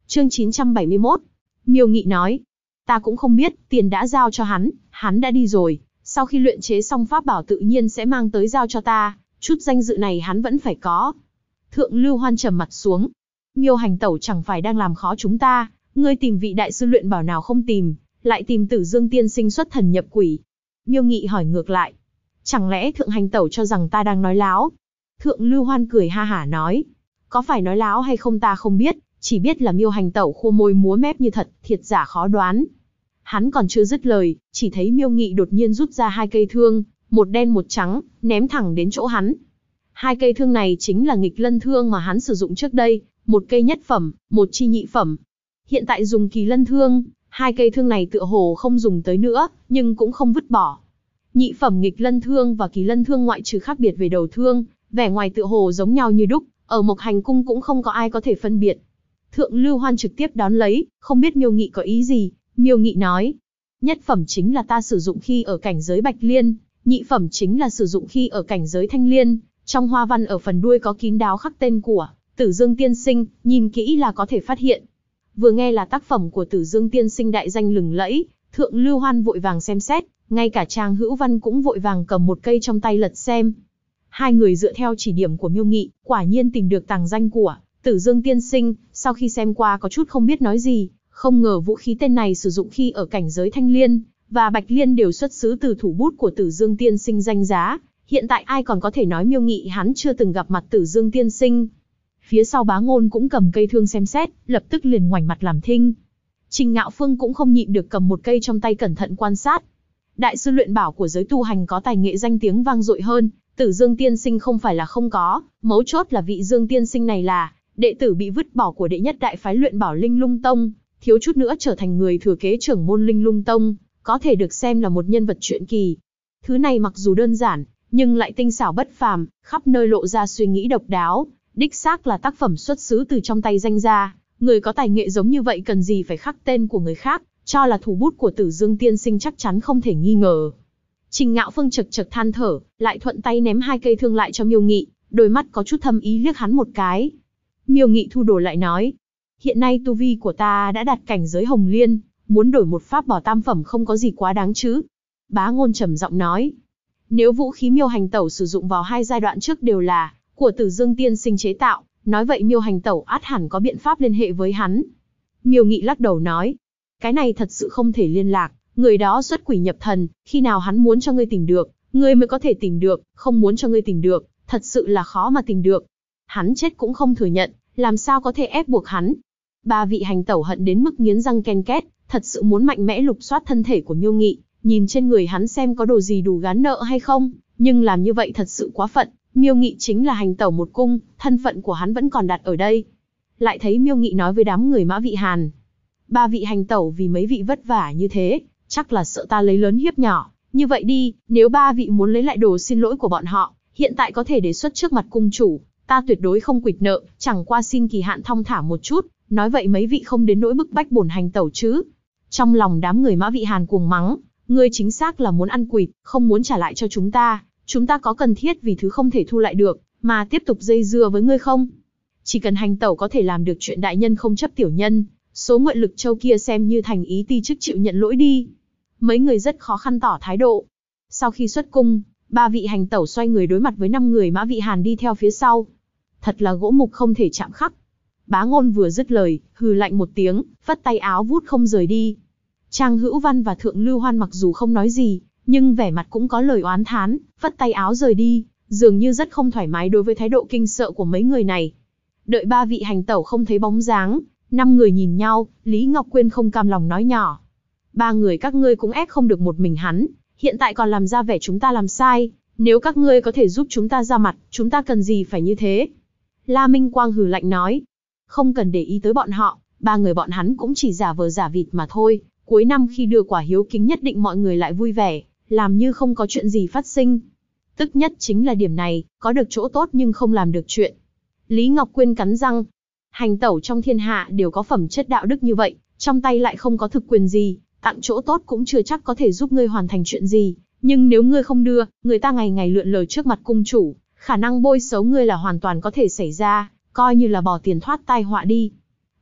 Chương 971. Miêu Nghị nói. Ta cũng không biết, tiền đã giao cho hắn đã đi rồi. Sau khi luyện chế xong pháp bảo tự nhiên sẽ mang tới giao cho ta, chút danh dự này hắn vẫn phải có. Thượng Lưu Hoan trầm mặt xuống. Miêu hành tẩu chẳng phải đang làm khó chúng ta, ngươi tìm vị đại sư luyện bảo nào không tìm, lại tìm Tử Dương tiên sinh xuất thần nhập quỷ. Miêu Nghị hỏi ngược lại. Chẳng lẽ thượng hành tẩu cho rằng ta đang nói láo? Thượng Lưu Hoan cười ha hả nói. Có phải nói láo hay không ta không biết, chỉ biết là Miêu hành tẩu khua môi múa mép như thật, thiệt giả khó đoán. Hắn còn chưa dứt lời, chỉ thấy Miêu Nghị đột nhiên rút ra 2 cây thương, một đen một trắng, ném thẳng đến chỗ hắn. 2 cây thương này chính là nghịch lân thương mà hắn sử dụng trước đây, một cây nhất phẩm, một chi nhị phẩm. Hiện tại dùng kỳ lân thương, 2 cây thương này tựa hồ không dùng tới nữa, nhưng cũng không vứt bỏ. Nhị phẩm nghịch lân thương và kỳ lân thương ngoại trừ khác biệt về đầu thương, vẻ ngoài tựa hồ giống nhau như đúc, ở Mộc Hành cung cũng không có ai có thể phân biệt. Thượng Lưu Hoan trực tiếp đón lấy, không biết Miêu Nghị có ý gì. Miêu Nghị nói, nhất phẩm chính là ta sử dụng khi ở cảnh giới Bạch Liên, nhị phẩm chính là sử dụng khi ở cảnh giới Thanh Liên, trong hoa văn ở phần đuôi có kín đáo khắc tên của Tử Dương tiên sinh, nhìn kỹ là có thể phát hiện. Vừa nghe là tác phẩm của Tử Dương tiên sinh đại danh lừng lẫy, Thượng Lưu Hoan vội vàng xem xét, ngay cả Trang Hữu Văn cũng vội vàng cầm một cây trong tay lật xem. Hai người dựa theo chỉ điểm của Miêu Nghị, quả nhiên tìm được tàng danh của Tử Dương tiên sinh, sau khi xem qua có chút không biết nói gì, không ngờ vũ khí tên này sử dụng khi ở cảnh giới Thanh Liên và Bạch Liên đều xuất xứ từ thủ bút của Tử Dương tiên sinh danh giá, hiện tại ai còn có thể nói Miêu Nghị hắn chưa từng gặp mặt Tử Dương tiên sinh. Phía sau Bá Ngôn cũng cầm cây thương xem xét, lập tức liền ngoảnh mặt làm thinh. Trình Ngạo Phương cũng không nhịn được cầm một cây trong tay cẩn thận quan sát. Đại sư luyện bảo của giới tu hành có tài nghệ danh tiếng vang dội hơn, Tử Dương tiên sinh không phải là không có, mấu chốt là vị Dương tiên sinh này là đệ tử bị vứt bỏ của đệ nhất đại phái luyện bảo Linh Lung Tông, thiếu chút nữa trở thành người thừa kế trưởng môn Linh Lung Tông, có thể được xem là một nhân vật truyện kỳ. Thứ này mặc dù đơn giản, nhưng lại tinh xảo bất phàm, khắp nơi lộ ra suy nghĩ độc đáo, đích xác là tác phẩm xuất xứ từ trong tay danh gia, người có tài nghệ giống như vậy cần gì phải khắc tên của người khác, cho là thủ bút của Tử Dương tiên sinh chắc chắn không thể nghi ngờ. Trình Ngạo Phương chật chật than thở, lại thuận tay ném 2 cây thương lại cho Miêu Nghị, đôi mắt có chút thâm ý liếc hắn một cái. Miêu Nghị thu đồ lại nói, hiện nay tu vi của ta đã đạt cảnh giới Hồng Liên, muốn đổi một pháp bảo tam phẩm không có gì quá đáng chứ. Bá Ngôn trầm giọng nói, nếu vũ khí Miêu hành tẩu sử dụng vào 2 giai đoạn trước đều là của Tử Dương tiên sinh chế tạo, nói vậy Miêu hành tẩu ắt hẳn có biện pháp liên hệ với hắn. Miêu Nghị lắc đầu nói, cái này thật sự không thể liên lạc, người đó xuất quỷ nhập thần, khi nào hắn muốn cho ngươi tìm được, ngươi mới có thể tìm được, không muốn cho ngươi tìm được, thật sự là khó mà tìm được. Hắn chết cũng không thừa nhận, làm sao có thể ép buộc hắn. 3 vị hành tẩu hận đến mức nghiến răng ken két, thật sự muốn mạnh mẽ lục soát thân thể của Miêu Nghị, nhìn trên người hắn xem có đồ gì đủ gán nợ hay không, nhưng làm như vậy thật sự quá phận. Miêu Nghị chính là hành tẩu một cung, thân phận của hắn vẫn còn đặt ở đây. Lại thấy Miêu Nghị nói với đám người Mã Vị Hàn, 3 vị hành tẩu vì mấy vị vất vả như thế, chắc là sợ ta lấy lớn hiếp nhỏ. Như vậy đi, nếu 3 vị muốn lấy lại đồ xin lỗi của bọn họ, hiện tại có thể đề xuất trước mặt cung chủ, ta tuyệt đối không quỵt nợ, chẳng qua xin kỳ hạn thong thả một chút, nói vậy mấy vị không đến nỗi bức bách bổn hành tẩu chứ. Trong lòng đám người Mã Vị Hàn cuồng mắng, ngươi chính xác là muốn ăn quỵt, không muốn trả lại cho chúng ta có cần thiết vì thứ không thể thu lại được, mà tiếp tục dây dưa với ngươi không? Chỉ cần hành tẩu có thể làm được chuyện đại nhân không chấp tiểu nhân, số nguyện lực châu kia xem như thành ý ti chức chịu nhận lỗi đi. Mấy người rất khó khăn tỏ thái độ. Sau khi xuất cung, 3 vị hành tẩu xoay người đối mặt với 5 người Mã Vị Hàn đi theo phía sau. Thật là gỗ mục không thể chạm khắc. Bá Ngôn vừa dứt lời, hừ lạnh một tiếng, phất tay áo vút không rời đi. Trang Hữu Văn và Thượng Lưu Hoan mặc dù không nói gì, nhưng vẻ mặt cũng có lời oán thán, phất tay áo rời đi, dường như rất không thoải mái đối với thái độ kinh sợ của mấy người này. Đợi 3 vị hành tẩu không thấy bóng dáng, 5 người nhìn nhau, Lý Ngọc Quyên không cam lòng nói nhỏ, 3 người các ngươi cũng ép không được một mình hắn, hiện tại còn làm ra vẻ chúng ta làm sai, nếu các ngươi có thể giúp chúng ta ra mặt, chúng ta cần gì phải như thế? La Minh Quang hừ lạnh nói, không cần để ý tới bọn họ, 3 người bọn hắn cũng chỉ giả vờ giả vịt mà thôi, cuối năm khi đưa quả hiếu kính nhất định mọi người lại vui vẻ, làm như không có chuyện gì phát sinh. Tức nhất chính là điểm này, có được chỗ tốt nhưng không làm được chuyện. Lý Ngọc Quyên cắn răng, hành tẩu trong thiên hạ đều có phẩm chất đạo đức như vậy, trong tay lại không có thực quyền gì, tặng chỗ tốt cũng chưa chắc có thể giúp ngươi hoàn thành chuyện gì, nhưng nếu ngươi không đưa, người ta ngày ngày lượn lờ trước mặt cung chủ, khả năng bôi xấu ngươi là hoàn toàn có thể xảy ra, coi như là bỏ tiền thoát tai họa đi.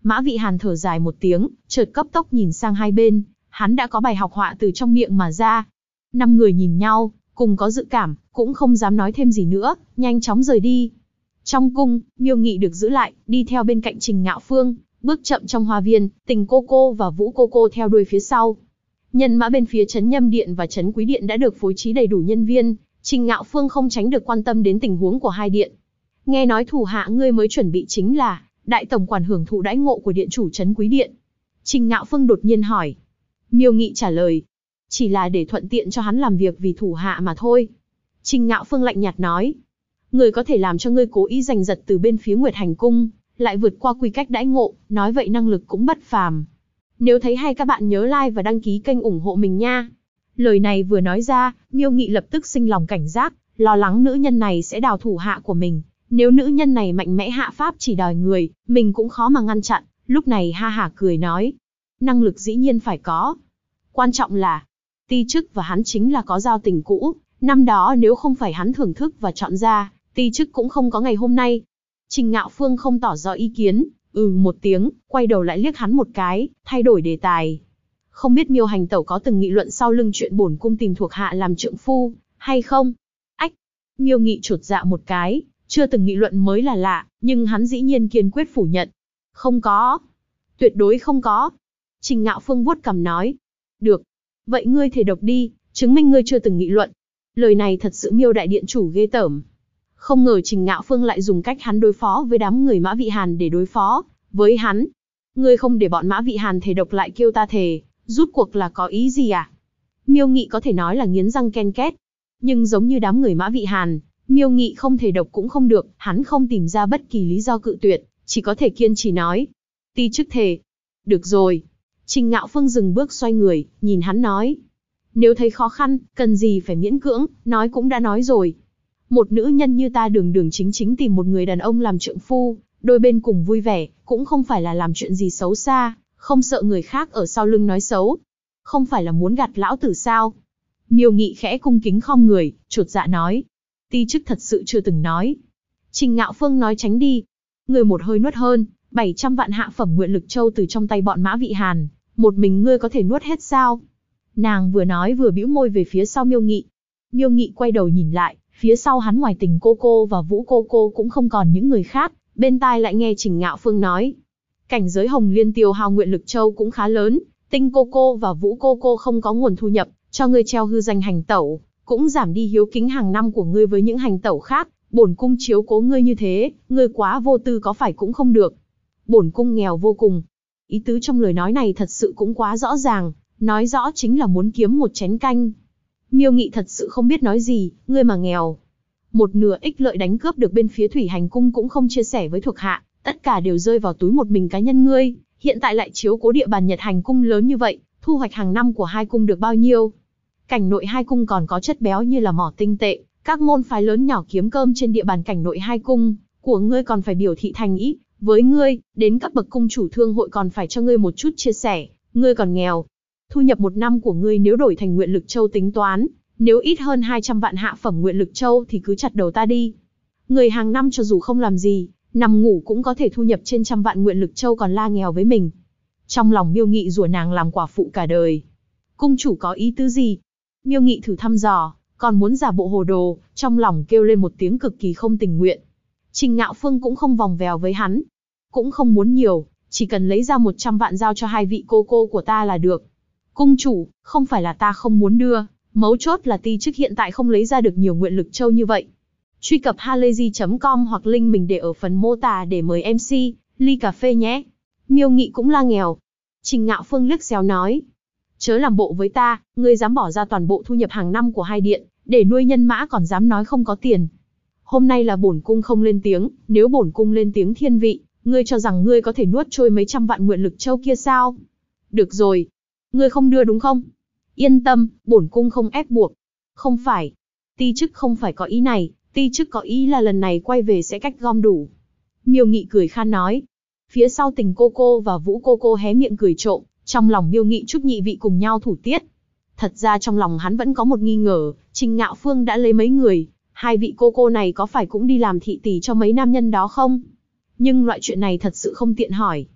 Mã Vị Hàn thở dài một tiếng, chợt cấp tốc nhìn sang hai bên, hắn đã có bài học họa từ trong miệng mà ra. 5 người nhìn nhau, cùng có dự cảm, cũng không dám nói thêm gì nữa, nhanh chóng rời đi. Trong cung, Miêu Nghị được giữ lại, đi theo bên cạnh Trình Ngạo Phương, bước chậm trong hoa viên, Tình cô cô và Vũ cô cô theo đuôi phía sau. Nhân mã bên phía Trấn Nhâm Điện và Trấn Quý Điện đã được phối trí đầy đủ nhân viên, Trình Ngạo Phương không tránh được quan tâm đến tình huống của hai điện. Nghe nói thủ hạ ngươi mới chuẩn bị chính là đại tổng quản hưởng thụ đãi ngộ của điện chủ Trấn Quý Điện. Trình Ngạo Phương đột nhiên hỏi. Miêu Nghị trả lời, chỉ là để thuận tiện cho hắn làm việc vì thủ hạ mà thôi. Trình Ngạo Phương lạnh nhạt nói, người có thể làm cho ngươi cố ý giành giật từ bên phía Nguyệt Hành Cung, lại vượt qua quy cách đãi ngộ, nói vậy năng lực cũng bất phàm. Nếu thấy hay các bạn nhớ like và đăng ký kênh ủng hộ mình nha. Lời này vừa nói ra, Miêu Nghị lập tức sinh lòng cảnh giác, lo lắng nữ nhân này sẽ đào thủ hạ của mình. Nếu nữ nhân này mạnh mẽ hạ pháp chỉ đòi người, mình cũng khó mà ngăn chặn. Lúc này ha hả cười nói, năng lực dĩ nhiên phải có. Quan trọng là, Ti Chức và hắn chính là có giao tình cũ, năm đó nếu không phải hắn thưởng thức và chọn ra, Ti Chức cũng không có ngày hôm nay. Trình Ngạo Phương không tỏ rõ ý kiến, một tiếng, quay đầu lại liếc hắn một cái, thay đổi đề tài. Không biết Miêu Hành Tẩu có từng nghị luận sau lưng chuyện bổn cung tìm thuộc hạ làm trượng phu, hay không? Ách! Miêu Nghị chột dạ một cái, chưa từng nghị luận mới là lạ, nhưng hắn dĩ nhiên kiên quyết phủ nhận. Không có. Tuyệt đối không có. Trình Ngạo Phương vuốt cằm nói. Được. Vậy ngươi thề độc đi, chứng minh ngươi chưa từng nghị luận. Lời này thật sự Miêu đại điện chủ ghê tởm. Không ngờ Trình Ngạo Phương lại dùng cách hắn đối phó với đám người Mã Vị Hàn để đối phó với hắn. Ngươi không để bọn Mã Vị Hàn thề độc lại kêu ta thề, rút cuộc là có ý gì à? Miêu Nghị có thể nói là nghiến răng ken két. Nhưng giống như đám người Mã Vị Hàn, Miêu Nghị không thề độc cũng không được, hắn không tìm ra bất kỳ lý do cự tuyệt, chỉ có thể kiên trì nói. Ti Chức thề. Được rồi. Trình Ngạo Phương dừng bước xoay người, nhìn hắn nói. Nếu thấy khó khăn, cần gì phải miễn cưỡng, nói cũng đã nói rồi. Một nữ nhân như ta đường đường chính chính tìm một người đàn ông làm trượng phu, đôi bên cùng vui vẻ, cũng không phải là làm chuyện gì xấu xa, không sợ người khác ở sau lưng nói xấu. Không phải là muốn gạt lão tử sao? Miêu Nghị khẽ cung kính khom người, chột dạ nói. Ti Chức thật sự chưa từng nói. Trình Ngạo Phương nói tránh đi. Người một hơi nuốt hơn 700 vạn hạ phẩm nguyện lực châu từ trong tay bọn Mã Vị Hàn, một mình ngươi có thể nuốt hết sao? Nàng vừa nói vừa bĩu môi về phía sau Miêu Nghị. Miêu Nghị quay đầu nhìn lại, phía sau hắn ngoài Tình cô cô và Vũ cô cô cũng không còn những người khác, bên tai lại nghe Trình Ngạo Phương nói. Cảnh giới Hồng Liên tiêu hao nguyện lực châu cũng khá lớn, Tình cô cô và Vũ cô cô không có nguồn thu nhập, cho ngươi treo hư danh hành tẩu, cũng giảm đi hiếu kính hàng năm của ngươi với những hành tẩu khác, bổn cung chiếu cố ngươi như thế, ngươi quá vô tư có phải cũng không được. Bổn cung nghèo vô cùng. Ý tứ trong lời nói này thật sự cũng quá rõ ràng, nói rõ chính là muốn kiếm một chén canh. Miêu Nghị thật sự không biết nói gì, ngươi mà nghèo. Một nửa ích lợi đánh cướp được bên phía Thủy Hành Cung cũng không chia sẻ với thuộc hạ, tất cả đều rơi vào túi một mình cá nhân ngươi, hiện tại lại chiếu cố địa bàn Nhật Hành Cung lớn như vậy, thu hoạch hàng năm của hai cung được bao nhiêu? Cảnh nội hai cung còn có chất béo như là mỏ tinh tệ, các môn phái lớn nhỏ kiếm cơm trên địa bàn cảnh nội hai cung, của ngươi còn phải biểu thị thành ý, với ngươi, đến cấp bậc cung chủ thương hội còn phải cho ngươi một chút chia sẻ, ngươi còn nghèo. Thu nhập một năm của ngươi nếu đổi thành nguyện lực châu tính toán, nếu ít hơn 200 vạn hạ phẩm nguyện lực châu thì cứ chặt đầu ta đi. Người hàng năm cho dù không làm gì, nằm ngủ cũng có thể thu nhập trên 100 vạn nguyện lực châu còn la nghèo với mình. Trong lòng Miêu Nghị rủa nàng làm quả phụ cả đời. Cung chủ có ý tứ gì? Miêu Nghị thử thăm dò, còn muốn giả bộ hồ đồ, trong lòng kêu lên một tiếng cực kỳ không tình nguyện. Trình Ngạo Phương cũng không vòng vèo với hắn, cũng không muốn nhiều, chỉ cần lấy ra 100 vạn giao cho hai vị cô cô của ta là được. Cung chủ, không phải là ta không muốn đưa, mấu chốt là Ti Chức hiện tại không lấy ra được nhiều nguyện lực châu như vậy. Truy cập halayzi.com hoặc link mình để ở phần mô tả để mời MC, ly cà phê nhé. Miêu Nghị cũng la nghèo. Trình Ngạo Phương liếc xéo nói. Chớ làm bộ với ta, ngươi dám bỏ ra toàn bộ thu nhập hàng năm của hai điện, để nuôi nhân mã còn dám nói không có tiền. Hôm nay là bổn cung không lên tiếng, nếu bổn cung lên tiếng thiên vị, ngươi cho rằng ngươi có thể nuốt trôi mấy trăm vạn nguyện lực châu kia sao? Được rồi. Ngươi không đưa đúng không? Yên tâm, bổn cung không ép buộc. Không phải. Ti Chức không phải có ý này, Ti Chức có ý là lần này quay về sẽ cách gom đủ. Miêu Nghị cười khan nói. Phía sau Tình cô cô và Vũ cô cô hé miệng cười trộm, trong lòng Miêu Nghị chúc nhị vị cùng nhau thủ tiết. Thật ra trong lòng hắn vẫn có một nghi ngờ, Trình Ngạo Phương đã lấy mấy người, hai vị cô cô này có phải cũng đi làm thị tỷ cho mấy nam nhân đó không? Nhưng loại chuyện này thật sự không tiện hỏi.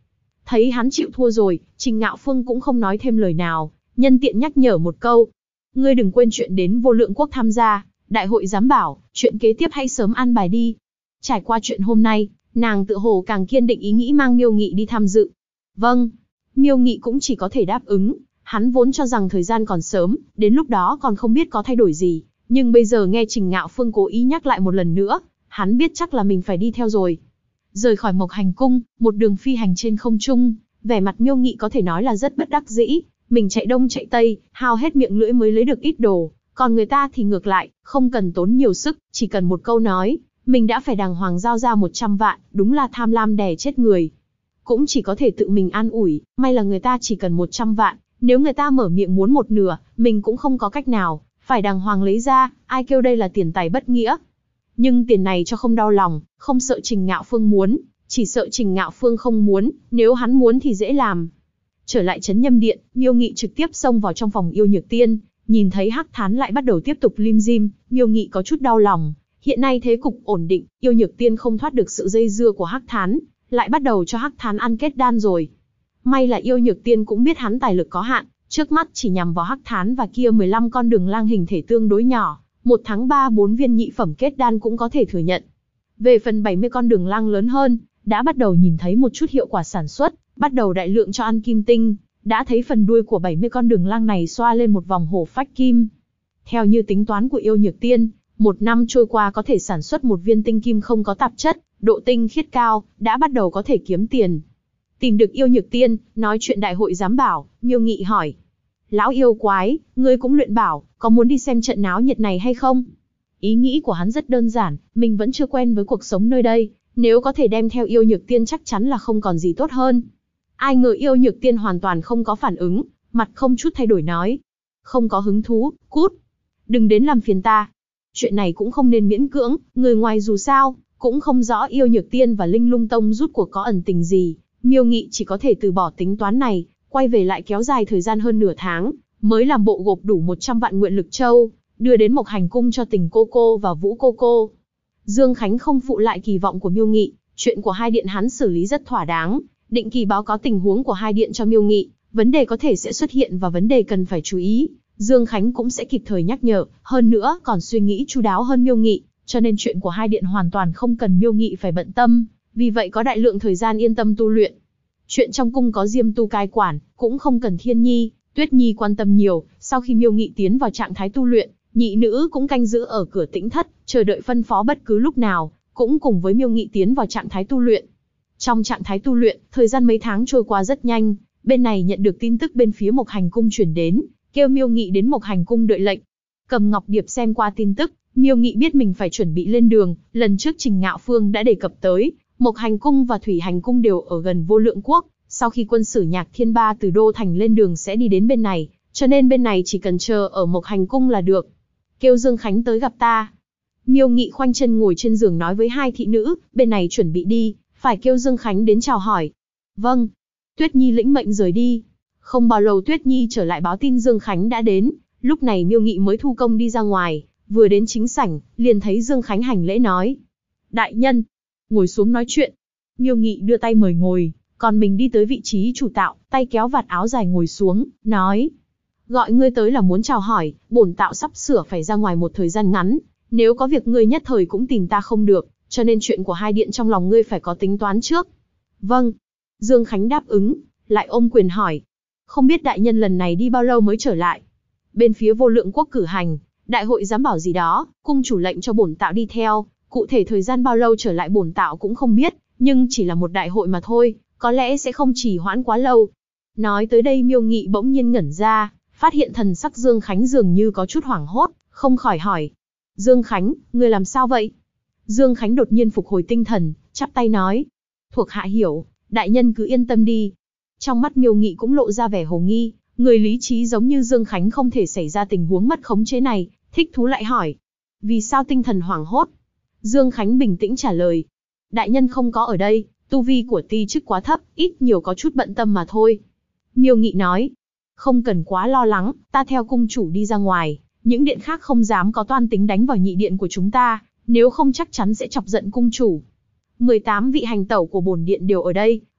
Thấy hắn chịu thua rồi, Trình Ngạo Phương cũng không nói thêm lời nào, nhân tiện nhắc nhở một câu. Ngươi đừng quên chuyện đến Vô Lượng Quốc tham gia, đại hội giám bảo, chuyện kế tiếp hãy sớm an bài đi. Trải qua chuyện hôm nay, nàng tựa hồ càng kiên định ý nghĩ mang Miêu Nghị đi tham dự. Vâng, Miêu Nghị cũng chỉ có thể đáp ứng, hắn vốn cho rằng thời gian còn sớm, đến lúc đó còn không biết có thay đổi gì, nhưng bây giờ nghe Trình Ngạo Phương cố ý nhắc lại một lần nữa, hắn biết chắc là mình phải đi theo rồi. Rời khỏi Mộc Hành Cung, một đường phi hành trên không trung, vẻ mặt Miêu Nghị có thể nói là rất bất đắc dĩ, mình chạy đông chạy tây, hao hết miệng lưỡi mới lấy được ít đồ, còn người ta thì ngược lại, không cần tốn nhiều sức, chỉ cần một câu nói, mình đã phải đàng hoàng giao ra 100 vạn, đúng là tham lam đè chết người. Cũng chỉ có thể tự mình an ủi, may là người ta chỉ cần 100 vạn, nếu người ta mở miệng muốn một nửa, mình cũng không có cách nào, phải đàng hoàng lấy ra, ai kêu đây là tiền tài bất nghĩa. Nhưng tiền này cho không đau lòng, không sợ Trình Ngạo Phương muốn, chỉ sợ Trình Ngạo Phương không muốn, nếu hắn muốn thì dễ làm. Trở lại trấn Nhâm Điện, Miêu Nghị trực tiếp xông vào trong phòng Yêu Nhược Tiên, nhìn thấy Hắc Thán lại bắt đầu tiếp tục lim dim, Miêu Nghị có chút đau lòng. Hiện nay thế cục ổn định, Yêu Nhược Tiên không thoát được sự dây dưa của Hắc Thán, lại bắt đầu cho Hắc Thán ăn kết đan rồi. May là Yêu Nhược Tiên cũng biết hắn tài lực có hạn, trước mắt chỉ nhằm vào Hắc Thán và kia 15 con đường lang hình thể tương đối nhỏ, 1 tháng 3-4 viên nhị phẩm kết đan cũng có thể thừa nhận. Về phần 70 con đường lang lớn hơn, đã bắt đầu nhìn thấy một chút hiệu quả sản xuất, bắt đầu đại lượng cho ăn kim tinh, đã thấy phần đuôi của 70 con đường lang này xoa lên một vòng hổ phách kim. Theo như tính toán của Yêu Nhược Tiên, 1 năm trôi qua có thể sản xuất một viên tinh kim không có tạp chất, độ tinh khiết cao, đã bắt đầu có thể kiếm tiền. Tìm được Yêu Nhược Tiên, nói chuyện đại hội giám bảo, Miêu Nghị hỏi. Lão yêu quái, ngươi cũng luyện bảo, có muốn đi xem trận náo nhiệt này hay không? Ý nghĩ của hắn rất đơn giản, mình vẫn chưa quen với cuộc sống nơi đây, nếu có thể đem theo Yêu Nhược Tiên chắc chắn là không còn gì tốt hơn. Ai ngờ Yêu Nhược Tiên hoàn toàn không có phản ứng, mặt không chút thay đổi nói. Không có hứng thú, cút. Đừng đến làm phiền ta. Chuyện này cũng không nên miễn cưỡng, người ngoài dù sao, cũng không rõ Yêu Nhược Tiên và Linh Lung Tông rút cuộc có ẩn tình gì. Miêu Nghị chỉ có thể từ bỏ tính toán này, quay về lại kéo dài thời gian hơn nửa tháng, mới làm bộ gộp đủ 100 vạn nguyện lực châu, đưa đến Mộc Hành Cung cho Tình cô cô và Vũ cô cô. Dương Khánh không phụ lại kỳ vọng của Miêu Nghị, chuyện của hai điện hắn xử lý rất thỏa đáng, định kỳ báo cáo tình huống của hai điện cho Miêu Nghị, vấn đề có thể sẽ xuất hiện và vấn đề cần phải chú ý, Dương Khánh cũng sẽ kịp thời nhắc nhở, hơn nữa còn suy nghĩ chu đáo hơn Miêu Nghị, cho nên chuyện của hai điện hoàn toàn không cần Miêu Nghị phải bận tâm, vì vậy có đại lượng thời gian yên tâm tu luyện. Chuyện trong cung có Diêm Tu cai quản, cũng không cần Thiên Nhi, Tuyết Nhi quan tâm nhiều, sau khi Miêu Nghị tiến vào trạng thái tu luyện, nhị nữ cũng canh giữ ở cửa Tĩnh Thất, chờ đợi phân phó bất cứ lúc nào, cũng cùng với Miêu Nghị tiến vào trạng thái tu luyện. Trong trạng thái tu luyện, thời gian mấy tháng trôi qua rất nhanh, bên này nhận được tin tức bên phía Mộc Hành Cung chuyển đến, kêu Miêu Nghị đến Mộc Hành Cung đợi lệnh. Cầm Ngọc Điệp xem qua tin tức, Miêu Nghị biết mình phải chuẩn bị lên đường, lần trước Trình Ngạo Phương đã đề cập tới, Mộc Hành Cung và Thủy Hành Cung đều ở gần Vô Lượng Quốc, sau khi quân sử Nhạc Thiên Ba từ Đô Thành lên đường sẽ đi đến bên này, cho nên bên này chỉ cần chờ ở Mộc Hành Cung là được. Kêu Dương Khánh tới gặp ta. Miêu Nghị khoanh chân ngồi trên giường nói với hai thị nữ, bên này chuẩn bị đi, phải kêu Dương Khánh đến chào hỏi. Vâng. Tuyết Nhi lĩnh mệnh rời đi. Không bao lâu Tuyết Nhi trở lại báo tin Dương Khánh đã đến, lúc này Miêu Nghị mới thu công đi ra ngoài, vừa đến chính sảnh, liền thấy Dương Khánh hành lễ nói. Đại nhân, ngồi xuống nói chuyện. Miêu Nghị đưa tay mời ngồi, còn mình đi tới vị trí chủ tạo, tay kéo vạt áo dài ngồi xuống, nói. Gọi ngươi tới là muốn chào hỏi, bổn tạo sắp sửa phải ra ngoài một thời gian ngắn, nếu có việc ngươi nhất thời cũng tìm ta không được, cho nên chuyện của hai điện trong lòng ngươi phải có tính toán trước. Vâng. Dương Khánh đáp ứng, lại ôm quyền hỏi. Không biết đại nhân lần này đi bao lâu mới trở lại? Bên phía Vô Lượng Quốc cử hành, đại hội giám bảo gì đó, cung chủ lệnh cho bổn tạo đi theo, cụ thể thời gian bao lâu trở lại bổn tạo cũng không biết, nhưng chỉ là một đại hội mà thôi, có lẽ sẽ không trì hoãn quá lâu. Nói tới đây Miêu Nghị bỗng nhiên ngẩn ra, phát hiện thần sắc Dương Khánh dường như có chút hoảng hốt, không khỏi hỏi. Dương Khánh, ngươi làm sao vậy? Dương Khánh đột nhiên phục hồi tinh thần, chắp tay nói. Thuộc hạ hiểu, đại nhân cứ yên tâm đi. Trong mắt Miêu Nghị cũng lộ ra vẻ hồ nghi, người lý trí giống như Dương Khánh không thể xảy ra tình huống mất khống chế này, thích thú lại hỏi. Vì sao tinh thần hoảng hốt? Dương Khánh bình tĩnh trả lời. Đại nhân không có ở đây, tu vi của ti chức quá thấp, ít nhiều có chút bận tâm mà thôi. Miêu Nghị nói. Không cần quá lo lắng, ta theo cung chủ đi ra ngoài, những điện khác không dám có toan tính đánh vào nhị điện của chúng ta, nếu không chắc chắn sẽ chọc giận cung chủ. 18 vị hành tẩu của bổn điện đều ở đây,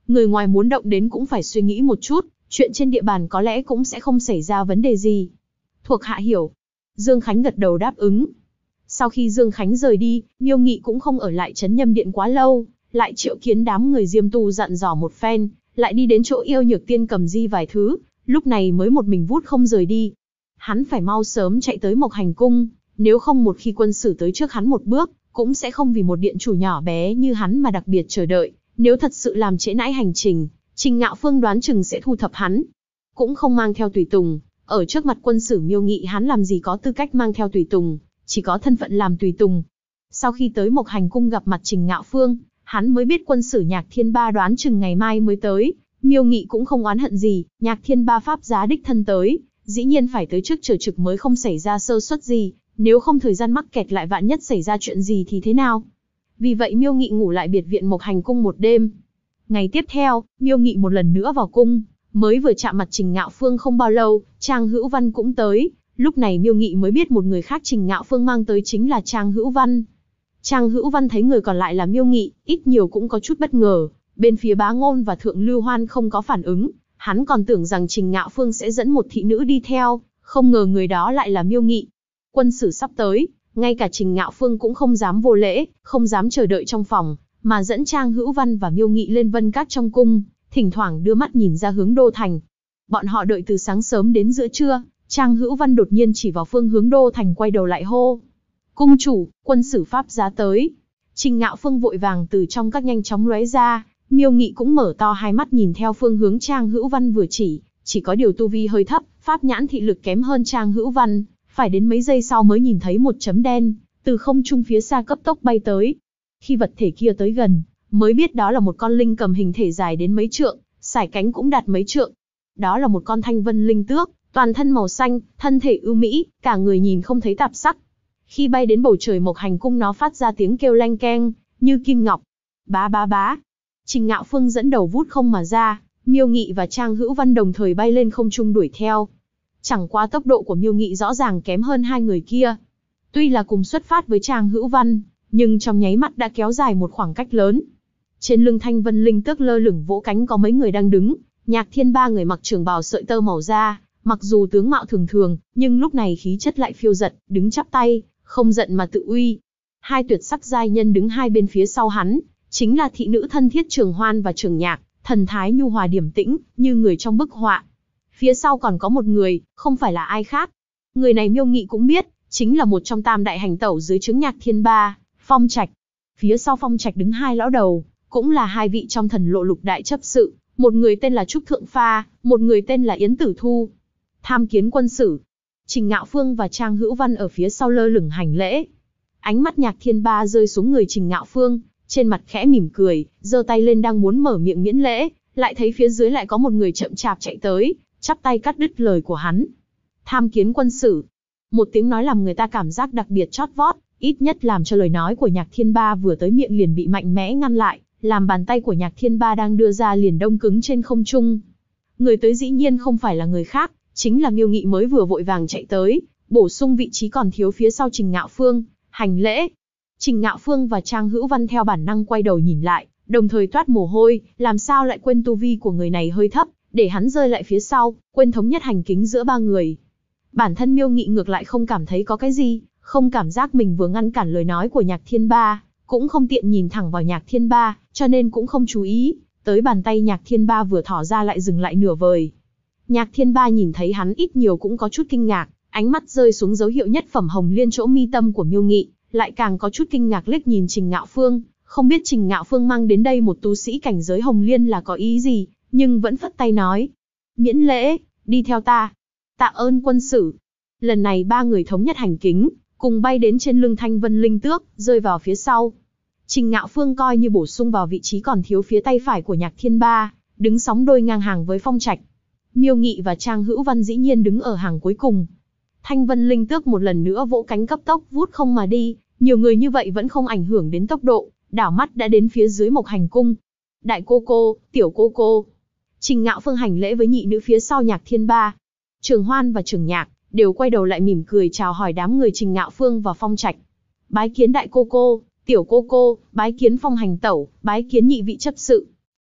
người ngoài muốn động đến cũng phải suy nghĩ một chút, chuyện trên địa bàn có lẽ cũng sẽ không xảy ra vấn đề gì. Thuộc hạ hiểu. Dương Khánh gật đầu đáp ứng. Sau khi Dương Khánh rời đi, Miêu Nghị cũng không ở lại trấn Nhâm Điện quá lâu, lại triệu kiến đám người Diêm Tu dặn dò một phen, lại đi đến chỗ Yêu Nhược Tiên cầm di vài thứ, lúc này mới một mình vút không rời đi. Hắn phải mau sớm chạy tới Mộc Hành Cung, nếu không một khi quân sử tới trước hắn một bước, cũng sẽ không vì một điện chủ nhỏ bé như hắn mà đặc biệt chờ đợi, nếu thật sự làm trễ nải hành trình, Trình Ngạo Phương đoán chừng sẽ thu thập hắn. Cũng không mang theo tùy tùng, ở trước mặt quân sử Miêu Nghị hắn làm gì có tư cách mang theo tùy tùng, chỉ có thân phận làm tùy tùng. Sau khi tới Mộc Hành Cung gặp mặt Trình Ngạo Phương, hắn mới biết quân sử Nhạc Thiên Ba đoán chừng ngày mai mới tới. Miêu Nghị cũng không oán hận gì, Nhạc Thiên Ba pháp giá đích thân tới, dĩ nhiên phải tới trước chờ trực mới không xảy ra sơ suất gì, nếu không thời gian mắc kẹt lại vạn nhất xảy ra chuyện gì thì thế nào. Vì vậy Miêu Nghị ngủ lại biệt viện Mộc Hành Cung một đêm. Ngày tiếp theo, Miêu Nghị một lần nữa vào cung, mới vừa chạm mặt Trình Ngạo Phương không bao lâu, Trang Hữu Văn cũng tới. Lúc này Miêu Nghị mới biết một người khác Trình Ngạo Phương mang tới chính là Trang Hữu Văn. Trang Hữu Văn thấy người còn lại là Miêu Nghị, ít nhiều cũng có chút bất ngờ. Bên phía Bá Ngôn và Thượng Lưu Hoan không có phản ứng, hắn còn tưởng rằng Trình Ngạo Phương sẽ dẫn một thị nữ đi theo, không ngờ người đó lại là Miêu Nghị. Quân sử sắp tới, ngay cả Trình Ngạo Phương cũng không dám vô lễ, không dám chờ đợi trong phòng, mà dẫn Trang Hữu Văn và Miêu Nghị lên vân cát trong cung, thỉnh thoảng đưa mắt nhìn ra hướng Đô Thành. Bọn họ đợi từ sáng sớm đến giữa trưa, Trang Hữu Văn đột nhiên chỉ vào phương hướng Đô Thành quay đầu lại hô: "Cung chủ, quân sử pháp giá tới." Trình Ngạo Phương vội vàng từ trong các nhanh chóng lóe ra, Miêu Nghị cũng mở to hai mắt nhìn theo phương hướng Trang Hữu Văn vừa chỉ có điều tu vi hơi thấp, pháp nhãn thị lực kém hơn Trang Hữu Văn, phải đến mấy giây sau mới nhìn thấy một chấm đen từ không trung phía xa cấp tốc bay tới. Khi vật thể kia tới gần, mới biết đó là một con linh cầm hình thể dài đến mấy trượng, sải cánh cũng đạt mấy trượng. Đó là một con thanh vân linh tước, toàn thân màu xanh, thân thể ưu mỹ, cả người nhìn không thấy tạp sắc. Khi bay đến bầu trời Mộc Hành Cung nó phát ra tiếng kêu leng keng, như kim ngọc. Bá bá bá. Trình Ngạo Phương dẫn đầu vút không mà ra, Miêu Nghị và Trang Hữu Văn đồng thời bay lên không trung đuổi theo. Chẳng qua tốc độ của Miêu Nghị rõ ràng kém hơn hai người kia. Tuy là cùng xuất phát với Trang Hữu Văn, nhưng trong nháy mắt đã kéo dài một khoảng cách lớn. Trên lưng thanh vân linh tước lơ lửng vỗ cánh có mấy người đang đứng, Nhạc Thiên Ba người mặc trường bào sợi tơ màu da, mặc dù tướng mạo thường thường, nhưng lúc này khí chất lại phiêu dật, đứng chắp tay, không giận mà tự uy. Hai tuyệt sắc giai nhân đứng hai bên phía sau hắn, chính là thị nữ thân thiết Trường Hoan và Trường Nhạc, thần thái nhu hòa điềm tĩnh, như người trong bức họa. Phía sau còn có một người, không phải là ai khác. Người này Miêu Nghị cũng biết, chính là một trong tam đại hành tẩu dưới trướng Nhạc Thiên Ba, Phong Trạch. Phía sau Phong Trạch đứng hai lão đầu, cũng là hai vị trong thần lộ lục đại chấp sự, một người tên là Trúc Thượng Pha, một người tên là Yến Tử Thu. Tham kiến quân sử. Trình Ngạo Phương và Trang Hữu Văn ở phía sau lơ lửng hành lễ. Ánh mắt Nhạc Thiên Ba rơi xuống người Trình Ngạo Phương, trên mặt khẽ mỉm cười, giơ tay lên đang muốn mở miệng miễn lễ, lại thấy phía dưới lại có một người chậm chạp chạy tới, chắp tay cắt đứt lời của hắn. Tham kiến quân sử. Một tiếng nói làm người ta cảm giác đặc biệt chót vót, ít nhất làm cho lời nói của Nhạc Thiên Ba vừa tới miệng liền bị mạnh mẽ ngăn lại, làm bàn tay của Nhạc Thiên Ba đang đưa ra liền đông cứng trên không trung. Người tới dĩ nhiên không phải là người khác, chính là Miêu Nghị mới vừa vội vàng chạy tới, bổ sung vị trí còn thiếu phía sau Trình Ngạo Phương, hành lễ. Trình Ngạo Phương và Trang Hữu Văn theo bản năng quay đầu nhìn lại, đồng thời toát mồ hôi, làm sao lại quên tu vi của người này hơi thấp, để hắn rơi lại phía sau, quên thống nhất hành kính giữa ba người. Bản thân Miêu Nghị ngược lại không cảm thấy có cái gì, không cảm giác mình vừa ngăn cản lời nói của Nhạc Thiên Ba, cũng không tiện nhìn thẳng vào Nhạc Thiên Ba, cho nên cũng không chú ý, tới bàn tay Nhạc Thiên Ba vừa thỏ ra lại dừng lại nửa vời. Nhạc Thiên Ba nhìn thấy hắn ít nhiều cũng có chút kinh ngạc, ánh mắt rơi xuống dấu hiệu nhất phẩm hồng liên chỗ mi tâm của Miêu Nghị, lại càng có chút kinh ngạc liếc nhìn Trình Ngạo Phương, không biết Trình Ngạo Phương mang đến đây một tu sĩ cảnh giới hồng liên là có ý gì, nhưng vẫn phất tay nói: "Miễn lễ, đi theo ta." "Tạ ơn quân sử." Lần này ba người thống nhất hành kính, cùng bay đến trên lưng thanh vân linh tước, rơi vào phía sau. Trình Ngạo Phương coi như bổ sung vào vị trí còn thiếu phía tay phải của Nhạc Thiên Ba, đứng sóng đôi ngang hàng với Phong Trạch. Miêu Nghị và Trang Hữu Văn dĩ nhiên đứng ở hàng cuối cùng. Thanh vân linh tước một lần nữa vỗ cánh cấp tốc vút không mà đi, nhiều người như vậy vẫn không ảnh hưởng đến tốc độ, đảo mắt đã đến phía dưới Mộc Hành Cung. "Đại cô cô, tiểu cô cô." Trình Ngạo Phương hành lễ với nhị nữ phía sau Nhạc Thiên Ba. Trường Hoan và Trường Nhạc đều quay đầu lại mỉm cười chào hỏi đám người Trình Ngạo Phương và Phong Trạch. "Bái kiến đại cô cô, tiểu cô cô, bái kiến Phong hành tẩu, bái kiến nhị vị chấp sự."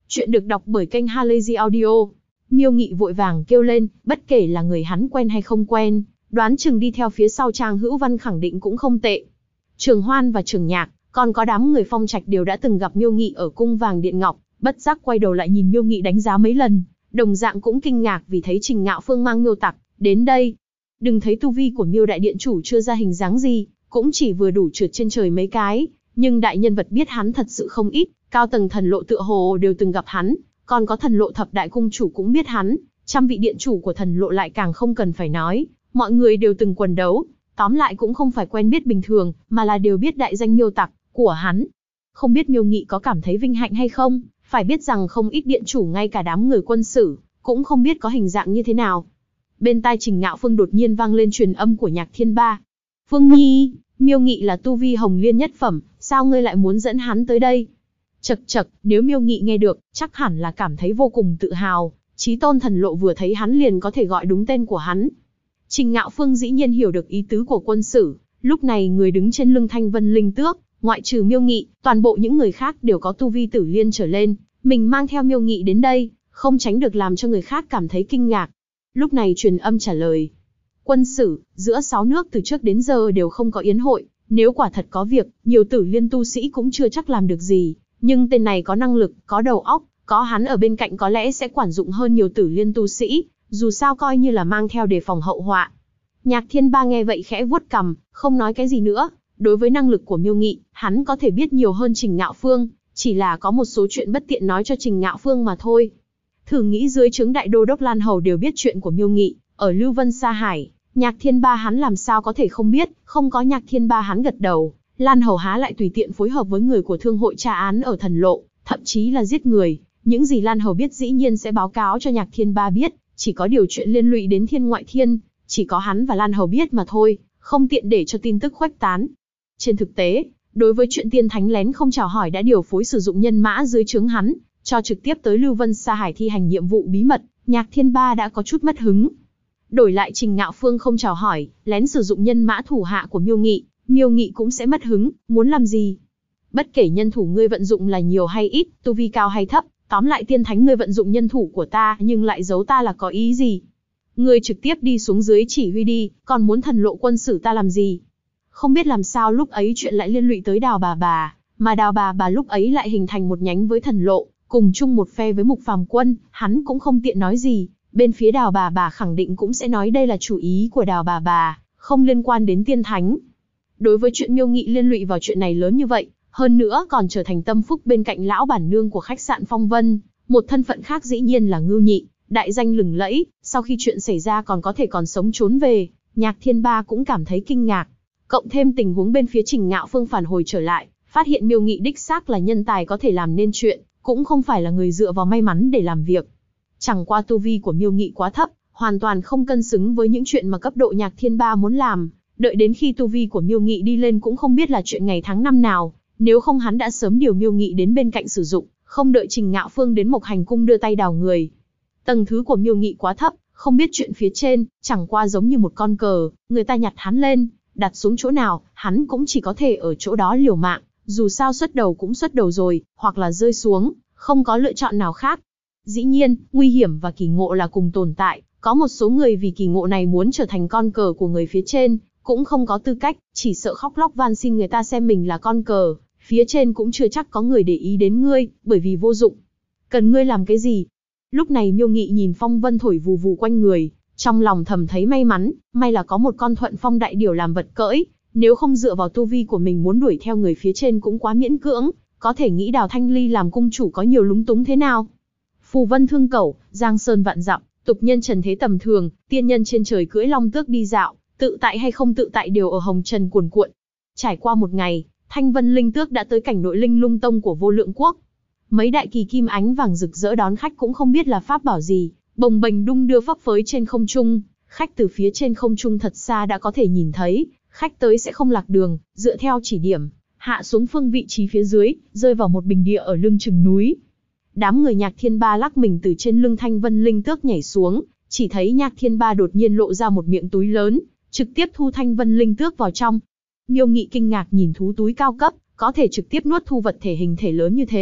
Chuyện được đọc bởi kênh Halazy Audio. Miêu Nghị vội vàng kêu lên, bất kể là người hắn quen hay không quen, đoán chừng đi theo phía sau Trang Hữu Văn khẳng định cũng không tệ. Trường Hoan và Trường Nhạc, còn có đám người Phong Trạch đều đã từng gặp Miêu Nghị ở cung vàng điện ngọc, bất giác quay đầu lại nhìn Miêu Nghị đánh giá mấy lần, đồng dạng cũng kinh ngạc vì thấy Trình Ngạo Phương mang Miêu Tặc đến đây. Đừng thấy tu vi của Miêu đại điện chủ chưa ra hình dáng gì, cũng chỉ vừa đủ trượt trên trời mấy cái, nhưng đại nhân vật biết hắn thật sự không ít, cao tầng thần lộ tựa hồ đều từng gặp hắn, còn có thần lộ thập đại cung chủ cũng biết hắn, trăm vị điện chủ của thần lộ lại càng không cần phải nói, mọi người đều từng quần đấu, tóm lại cũng không phải quen biết bình thường, mà là đều biết đại danh Miêu Tặc của hắn. Không biết Miêu Nghị có cảm thấy vinh hạnh hay không, phải biết rằng không ít điện chủ ngay cả đám người quân sử, cũng không biết có hình dạng như thế nào. Bên tai Trình Ngạo Phương đột nhiên vang lên truyền âm của Nhạc Thiên Ba. Phương Nhi, Miêu Nghị là tu vi hồng liên nhất phẩm, sao ngươi lại muốn dẫn hắn tới đây? Chậc chậc, nếu Miêu Nghị nghe được, chắc hẳn là cảm thấy vô cùng tự hào, Chí Tôn thần lộ vừa thấy hắn liền có thể gọi đúng tên của hắn. Trình Ngạo Phương dĩ nhiên hiểu được ý tứ của quân sử, lúc này người đứng trên lưng Thanh Vân Linh Tước, ngoại trừ Miêu Nghị, toàn bộ những người khác đều có tu vi tử liên trở lên, mình mang theo Miêu Nghị đến đây, không tránh được làm cho người khác cảm thấy kinh ngạc. Lúc này truyền âm trả lời. Quân sử, giữa 6 nước từ trước đến giờ đều không có yến hội, nếu quả thật có việc, nhiều tử liên tu sĩ cũng chưa chắc làm được gì, nhưng tên này có năng lực, có đầu óc, có hắn ở bên cạnh có lẽ sẽ quản dụng hơn nhiều tử liên tu sĩ, dù sao coi như là mang theo đề phòng hậu họa. Nhạc Thiên Ba nghe vậy khẽ vuốt cằm, không nói cái gì nữa, đối với năng lực của Miêu Nghị, hắn có thể biết nhiều hơn Trình Ngạo Phương, chỉ là có một số chuyện bất tiện nói cho Trình Ngạo Phương mà thôi. Thử nghĩ dưới trướng đại đô đốc Lan Hầu đều biết chuyện của Miêu Nghị, ở Lưu Vân Sa Hải, Nhạc Thiên Ba hắn làm sao có thể không biết, không có Nhạc Thiên Ba hắn gật đầu, Lan Hầu há lại tùy tiện phối hợp với người của thương hội tra án ở thần lộ, thậm chí là giết người, những gì Lan Hầu biết dĩ nhiên sẽ báo cáo cho Nhạc Thiên Ba biết, chỉ có điều chuyện liên lụy đến thiên ngoại thiên, chỉ có hắn và Lan Hầu biết mà thôi, không tiện để cho tin tức khuếch tán. Trên thực tế, đối với chuyện tiên thánh lén không chào hỏi đã điều phối sử dụng nhân mã dưới trướng hắn, cho trực tiếp tới Lưu Vân Sa Hải thi hành nhiệm vụ bí mật, Nhạc Thiên Ba đã có chút mất hứng. Đổi lại Trình Ngạo Phương không chào hỏi, lén sử dụng nhân mã thủ hạ của Miêu Nghị cũng sẽ mất hứng, muốn làm gì? Bất kể nhân thủ ngươi vận dụng là nhiều hay ít, tu vi cao hay thấp, tóm lại tiên thánh ngươi vận dụng nhân thủ của ta nhưng lại giấu ta là có ý gì? Ngươi trực tiếp đi xuống dưới chỉ huy đi, còn muốn thần lộ quân sử ta làm gì? Không biết làm sao lúc ấy chuyện lại liên lụy tới Đào Bà, mà Đào Bà lúc ấy lại hình thành một nhánh với thần lộ, cùng chung một phe với Mục Phàm Quân, hắn cũng không tiện nói gì, bên phía Đào Bà khẳng định cũng sẽ nói đây là chủ ý của Đào Bà, không liên quan đến tiên thánh. Đối với chuyện Miêu Nghị liên lụy vào chuyện này lớn như vậy, hơn nữa còn trở thành tâm phúc bên cạnh lão bản nương của khách sạn Phong Vân, một thân phận khác dĩ nhiên là Ngưu Nhị, đại danh lừng lẫy, sau khi chuyện xảy ra còn có thể còn sống trốn về, Nhạc Thiên Ba cũng cảm thấy kinh ngạc. Cộng thêm tình huống bên phía Trình Ngạo Phương phản hồi trở lại, phát hiện Miêu Nghị đích xác là nhân tài có thể làm nên chuyện, cũng không phải là người dựa vào may mắn để làm việc. Chẳng qua tu vi của Miêu Nghị quá thấp, hoàn toàn không cân xứng với những chuyện mà cấp độ Nhạc Thiên Ba muốn làm, đợi đến khi tu vi của Miêu Nghị đi lên cũng không biết là chuyện ngày tháng năm nào, nếu không hắn đã sớm điều Miêu Nghị đến bên cạnh sử dụng, không đợi Trình Ngạo Phương đến Mộc Hành cung đưa tay đào người. Tầng thứ của Miêu Nghị quá thấp, không biết chuyện phía trên, chẳng qua giống như một con cờ, người ta nhặt hắn lên, đặt xuống chỗ nào, hắn cũng chỉ có thể ở chỗ đó liều mạng, dù sao xuất đầu cũng xuất đầu rồi, hoặc là rơi xuống, không có lựa chọn nào khác. Dĩ nhiên, nguy hiểm và kỳ ngộ là cùng tồn tại, có một số người vì kỳ ngộ này muốn trở thành con cờ của người phía trên, cũng không có tư cách, chỉ sợ khóc lóc van xin người ta xem mình là con cờ, phía trên cũng chưa chắc có người để ý đến ngươi, bởi vì vô dụng. Cần ngươi làm cái gì? Lúc này Miêu Nghị nhìn phong vân thổi vù vù quanh người, trong lòng thầm thấy may mắn, may là có một con thuận phong đại điểu làm vật cưỡi, nếu không dựa vào tu vi của mình muốn đuổi theo người phía trên cũng quá miễn cưỡng, có thể nghĩ Đào Thanh Ly làm cung chủ có nhiều lúng túng thế nào. Phù vân thương cẩu, giang sơn vạn dặm, tục nhân trần thế tầm thường, tiên nhân trên trời cưỡi long tước đi dạo, tự tại hay không tự tại đều ở hồng trần cuồn cuộn. Trải qua một ngày, Thanh Vân Linh Tước đã tới cảnh nội Linh Lung Tông của Vô Lượng Quốc. Mấy đại kỳ kim ánh vàng rực rỡ đón khách cũng không biết là pháp bảo gì, bồng bềnh đung đưa phấp phới trên không trung, khách từ phía trên không trung thật xa đã có thể nhìn thấy, khách tới sẽ không lạc đường, dựa theo chỉ điểm, hạ xuống phương vị trí phía dưới, rơi vào một bình địa ở lưng chừng núi. Đám người Nhạc Thiên Ba lắc mình từ trên lưng Thanh Vân Linh Tước nhảy xuống, chỉ thấy Nhạc Thiên Ba đột nhiên lộ ra một miệng túi lớn, trực tiếp thu Thanh Vân Linh Tước vào trong. Miêu Nghị kinh ngạc nhìn thú túi cao cấp, có thể trực tiếp nuốt thu vật thể hình thể lớn như thế,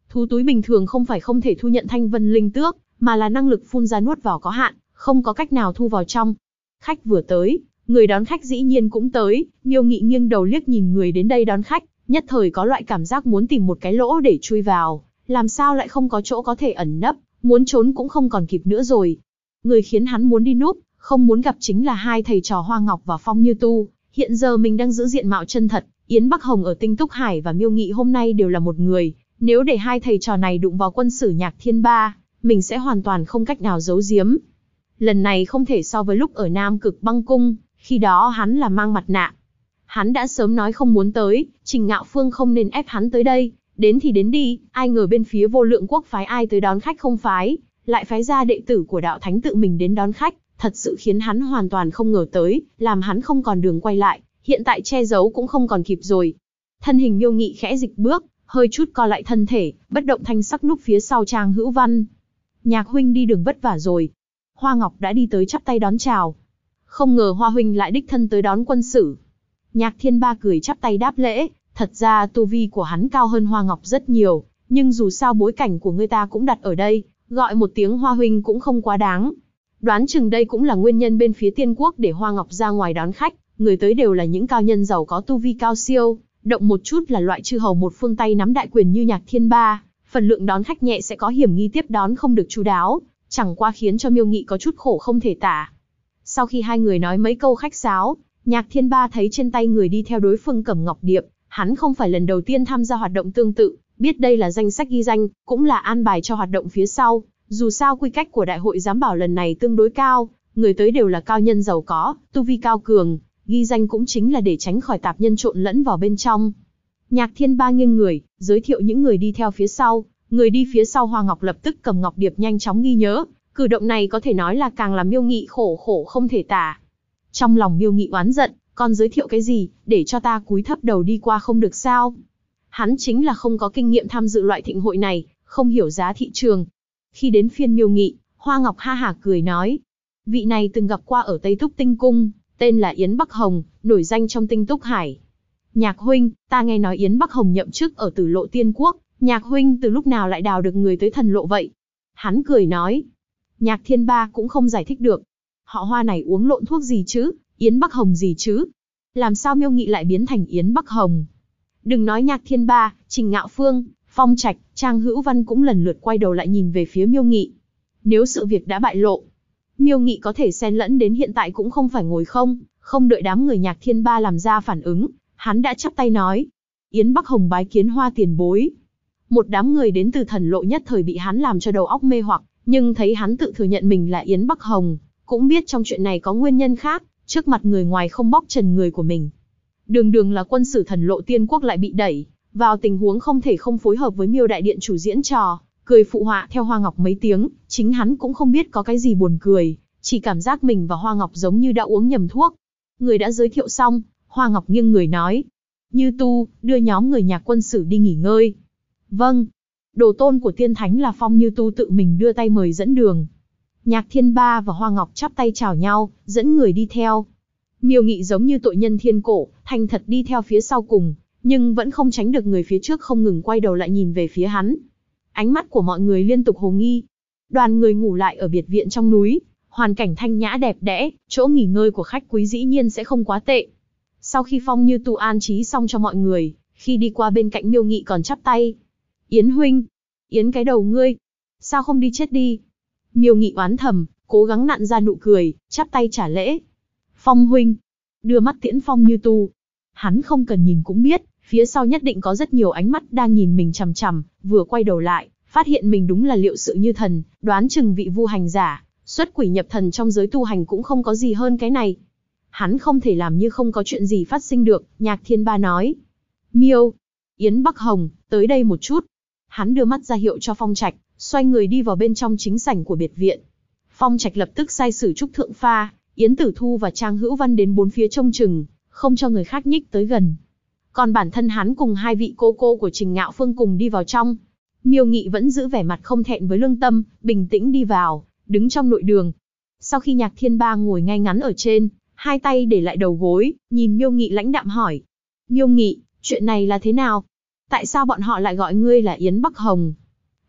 Thú túi bình thường không phải không thể thu nhận thanh vân linh tước, mà là năng lực phun ra nuốt vào có hạn, không có cách nào thu vào trong. Khách vừa tới, người đón khách dĩ nhiên cũng tới, Miêu Nghị nghiêng đầu liếc nhìn người đến đây đón khách, nhất thời có loại cảm giác muốn tìm một cái lỗ để chui vào, làm sao lại không có chỗ có thể ẩn nấp, muốn trốn cũng không còn kịp nữa rồi. Người khiến hắn muốn đi núp, không muốn gặp chính là hai thầy trò Hoa Ngọc và Phong Như Tu, hiện giờ mình đang giữ diện mạo chân thật, Yến Bắc Hồng ở Tinh Túc Hải và Miêu Nghị hôm nay đều là một người, nếu để hai thầy trò này đụng vào quân sử Nhạc Thiên Ba, mình sẽ hoàn toàn không cách nào giấu giếm. Lần này không thể so với lúc ở Nam Cực Băng Cung, khi đó hắn là mang mặt nạ. Hắn đã sớm nói không muốn tới, Trình Ngạo Phương không nên ép hắn tới đây, đến thì đến đi, ai ngờ bên phía Vô Lượng Quốc phái ai tới đón khách không phái, lại phái ra đệ tử của đạo thánh tự mình đến đón khách, thật sự khiến hắn hoàn toàn không ngờ tới, làm hắn không còn đường quay lại, hiện tại che giấu cũng không còn kịp rồi. Thân hình Miêu Nghị khẽ dịch bước, hơi chút co lại thân thể, bất động thanh sắc núp phía sau Trang Hữu Văn. Nhạc huynh đi đường vất vả rồi. Hoa Ngọc đã đi tới chắp tay đón chào. Không ngờ Hoa huynh lại đích thân tới đón quân sử. Nhạc Thiên Ba cười chắp tay đáp lễ, thật ra tu vi của hắn cao hơn Hoa Ngọc rất nhiều, nhưng dù sao bối cảnh của người ta cũng đặt ở đây, gọi một tiếng Hoa huynh cũng không quá đáng. Đoán chừng đây cũng là nguyên nhân bên phía Tiên Quốc để Hoa Ngọc ra ngoài đón khách, người tới đều là những cao nhân giàu có tu vi cao siêu, động một chút là loại chư hầu một phương tay nắm đại quyền như Nhạc Thiên Ba, phần lượng đón khách nhẹ sẽ có hiểm nghi tiếp đón không được chu đáo, chẳng qua khiến cho Miêu Nghị có chút khổ không thể tả. Sau khi hai người nói mấy câu khách sáo, Nhạc Thiên Ba thấy trên tay người đi theo đối phương cầm ngọc điệp, hắn không phải lần đầu tiên tham gia hoạt động tương tự, biết đây là danh sách ghi danh, cũng là an bài cho hoạt động phía sau, dù sao quy cách của đại hội giám bảo lần này tương đối cao, người tới đều là cao nhân giàu có, tu vi cao cường, ghi danh cũng chính là để tránh khỏi tạp nhân trộn lẫn vào bên trong. Nhạc Thiên Ba nghiêng người, giới thiệu những người đi theo phía sau, người đi phía sau Hoa Ngọc lập tức cầm ngọc điệp nhanh chóng ghi nhớ, cử động này có thể nói là càng làm Miêu Nghị khổ không thể tả. Trong lòng Miêu Nghị oán giận, còn giới thiệu cái gì, để cho ta cúi thấp đầu đi qua không được sao? Hắn chính là không có kinh nghiệm tham dự loại thịnh hội này, không hiểu giá thị trường. Khi đến phiên Miêu Nghị, Hoa Ngọc ha hả cười nói, vị này từng gặp qua ở Tây Túc Tinh Cung, tên là Yến Bắc Hồng, nổi danh trong Tinh Túc Hải. Nhạc huynh, ta nghe nói Yến Bắc Hồng nhậm chức ở Tử Lộ Tiên Quốc, Nhạc huynh từ lúc nào lại đào được người tới thần lộ vậy? Hắn cười nói. Nhạc Thiên Ba cũng không giải thích được. Họ Hoa này uống lộn thuốc gì chứ, Yến Bắc Hồng gì chứ? Làm sao Miêu Nghị lại biến thành Yến Bắc Hồng? Đừng nói Nhạc Thiên Ba, Trình Ngạo Phương, Phong Trạch, Trang Hữu Văn cũng lần lượt quay đầu lại nhìn về phía Miêu Nghị. Nếu sự việc đã bại lộ, Miêu Nghị có thể xen lẫn đến hiện tại cũng không phải ngồi không đợi đám người Nhạc Thiên Ba làm ra phản ứng, hắn đã chắp tay nói. Yến Bắc Hồng bái kiến Hoa tiền bối. Một đám người đến từ thần lộ nhất thời bị hắn làm cho đầu óc mê hoặc, nhưng thấy hắn tự thừa nhận mình là Yến Bắc Hồng, cũng biết trong chuyện này có nguyên nhân khác, trước mặt người ngoài không bóc trần người của mình. Đường đường là quân sử thần lộ Tiên Quốc lại bị đẩy vào tình huống không thể không phối hợp với Miêu đại điện chủ diễn trò, cười phụ họa theo Hoa Ngọc mấy tiếng, chính hắn cũng không biết có cái gì buồn cười, chỉ cảm giác mình và Hoa Ngọc giống như đã uống nhầm thuốc. Người đã giới thiệu xong, Hoa Ngọc nghiêng người nói, Như Tu, đưa nhóm người Nhạc quân sử đi nghỉ ngơi. Vâng. Đồ tôn của tiên thánh là Phong Như Tu tự mình đưa tay mời dẫn đường. Nhạc Thiên Ba và Hoa Ngọc chắp tay chào nhau, dẫn người đi theo. Miêu Nghị giống như tội nhân thiên cổ, thành thật đi theo phía sau cùng, nhưng vẫn không tránh được người phía trước không ngừng quay đầu lại nhìn về phía hắn. Ánh mắt của mọi người liên tục hồ nghi. Đoàn người ngủ lại ở biệt viện trong núi, hoàn cảnh thanh nhã đẹp đẽ, chỗ nghỉ ngơi của khách quý dĩ nhiên sẽ không quá tệ. Sau khi Phong Như Tu an trí xong cho mọi người, khi đi qua bên cạnh Miêu Nghị còn chắp tay. Yến huynh, Yến cái đầu ngươi, sao không đi chết đi? Miêu Nghị oán thầm, cố gắng nặn ra nụ cười, chắp tay trả lễ. Phong huynh, đưa mắt tiễn Phong Như Tu. Hắn không cần nhìn cũng biết, phía sau nhất định có rất nhiều ánh mắt đang nhìn mình chằm chằm, vừa quay đầu lại, phát hiện mình đúng là liệu sự như thần, đoán chừng vị vu hành giả, xuất quỷ nhập thần trong giới tu hành cũng không có gì hơn cái này. Hắn không thể làm như không có chuyện gì phát sinh được, Nhạc Thiên Ba nói. Miêu, Yến Bắc Hồng, tới đây một chút. Hắn đưa mắt ra hiệu cho Phong Trạch, xoay người đi vào bên trong chính sảnh của biệt viện. Phong Trạch lập tức sai sử Trúc Thượng Pha, Yến Tử Thu và Trang Hữu Văn đến bốn phía trông chừng, không cho người khác nhích tới gần. Còn bản thân hắn cùng hai vị cô của Trình Ngạo Phương cùng đi vào trong. Miêu Nghị vẫn giữ vẻ mặt không thẹn với lương tâm, bình tĩnh đi vào, đứng trong nội đường. Sau khi Nhạc Thiên Ba ngồi ngay ngắn ở trên, hai tay để lại đầu gối, nhìn Miêu Nghị lãnh đạm hỏi. Miêu Nghị, chuyện này là thế nào? Tại sao bọn họ lại gọi ngươi là Yến Bắc Hồng?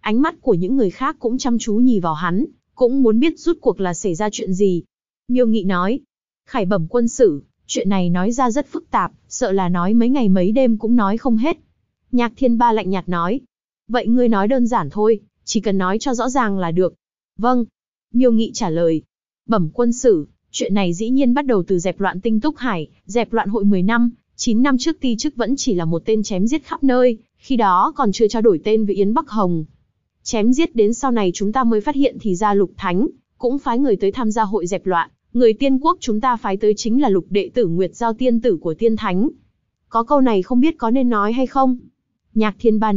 Ánh mắt của những người khác cũng chăm chú nhìn vào hắn, cũng muốn biết rút cuộc là xảy ra chuyện gì. Miêu Nghị nói, Khải Bẩm quân sử, chuyện này nói ra rất phức tạp, sợ là nói mấy ngày mấy đêm cũng nói không hết. Nhạc Thiên Ba lạnh nhạt nói, vậy ngươi nói đơn giản thôi, chỉ cần nói cho rõ ràng là được. Vâng. Miêu Nghị trả lời, bẩm quân sử, chuyện này dĩ nhiên bắt đầu từ dẹp loạn Tinh Túc Hải, dẹp loạn hội 10 năm, 9 năm trước Ti Chức vẫn chỉ là một tên chém giết khắp nơi, khi đó còn chưa trao đổi tên với Yến Bắc Hồng. Chém giết đến sau này chúng ta mới phát hiện thì ra Lục Thánh cũng phái người tới tham gia hội dẹp loạn, người Tiên Quốc chúng ta phái tới chính là Lục đệ tử Nguyệt Giao tiên tử của Tiên Thánh. Có câu này không biết có nên nói hay không? Nhạc Thiên Ba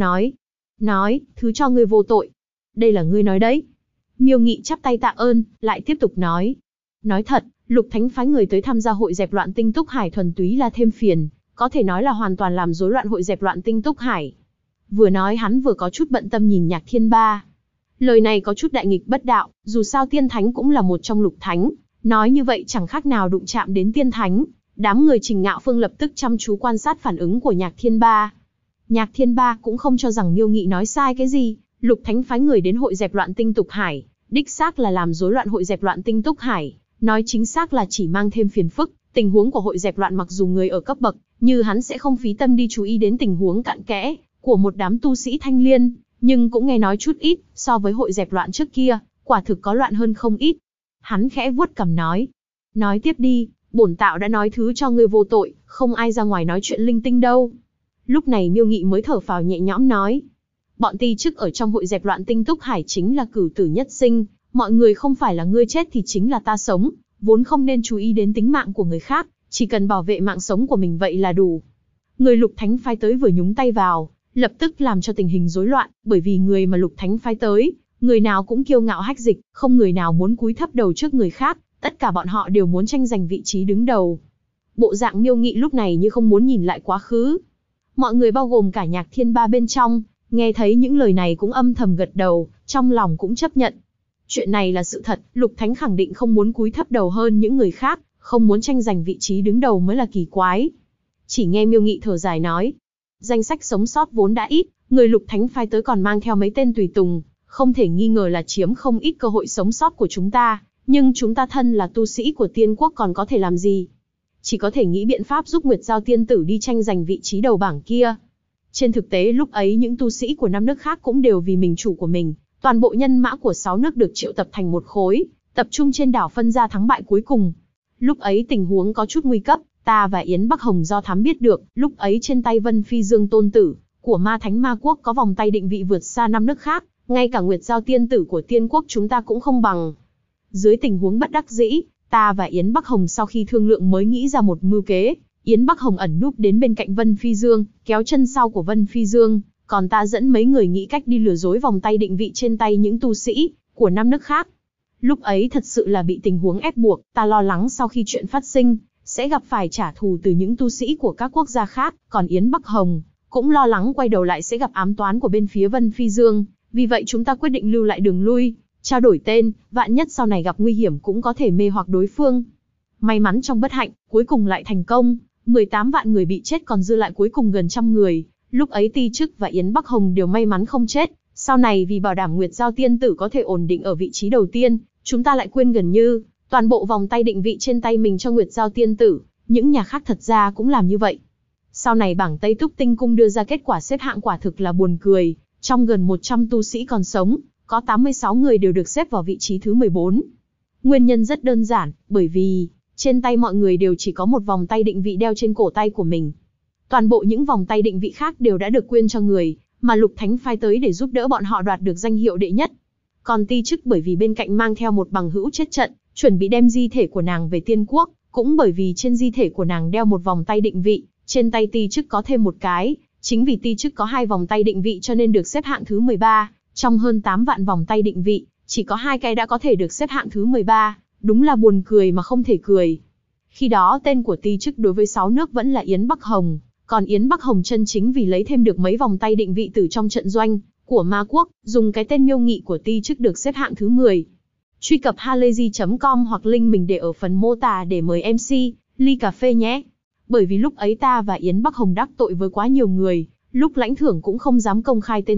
nói, thứ cho ngươi vô tội. Đây là ngươi nói đấy. Miêu Nghị chắp tay tạ ơn, lại tiếp tục nói thật, Lục Thánh phái người tới tham gia hội dẹp loạn Tinh Túc Hải thuần túy là thêm phiền, có thể nói là hoàn toàn làm rối loạn hội dẹp loạn Tinh Túc Hải. Vừa nói hắn vừa có chút bận tâm nhìn Nhạc Thiên Ba. Lời này có chút đại nghịch bất đạo, dù sao Tiên Thánh cũng là một trong Lục Thánh, nói như vậy chẳng khác nào đụng chạm đến Tiên Thánh. Đám người Trình Ngạo Phương lập tức chăm chú quan sát phản ứng của Nhạc Thiên Ba. Nhạc Thiên Ba cũng không cho rằng Miêu Nghị nói sai cái gì, Lục Thánh phái người đến hội dẹp loạn Tinh Túc Hải, đích xác là làm rối loạn hội dẹp loạn Tinh Túc Hải, nói chính xác là chỉ mang thêm phiền phức. Tình huống của hội dẹp loạn mặc dù người ở cấp bậc như hắn sẽ không phí tâm đi chú ý đến tình huống cặn kẽ của một đám tu sĩ Thanh Liên, nhưng cũng nghe nói chút ít, so với hội dẹp loạn trước kia, quả thực có loạn hơn không ít. Hắn khẽ vuốt cằm nói tiếp đi, bổn tạo đã nói thứ cho ngươi vô tội, không ai ra ngoài nói chuyện linh tinh đâu. Lúc này Miêu Nghị mới thở phào nhẹ nhõm nói, bọn Ti Chức ở trong hội dẹp loạn Tinh Túc Hải chính là cửu tử nhất sinh, mọi người không phải là ngươi chết thì chính là ta sống, vốn không nên chú ý đến tính mạng của người khác, chỉ cần bảo vệ mạng sống của mình vậy là đủ. Người Lục Thánh phái tới vừa nhúng tay vào, lập tức làm cho tình hình rối loạn, bởi vì người mà Lục Thánh phái tới, người nào cũng kiêu ngạo hách dịch, không người nào muốn cúi thấp đầu trước người khác, tất cả bọn họ đều muốn tranh giành vị trí đứng đầu. Bộ dạng Miêu Nghị lúc này như không muốn nhìn lại quá khứ. Mọi người bao gồm cả Nhạc Thiên Ba bên trong, nghe thấy những lời này cũng âm thầm gật đầu, trong lòng cũng chấp nhận. Chuyện này là sự thật, Lục Thánh khẳng định không muốn cúi thấp đầu hơn những người khác, không muốn tranh giành vị trí đứng đầu mới là kỳ quái. Chỉ nghe Miêu Nghị thở dài nói, danh sách sống sót vốn đã ít, người Lục Thánh phái tới còn mang theo mấy tên tùy tùng, không thể nghi ngờ là chiếm không ít cơ hội sống sót của chúng ta, nhưng chúng ta thân là tu sĩ của Tiên Quốc còn có thể làm gì? Chỉ có thể nghĩ biện pháp giúp Nguyệt Giao tiên tử đi tranh giành vị trí đầu bảng kia. Trên thực tế lúc ấy những tu sĩ của 5 nước khác cũng đều vì mình chủ của mình, toàn bộ nhân mã của 6 nước được triệu tập thành một khối, tập trung trên đảo phân ra thắng bại cuối cùng. Lúc ấy tình huống có chút nguy cấp, ta và Yến Bắc Hồng do thám biết được, lúc ấy trên tay Vân Phi Dương tôn tử của Ma Thánh Ma Quốc có vòng tay định vị vượt xa 5 nước khác, ngay cả Nguyệt Giao tiên tử của Tiên Quốc chúng ta cũng không bằng. Dưới tình huống bất đắc dĩ, ta và Yến Bắc Hồng sau khi thương lượng mới nghĩ ra một mưu kế. Yến Bắc Hồng ẩn núp đến bên cạnh Vân Phi Dương, kéo chân sau của Vân Phi Dương, còn ta dẫn mấy người nghĩ cách đi lừa dối vòng tay định vị trên tay những tu sĩ của 5 nước khác. Lúc ấy thật sự là bị tình huống ép buộc, ta lo lắng sau khi chuyện phát sinh, sẽ gặp phải trả thù từ những tu sĩ của các quốc gia khác, còn Yến Bắc Hồng cũng lo lắng quay đầu lại sẽ gặp ám toán của bên phía Vân Phi Dương, vì vậy chúng ta quyết định lưu lại đường lui, trao đổi tên, vạn nhất sau này gặp nguy hiểm cũng có thể mê hoặc đối phương. May mắn trong bất hạnh, cuối cùng lại thành công, 18 vạn người bị chết còn dư lại cuối cùng gần 100 người. Lúc ấy Ti Chức và Yến Bắc Hồng đều may mắn không chết, sau này vì bảo đảm Nguyệt Giao tiên tử có thể ổn định ở vị trí đầu tiên, chúng ta lại quên gần như toàn bộ vòng tay định vị trên tay mình cho Nguyệt Giao tiên tử, những nhà khác thật ra cũng làm như vậy. Sau này bảng Tây Túc Tinh Cung đưa ra kết quả xếp hạng quả thực là buồn cười, trong gần 100 tu sĩ còn sống, có 86 người đều được xếp vào vị trí thứ 14. Nguyên nhân rất đơn giản, bởi vì trên tay mọi người đều chỉ có một vòng tay định vị đeo trên cổ tay của mình. Toàn bộ những vòng tay định vị khác đều đã được quyên cho người mà Lục Thánh phái tới để giúp đỡ bọn họ đoạt được danh hiệu đệ nhất. Còn Ti Chức bởi vì bên cạnh mang theo một bằng hữu chết trận, chuẩn bị đem di thể của nàng về Tiên Quốc, cũng bởi vì trên di thể của nàng đeo một vòng tay định vị, trên tay Ti Chức có thêm một cái, chính vì Ti Chức có 2 vòng tay định vị cho nên được xếp hạng thứ 13, trong hơn 8 vạn vòng tay định vị, chỉ có 2 cái đã có thể được xếp hạng thứ 13, đúng là buồn cười mà không thể cười. Khi đó tên của Ti Chức đối với 6 nước vẫn là Yến Bắc Hồng, còn Yến Bắc Hồng chân chính vì lấy thêm được mấy vòng tay định vị từ trong trận doanh của Ma Quốc, dùng cái tên Miêu Nghị của Ti Chức được xếp hạng thứ 10. Truy cập halayzi.com hoặc link mình để ở phần mô tả để mời MC ly cà phê nhé. Bởi vì lúc ấy ta và Yến Bắc Hồng đắc tội với quá nhiều người, lúc lãnh thưởng cũng không dám công khai tên thật,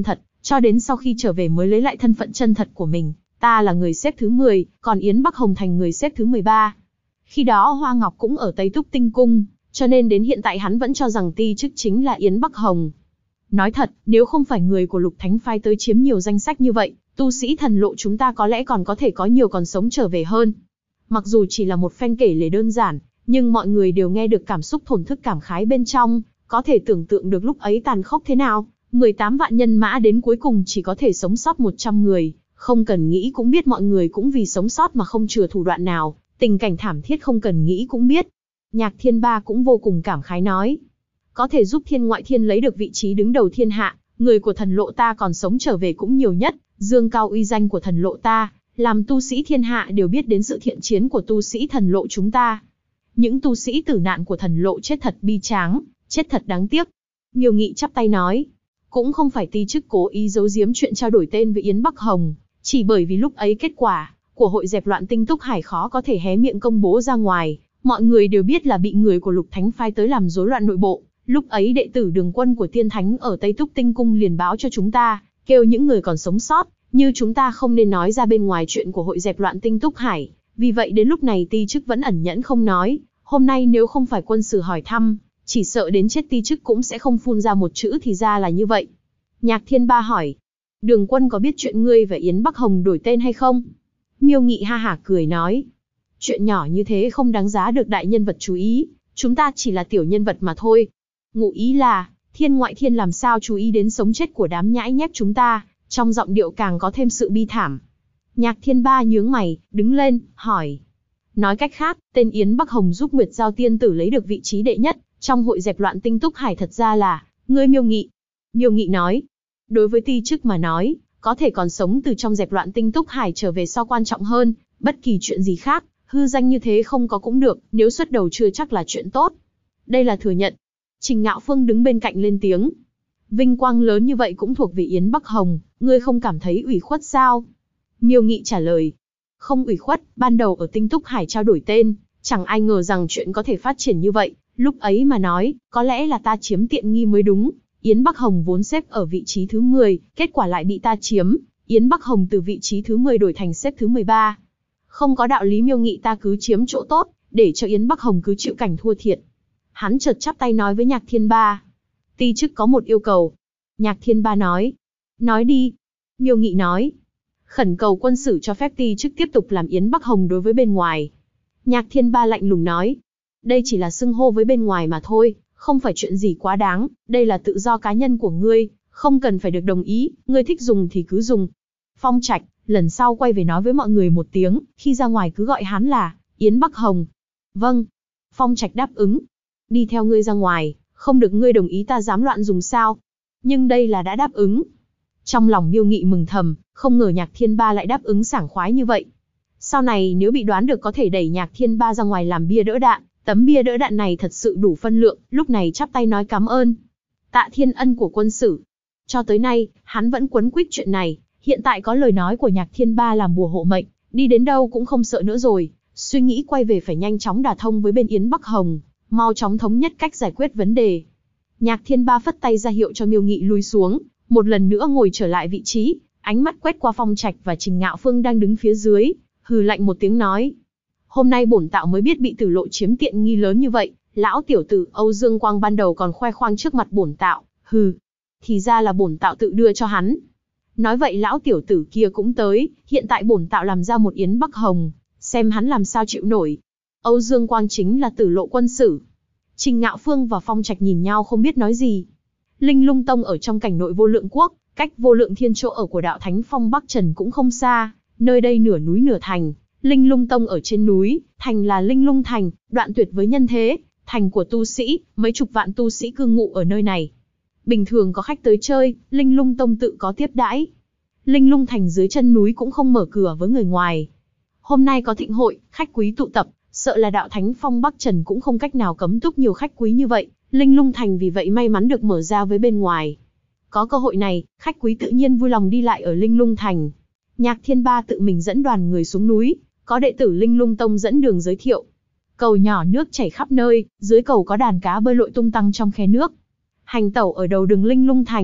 Cho đến sau khi trở về mới lấy lại thân phận chân thật của mình, ta là người xếp thứ 10, còn Yến Bắc Hồng thành người xếp thứ 13. Khi đó Hoa Ngọc cũng ở Tây Túc Tinh Cung, cho nên đến hiện tại hắn vẫn cho rằng ti chức chính là Yến Bắc Hồng. Nói thật, nếu không phải người của Lục Thánh phái tới chiếm nhiều danh sách như vậy, tu sĩ thần lộ chúng ta có lẽ còn có thể có nhiều còn sống trở về hơn. Mặc dù chỉ là một phen kể lể đơn giản, nhưng mọi người đều nghe được cảm xúc thổn thức cảm khái bên trong, có thể tưởng tượng được lúc ấy tàn khốc thế nào. 18 vạn nhân mã đến cuối cùng chỉ có thể sống sót 100 người, không cần nghĩ cũng biết mọi người cũng vì sống sót mà không chừa thủ đoạn nào, tình cảnh thảm thiết không cần nghĩ cũng biết. Nhạc Thiên Ba cũng vô cùng cảm khái nói, có thể giúp Thiên Ngoại Thiên lấy được vị trí đứng đầu thiên hạ, người của thần lộ ta còn sống trở về cũng nhiều nhất, dương cao uy danh của thần lộ ta, làm tu sĩ thiên hạ đều biết đến sự thiện chiến của tu sĩ thần lộ chúng ta. Những tu sĩ tử nạn của thần lộ chết thật bi tráng, chết thật đáng tiếc. Miêu Nghị chắp tay nói, cũng không phải ti chức cố ý giấu giếm chuyện trao đổi tên với Yến Bắc Hồng, chỉ bởi vì lúc ấy kết quả của hội dẹp loạn Tinh Túc Hải khó có thể hé miệng công bố ra ngoài, mọi người đều biết là bị người của Lục Thánh phái tới làm rối loạn nội bộ. Lúc ấy đệ tử Đường Quân của Tiên Thánh ở Tây Túc Tinh Cung liền báo cho chúng ta, kêu những người còn sống sót, như chúng ta không nên nói ra bên ngoài chuyện của hội dẹp loạn Tinh Túc Hải. Vì vậy đến lúc này ti chức vẫn ẩn nhẫn không nói, hôm nay nếu không phải quân sử hỏi thăm, chỉ sợ đến chết ti chức cũng sẽ không phun ra một chữ thì ra là như vậy. Nhạc Thiên Ba hỏi, Đường Quân có biết chuyện ngươi và Yến Bắc Hồng đổi tên hay không? Miêu Nghị ha hả cười nói, chuyện nhỏ như thế không đáng giá được đại nhân vật chú ý, chúng ta chỉ là tiểu nhân vật mà thôi. Ngụ ý là, Thiên Ngoại Thiên làm sao chú ý đến sống chết của đám nhãi nhép chúng ta, trong giọng điệu càng có thêm sự bi thảm. Nhạc Thiên Ba nhướng mày, đứng lên, hỏi. Nói cách khác, tên Yến Bắc Hồng giúp Nguyệt Giao Tiên Tử lấy được vị trí đệ nhất, trong hội dẹp loạn Tinh Túc Hải thật ra là, ngươi Miêu Nghị. Miêu Nghị nói, đối với ti chức mà nói, có thể còn sống từ trong dẹp loạn Tinh Túc Hải trở về sau quan trọng hơn, bất kỳ chuyện gì khác, hư danh như thế không có cũng được, nếu xuất đầu chưa chắc là chuyện tốt. Đây là thừa nhận. Trình Ngạo Phương đứng bên cạnh lên tiếng. Vinh quang lớn như vậy cũng thuộc về Yến Bắc Hồng, ngươi không cảm thấy ủy khuất sao? Miêu Nghị trả lời. Không ủy khuất, ban đầu ở Tinh Túc Hải trao đổi tên, chẳng ai ngờ rằng chuyện có thể phát triển như vậy, lúc ấy mà nói, có lẽ là ta chiếm tiện nghi mới đúng. Yến Bắc Hồng vốn xếp ở vị trí thứ 10, kết quả lại bị ta chiếm, Yến Bắc Hồng từ vị trí thứ 10 đổi thành xếp thứ 13. Không có đạo lý Miêu Nghị ta cứ chiếm chỗ tốt, để cho Yến Bắc Hồng cứ chịu cảnh thua thiệt. Hắn chợt chắp tay nói với Nhạc Thiên Ba. Ti chức có một yêu cầu. Nhạc Thiên Ba nói. Nói đi. Miêu Nghị nói. Khẩn cầu quân sử cho phép ti chức tiếp tục làm Yến Bắc Hồng đối với bên ngoài. Nhạc Thiên Ba lạnh lùng nói. Đây chỉ là xưng hô với bên ngoài mà thôi, không phải chuyện gì quá đáng, đây là tự do cá nhân của ngươi, không cần phải được đồng ý, ngươi thích dùng thì cứ dùng. Phong Trạch, lần sau quay về nói với mọi người một tiếng, khi ra ngoài cứ gọi hắn là Yến Bắc Hồng. Vâng. Phong Trạch đáp ứng. Đi theo ngươi ra ngoài, không được ngươi đồng ý ta dám loạn dùng sao? Nhưng đây là đã đáp ứng. Trong lòng Miêu Nghị mừng thầm, không ngờ Nhạc Thiên Ba lại đáp ứng sảng khoái như vậy. Sau này nếu bị đoán được có thể đẩy Nhạc Thiên Ba ra ngoài làm bia đỡ đạn, tấm bia đỡ đạn này thật sự đủ phân lượng, lúc này chắp tay nói cảm ơn. Tạ thiên ân của quân sử. Cho tới nay, hắn vẫn quấn quýt chuyện này, hiện tại có lời nói của Nhạc Thiên Ba làm bùa hộ mệnh, đi đến đâu cũng không sợ nữa rồi, suy nghĩ quay về phải nhanh chóng đả thông với bên Yến Bắc Hồng, mau chóng thống nhất cách giải quyết vấn đề. Nhạc Thiên Ba phất tay ra hiệu cho Miêu Nghị lui xuống, một lần nữa ngồi trở lại vị trí, ánh mắt quét qua Phong Trạch và Trình Ngạo Phương đang đứng phía dưới, hừ lạnh một tiếng nói. Hôm nay bổn tạo mới biết bị Tử Lộ chiếm tiện nghi lớn như vậy, lão tiểu tử Âu Dương Quang ban đầu còn khoe khoang trước mặt bổn tạo, hừ, thì ra là bổn tạo tự đưa cho hắn. Nói vậy lão tiểu tử kia cũng tới, hiện tại bổn tạo làm ra một Yến Bắc Hồng, xem hắn làm sao chịu nổi. Âu Dương Quang chính là Tử Lộ quân sử. Trình Ngạo Phương và Phong Trạch nhìn nhau không biết nói gì. Linh Lung Tông ở trong cảnh nội Vô Lượng Quốc, cách Vô Lượng Thiên chỗ ở của đạo Thánh Phong Bắc Trần cũng không xa, nơi đây nửa núi nửa thành. Linh Lung Tông ở trên núi, thành là Linh Lung Thành, đoạn tuyệt với nhân thế, thành của tu sĩ, mấy chục vạn tu sĩ cư ngụ ở nơi này. Bình thường có khách tới chơi, Linh Lung Tông tự có tiếp đãi. Linh Lung Thành dưới chân núi cũng không mở cửa với người ngoài. Hôm nay có thịnh hội, khách quý tụ tập, sợ là đạo Thánh Phong Bắc Trần cũng không cách nào cấm túc nhiều khách quý như vậy, Linh Lung Thành vì vậy may mắn được mở ra với bên ngoài. Có cơ hội này, khách quý tự nhiên vui lòng đi lại ở Linh Lung Thành. Nhạc Thiên Ba tự mình dẫn đoàn người xuống núi, có đệ tử Linh Lung Tông dẫn đường giới thiệu. Cầu nhỏ nước chảy khắp nơi, dưới cầu có đàn cá bơi lội tung tăng trong khe nước. Hành tẩu ở đầu đường Linh Lung Thành,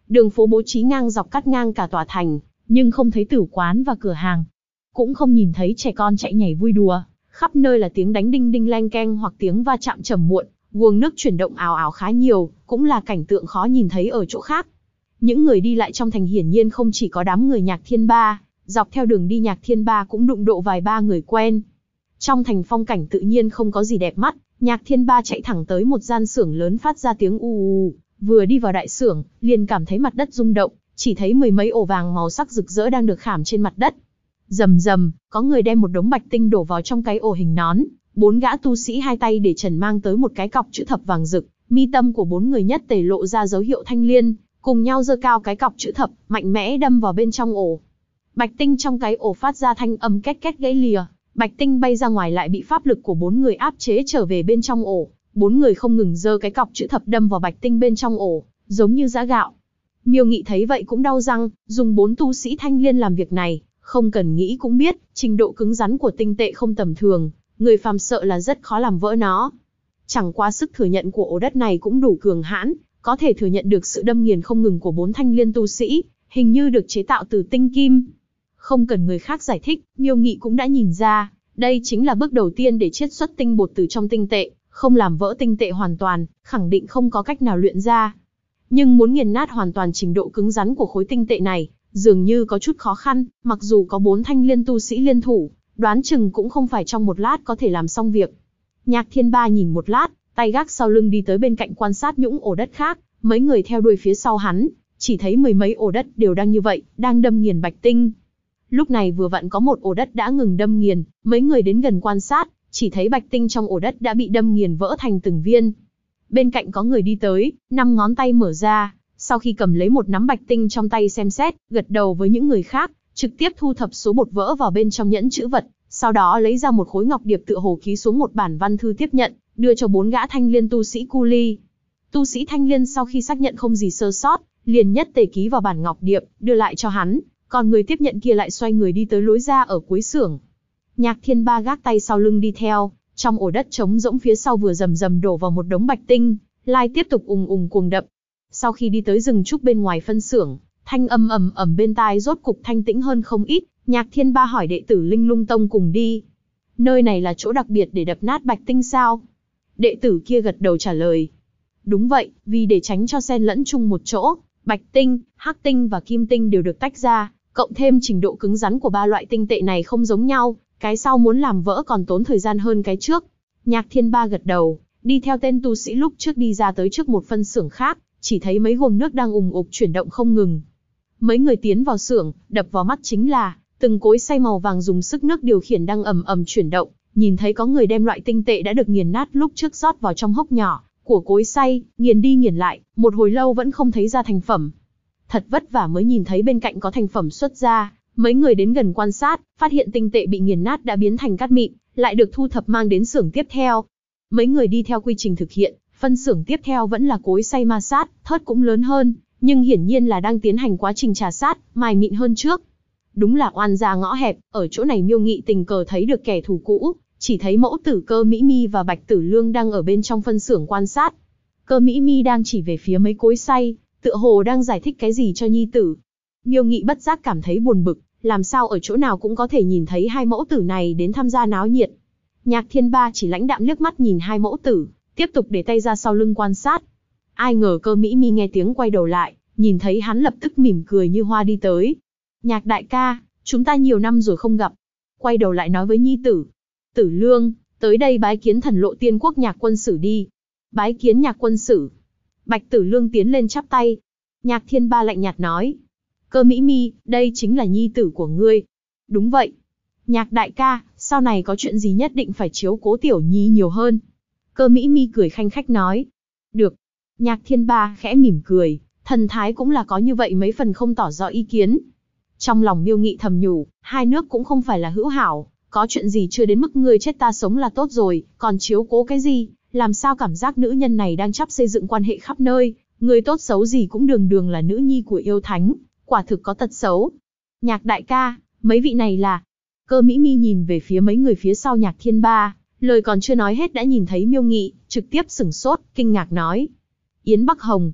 Đường phố bố trí ngang dọc cắt ngang cả tòa thành, nhưng không thấy tử quán và cửa hàng. Cũng không nhìn thấy trẻ con chạy nhảy vui đùa, khắp nơi là tiếng đánh đinh đinh leng keng hoặc tiếng va chạm trầm muộn, guồng nước chuyển động ào ào khá nhiều, cũng là cảnh tượng khó nhìn thấy ở chỗ khác. Những người đi lại trong thành hiển nhiên không chỉ có đám người Nhạc Thiên Ba, dọc theo đường đi Nhạc Thiên Ba cũng đụng độ vài ba người quen. Trong thành phong cảnh tự nhiên không có gì đẹp mắt, Nhạc Thiên Ba chạy thẳng tới một gian xưởng lớn phát ra tiếng ù ù, vừa đi vào đại xưởng, liền cảm thấy mặt đất rung động, chỉ thấy mười mấy ổ vàng màu sắc rực rỡ đang được khảm trên mặt đất. Rầm rầm, có người đem một đống bạch tinh đổ vào trong cái ổ hình nón, bốn gã tu sĩ hai tay để trần mang tới một cái cọc chữ thập vàng rực, mi tâm của bốn người nhất tề lộ ra dấu hiệu thanh liên, cùng nhau giơ cao cái cọc chữ thập, mạnh mẽ đâm vào bên trong ổ. Bạch tinh trong cái ổ phát ra thanh âm két két gãy lìa, bạch tinh bay ra ngoài lại bị pháp lực của bốn người áp chế trở về bên trong ổ. Bốn người không ngừng giơ cái cọc chữ thập đâm vào bạch tinh bên trong ổ, giống như giã gạo. Miêu Nghị thấy vậy cũng đau răng, dùng 4 tu sĩ thanh liên làm việc này, không cần nghĩ cũng biết, trình độ cứng rắn của tinh tệ không tầm thường, người phàm sợ là rất khó làm vỡ nó. Chẳng qua sức thừa nhận của ổ đất này cũng đủ cường hãn, có thể thừa nhận được sự đâm nghiền không ngừng của 4 thanh liên tu sĩ, hình như được chế tạo từ tinh kim. Không cần người khác giải thích, Miêu Nghị cũng đã nhìn ra, đây chính là bước đầu tiên để chiết xuất tinh bột từ trong tinh tệ, không làm vỡ tinh tệ hoàn toàn, khẳng định không có cách nào luyện ra. Nhưng muốn nghiền nát hoàn toàn trình độ cứng rắn của khối tinh tệ này, dường như có chút khó khăn, mặc dù có 4 thanh liên tu sĩ liên thủ, đoán chừng cũng không phải trong một lát có thể làm xong việc. Nhạc Thiên Ba nhìn một lát, tay gác sau lưng đi tới bên cạnh quan sát những ổ đất khác, mấy người theo đuôi phía sau hắn, chỉ thấy mười mấy ổ đất đều đang như vậy, đang đâm nghiền bạch tinh. Lúc này vừa vặn có một ổ đất đã ngừng đâm nghiền, mấy người đến gần quan sát, chỉ thấy bạch tinh trong ổ đất đã bị đâm nghiền vỡ thành từng viên. Bên cạnh có người đi tới, 5 ngón tay mở ra, sau khi cầm lấy một nắm bạch tinh trong tay xem xét, gật đầu với những người khác, trực tiếp thu thập số bột vỡ vào bên trong nhẫn chữ vật, sau đó lấy ra một khối ngọc điệp tựa hồ ký xuống một bản văn thư tiếp nhận, đưa cho 4 gã thanh liên tu sĩ cu ly. Tu sĩ thanh liên sau khi xác nhận không gì sơ sót, liền nhất tề ký vào bản ngọc điệp, đưa lại cho hắn, còn người tiếp nhận kia lại xoay người đi tới lối ra ở cuối xưởng. Nhạc Thiên Ba gác tay sau lưng đi theo, trong ổ đất trống rỗng phía sau vừa rầm rầm đổ vào một đống bạch tinh, lại tiếp tục ùng ùng cuồng đập. Sau khi đi tới rừng trúc bên ngoài phân xưởng, thanh âm ầm ầm bên tai rốt cục thanh tĩnh hơn không ít, Nhạc Thiên Ba hỏi đệ tử Linh Lung Tông cùng đi. Nơi này là chỗ đặc biệt để đập nát bạch tinh sao? Đệ tử kia gật đầu trả lời. Đúng vậy, vì để tránh cho xen lẫn chung một chỗ, bạch tinh, hắc tinh và kim tinh đều được tách ra, cộng thêm trình độ cứng rắn của ba loại tinh tệ này không giống nhau, cái sau muốn làm vỡ còn tốn thời gian hơn cái trước. Nhạc Thiên Ba gật đầu, đi theo tên tu sĩ lúc trước đi ra tới trước một phân xưởng khác, chỉ thấy mấy guồng nước đang ùng ục chuyển động không ngừng. Mấy người tiến vào xưởng, đập vào mắt chính là từng cối xay màu vàng dùng sức nước điều khiển đang ầm ầm chuyển động, nhìn thấy có người đem loại tinh tệ đã được nghiền nát lúc trước rót vào trong hốc nhỏ của cối xay, nghiền đi nghiền lại, một hồi lâu vẫn không thấy ra thành phẩm. Thật vất vả mới nhìn thấy bên cạnh có thành phẩm xuất ra, mấy người đến gần quan sát, phát hiện tinh tệ bị nghiền nát đã biến thành cát mịn, lại được thu thập mang đến xưởng tiếp theo. Mấy người đi theo quy trình thực hiện, phân xưởng tiếp theo vẫn là cối xay ma sát, thớt cũng lớn hơn, nhưng hiển nhiên là đang tiến hành quá trình trà sát, mài mịn hơn trước. Đúng là oan gia ngõ hẹp, ở chỗ này Miêu Nghị tình cờ thấy được kẻ thù cũ, chỉ thấy mẫu tử Cơ Mỹ Mi và Bạch Tử Lương đang ở bên trong phân xưởng quan sát. Cơ Mỹ Mi đang chỉ về phía mấy cối xay, tựa hồ đang giải thích cái gì cho nhi tử. Miêu Nghị bất giác cảm thấy buồn bực, làm sao ở chỗ nào cũng có thể nhìn thấy hai mẫu tử này đến tham gia náo nhiệt. Nhạc Thiên Ba chỉ lãnh đạm liếc mắt nhìn hai mẫu tử, tiếp tục để tay ra sau lưng quan sát. Ai ngờ Cơ Mỹ Mi nghe tiếng quay đầu lại, nhìn thấy hắn lập tức mỉm cười như hoa đi tới. Nhạc đại ca, chúng ta nhiều năm rồi không gặp. Quay đầu lại nói với nhi tử. Tử Lương, tới đây bái kiến thần lộ tiên quốc Nhạc quân sử đi. Bái kiến Nhạc quân sử. Bạch Tử Lương tiến lên chắp tay. Nhạc Thiên Ba lạnh nhạt nói. Cơ Mỹ Mi, đây chính là nhi tử của ngươi. Đúng vậy. Nhạc đại ca, sau này có chuyện gì nhất định phải chiếu cố tiểu nhi nhiều hơn. Cơ Mỹ Mi cười khanh khách nói. Được. Nhạc Thiên Ba khẽ mỉm cười, thần thái cũng là có như vậy mấy phần không tỏ rõ ý kiến. Trong lòng Miêu Nghị thầm nhủ, hai nước cũng không phải là hữu hảo, có chuyện gì chưa đến mức ngươi chết ta sống là tốt rồi, còn chiếu cố cái gì, làm sao cảm giác nữ nhân này đang chắp xây dựng quan hệ khắp nơi, người tốt xấu gì cũng đường đường là nữ nhi của yêu thánh, quả thực có tật xấu. Nhạc đại ca, mấy vị này là... Cơ Mỹ Mi nhìn về phía mấy người phía sau Nhạc Thiên Ba, lời còn chưa nói hết đã nhìn thấy Miêu Nghị, trực tiếp sửng sốt, kinh ngạc nói. Yến Bắc Hồng.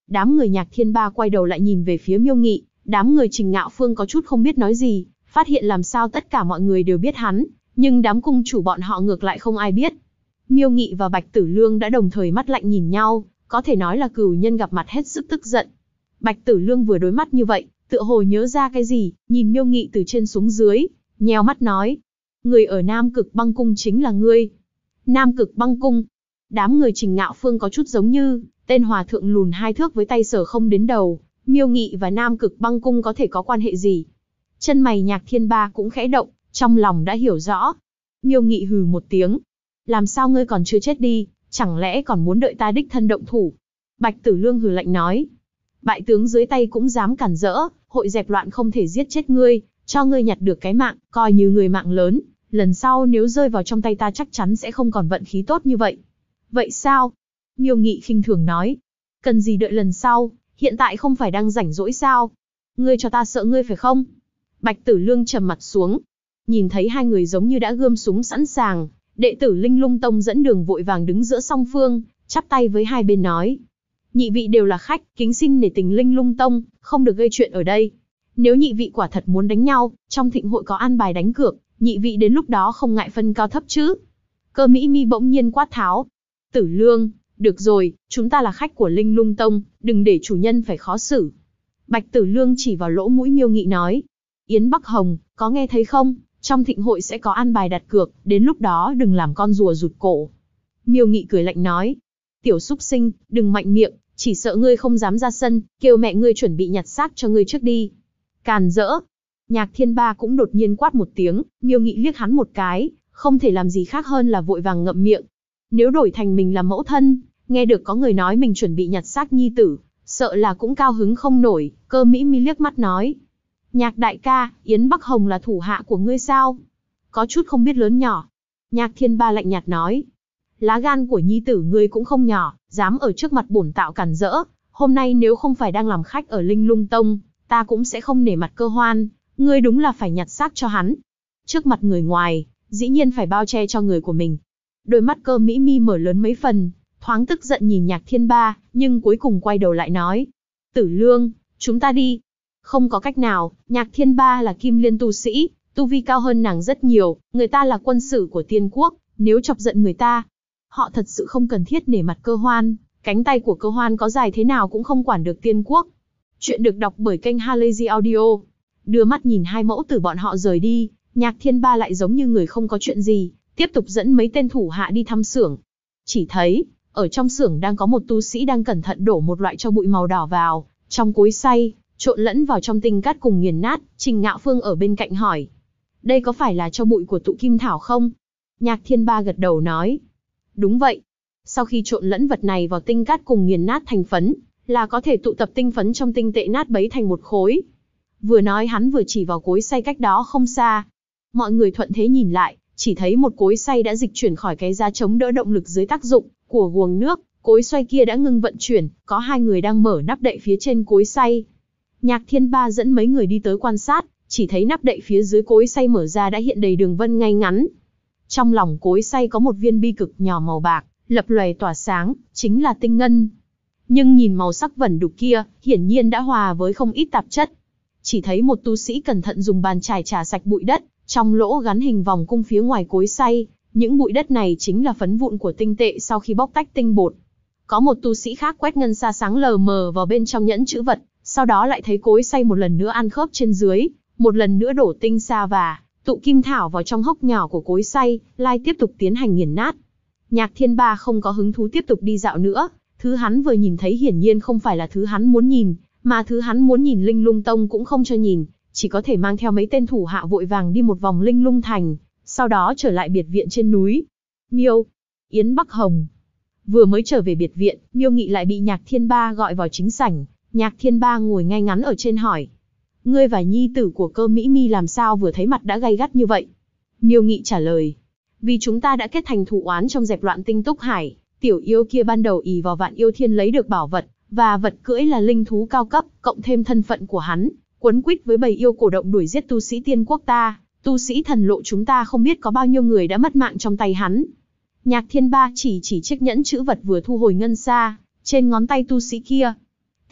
Đám người Nhạc Thiên Ba quay đầu lại nhìn về phía Miêu Nghị, đám người Trình Ngạo Phương có chút không biết nói gì, phát hiện làm sao tất cả mọi người đều biết hắn, nhưng đám cung chủ bọn họ ngược lại không ai biết. Miêu Nghị và Bạch Tử Lương đã đồng thời mắt lạnh nhìn nhau, có thể nói là cửu nhân gặp mặt hết sức tức giận. Bạch Tử Lương vừa đối mắt như vậy, tựa hồ nhớ ra cái gì, nhìn Miêu Nghị từ trên xuống dưới, nheo mắt nói: người ở Nam Cực Băng Cung chính là ngươi. Nam Cực Băng Cung. Đám người Trình Ngạo Phương có chút giống như tên hòa thượng lùn 2 thước với tay sờ không đến đầu, Miêu Nghị và Nam Cực Băng Cung có thể có quan hệ gì? Chân mày Nhạc Thiên Ba cũng khẽ động, trong lòng đã hiểu rõ. Miêu Nghị hừ một tiếng: làm sao ngươi còn chưa chết đi, chẳng lẽ còn muốn đợi ta đích thân động thủ? Bạch Tử Lương hừ lạnh nói: bại tướng dưới tay cũng dám cản rỡ, hội dẹp loạn không thể giết chết ngươi, cho ngươi nhặt được cái mạng, coi như người mạng lớn, lần sau nếu rơi vào trong tay ta chắc chắn sẽ không còn vận khí tốt như vậy. Vậy sao? Miêu Nghị khinh thường nói: cần gì đợi lần sau, hiện tại không phải đang rảnh rỗi sao? Ngươi cho ta sợ ngươi phải không? Bạch Tử Lương trầm mặt xuống. Nhìn thấy hai người giống như đã gươm súng sẵn sàng, đệ tử Linh Lung Tông dẫn đường vội vàng đứng giữa song phương, chắp tay với hai bên nói: nhị vị đều là khách, kính xin nể tình Linh Lung Tông, không được gây chuyện ở đây. Nếu nhị vị quả thật muốn đánh nhau, trong thịnh hội có an bài đánh cược, nhị vị đến lúc đó không ngại phân cao thấp chứ? Cơ Mỹ Mi bỗng nhiên quát tháo: Tử Lương, được rồi, chúng ta là khách của Linh Lung Tông, đừng để chủ nhân phải khó xử. Bạch Tử Lương chỉ vào lỗ mũi Miêu Nghị nói: Yến Bắc Hồng, có nghe thấy không? Trong thịnh hội sẽ có an bài đặt cược, đến lúc đó đừng làm con rùa rụt cổ. Miêu Nghị cười lạnh nói: tiểu súc sinh, đừng mạnh miệng, chỉ sợ ngươi không dám ra sân, kêu mẹ ngươi chuẩn bị nhặt xác cho ngươi trước đi. Càn rỡ. Nhạc Thiên Ba cũng đột nhiên quát một tiếng, Miêu Nghị liếc hắn một cái, không thể làm gì khác hơn là vội vàng ngậm miệng. Nếu đổi thành mình là mẫu thân, nghe được có người nói mình chuẩn bị nhặt xác nhi tử, sợ là cũng cao hứng không nổi. Cơ Mỹ Mi liếc mắt nói: Nhạc đại ca, Yến Bắc Hồng là thủ hạ của ngươi sao? Có chút không biết lớn nhỏ. Nhạc Thiên Ba lạnh nhạt nói: lá gan của nhi tử ngươi cũng không nhỏ, dám ở trước mặt bổn tạo cản rỡ. Hôm nay nếu không phải đang làm khách ở Linh Lung Tông, ta cũng sẽ không nể mặt Cơ Hoan, ngươi đúng là phải nhặt xác cho hắn. Trước mặt người ngoài, dĩ nhiên phải bao che cho người của mình. Đôi mắt Cơ Mỹ Mi mở lớn mấy phần, thoáng tức giận nhìn Nhạc Thiên Ba, nhưng cuối cùng quay đầu lại nói: Tử Lương, chúng ta đi. Không có cách nào, Nhạc Thiên Ba là Kim Liên tu sĩ, tu vi cao hơn nàng rất nhiều, người ta là quân sử của Tiên Quốc, nếu chọc giận người ta, họ thật sự không cần thiết nể mặt Cơ Hoan, cánh tay của Cơ Hoan có dài thế nào cũng không quản được Tiên Quốc. Chuyện được đọc bởi kênh Halazy Audio. Đưa mắt nhìn hai mẫu tử bọn họ rời đi, Nhạc Thiên Ba lại giống như người không có chuyện gì, tiếp tục dẫn mấy tên thủ hạ đi thăm xưởng. Chỉ thấy, ở trong xưởng đang có một tu sĩ đang cẩn thận đổ một loại tro bụi màu đỏ vào trong cối xay, trộn lẫn vào trong tinh cát cùng nghiền nát. Trình Ngạo Phương ở bên cạnh hỏi: đây có phải là tro bụi của tụ kim thảo không? Nhạc Thiên Ba gật đầu nói: đúng vậy. Sau khi trộn lẫn vật này vào tinh cát cùng nghiền nát thành phấn, là có thể tụ tập tinh phấn trong tinh tệ nát bấy thành một khối. Vừa nói hắn vừa chỉ vào cối xay cách đó không xa. Mọi người thuận thế nhìn lại, chỉ thấy một cối xay đã dịch chuyển khỏi cái giá chống đỡ động lực dưới tác dụng của guồng nước, cối xoay kia đã ngưng vận chuyển, có hai người đang mở nắp đậy phía trên cối xay. Nhạc Thiên Ba dẫn mấy người đi tới quan sát, chỉ thấy nắp đậy phía dưới cối xay mở ra đã hiện đầy đường vân ngay ngắn. Trong lòng cối xay có một viên bi cực nhỏ màu bạc, lập lòe tỏa sáng, chính là tinh ngân. Nhưng nhìn màu sắc vẩn đục kia, hiển nhiên đã hòa với không ít tạp chất. Chỉ thấy một tu sĩ cẩn thận dùng bàn chải chà sạch bụi đất, trong lỗ gắn hình vòng cung phía ngoài cối xay, những bụi đất này chính là phấn vụn của tinh tệ sau khi bóc tách tinh bột. Có một tu sĩ khác quét ngân xa sáng lờ mờ vào bên trong nhẫn chữ vật, sau đó lại thấy cối xay một lần nữa ăn khớp trên dưới, một lần nữa đổ tinh sa và tụ kim thảo vào trong hốc nhỏ của cối xay, lại tiếp tục tiến hành nghiền nát. Nhạc Thiên Ba không có hứng thú tiếp tục đi dạo nữa, thứ hắn vừa nhìn thấy hiển nhiên không phải là thứ hắn muốn nhìn, mà thứ hắn muốn nhìn Linh Lung Tông cũng không cho nhìn, chỉ có thể mang theo mấy tên thủ hạ vội vàng đi một vòng Linh Lung Thành, sau đó trở lại biệt viện trên núi. Miêu, Yến Bắc Hồng. Vừa mới trở về biệt viện, Miêu Nghị lại bị Nhạc Thiên Ba gọi vào chính sảnh. Nhạc Thiên Ba ngồi ngay ngắn ở trên hỏi: ngươi và nhi tử của Cơ Mỹ Mi làm sao vừa thấy mặt đã gay gắt như vậy? Miêu Nghị trả lời: vì chúng ta đã kết thành thù oán trong dẹp loạn Tinh Túc Hải, tiểu yêu kia ban đầu ỷ vào Vạn Yêu Thiên lấy được bảo vật, và vật cưỡi là linh thú cao cấp, cộng thêm thân phận của hắn, quấn quýt với bầy yêu cổ động đuổi giết tu sĩ Tiên Quốc ta, tu sĩ thần lộ chúng ta không biết có bao nhiêu người đã mất mạng trong tay hắn. Nhạc Thiên Ba chỉ chiếc nhẫn chữ vật vừa thu hồi ngân xa trên ngón tay tu sĩ kia.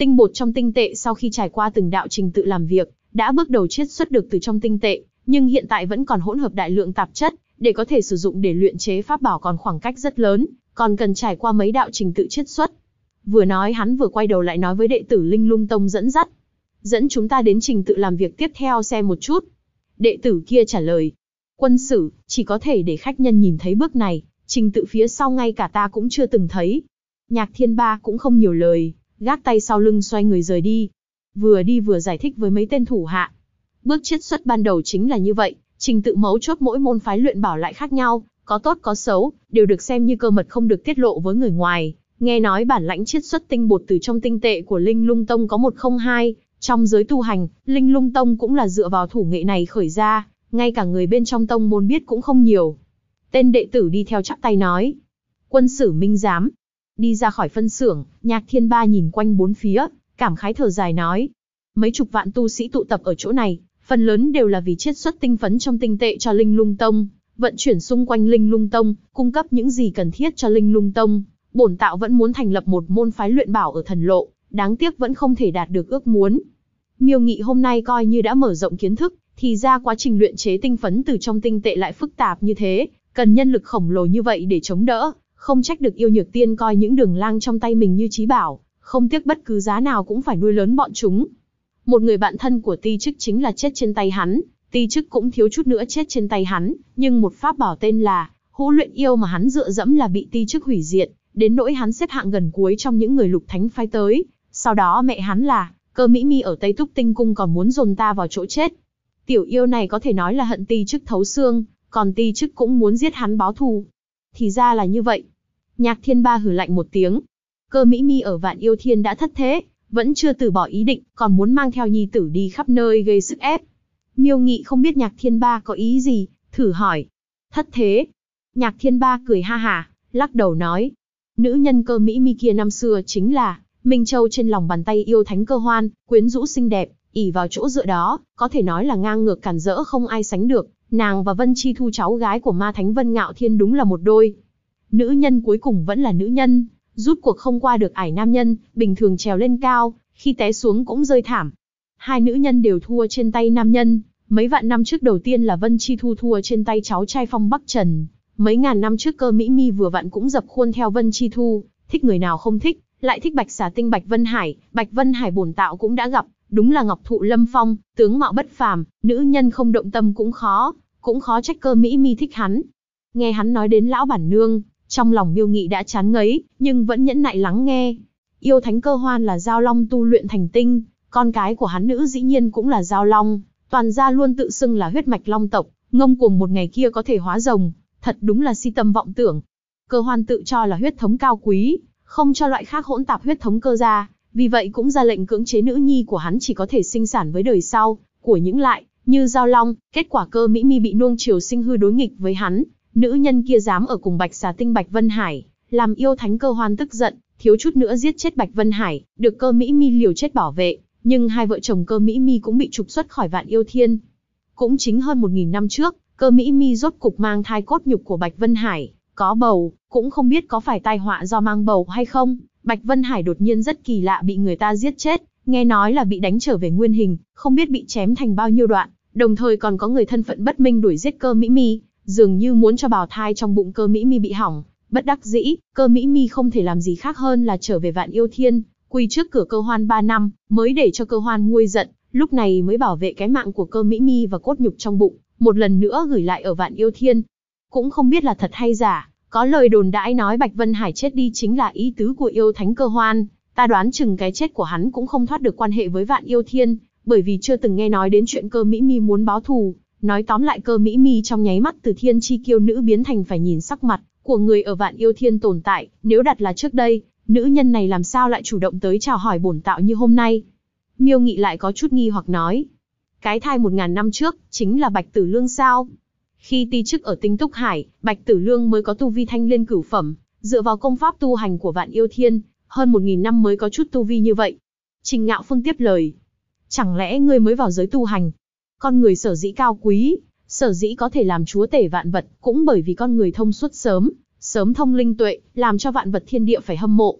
Tinh bột trong tinh tệ sau khi trải qua từng đạo trình tự làm việc, đã bước đầu chiết xuất được từ trong tinh tệ, nhưng hiện tại vẫn còn hỗn hợp đại lượng tạp chất, để có thể sử dụng để luyện chế pháp bảo còn khoảng cách rất lớn, còn cần trải qua mấy đạo trình tự chiết xuất. Vừa nói hắn vừa quay đầu lại nói với đệ tử Linh Lung Tông dẫn dắt. Dẫn chúng ta đến trình tự làm việc tiếp theo xem một chút. Đệ tử kia trả lời. Quân sử, chỉ có thể để khách nhân nhìn thấy bước này, trình tự phía sau ngay cả ta cũng chưa từng thấy. Nhạc Thiên Ba cũng không nhiều lời, gác tay sau lưng xoay người rời đi. Vừa đi vừa giải thích với mấy tên thủ hạ. Bước chiết xuất ban đầu chính là như vậy, trình tự mấu chốt mỗi môn phái luyện bảo lại khác nhau, có tốt có xấu, đều được xem như cơ mật không được tiết lộ với người ngoài. Nghe nói bản lãnh chiết xuất tinh bột từ trong tinh tệ của Linh Lung Tông có 102, trong giới tu hành, Linh Lung Tông cũng là dựa vào thủ nghệ này khởi ra, ngay cả người bên trong tông môn biết cũng không nhiều. Tên đệ tử đi theo chắp tay nói. Quân sử minh giám. Đi ra khỏi phân xưởng, Nhạc Thiên Ba nhìn quanh bốn phía, cảm khái thở dài nói. Mấy chục vạn tu sĩ tụ tập ở chỗ này, phần lớn đều là vì chiết xuất tinh phấn trong tinh tệ cho Linh Lung Tông, vận chuyển xung quanh Linh Lung Tông, cung cấp những gì cần thiết cho Linh Lung Tông. Bổn tạo vẫn muốn thành lập một môn phái luyện bảo ở Thần Lộ, đáng tiếc vẫn không thể đạt được ước muốn. Miêu Nghị hôm nay coi như đã mở rộng kiến thức, thì ra quá trình luyện chế tinh phấn từ trong tinh tệ lại phức tạp như thế, cần nhân lực khổng lồ như vậy để chống đỡ, không trách được Yêu Nhược Tiên coi những đường lang trong tay mình như trí bảo, không tiếc bất cứ giá nào cũng phải nuôi lớn bọn chúng. Một người bạn thân của Ti Chức chính là chết trên tay hắn, Ti Chức cũng thiếu chút nữa chết trên tay hắn, nhưng một pháp bảo tên là Hũ Luyện Yêu mà hắn dựa dẫm là bị Ti Chức hủy diệt, đến nỗi hắn xếp hạng gần cuối trong những người Lục Thánh phái tới. Sau đó mẹ hắn là Cơ Mỹ Mi ở Tây Túc Tinh Cung còn muốn dồn ta vào chỗ chết. Tiểu yêu này có thể nói là hận Ti Chức thấu xương, còn Ti Chức cũng muốn giết hắn báo thù. Thì ra là như vậy. Nhạc Thiên Ba hừ lạnh một tiếng. Cơ Mỹ Mi ở Vạn Yêu Thiên đã thất thế, vẫn chưa từ bỏ ý định, còn muốn mang theo nhi tử đi khắp nơi gây sức ép. Miêu Nghị không biết Nhạc Thiên Ba có ý gì, thử hỏi. Thất thế. Nhạc Thiên Ba cười ha hả, lắc đầu nói. Nữ nhân Cơ Mỹ Mi kia năm xưa chính là Minh Châu trên lòng bàn tay yêu thánh Cơ Hoan, quyến rũ xinh đẹp, ỷ vào chỗ dựa đó, có thể nói là ngang ngược cản rỡ không ai sánh được. Nàng và Vân Chi Thu cháu gái của ma thánh Vân Ngạo Thiên đúng là một đôi. Nữ nhân cuối cùng vẫn là nữ nhân, rút cuộc không qua được ải nam nhân, bình thường trèo lên cao, khi té xuống cũng rơi thảm. Hai nữ nhân đều thua trên tay nam nhân, mấy vạn năm trước đầu tiên là Vân Chi Thu thua trên tay cháu trai Phong Bắc Trần. Mấy ngàn năm trước Cơ Mỹ Mi vừa vặn cũng dập khuôn theo Vân Chi Thu, thích người nào không thích, lại thích Bạch Xà Tinh Bạch Vân Hải bổn tạo cũng đã gặp, đúng là ngọc thụ lâm phong, tướng mạo bất phàm, nữ nhân không động tâm cũng khó trách Cơ Mỹ Mi thích hắn. Nghe hắn nói đến lão bản nương, trong lòng Miêu Nghị đã chán ngấy, nhưng vẫn nhẫn nại lắng nghe. Yêu thánh Cơ Hoan là Giao Long tu luyện thành tinh, con cái của hắn nữ dĩ nhiên cũng là Giao Long, toàn gia luôn tự xưng là huyết mạch Long tộc, ngông cuồng một ngày kia có thể hóa rồng, thật đúng là si tâm vọng tưởng. Cơ Hoan tự cho là huyết thống cao quý, không cho loại khác hỗn tạp huyết thống Cơ gia, vì vậy cũng ra lệnh cưỡng chế nữ nhi của hắn chỉ có thể sinh sản với đời sau của những lại như Giao Long. Kết quả Cơ Mỹ Mi bị nuông chiều sinh hư đối nghịch với hắn, nữ nhân kia dám ở cùng Bạch Xà Tinh Bạch Vân Hải, làm yêu thánh Cơ Hoan tức giận, thiếu chút nữa giết chết Bạch Vân Hải, được Cơ Mỹ Mi liều chết bảo vệ, nhưng hai vợ chồng Cơ Mỹ Mi cũng bị trục xuất khỏi Vạn Yêu Thiên. Cũng chính hơn 1000 năm trước, Cơ Mỹ Mi rốt cục mang thai cốt nhục của Bạch Vân Hải, có bầu, cũng không biết có phải tai họa do mang bầu hay không. Bạch Vân Hải đột nhiên rất kỳ lạ bị người ta giết chết, nghe nói là bị đánh trở về nguyên hình, không biết bị chém thành bao nhiêu đoạn, đồng thời còn có người thân phận bất minh đuổi giết Cơ Mỹ Mi, dường như muốn cho bào thai trong bụng Cơ Mỹ Mi bị hỏng. Bất đắc dĩ, Cơ Mỹ Mi không thể làm gì khác hơn là trở về Vạn Yêu Thiên, quỳ trước cửa Cơ Hoan 3 năm, mới để cho Cơ Hoan nguôi giận, lúc này mới bảo vệ cái mạng của Cơ Mỹ Mi và cốt nhục trong bụng, một lần nữa gửi lại ở Vạn Yêu Thiên. Cũng không biết là thật hay giả, có lời đồn đãi nói Bạch Vân Hải chết đi chính là ý tứ của yêu thánh Cơ Hoan, ta đoán chừng cái chết của hắn cũng không thoát được quan hệ với Vạn Yêu Thiên, bởi vì chưa từng nghe nói đến chuyện Cơ Mỹ Mi muốn báo thù. Nói tóm lại Cơ Mỹ Mi trong nháy mắt từ thiên chi kiêu nữ biến thành phải nhìn sắc mặt của người ở Vạn Yêu Thiên tồn tại, nếu đặt là trước đây, nữ nhân này làm sao lại chủ động tới chào hỏi bổn tạo như hôm nay. Miêu Nghị lại có chút nghi hoặc nói, cái thai 1000 năm trước, chính là Bạch Tử Lương sao? Khi ti chức ở Tinh Túc Hải, Bạch Tử Lương mới có tu vi thanh liên cửu phẩm, dựa vào công pháp tu hành của Vạn Yêu Thiên, hơn 1000 năm mới có chút tu vi như vậy. Trình Ngạo Phương tiếp lời, chẳng lẽ ngươi mới vào giới tu hành? Con người sở dĩ cao quý, sở dĩ có thể làm chúa tể vạn vật, cũng bởi vì con người thông suốt sớm thông linh tuệ, làm cho vạn vật thiên địa phải hâm mộ.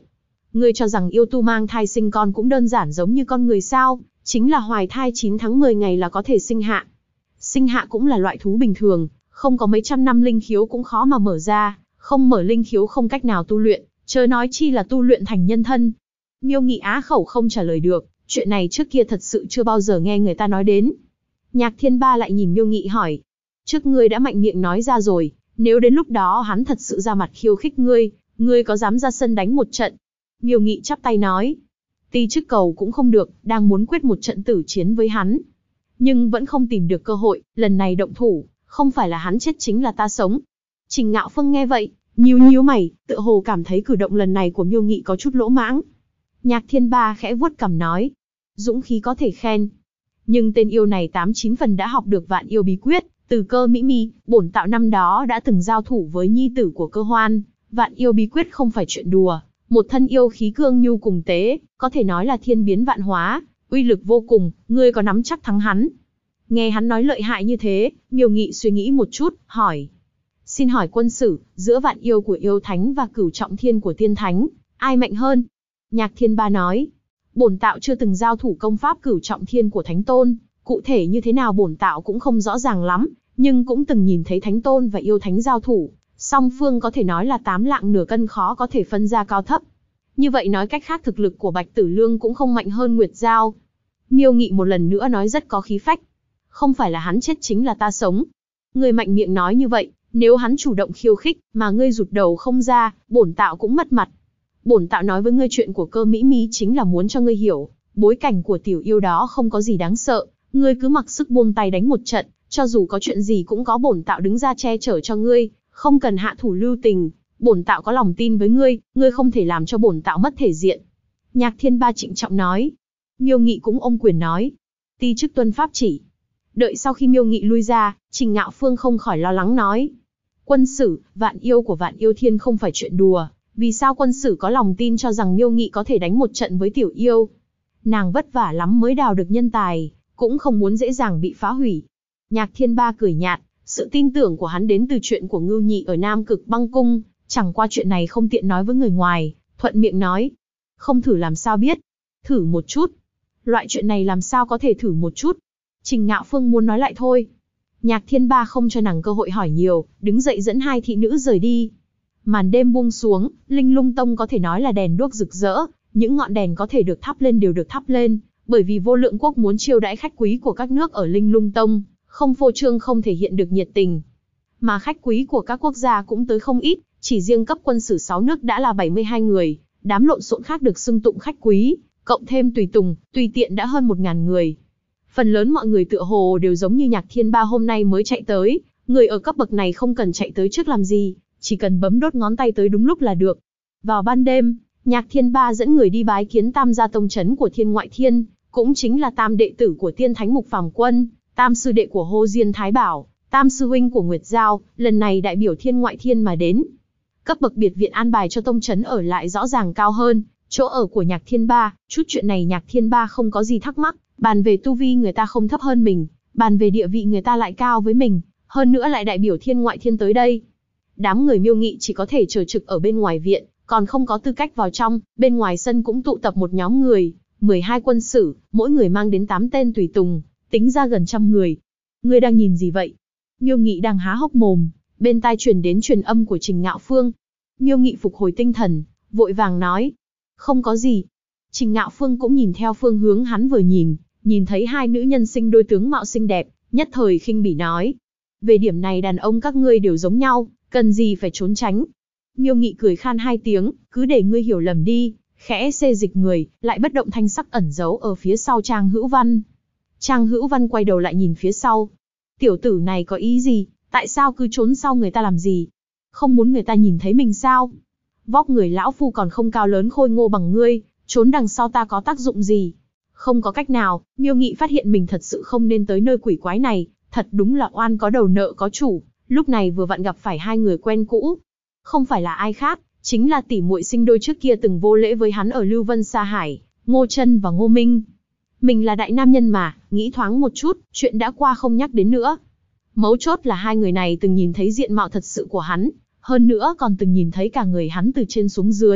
Ngươi cho rằng yêu tu mang thai sinh con cũng đơn giản giống như con người sao? Chính là hoài thai 9 tháng 10 ngày là có thể sinh hạ. Sinh hạ cũng là loại thú bình thường, không có mấy trăm năm linh khiếu cũng khó mà mở ra, không mở linh khiếu không cách nào tu luyện, chớ nói chi là tu luyện thành nhân thân. Miêu Nghị á khẩu không trả lời được, chuyện này trước kia thật sự chưa bao giờ nghe người ta nói đến. Nhạc Thiên Ba lại nhìn Miêu Nghị hỏi, trước ngươi đã mạnh miệng nói ra rồi, nếu đến lúc đó hắn thật sự ra mặt khiêu khích ngươi có dám ra sân đánh một trận? Miêu Nghị chắp tay nói, ti chức cầu cũng không được, đang muốn quyết một trận tử chiến với hắn, nhưng vẫn không tìm được cơ hội, lần này động thủ, không phải là hắn chết chính là ta sống. Trình Ngạo Phương nghe vậy, nhíu nhíu mày, tựa hồ cảm thấy cử động lần này của Miêu Nghị có chút lỗ mãng. Nhạc Thiên Ba khẽ vuốt cằm nói, dũng khí có thể khen, nhưng tên yêu này 89 phần đã học được vạn yêu bí quyết, từ Cơ Mỹ Mi, bổn tạo năm đó đã từng giao thủ với nhi tử của Cơ Hoan, vạn yêu bí quyết không phải chuyện đùa, một thân yêu khí cương nhu cùng tế, có thể nói là thiên biến vạn hóa, uy lực vô cùng, ngươi có nắm chắc thắng hắn? Nghe hắn nói lợi hại như thế, Miêu Nghị suy nghĩ một chút, hỏi, xin hỏi quân sử, giữa vạn yêu của yêu thánh và cửu trọng thiên của tiên thánh, ai mạnh hơn? Nhạc Thiên Ba nói, bổn tạo chưa từng giao thủ công pháp cửu trọng thiên của thánh tôn, cụ thể như thế nào bổn tạo cũng không rõ ràng lắm, nhưng cũng từng nhìn thấy thánh tôn và yêu thánh giao thủ, song phương có thể nói là 8 lạng nửa cân, khó có thể phân ra cao thấp. Như vậy nói cách khác thực lực của Bạch Tử Lương cũng không mạnh hơn Nguyệt Giao. Miêu Nghị một lần nữa nói rất có khí phách, không phải là hắn chết chính là ta sống. Ngươi mạnh miệng nói như vậy, nếu hắn chủ động khiêu khích, mà ngươi rụt đầu không ra, bổn tạo cũng mất mặt. Bổn tạo nói với ngươi chuyện của Cơ Mỹ Mi chính là muốn cho ngươi hiểu, bối cảnh của tiểu yêu đó không có gì đáng sợ, ngươi cứ mặc sức buông tay đánh một trận, cho dù có chuyện gì cũng có bổn tạo đứng ra che chở cho ngươi, không cần hạ thủ lưu tình, bổn tạo có lòng tin với ngươi, ngươi không thể làm cho bổn tạo mất thể diện. Nhạc Thiên Ba trịnh trọng nói. Miêu Nghị cũng ôm quyền nói, ti chức tuân pháp chỉ. Đợi sau khi Miêu Nghị lui ra, Trình Ngạo Phương không khỏi lo lắng nói, quân sử, vạn yêu của Vạn Yêu Thiên không phải chuyện đùa, vì sao quân sử có lòng tin cho rằng Miêu Nghị có thể đánh một trận với tiểu yêu? Nàng vất vả lắm mới đào được nhân tài, cũng không muốn dễ dàng bị phá hủy. Nhạc Thiên Ba cười nhạt, sự tin tưởng của hắn đến từ chuyện của Ngưu Nhị ở Nam Cực Băng Cung, chẳng qua chuyện này không tiện nói với người ngoài, thuận miệng nói, không thử làm sao biết, thử một chút. Loại chuyện này làm sao có thể thử một chút? Trình Ngạo Phương muốn nói lại thôi. Nhạc Thiên Ba không cho nàng cơ hội hỏi nhiều, đứng dậy dẫn hai thị nữ rời đi. Màn đêm buông xuống, Linh Lung Tông có thể nói là đèn đuốc rực rỡ, những ngọn đèn có thể được thắp lên đều được thắp lên, bởi vì Vô Lượng Quốc muốn chiêu đãi khách quý của các nước ở Linh Lung Tông, không phô trương không thể hiện được nhiệt tình. Mà khách quý của các quốc gia cũng tới không ít, chỉ riêng cấp quân sử 6 nước đã là 72 người, đám lộn xộn khác được xưng tụng khách quý, cộng thêm tùy tùng, tùy tiện đã hơn 1000 người. Phần lớn mọi người tựa hồ đều giống như Nhạc Thiên Ba hôm nay mới chạy tới, người ở cấp bậc này không cần chạy tới trước làm gì, chỉ cần bấm đốt ngón tay tới đúng lúc là được. Vào ban đêm, Nhạc Thiên Ba dẫn người đi bái kiến Tam gia tông trấn của Thiên Ngoại Thiên, cũng chính là tam đệ tử của Tiên Thánh Mục Phàm Quân, tam sư đệ của Hồ Diên Thái Bảo, tam sư huynh của Nguyệt Giao, lần này đại biểu Thiên Ngoại Thiên mà đến. Cấp bậc biệt viện an bài cho tông trấn ở lại rõ ràng cao hơn chỗ ở của Nhạc Thiên Ba, chút chuyện này Nhạc Thiên Ba không có gì thắc mắc, bàn về tu vi người ta không thấp hơn mình, bàn về địa vị người ta lại cao với mình, hơn nữa lại đại biểu Thiên Ngoại Thiên tới đây. Đám người Miêu Nghị chỉ có thể chờ trực ở bên ngoài viện, còn không có tư cách vào trong, bên ngoài sân cũng tụ tập một nhóm người, 12 quân sử, mỗi người mang đến 8 tên tùy tùng, tính ra gần 100 người. Ngươi đang nhìn gì vậy? Miêu Nghị đang há hốc mồm, bên tai truyền đến truyền âm của Trình Ngạo Phương. Miêu Nghị phục hồi tinh thần, vội vàng nói, không có gì. Trình Ngạo Phương cũng nhìn theo phương hướng hắn vừa nhìn thấy hai nữ nhân sinh đôi tướng mạo xinh đẹp, nhất thời khinh bỉ nói, về điểm này đàn ông các ngươi đều giống nhau, cần gì phải trốn tránh. Miêu Nghị cười khan hai tiếng, cứ để ngươi hiểu lầm đi, khẽ xê dịch người, lại bất động thanh sắc ẩn giấu ở phía sau Trang Hữu Văn. Trang Hữu Văn quay đầu lại nhìn phía sau. Tiểu tử này có ý gì, tại sao cứ trốn sau người ta làm gì? Không muốn người ta nhìn thấy mình sao? Vóc người lão phu còn không cao lớn khôi ngô bằng ngươi, trốn đằng sau ta có tác dụng gì? Không có cách nào, Miêu Nghị phát hiện mình thật sự không nên tới nơi quỷ quái này, thật đúng là oan có đầu nợ có chủ, lúc này vừa vặn gặp phải hai người quen cũ. Không phải là ai khác, chính là tỷ muội sinh đôi trước kia từng vô lễ với hắn ở Lưu Vân Sa Hải, Ngô Chân và Ngô Minh. Mình là đại nam nhân mà, nghĩ thoáng một chút, chuyện đã qua không nhắc đến nữa. Mấu chốt là hai người này từng nhìn thấy diện mạo thật sự của hắn, hơn nữa còn từng nhìn thấy cả người hắn từ trên xuống dưới,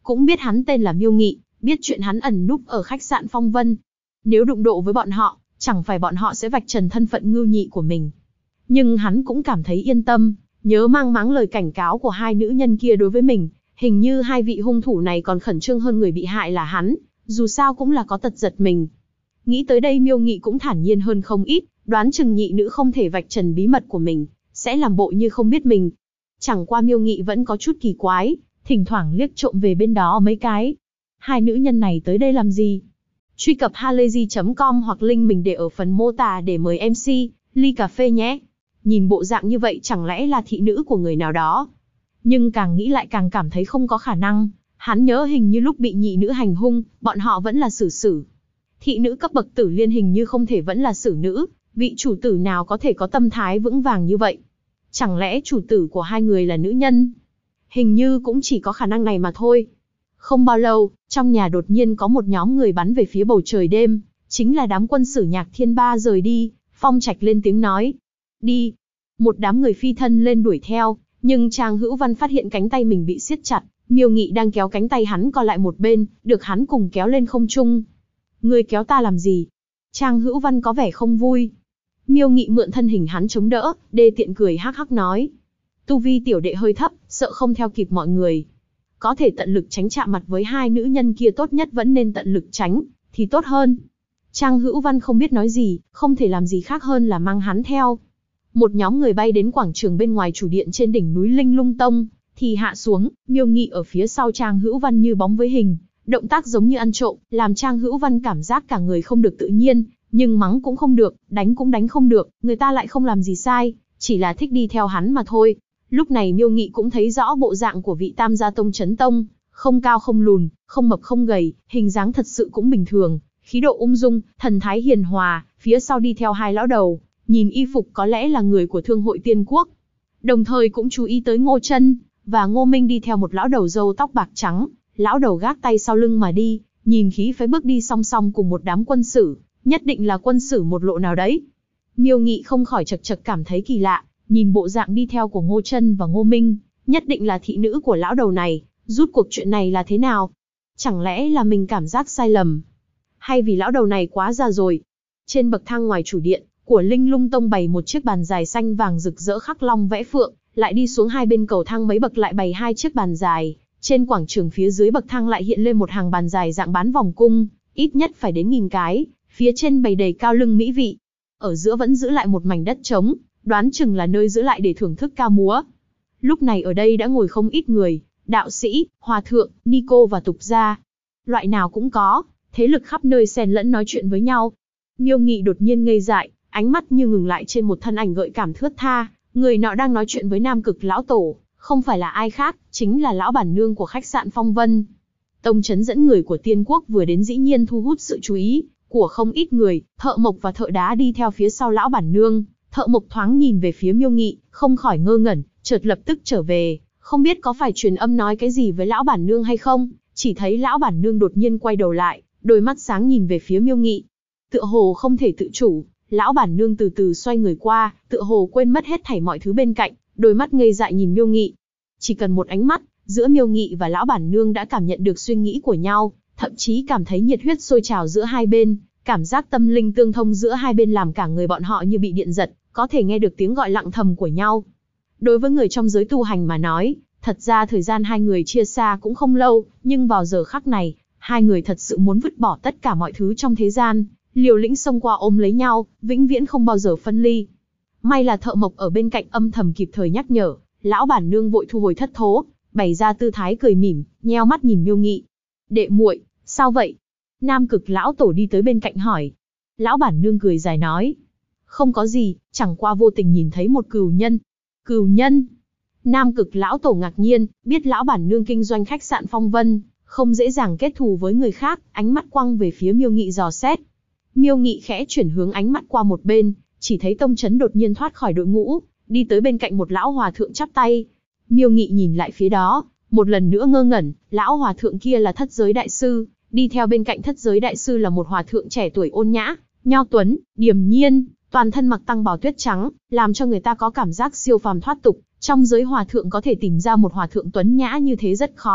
cũng biết hắn tên là Miêu Nghị, biết chuyện hắn ẩn núp ở khách sạn Phong Vân. Nếu đụng độ với bọn họ, chẳng phải bọn họ sẽ vạch trần thân phận Ngưu Nhị của mình. Nhưng hắn cũng cảm thấy yên tâm, nhớ mang máng lời cảnh cáo của hai nữ nhân kia đối với mình, hình như hai vị hung thủ này còn khẩn trương hơn người bị hại là hắn, dù sao cũng là có tật giật mình. Nghĩ tới đây Miêu Nghị cũng thản nhiên hơn không ít, đoán chừng nhị nữ không thể vạch trần bí mật của mình, sẽ làm bộ như không biết mình. Chẳng qua Miêu Nghị vẫn có chút kỳ quái, thỉnh thoảng liếc trộm về bên đó mấy cái. Hai nữ nhân này tới đây làm gì? Truy cập halayzi.com hoặc link mình để ở phần mô tả để mời MC, ly cà phê nhé. Nhìn bộ dạng như vậy chẳng lẽ là thị nữ của người nào đó? Nhưng càng nghĩ lại càng cảm thấy không có khả năng. Hắn nhớ hình như lúc bị nhị nữ hành hung, bọn họ vẫn là xử xử. Thị nữ cấp bậc tử liên hình như không thể vẫn là xử nữ, vị chủ tử nào có thể có tâm thái vững vàng như vậy? Chẳng lẽ chủ tử của hai người là nữ nhân? Hình như cũng chỉ có khả năng này mà thôi. Không bao lâu, trong nhà đột nhiên có một nhóm người bắn về phía bầu trời đêm, chính là đám quân sử Nhạc Thiên Ba rời đi. Phong Trạch lên tiếng nói, đi. Một đám người phi thân lên đuổi theo, nhưng Trang Hữu Văn phát hiện cánh tay mình bị siết chặt, Miêu Nghị đang kéo cánh tay hắn co lại một bên, được hắn cùng kéo lên không trung. Ngươi kéo ta làm gì? Trang Hữu Văn có vẻ không vui. Miêu Nghị mượn thân hình hắn chống đỡ, đê tiện cười hắc hắc nói. Tu vi tiểu đệ hơi thấp, sợ không theo kịp mọi người. Có thể tận lực tránh chạm mặt với hai nữ nhân kia tốt nhất vẫn nên tận lực tránh, thì tốt hơn. Trang Hữu Văn không biết nói gì, không thể làm gì khác hơn là mang hắn theo. Một nhóm người bay đến quảng trường bên ngoài chủ điện trên đỉnh núi Linh Lung Tông, thì hạ xuống, Miêu Nghị ở phía sau Trang Hữu Văn như bóng với hình, động tác giống như ăn trộm, làm Trang Hữu Văn cảm giác cả người không được tự nhiên, nhưng mắng cũng không được, đánh cũng đánh không được, người ta lại không làm gì sai, chỉ là thích đi theo hắn mà thôi. Lúc này Miêu Nghị cũng thấy rõ bộ dạng của vị Tam Gia Tông Chấn Tông, không cao không lùn, không mập không gầy, hình dáng thật sự cũng bình thường, khí độ ung dung, thần thái hiền hòa, phía sau đi theo hai lão đầu, nhìn y phục có lẽ là người của Thương hội Tiên Quốc. Đồng thời cũng chú ý tới Ngô Chân và Ngô Minh đi theo một lão đầu râu tóc bạc trắng, lão đầu gác tay sau lưng mà đi, nhìn khí phái bước đi song song cùng một đám quân sử, nhất định là quân sử một lộ nào đấy. Miêu Nghị không khỏi chật chật cảm thấy kỳ lạ, nhìn bộ dạng đi theo của Ngô Chân và Ngô Minh, nhất định là thị nữ của lão đầu này, rút cuộc chuyện này là thế nào? Chẳng lẽ là mình cảm giác sai lầm? Hay vì lão đầu này quá già rồi? Trên bậc thang ngoài chủ điện của Linh Lung Tông bày một chiếc bàn dài xanh vàng rực rỡ khắc long vẽ phượng, lại đi xuống hai bên cầu thang mấy bậc lại bày hai chiếc bàn dài, trên quảng trường phía dưới bậc thang lại hiện lên một hàng bàn dài dạng bán vòng cung, ít nhất phải đến 1000 cái, phía trên bày đầy cao lưng mỹ vị. Ở giữa vẫn giữ lại một mảnh đất trống, đoán chừng là nơi giữ lại để thưởng thức ca múa. Lúc này ở đây đã ngồi không ít người, đạo sĩ, hòa thượng, ni cô và tục gia. Loại nào cũng có, thế lực khắp nơi xen lẫn nói chuyện với nhau. Miêu Nghị đột nhiên ngây dại, ánh mắt như ngừng lại trên một thân ảnh gợi cảm thướt tha, người nọ đang nói chuyện với Nam Cực lão tổ, không phải là ai khác, chính là lão bản nương của khách sạn Phong Vân. Tông Chấn dẫn người của Tiên Quốc vừa đến dĩ nhiên thu hút sự chú ý của không ít người, thợ mộc và thợ đá đi theo phía sau lão bản nương. Thợ mộc thoáng nhìn về phía Miêu Nghị, không khỏi ngơ ngẩn, chợt lập tức trở về, không biết có phải truyền âm nói cái gì với lão bản nương hay không, chỉ thấy lão bản nương đột nhiên quay đầu lại, đôi mắt sáng nhìn về phía Miêu Nghị. Tựa hồ không thể tự chủ, lão bản nương từ từ xoay người qua, tựa hồ quên mất hết thảy mọi thứ bên cạnh, đôi mắt ngây dại nhìn Miêu Nghị. Chỉ cần một ánh mắt, giữa Miêu Nghị và lão bản nương đã cảm nhận được suy nghĩ của nhau, thậm chí cảm thấy nhiệt huyết sôi trào giữa hai bên, cảm giác tâm linh tương thông giữa hai bên làm cả người bọn họ như bị điện giật, có thể nghe được tiếng gọi lặng thầm của nhau. Đối với người trong giới tu hành mà nói, thật ra thời gian hai người chia xa cũng không lâu, nhưng vào giờ khắc này, hai người thật sự muốn vứt bỏ tất cả mọi thứ trong thế gian, liều lĩnh xông qua ôm lấy nhau, vĩnh viễn không bao giờ phân ly. May là thợ mộc ở bên cạnh âm thầm kịp thời nhắc nhở, lão bản nương vội thu hồi thất thố, bày ra tư thái cười mỉm, nheo mắt nhìn Miêu Nghị. Đệ muội, sao vậy? Nam Cực lão tổ đi tới bên cạnh hỏi. Lão bản nương cười dài nói. Không có gì, chẳng qua vô tình nhìn thấy một cừu nhân. Cừu nhân? Nam Cực lão tổ ngạc nhiên, biết lão bản nương kinh doanh khách sạn Phong Vân, không dễ dàng kết thù với người khác, ánh mắt quăng về phía Miêu Nghị dò xét. Miêu Nghị khẽ chuyển hướng ánh mắt qua một bên, chỉ thấy Tông Chấn đột nhiên thoát khỏi đội ngũ, đi tới bên cạnh một lão hòa thượng chắp tay. Miêu Nghị nhìn lại phía đó, một lần nữa ngơ ngẩn, lão hòa thượng kia là Thất Giới đại sư, đi theo bên cạnh Thất Giới đại sư là một hòa thượng trẻ tuổi ôn nhã, nho tuấn, điềm nhiên, toàn thân mặc tăng bào tuyết trắng, làm cho người ta có cảm giác siêu phàm thoát tục. Trong giới hòa thượng có thể tìm ra một hòa thượng tuấn nhã như thế rất khó,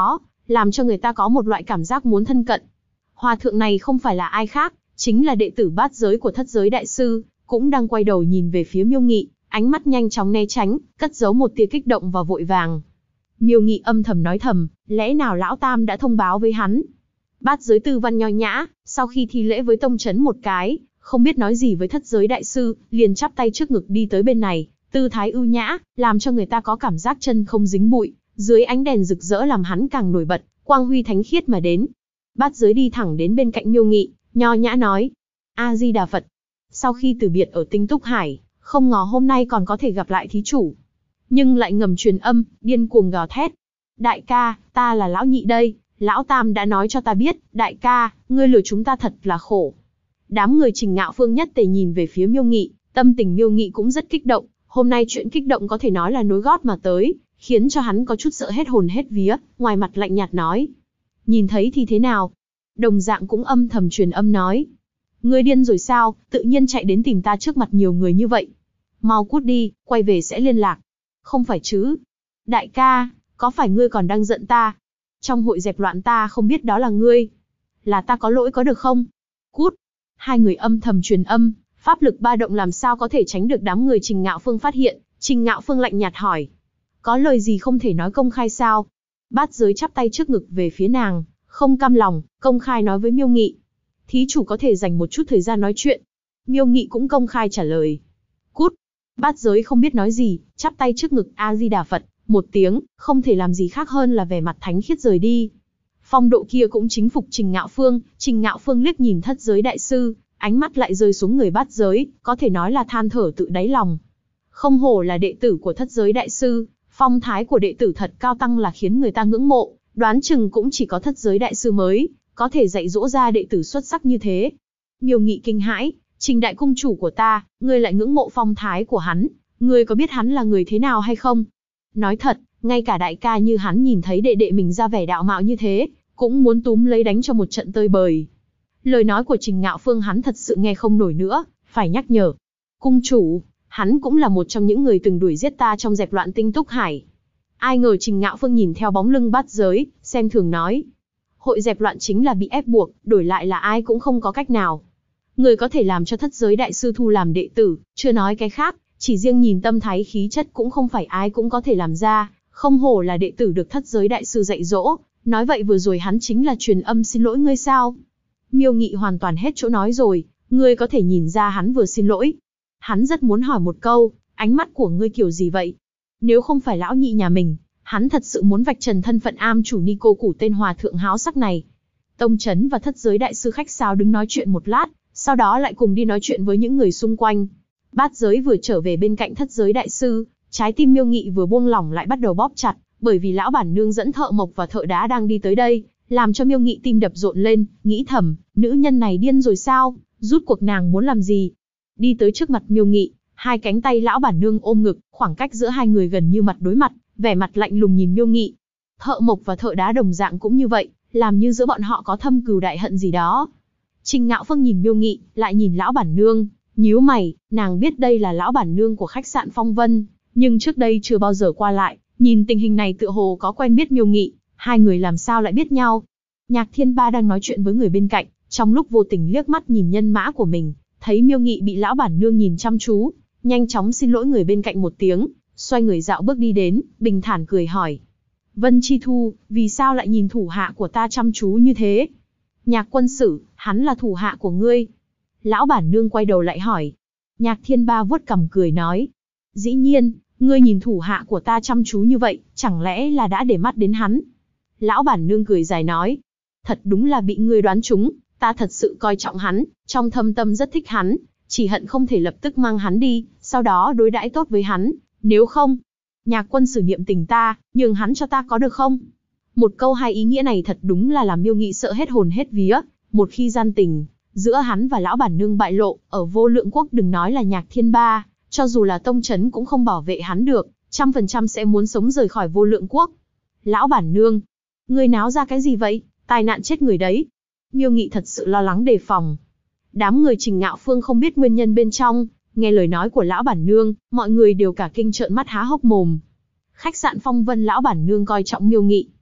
làm cho người ta có một loại cảm giác muốn thân cận. Hòa thượng này không phải là ai khác, chính là đệ tử bát giới của thất giới đại sư, cũng đang quay đầu nhìn về phía Miêu Nghị, ánh mắt nhanh chóng né tránh, cất giấu một tia kích động và vội vàng. Miêu Nghị âm thầm nói thầm, lẽ nào lão tam đã thông báo với hắn? Bát giới Tư Văn nho nhã, sau khi thi lễ với tông chấn một cái, không biết nói gì với thất giới đại sư, liền chắp tay trước ngực đi tới bên này, tư thái ưu nhã, làm cho người ta có cảm giác chân không dính bụi, dưới ánh đèn rực rỡ làm hắn càng nổi bật, quang huy thánh khiết mà đến. Bát giới đi thẳng đến bên cạnh Miêu Nghị, nho nhã nói: A Di Đà Phật. Sau khi từ biệt ở Tinh Túc Hải, không ngờ hôm nay còn có thể gặp lại thí chủ, nhưng lại ngầm truyền âm, điên cuồng gào thét: đại ca, ta là lão nhị đây, lão tam đã nói cho ta biết, đại ca, ngươi lừa chúng ta thật là khổ. Đám người Trình Ngạo Phương nhất tề nhìn về phía Miêu Nghị, tâm tình Miêu Nghị cũng rất kích động, hôm nay chuyện kích động có thể nói là nối gót mà tới, khiến cho hắn có chút sợ hết hồn hết vía, ngoài mặt lạnh nhạt nói: nhìn thấy thì thế nào? Đồng dạng cũng âm thầm truyền âm nói: ngươi điên rồi sao, tự nhiên chạy đến tìm ta trước mặt nhiều người như vậy. Mau cút đi, quay về sẽ liên lạc. Không phải chứ? Đại ca, có phải ngươi còn đang giận ta? Trong hội dẹp loạn ta không biết đó là ngươi. Là ta có lỗi có được không? Cút. Hai người âm thầm truyền âm, pháp lực ba động làm sao có thể tránh được đám người Trình Ngạo Phương phát hiện. Trình Ngạo Phương lạnh nhạt hỏi: có lời gì không thể nói công khai sao? Bát giới chắp tay trước ngực về phía nàng, không cam lòng, công khai nói với Miêu Nghị: thí chủ có thể dành một chút thời gian nói chuyện. Miêu Nghị cũng công khai trả lời: cút. Bát giới không biết nói gì, chắp tay trước ngực A Di Đà Phật một tiếng, không thể làm gì khác hơn là vẻ mặt thánh khiết rời đi. Phong độ kia cũng chính phục Trình Ngạo Phương liếc nhìn thất giới đại sư, ánh mắt lại rơi xuống người bát giới, có thể nói là than thở tự đáy lòng. Không hổ là đệ tử của thất giới đại sư, phong thái của đệ tử thật cao tăng là khiến người ta ngưỡng mộ, đoán chừng cũng chỉ có thất giới đại sư mới có thể dạy dỗ ra đệ tử xuất sắc như thế. Miêu Nghị kinh hãi: Trình đại cung chủ của ta, ngươi lại ngưỡng mộ phong thái của hắn, ngươi có biết hắn là người thế nào hay không? Nói thật, ngay cả đại ca như hắn nhìn thấy đệ đệ mình ra vẻ đạo mạo như thế, cũng muốn túm lấy đánh cho một trận tơi bời. Lời nói của Trình Ngạo Phương hắn thật sự nghe không nổi nữa, phải nhắc nhở: cung chủ, hắn cũng là một trong những người từng đuổi giết ta trong dẹp loạn Tinh Túc Hải. Ai ngờ Trình Ngạo Phương nhìn theo bóng lưng bát giới, xem thường nói: hội dẹp loạn chính là bị ép buộc, đổi lại là ai cũng không có cách nào. Người có thể làm cho thất giới đại sư thu làm đệ tử, chưa nói cái khác, chỉ riêng nhìn tâm thái khí chất cũng không phải ai cũng có thể làm ra, không hổ là đệ tử được thất giới đại sư dạy dỗ. Nói vậy vừa rồi hắn chính là truyền âm xin lỗi ngươi sao? Miêu Nghị hoàn toàn hết chỗ nói rồi, ngươi có thể nhìn ra hắn vừa xin lỗi. Hắn rất muốn hỏi một câu, ánh mắt của ngươi kiểu gì vậy? Nếu không phải lão nhị nhà mình, hắn thật sự muốn vạch trần thân phận am chủ ni cô củ tên hòa thượng háo sắc này. Tông chấn và thất giới đại sư khách sáo đứng nói chuyện một lát, sau đó lại cùng đi nói chuyện với những người xung quanh. Bát giới vừa trở về bên cạnh thất giới đại sư, trái tim Miêu Nghị vừa buông lỏng lại bắt đầu bóp chặt, bởi vì lão bản nương dẫn thợ mộc và thợ đá đang đi tới đây, làm cho Miêu Nghị tim đập rộn lên, nghĩ thầm, nữ nhân này điên rồi sao, rút cuộc nàng muốn làm gì? Đi tới trước mặt Miêu Nghị, hai cánh tay lão bản nương ôm ngực, khoảng cách giữa hai người gần như mặt đối mặt, vẻ mặt lạnh lùng nhìn Miêu Nghị. Thợ mộc và thợ đá đồng dạng cũng như vậy, làm như giữa bọn họ có thâm cừu đại hận gì đó. Trình Ngạo Phương nhìn Miêu Nghị, lại nhìn lão bản nương, nhíu mày, nàng biết đây là lão bản nương của khách sạn Phong Vân, nhưng trước đây chưa bao giờ qua lại, nhìn tình hình này tựa hồ có quen biết Miêu Nghị, hai người làm sao lại biết nhau. Nhạc Thiên Ba đang nói chuyện với người bên cạnh, trong lúc vô tình liếc mắt nhìn nhân mã của mình, thấy Miêu Nghị bị lão bản nương nhìn chăm chú, nhanh chóng xin lỗi người bên cạnh một tiếng, xoay người dạo bước đi đến, bình thản cười hỏi: Vân Chi Thu, vì sao lại nhìn thủ hạ của ta chăm chú như thế? Nhạc quân sử, hắn là thủ hạ của ngươi. Lão bản nương quay đầu lại hỏi. Nhạc Thiên Ba vuốt cằm cười nói: dĩ nhiên, ngươi nhìn thủ hạ của ta chăm chú như vậy, chẳng lẽ là đã để mắt đến hắn? Lão bản nương cười dài nói: thật đúng là bị ngươi đoán trúng, ta thật sự coi trọng hắn, trong thâm tâm rất thích hắn, chỉ hận không thể lập tức mang hắn đi, sau đó đối đãi tốt với hắn, nếu không, nhạc quân sử niệm tình ta, nhường hắn cho ta có được không? Một câu hai ý nghĩa này thật đúng là làm Miêu Nghị sợ hết hồn hết vía, một khi gian tình giữa hắn và lão bản nương bại lộ, ở Vô Lượng Quốc đừng nói là Nhạc Thiên Ba, cho dù là tông trấn cũng không bảo vệ hắn được, 100% sẽ muốn sống rời khỏi Vô Lượng Quốc. Lão bản nương, ngươi náo ra cái gì vậy, tai nạn chết người đấy. Miêu Nghị thật sự lo lắng đề phòng. Đám người Trình Ngạo Phương không biết nguyên nhân bên trong, nghe lời nói của lão bản nương, mọi người đều cả kinh trợn mắt há hốc mồm. Khách sạn Phong Vân lão bản nương coi trọng Miêu Nghị.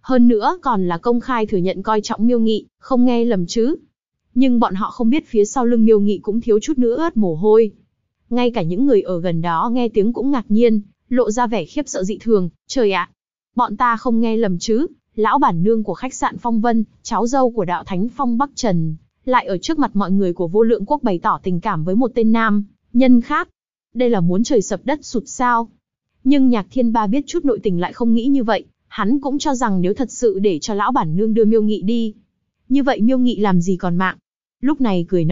Hơn nữa còn là công khai thừa nhận coi trọng Miêu Nghị, không nghe lầm chứ. Nhưng bọn họ không biết phía sau lưng Miêu Nghị cũng thiếu chút nữa ướt mồ hôi. Ngay cả những người ở gần đó nghe tiếng cũng ngạc nhiên, lộ ra vẻ khiếp sợ dị thường. Trời ạ, bọn ta không nghe lầm chứ, lão bản nương của khách sạn Phong Vân, cháu dâu của đạo thánh Phong Bắc Trần, lại ở trước mặt mọi người của Vô Lượng Quốc bày tỏ tình cảm với một tên nam nhân khác. Đây là muốn trời sập đất sụt sao? Nhưng Nhạc Thiên Ba biết chút nội tình lại không nghĩ như vậy, hắn cũng cho rằng nếu thật sự để cho lão bản nương đưa Miêu Nghị đi, như vậy Miêu Nghị làm gì còn mạng. Lúc này cười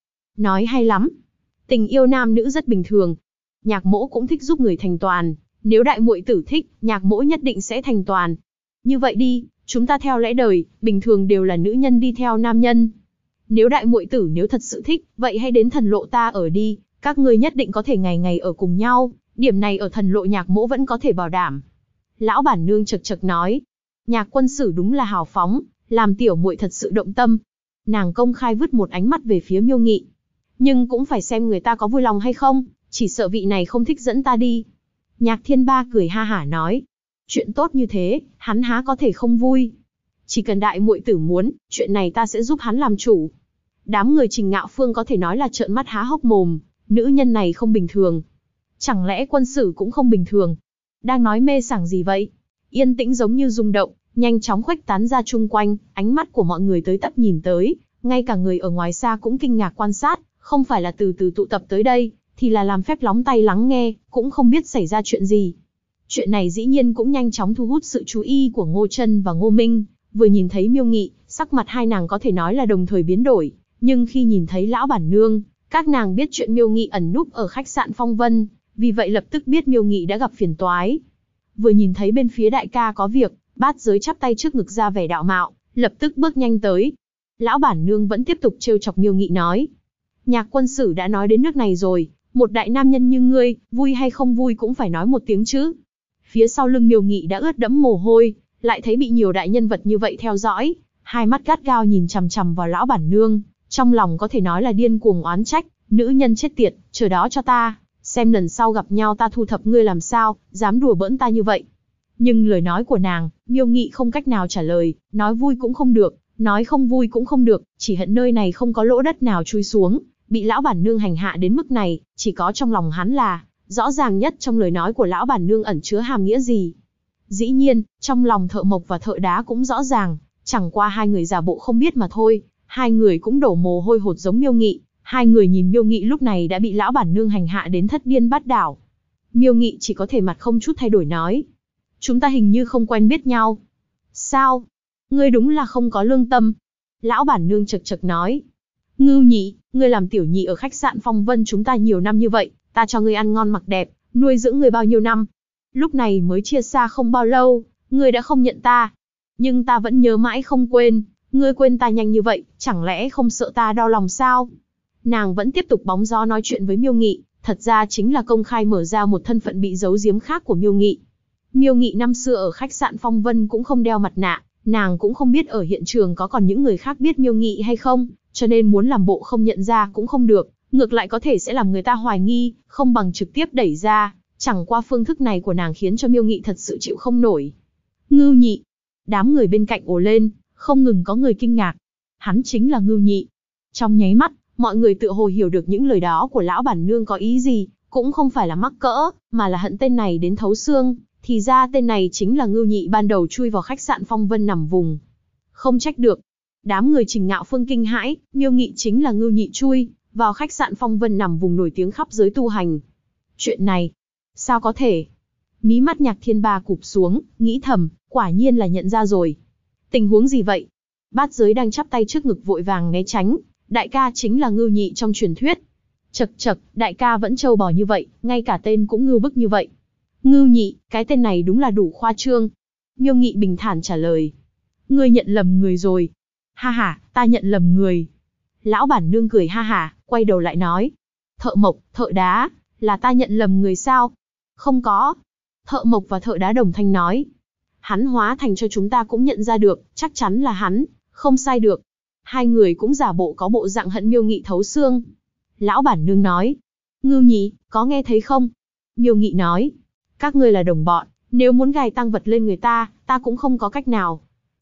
nói hay lắm. Tình yêu nam nữ rất bình thường. Nhạc mỗ cũng thích giúp người thành toàn, nếu đại muội tử thích, Nhạc mỗ nhất định sẽ thành toàn. Như vậy đi, chúng ta theo lẽ đời, bình thường đều là nữ nhân đi theo nam nhân. Nếu đại muội tử nếu thật sự thích, vậy hãy đến thần lộ ta ở đi, các ngươi nhất định có thể ngày ngày ở cùng nhau, điểm này ở thần lộ Nhạc mỗ vẫn có thể bảo đảm. Lão bản nương chật chật nói, Nhạc quân sử đúng là hào phóng, làm tiểu muội thật sự động tâm. Nàng công khai vứt một ánh mắt về phía Miêu Nghị. Nhưng cũng phải xem người ta có vui lòng hay không, chỉ sợ vị này không thích dẫn ta đi. Nhạc Thiên Ba cười ha hả nói, chuyện tốt như thế, hắn há có thể không vui. Chỉ cần đại muội tử muốn, chuyện này ta sẽ giúp hắn làm chủ. Đám người Trình Ngạo Phương có thể nói là trợn mắt há hốc mồm, nữ nhân này không bình thường. Chẳng lẽ quân sử cũng không bình thường? Đang nói mê sảng gì vậy? Yên tĩnh giống như rung động, nhanh chóng khuếch tán ra chung quanh, ánh mắt của mọi người tới tấp nhìn tới, ngay cả người ở ngoài xa cũng kinh ngạc quan sát, không phải là từ từ tụ tập tới đây, thì là làm phép lóng tay lắng nghe, cũng không biết xảy ra chuyện gì. Chuyện này dĩ nhiên cũng nhanh chóng thu hút sự chú ý của Ngô Chân và Ngô Minh, vừa nhìn thấy Miêu Nghị, sắc mặt hai nàng có thể nói là đồng thời biến đổi, nhưng khi nhìn thấy lão bản nương, các nàng biết chuyện Miêu Nghị ẩn núp ở khách sạn Phong Vân, vì vậy lập tức biết Miêu Nghị đã gặp phiền toái. Vừa nhìn thấy bên phía đại ca có việc, Bát Giới chắp tay trước ngực ra vẻ đạo mạo, lập tức bước nhanh tới. Lão bản nương vẫn tiếp tục trêu chọc Miêu Nghị nói, Nhạc quân sử đã nói đến nước này rồi, một đại nam nhân như ngươi, vui hay không vui cũng phải nói một tiếng chứ. Phía sau lưng Miêu Nghị đã ướt đẫm mồ hôi, lại thấy bị nhiều đại nhân vật như vậy theo dõi, hai mắt gắt gao nhìn chằm chằm vào lão bản nương, trong lòng có thể nói là điên cuồng oán trách, nữ nhân chết tiệt, chờ đó cho ta, xem lần sau gặp nhau ta thu thập ngươi làm sao, dám đùa bỡn ta như vậy. Nhưng lời nói của nàng, Miêu Nghị không cách nào trả lời, nói vui cũng không được, nói không vui cũng không được, chỉ hận nơi này không có lỗ đất nào chui xuống, bị lão bản nương hành hạ đến mức này, chỉ có trong lòng hắn là, rõ ràng nhất trong lời nói của lão bản nương ẩn chứa hàm nghĩa gì. Dĩ nhiên, trong lòng thợ mộc và thợ đá cũng rõ ràng, chẳng qua hai người giả bộ không biết mà thôi, hai người cũng đổ mồ hôi hột giống Miêu Nghị, hai người nhìn Miêu Nghị lúc này đã bị lão bản nương hành hạ đến thất điên bát đảo. Miêu Nghị chỉ có thể mặt không chút thay đổi nói, chúng ta hình như không quen biết nhau. Sao? Ngươi đúng là không có lương tâm. Lão bản nương chật chật nói, Ngưu Nhị, ngươi làm tiểu nhị ở khách sạn Phong Vân chúng ta nhiều năm như vậy, ta cho ngươi ăn ngon mặc đẹp, nuôi dưỡng ngươi bao nhiêu năm. Lúc này mới chia xa không bao lâu, ngươi đã không nhận ta. Nhưng ta vẫn nhớ mãi không quên, ngươi quên ta nhanh như vậy, chẳng lẽ không sợ ta đau lòng sao? Nàng vẫn tiếp tục bóng gió nói chuyện với Miêu Nghị, thật ra chính là công khai mở ra một thân phận bị giấu giếm khác của Miêu Nghị. Miêu Nghị năm xưa ở khách sạn Phong Vân cũng không đeo mặt nạ, nàng cũng không biết ở hiện trường có còn những người khác biết Miêu Nghị hay không, cho nên muốn làm bộ không nhận ra cũng không được, ngược lại có thể sẽ làm người ta hoài nghi, không bằng trực tiếp đẩy ra, chẳng qua phương thức này của nàng khiến cho Miêu Nghị thật sự chịu không nổi. Ngưu Nhị, đám người bên cạnh ồ lên, không ngừng có người kinh ngạc. Hắn chính là Ngưu Nhị. Trong nháy mắt, mọi người tựa hồ hiểu được những lời đó của lão bản nương có ý gì, cũng không phải là mắc cỡ, mà là hận tên này đến thấu xương, thì ra tên này chính là Ngưu Nhị ban đầu chui vào khách sạn Phong Vân nằm vùng. Không trách được. Đám người Trình Ngạo Phương kinh hãi, Miêu Nghị chính là Ngưu Nhị chui vào khách sạn Phong Vân nằm vùng nổi tiếng khắp giới tu hành. Chuyện này, sao có thể? Mí mắt Nhạc Thiên Ba cụp xuống, nghĩ thầm, quả nhiên là nhận ra rồi. Tình huống gì vậy? Bát Giới đang chắp tay trước ngực vội vàng né tránh, đại ca chính là Ngưu Nhị trong truyền thuyết. Chậc chậc, đại ca vẫn trâu bò như vậy, ngay cả tên cũng ngưu bức như vậy. Ngưu Nhị, cái tên này đúng là đủ khoa trương. Miêu Nghị bình thản trả lời. Ngươi nhận lầm người rồi. Ha ha, ta nhận lầm người. Lão bản nương cười ha ha, quay đầu lại nói. Thợ mộc, thợ đá, là ta nhận lầm người sao? Không có. Thợ mộc và thợ đá đồng thanh nói. Hắn hóa thành cho chúng ta cũng nhận ra được, chắc chắn là hắn, không sai được. Hai người cũng giả bộ có bộ dạng hận Miêu Nghị thấu xương. Lão bản nương nói. Ngưu Nhị, có nghe thấy không? Miêu Nghị nói. Các ngươi là đồng bọn, nếu muốn gài tang vật lên người ta, ta cũng không có cách nào.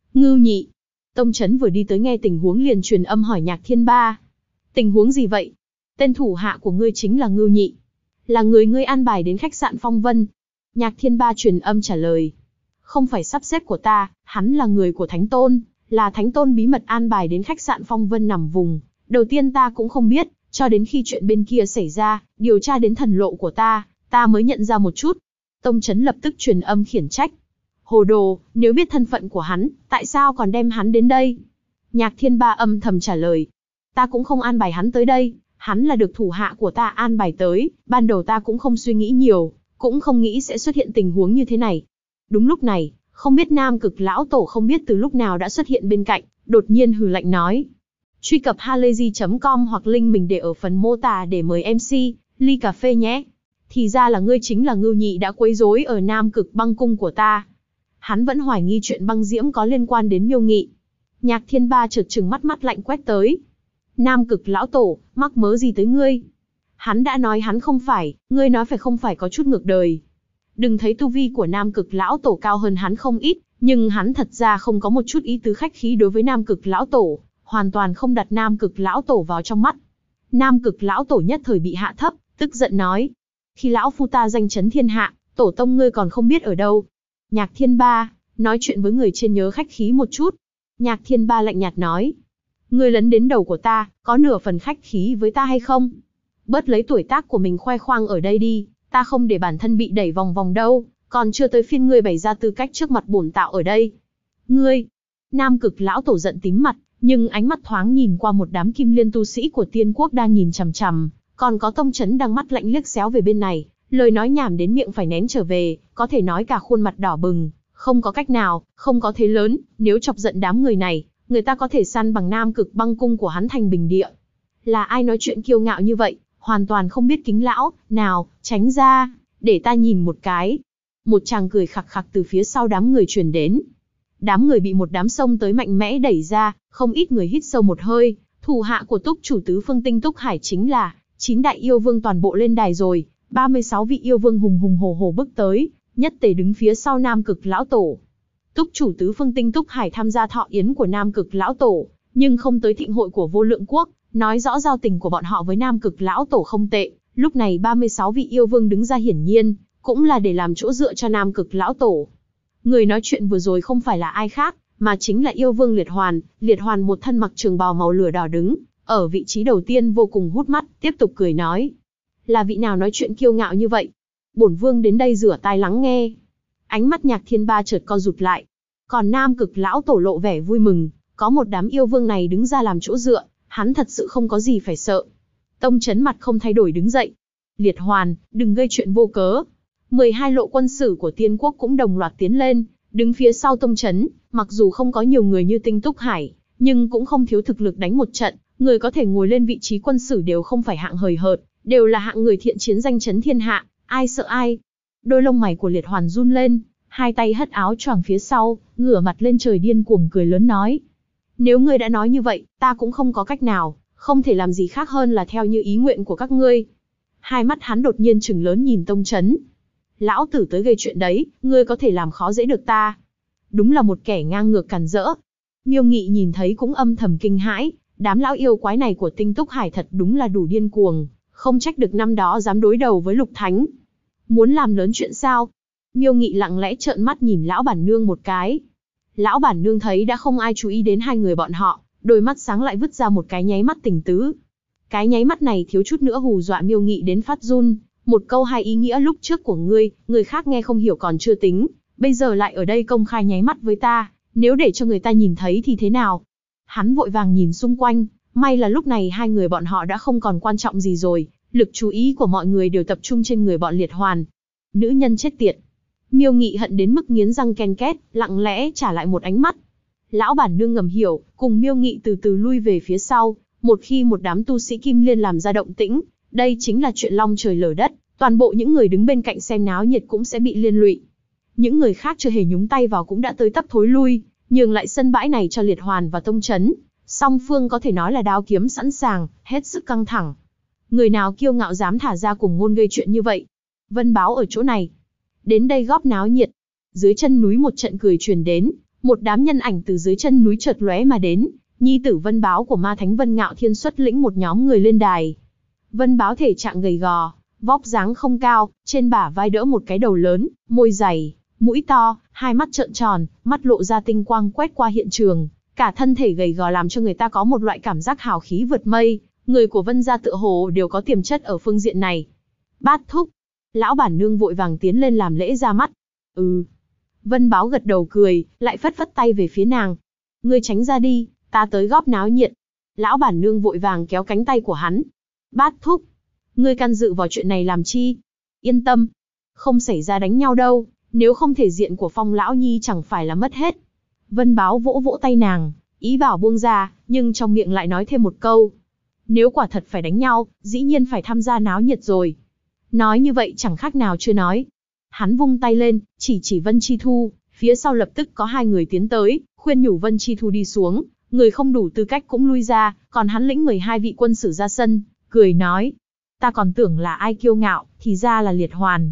Ngưu Nhị. Tông Chấn vừa đi tới nghe tình huống liền truyền âm hỏi Nhạc Thiên Ba. Tình huống gì vậy? Tên thủ hạ của ngươi chính là Ngưu Nhị. Là người ngươi an bài đến khách sạn Phong Vân. Nhạc Thiên Ba truyền âm trả lời. Không phải sắp xếp của ta, hắn là người của Thánh Tôn, là Thánh Tôn bí mật an bài đến khách sạn Phong Vân nằm vùng. Đầu tiên ta cũng không biết, cho đến khi chuyện bên kia xảy ra, điều tra đến thần lộ của ta mới nhận ra một chút. Tông Chấn lập tức truyền âm khiển trách. Hồ đồ, nếu biết thân phận của hắn, tại sao còn đem hắn đến đây? Nhạc Thiên Ba âm thầm trả lời. Ta cũng không an bài hắn tới đây, hắn là được thủ hạ của ta an bài tới, ban đầu ta cũng không suy nghĩ nhiều, cũng không nghĩ sẽ xuất hiện tình huống như thế này. Đúng lúc này, không biết Nam Cực lão tổ không biết từ lúc nào đã xuất hiện bên cạnh, đột nhiên hừ lạnh nói. Truy cập halayzi.com hoặc link mình để ở phần mô tả để mời MC, ly cà phê nhé. Thì ra là ngươi chính là Ngưu Nhị đã quấy rối ở Nam Cực băng cung của ta. Hắn vẫn hoài nghi chuyện băng diễm có liên quan đến Miêu Nghị. Nhạc Thiên Ba chợt trừng mắt lạnh quét tới. Nam Cực lão tổ, mắc mớ gì tới ngươi? Hắn đã nói hắn không phải, ngươi nói phải không phải có chút ngược đời. Đừng thấy tu vi của Nam Cực lão tổ cao hơn hắn không ít, nhưng hắn thật ra không có một chút ý tứ khách khí đối với Nam Cực lão tổ, hoàn toàn không đặt Nam Cực lão tổ vào trong mắt. Nam Cực lão tổ nhất thời bị hạ thấp, tức giận nói. Khi lão phu ta danh chấn thiên hạ, tổ tông ngươi còn không biết ở đâu. Nhạc Thiên Ba, nói chuyện với người trên nhớ khách khí một chút. Nhạc Thiên Ba lạnh nhạt nói. Ngươi lấn đến đầu của ta, có nửa phần khách khí với ta hay không? Bớt lấy tuổi tác của mình khoe khoang ở đây đi, ta không để bản thân bị đẩy vòng vòng đâu, còn chưa tới phiên ngươi bày ra tư cách trước mặt bổn tạo ở đây. Ngươi! Nam Cực lão tổ giận tím mặt, nhưng ánh mắt thoáng nhìn qua một đám kim liên tu sĩ của tiên quốc đang nhìn chằm chằm, còn có Tông Chấn đang mắt lạnh liếc xéo về bên này, lời nói nhảm đến miệng phải nén trở về, có thể nói cả khuôn mặt đỏ bừng, không có cách nào, không có thế lớn, nếu chọc giận đám người này, người ta có thể săn bằng Nam Cực băng cung của hắn thành bình địa. Là ai nói chuyện kiêu ngạo như vậy, hoàn toàn không biết kính lão, nào, tránh ra, để ta nhìn một cái. Một tràng cười khặc khặc từ phía sau đám người truyền đến. Đám người bị một đám xông tới mạnh mẽ đẩy ra, không ít người hít sâu một hơi, thủ hạ của Túc chủ tứ phương tinh Túc Hải chính là 9 đại yêu vương toàn bộ lên đài rồi, 36 vị yêu vương hùng hùng hổ hổ bước tới, nhất tề đứng phía sau Nam Cực lão tổ. Túc chủ tứ phương tinh Túc Hải tham gia thọ yến của Nam Cực lão tổ, nhưng không tới thịnh hội của Vô Lượng Quốc, nói rõ giao tình của bọn họ với Nam Cực lão tổ không tệ. Lúc này 36 vị yêu vương đứng ra hiển nhiên, cũng là để làm chỗ dựa cho Nam Cực lão tổ. Người nói chuyện vừa rồi không phải là ai khác, mà chính là yêu vương Liệt Hoàn. Liệt Hoàn một thân mặc trường bào màu lửa đỏ đứng ở vị trí đầu tiên, vô cùng hút mắt, tiếp tục cười nói. Là vị nào nói chuyện kiêu ngạo như vậy? Bổn vương đến đây rửa tai lắng nghe. Ánh mắt Nhạc Thiên Ba chợt co rụt lại. Còn Nam Cực lão tổ lộ vẻ vui mừng, có một đám yêu vương này đứng ra làm chỗ dựa, hắn thật sự không có gì phải sợ. Tông Chấn mặt không thay đổi đứng dậy. Liệt Hoàn, đừng gây chuyện vô cớ. 12 lộ quân sử của tiên quốc cũng đồng loạt tiến lên, đứng phía sau Tông Chấn, mặc dù không có nhiều người như Tinh Túc Hải, nhưng cũng không thiếu thực lực đánh một trận, người có thể ngồi lên vị trí quân sử đều không phải hạng hời hợt, đều là hạng người thiện chiến danh chấn thiên hạ, ai sợ ai. Đôi lông mày của Liệt Hoàn run lên, hai tay hất áo choàng phía sau, ngửa mặt lên trời điên cuồng cười lớn nói. Nếu ngươi đã nói như vậy, ta cũng không có cách nào, không thể làm gì khác hơn là theo như ý nguyện của các ngươi. Hai mắt hắn đột nhiên trừng lớn nhìn Tông Chấn. Lão tử tới gây chuyện đấy, ngươi có thể làm khó dễ được ta. Đúng là một kẻ ngang ngược càn rỡ. Miêu Nghị nhìn thấy cũng âm thầm kinh hãi, đám lão yêu quái này của Tinh Túc Hải thật đúng là đủ điên cuồng, không trách được năm đó dám đối đầu với Lục Thánh. Muốn làm lớn chuyện sao? Miêu Nghị lặng lẽ trợn mắt nhìn lão bản nương một cái. Lão bản nương thấy đã không ai chú ý đến hai người bọn họ, đôi mắt sáng lại vứt ra một cái nháy mắt tình tứ. Cái nháy mắt này thiếu chút nữa hù dọa Miêu Nghị đến phát run. Một câu hai ý nghĩa lúc trước của ngươi, người khác nghe không hiểu còn chưa tính, bây giờ lại ở đây công khai nháy mắt với ta, nếu để cho người ta nhìn thấy thì thế nào? Hắn vội vàng nhìn xung quanh, may là lúc này hai người bọn họ đã không còn quan trọng gì rồi, lực chú ý của mọi người đều tập trung trên người bọn Liệt Hoàn. Nữ nhân chết tiệt. Miêu Nghị hận đến mức nghiến răng ken két, lặng lẽ trả lại một ánh mắt. Lão bản nương ngầm hiểu, cùng Miêu Nghị từ từ lui về phía sau, một khi một đám tu sĩ Kim Liên làm ra động tĩnh, đây chính là chuyện long trời lở đất, toàn bộ những người đứng bên cạnh xem náo nhiệt cũng sẽ bị liên lụy. Những người khác chưa hề nhúng tay vào cũng đã tới tấp thối lui, nhường lại sân bãi này cho Liệt Hoàn và Tông Chấn. Song phương có thể nói là đao kiếm sẵn sàng, hết sức căng thẳng. Người nào kiêu ngạo dám thả ra cùng ngôn gây chuyện như vậy? Vân báo ở chỗ này. Đến đây góp náo nhiệt. Dưới chân núi một trận cười truyền đến, Một đám nhân ảnh từ dưới chân núi chợt lóe mà đến, nhi tử Vân Báo của ma thánh Vân Ngạo Thiên xuất lĩnh một nhóm người lên đài. Vân Báo thể trạng gầy gò, vóc dáng không cao, trên bả vai đỡ một cái đầu lớn, môi dày, mũi to, hai mắt trợn tròn, mắt lộ ra tinh quang quét qua hiện trường, cả thân thể gầy gò làm cho người ta có một loại cảm giác hào khí vượt mây, người của Vân gia tựa hồ đều có tiềm chất ở phương diện này. Bát thúc, lão bản nương vội vàng tiến lên làm lễ ra mắt. Ừ. Vân Báo gật đầu cười, lại phất phất tay về phía nàng. Ngươi tránh ra đi, ta tới góp náo nhiệt. Lão bản nương vội vàng kéo cánh tay của hắn. Bát thúc, ngươi can dự vào chuyện này làm chi? Yên tâm, không xảy ra đánh nhau đâu, nếu không thể diện của Phong lão nhi chẳng phải là mất hết. Vân Báo vỗ vỗ tay nàng, ý bảo buông ra, nhưng trong miệng lại nói thêm một câu. Nếu quả thật phải đánh nhau, dĩ nhiên phải tham gia náo nhiệt rồi. Nói như vậy chẳng khác nào chưa nói. Hắn vung tay lên, chỉ Vân Chi Thu, phía sau lập tức có hai người tiến tới, khuyên nhủ Vân Chi Thu đi xuống, người không đủ tư cách cũng lui ra, còn hắn lĩnh 12 vị quân sử ra sân, cười nói. Ta còn tưởng là ai kiêu ngạo, thì ra là Liệt Hoàn.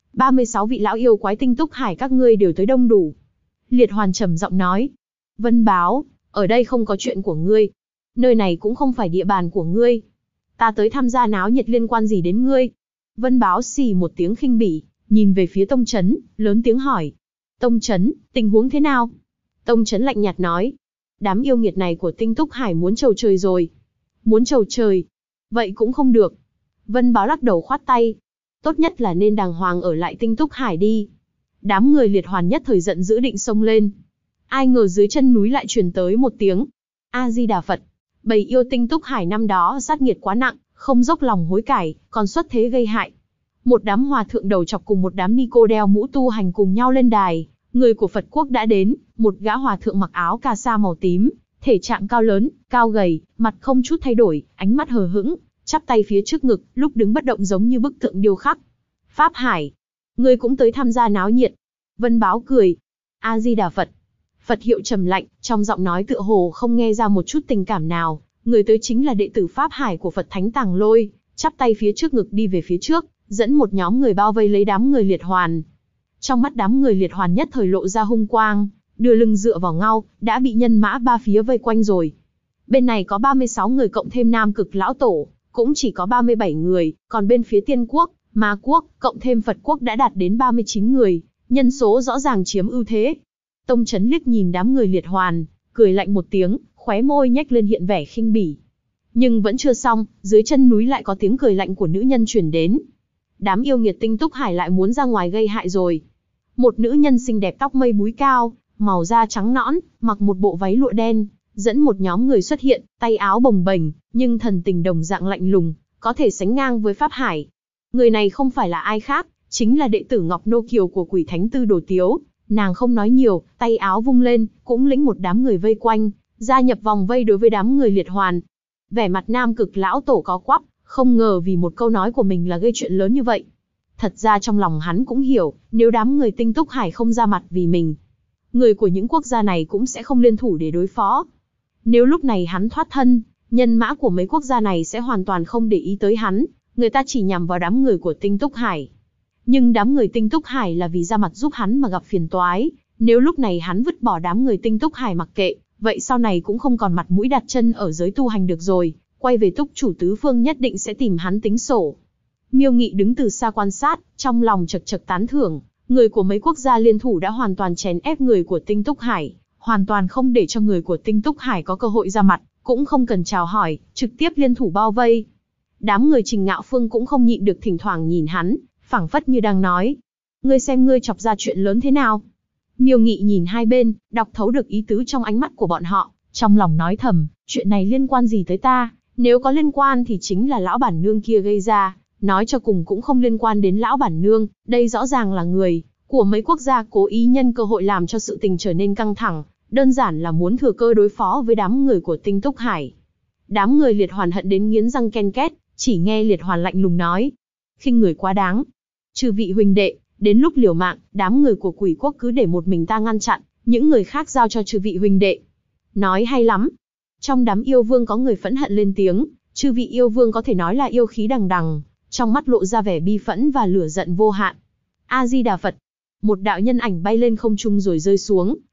36 vị lão yêu quái tinh túc hải các ngươi đều tới đông đủ. Liệt Hoàn trầm giọng nói. Vân Báo, ở đây không có chuyện của ngươi. Nơi này cũng không phải địa bàn của ngươi. Ta tới tham gia náo nhiệt liên quan gì đến ngươi? Vân Báo xì một tiếng khinh bỉ, nhìn về phía Tông Chấn, lớn tiếng hỏi. Tông Chấn, tình huống thế nào? Tông Chấn lạnh nhạt nói. Đám yêu nghiệt này của tinh túc hải muốn trầu trời rồi. Muốn trầu trời? Vậy cũng không được. Vân Báo lắc đầu khoát tay. Tốt nhất là nên đàng hoàng ở lại tinh túc hải đi. Đám người Liệt Hoàn nhất thời giận dữ định xông lên. Ai ngờ dưới chân núi lại truyền tới một tiếng. A-di-đà Phật. Bầy yêu tinh túc hải năm đó sát nghiệt quá nặng, không dốc lòng hối cải, còn xuất thế gây hại. Một đám hòa thượng đầu chọc cùng một đám ni cô đeo mũ tu hành cùng nhau lên đài. Người của Phật quốc đã đến, một gã hòa thượng mặc áo cà sa màu tím, thể trạng cao lớn, cao gầy, mặt không chút thay đổi, ánh mắt hờ hững, chắp tay phía trước ngực, lúc đứng bất động giống như bức tượng điêu khắc. Pháp Hải, ngươi cũng tới tham gia náo nhiệt. Vân Báo cười. A-di-đà Phật. Phật hiệu trầm lạnh, trong giọng nói tựa hồ không nghe ra một chút tình cảm nào. Người tới chính là đệ tử Pháp Hải của Phật Thánh Tàng Lôi, chắp tay phía trước ngực đi về phía trước, dẫn một nhóm người bao vây lấy đám người Liệt Hoàn. Trong mắt đám người Liệt Hoàn nhất thời lộ ra hung quang, đưa lưng dựa vào ngao, đã bị nhân mã ba phía vây quanh rồi. Bên này có 36 người cộng thêm Nam Cực Lão Tổ, cũng chỉ có 37 người, còn bên phía Tiên Quốc, Ma Quốc, cộng thêm Phật Quốc đã đạt đến 39 người, nhân số rõ ràng chiếm ưu thế. Tông Chấn liếc nhìn đám người Liệt Hoàn, cười lạnh một tiếng, khóe môi nhếch lên hiện vẻ khinh bỉ. Nhưng vẫn chưa xong, dưới chân núi lại có tiếng cười lạnh của nữ nhân truyền đến. Đám yêu nghiệt tinh túc hải lại muốn ra ngoài gây hại rồi. Một nữ nhân xinh đẹp tóc mây búi cao, màu da trắng nõn, mặc một bộ váy lụa đen, dẫn một nhóm người xuất hiện, tay áo bồng bềnh, nhưng thần tình đồng dạng lạnh lùng, có thể sánh ngang với Pháp Hải. Người này không phải là ai khác, chính là đệ tử Ngọc Nô Kiều của Quỷ Thánh Tư Đồ Tiếu. Nàng không nói nhiều, tay áo vung lên, cũng lĩnh một đám người vây quanh, gia nhập vòng vây đối với đám người Liệt Hoàn. Vẻ mặt Nam Cực Lão Tổ có quắp, không ngờ vì một câu nói của mình là gây chuyện lớn như vậy. Thật ra trong lòng hắn cũng hiểu, nếu đám người tinh túc hải không ra mặt vì mình, người của những quốc gia này cũng sẽ không liên thủ để đối phó. Nếu lúc này hắn thoát thân, nhân mã của mấy quốc gia này sẽ hoàn toàn không để ý tới hắn, người ta chỉ nhằm vào đám người của tinh túc hải. Nhưng đám người tinh túc hải là vì ra mặt giúp hắn mà gặp phiền toái, nếu lúc này hắn vứt bỏ đám người tinh túc hải mặc kệ, vậy sau này cũng không còn mặt mũi đặt chân ở giới tu hành được rồi, quay về túc chủ tứ phương nhất định sẽ tìm hắn tính sổ. Miêu Nghị đứng từ xa quan sát, trong lòng chật chật tán thưởng, người của mấy quốc gia liên thủ đã hoàn toàn chèn ép người của tinh túc hải, hoàn toàn không để cho người của tinh túc hải có cơ hội ra mặt, cũng không cần chào hỏi, trực tiếp liên thủ bao vây. Đám người Trình Ngạo Phương cũng không nhịn được thỉnh thoảng nhìn hắn, phảng phất như đang nói, ngươi xem ngươi chọc ra chuyện lớn thế nào. Miêu Nghị nhìn hai bên, đọc thấu được ý tứ trong ánh mắt của bọn họ, trong lòng nói thầm, chuyện này liên quan gì tới ta, nếu có liên quan thì chính là lão bản nương kia gây ra, nói cho cùng cũng không liên quan đến lão bản nương, đây rõ ràng là người của mấy quốc gia cố ý nhân cơ hội làm cho sự tình trở nên căng thẳng, đơn giản là muốn thừa cơ đối phó với đám người của tinh túc hải. Đám người Liệt Hoàn hận đến nghiến răng ken két, chỉ nghe Liệt Hoàn lạnh lùng nói, khinh người quá đáng. Chư vị huynh đệ, đến lúc liều mạng, đám người của Quỷ Quốc cứ để một mình ta ngăn chặn, những người khác giao cho chư vị huynh đệ. Nói hay lắm. Trong đám yêu vương có người phẫn hận lên tiếng, chư vị yêu vương có thể nói là yêu khí đằng đằng, trong mắt lộ ra vẻ bi phẫn và lửa giận vô hạn. A-di-đà Phật. Một đạo nhân ảnh bay lên không trung rồi rơi xuống,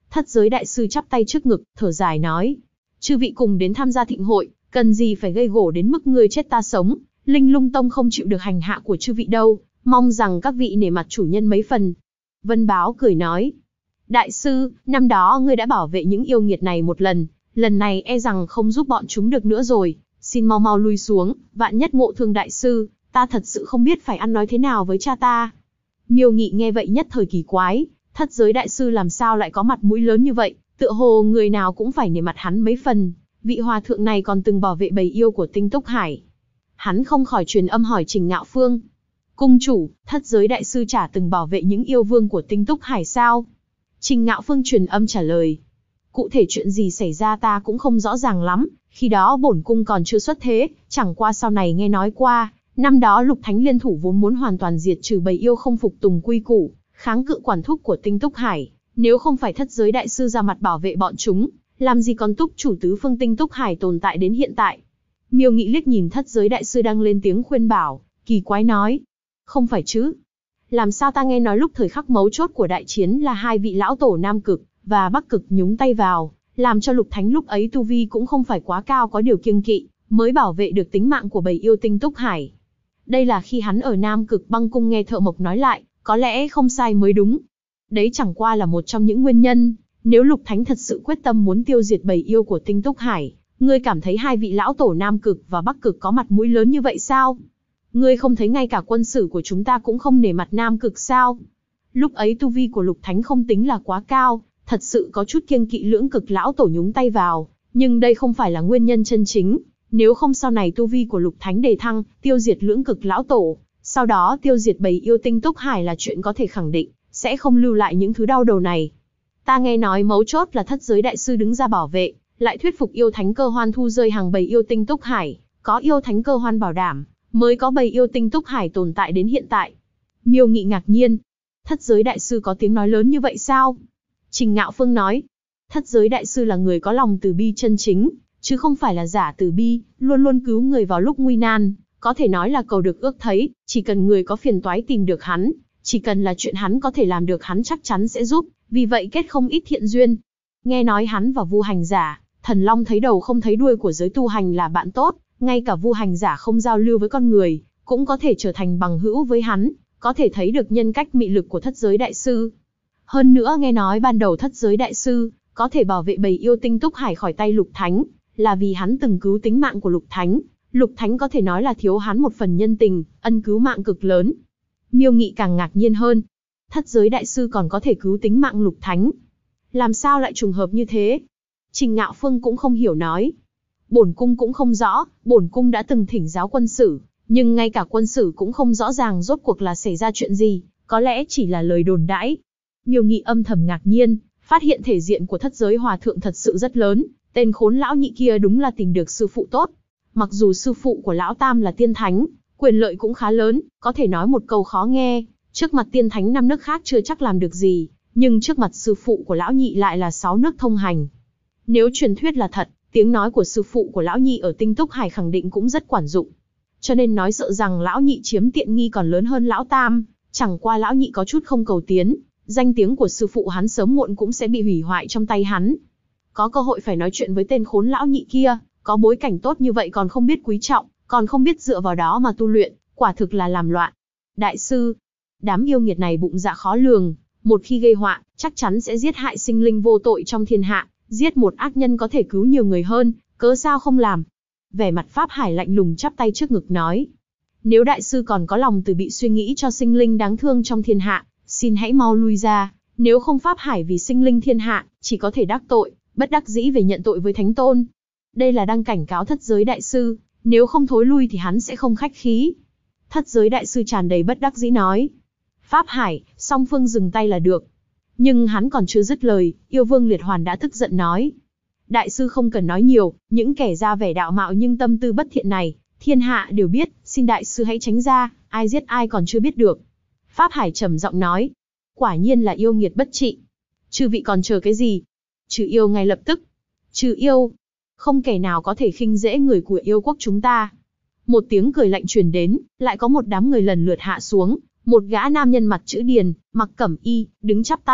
Thất giới đại sư chắp tay trước ngực, thở dài nói. Chư vị cùng đến tham gia thịnh hội, cần gì phải gây gổ đến mức ngươi chết ta sống, Linh Lung Tông không chịu được hành hạ của chư vị đâu, mong rằng các vị nể mặt chủ nhân mấy phần. Vân Báo cười nói. Đại sư, năm đó ngươi đã bảo vệ những yêu nghiệt này một lần này e rằng không giúp bọn chúng được nữa rồi, xin mau mau lui xuống, vạn nhất ngộ thương đại sư, ta thật sự không biết phải ăn nói thế nào với cha ta. Miêu Nghị nghe vậy nhất thời kỳ quái, thất giới đại sư làm sao lại có mặt mũi lớn như vậy, tựa hồ người nào cũng phải nể mặt hắn mấy phần, vị hòa thượng này còn từng bảo vệ bầy yêu của Tinh Túc Hải. Hắn không khỏi truyền âm hỏi Trình Ngạo Phương. Cung chủ, thất giới đại sư chả từng bảo vệ những yêu vương của Tinh Túc Hải sao? Trình Ngạo Phương truyền âm trả lời. Cụ thể chuyện gì xảy ra ta cũng không rõ ràng lắm, khi đó bổn cung còn chưa xuất thế, chẳng qua sau này nghe nói qua, năm đó Lục Thánh liên thủ vốn muốn hoàn toàn diệt trừ bầy yêu không phục tùng quy củ, kháng cự quản thúc của Tinh Túc Hải, nếu không phải thất giới đại sư ra mặt bảo vệ bọn chúng, làm gì còn túc chủ tứ phương Tinh Túc Hải tồn tại đến hiện tại. Miêu Nghị liếc nhìn thất giới đại sư đang lên tiếng khuyên bảo, kỳ quái nói. Không phải chứ? Làm sao ta nghe nói lúc thời khắc mấu chốt của đại chiến là hai vị lão tổ Nam Cực và Bắc Cực nhúng tay vào, làm cho Lục Thánh lúc ấy tu vi cũng không phải quá cao có điều kiêng kỵ, mới bảo vệ được tính mạng của bầy yêu Tinh Túc Hải. Đây là khi hắn ở Nam Cực Băng Cung nghe Thợ Mộc nói lại, có lẽ không sai mới đúng. Đấy chẳng qua là một trong những nguyên nhân, nếu Lục Thánh thật sự quyết tâm muốn tiêu diệt bầy yêu của Tinh Túc Hải, ngươi cảm thấy hai vị lão tổ Nam Cực và Bắc Cực có mặt mũi lớn như vậy sao? Ngươi không thấy ngay cả quân sử của chúng ta cũng không nể mặt Nam Cực sao? Lúc ấy tu vi của Lục Thánh không tính là quá cao, thật sự có chút kiêng kỵ Lưỡng Cực lão tổ nhúng tay vào, nhưng đây không phải là nguyên nhân chân chính. Nếu không sau này tu vi của Lục Thánh đề thăng, tiêu diệt Lưỡng Cực lão tổ, sau đó tiêu diệt bầy yêu Tinh Túc Hải là chuyện có thể khẳng định, sẽ không lưu lại những thứ đau đầu này. Ta nghe nói mấu chốt là thất giới đại sư đứng ra bảo vệ, lại thuyết phục yêu thánh cơ hoan thu rơi hàng bầy yêu Tinh Túc Hải, có yêu thánh cơ hoan bảo đảm, mới có bầy yêu Tinh Túc Hải tồn tại đến hiện tại. Miêu Nghị ngạc nhiên. Thất giới đại sư có tiếng nói lớn như vậy sao? Trình Ngạo Phương nói. Thất giới đại sư là người có lòng từ bi chân chính, chứ không phải là giả từ bi, luôn luôn cứu người vào lúc nguy nan, có thể nói là cầu được ước thấy, chỉ cần người có phiền toái tìm được hắn, chỉ cần là chuyện hắn có thể làm được hắn chắc chắn sẽ giúp, vì vậy kết không ít thiện duyên. Nghe nói hắn và Vu Hành Giả, Thần Long thấy đầu không thấy đuôi của giới tu hành là bạn tốt, ngay cả Vu Hành Giả không giao lưu với con người, cũng có thể trở thành bằng hữu với hắn, có thể thấy được nhân cách mị lực của thất giới đại sư. Hơn nữa nghe nói ban đầu thất giới đại sư, có thể bảo vệ bầy yêu Tinh Túc Hải khỏi tay Lục Thánh, là vì hắn từng cứu tính mạng của Lục Thánh. Lục Thánh có thể nói là thiếu hắn một phần nhân tình, ân cứu mạng cực lớn. Miêu Nghị càng ngạc nhiên hơn. Thất giới đại sư còn có thể cứu tính mạng Lục Thánh. Làm sao lại trùng hợp như thế? Trình Ngạo Phương cũng không hiểu nói. Bổn cung cũng không rõ, bổn cung đã từng thỉnh giáo quân sử, nhưng ngay cả quân sử cũng không rõ ràng rốt cuộc là xảy ra chuyện gì, có lẽ chỉ là lời đồn đãi. Miêu Nghị âm thầm ngạc nhiên, phát hiện thể diện của thất giới hòa thượng thật sự rất lớn, tên khốn lão nhị kia đúng là tìm được sư phụ tốt. Mặc dù sư phụ của lão tam là tiên thánh, quyền lợi cũng khá lớn, có thể nói một câu khó nghe, trước mặt tiên thánh 5 nước khác chưa chắc làm được gì, nhưng trước mặt sư phụ của lão nhị lại là 6 nước thông hành. Nếu truyền thuyết là thật, tiếng nói của sư phụ của lão nhị ở Tinh Túc Hải khẳng định cũng rất quản dụng. Cho nên nói sợ rằng lão nhị chiếm tiện nghi còn lớn hơn lão tam, chẳng qua lão nhị có chút không cầu tiến, danh tiếng của sư phụ hắn sớm muộn cũng sẽ bị hủy hoại trong tay hắn. Có cơ hội phải nói chuyện với tên khốn lão nhị kia, có bối cảnh tốt như vậy còn không biết quý trọng, còn không biết dựa vào đó mà tu luyện, quả thực là làm loạn. Đại sư, đám yêu nghiệt này bụng dạ khó lường, một khi gây họa, chắc chắn sẽ giết hại sinh linh vô tội trong thiên hạ, giết một ác nhân có thể cứu nhiều người hơn, cớ sao không làm? Vẻ mặt Pháp Hải lạnh lùng chắp tay trước ngực nói. Nếu đại sư còn có lòng từ bị suy nghĩ cho sinh linh đáng thương trong thiên hạ, xin hãy mau lui ra, nếu không Pháp Hải vì sinh linh thiên hạ, chỉ có thể đắc tội, bất đắc dĩ về nhận tội với Thánh Tôn. Đây là đang cảnh cáo thất giới đại sư, nếu không thối lui thì hắn sẽ không khách khí. Thất giới đại sư tràn đầy bất đắc dĩ nói. Pháp Hải, song phương dừng tay là được. Nhưng hắn còn chưa dứt lời, yêu vương Liệt Hoàn đã tức giận nói. Đại sư không cần nói nhiều, những kẻ ra vẻ đạo mạo nhưng tâm tư bất thiện này, thiên hạ đều biết, xin đại sư hãy tránh ra, ai giết ai còn chưa biết được. Pháp Hải trầm giọng nói. Quả nhiên là yêu nghiệt bất trị. Chư vị còn chờ cái gì? Trừ yêu ngay lập tức. Trừ yêu. Không kẻ nào có thể khinh dễ người của yêu quốc chúng ta. Một tiếng cười lạnh truyền đến, lại có một đám người lần lượt hạ xuống. Một gã nam nhân mặt chữ điền, mặc cẩm y, đứng chắp tay,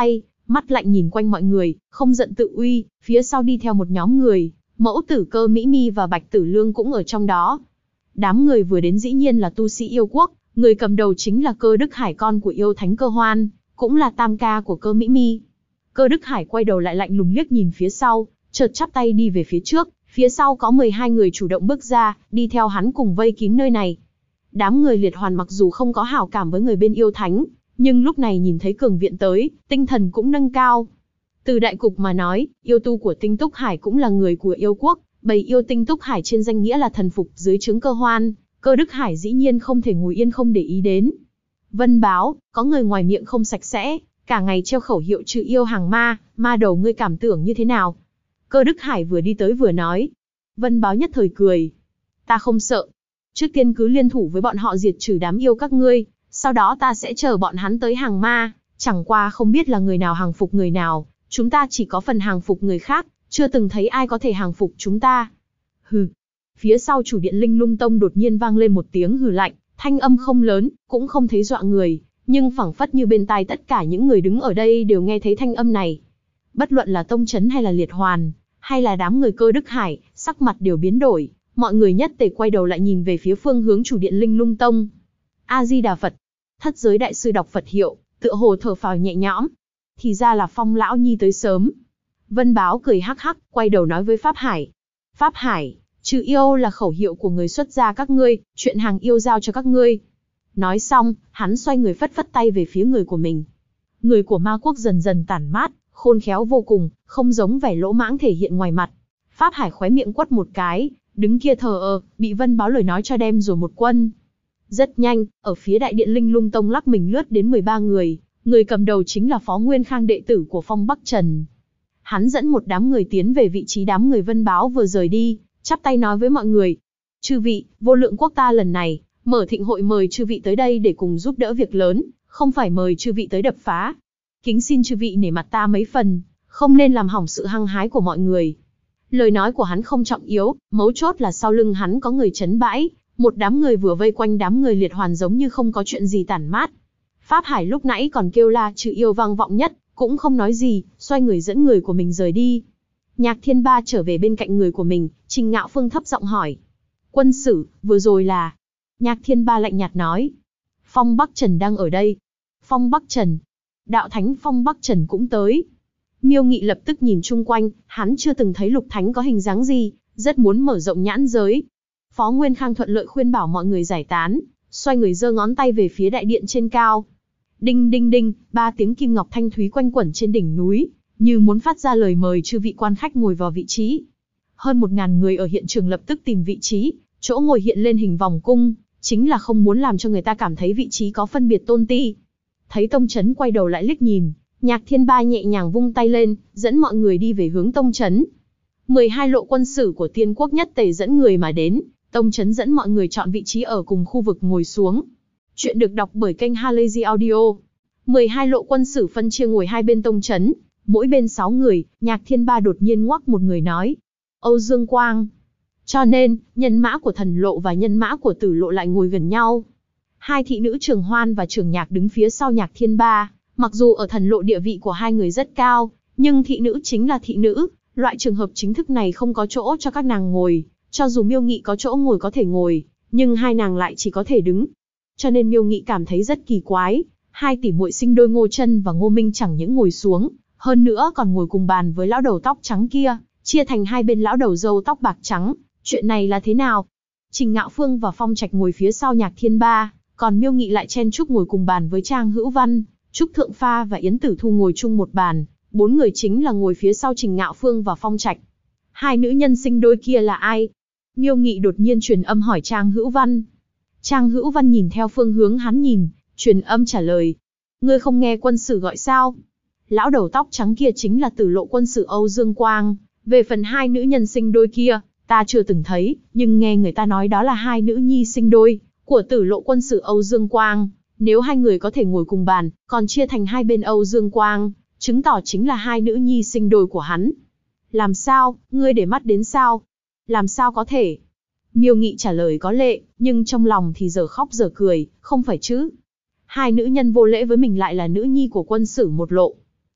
mắt lạnh nhìn quanh mọi người, không giận tự uy, phía sau đi theo một nhóm người, mẫu tử Cơ Mỹ Mi và Bạch Tử Lương cũng ở trong đó. Đám người vừa đến dĩ nhiên là tu sĩ yêu quốc, người cầm đầu chính là Cơ Đức Hải, con của yêu thánh Cơ Hoan, cũng là tam ca của Cơ Mỹ Mi. Cơ Đức Hải quay đầu lại lạnh lùng liếc nhìn phía sau, chợt chắp tay đi về phía trước, phía sau có 12 người chủ động bước ra, đi theo hắn cùng vây kín nơi này. Đám người liệt hoàn mặc dù không có hảo cảm với người bên yêu thánh, nhưng lúc này nhìn thấy cường viện tới, tinh thần cũng nâng cao. Từ đại cục mà nói, yêu tu của Tinh Túc Hải cũng là người của yêu quốc, bầy yêu Tinh Túc Hải trên danh nghĩa là thần phục dưới trướng Cơ Hoan, Cơ Đức Hải dĩ nhiên không thể ngồi yên không để ý đến. Vân báo, có người ngoài miệng không sạch sẽ, cả ngày treo khẩu hiệu trừ yêu hàng ma, ma đầu ngươi cảm tưởng như thế nào? Cơ Đức Hải vừa đi tới vừa nói. Vân báo nhất thời cười. Ta không sợ. Trước tiên cứ liên thủ với bọn họ diệt trừ đám yêu các ngươi, sau đó ta sẽ chờ bọn hắn tới hàng ma, chẳng qua không biết là người nào hàng phục người nào, chúng ta chỉ có phần hàng phục người khác, chưa từng thấy ai có thể hàng phục chúng ta. Hừ. Phía sau chủ điện Linh Lung Tông đột nhiên vang lên một tiếng hừ lạnh, thanh âm không lớn, cũng không thấy dọa người, nhưng phảng phất như bên tai tất cả những người đứng ở đây đều nghe thấy thanh âm này. Bất luận là tông chấn hay là liệt hoàn, hay là đám người Cơ Đức Hải, sắc mặt đều biến đổi, mọi người nhất tề quay đầu lại nhìn về phía phương hướng chủ điện Linh Lung Tông. A Di Đà Phật, thất giới đại sư đọc Phật hiệu, tựa hồ thở phào nhẹ nhõm. Thì ra là Phong lão nhi tới sớm. Vân báo cười hắc hắc, quay đầu nói với Pháp Hải. Pháp Hải, trừ yêu là khẩu hiệu của người xuất gia các ngươi, chuyện hàng yêu giao cho các ngươi. Nói xong, hắn xoay người phất phất tay về phía người của mình. Người của ma quốc dần dần tản mát, khôn khéo vô cùng, không giống vẻ lỗ mãng thể hiện ngoài mặt. Pháp Hải khóe miệng quất một cái, đứng kia thờ ơ, bị Vân báo lời nói cho đem rồi một quân. Rất nhanh, ở phía đại điện Linh Lung Tông lắc mình lướt đến 13 người, người cầm đầu chính là Phó Nguyên Khang, đệ tử của Phong Bắc Trần. Hắn dẫn một đám người tiến về vị trí đám người Vân báo vừa rời đi, chắp tay nói với mọi người. Chư vị, Vô Lượng quốc ta lần này, mở thịnh hội mời chư vị tới đây để cùng giúp đỡ việc lớn, không phải mời chư vị tới đập phá. Kính xin chư vị nể mặt ta mấy phần, không nên làm hỏng sự hăng hái của mọi người. Lời nói của hắn không trọng yếu, mấu chốt là sau lưng hắn có người trấn bãi, một đám người vừa vây quanh đám người liệt hoàn giống như không có chuyện gì tản mát. Pháp Hải lúc nãy còn kêu la trừ yêu vang vọng nhất, cũng không nói gì, xoay người dẫn người của mình rời đi. Nhạc Thiên Ba trở về bên cạnh người của mình, Trình Ngạo Phương thấp giọng hỏi. Quân sử, vừa rồi là... Nhạc Thiên Ba lạnh nhạt nói. Phong Bắc Trần đang ở đây. Phong Bắc Trần. Đạo Thánh Phong Bắc Trần cũng tới. Miêu Nghị lập tức nhìn chung quanh, hắn chưa từng thấy Lục Thánh có hình dáng gì, rất muốn mở rộng nhãn giới. Phó Nguyên Khang thuận lợi khuyên bảo mọi người giải tán, xoay người giơ ngón tay về phía đại điện trên cao. Đinh đinh đinh, 3 tiếng kim ngọc thanh thúy quanh quẩn trên đỉnh núi, như muốn phát ra lời mời chư vị quan khách ngồi vào vị trí. Hơn 1000 người ở hiện trường lập tức tìm vị trí, chỗ ngồi hiện lên hình vòng cung, chính là không muốn làm cho người ta cảm thấy vị trí có phân biệt tôn ti. Thấy Tông Chấn quay đầu lại liếc nhìn, Nhạc Thiên Ba nhẹ nhàng vung tay lên, dẫn mọi người đi về hướng Tông Chấn. 12 lộ quân sử của Tiên Quốc nhất tề dẫn người mà đến, Tông Chấn dẫn mọi người chọn vị trí ở cùng khu vực ngồi xuống. Chuyện được đọc bởi kênh Halazy Audio. 12 lộ quân sử phân chia ngồi hai bên Tông Chấn, mỗi bên 6 người, Nhạc Thiên Ba đột nhiên ngoắc một người nói. Âu Dương Quang. Cho nên, nhân mã của thần lộ và nhân mã của tử lộ lại ngồi gần nhau. Hai thị nữ Trường Hoan và Trường Nhạc đứng phía sau Nhạc Thiên Ba, mặc dù ở thần lộ địa vị của hai người rất cao, nhưng thị nữ chính là thị nữ, loại trường hợp chính thức này không có chỗ cho các nàng ngồi, cho dù Miêu Nghị có chỗ ngồi có thể ngồi, nhưng hai nàng lại chỉ có thể đứng. Cho nên Miêu Nghị cảm thấy rất kỳ quái, hai tỷ muội sinh đôi Ngô Chân và Ngô Minh chẳng những ngồi xuống, hơn nữa còn ngồi cùng bàn với lão đầu tóc trắng kia, chia thành hai bên lão đầu râu tóc bạc trắng, chuyện này là thế nào? Trình Ngạo Phương và Phong Trạch ngồi phía sau Nhạc Thiên Ba, còn Miêu Nghị lại chen chúc ngồi cùng bàn với Trang Hữu Văn, Trúc Thượng Pha và Yến Tử Thu ngồi chung một bàn, 4 người chính là ngồi phía sau Trình Ngạo Phương và Phong Trạch. Hai nữ nhân sinh đôi kia là ai? Miêu Nghị đột nhiên truyền âm hỏi Trang Hữu Văn. Trang Hữu Văn nhìn theo phương hướng hắn nhìn, truyền âm trả lời. Ngươi không nghe quân sử gọi sao? Lão đầu tóc trắng kia chính là tử lộ quân sử Âu Dương Quang, về phần hai nữ nhân sinh đôi kia, ta chưa từng thấy, nhưng nghe người ta nói đó là hai nữ nhi sinh đôi của tử lộ quân sử Âu Dương Quang. Nếu hai người có thể ngồi cùng bàn, còn chia thành hai bên Âu Dương Quang, chứng tỏ chính là hai nữ nhi sinh đôi của hắn. Làm sao, ngươi để mắt đến sao? Làm sao có thể? Miêu Nghị trả lời có lệ, nhưng trong lòng thì giờ khóc giờ cười, không phải chứ. Hai nữ nhân vô lễ với mình lại là nữ nhi của quân sử một lộ.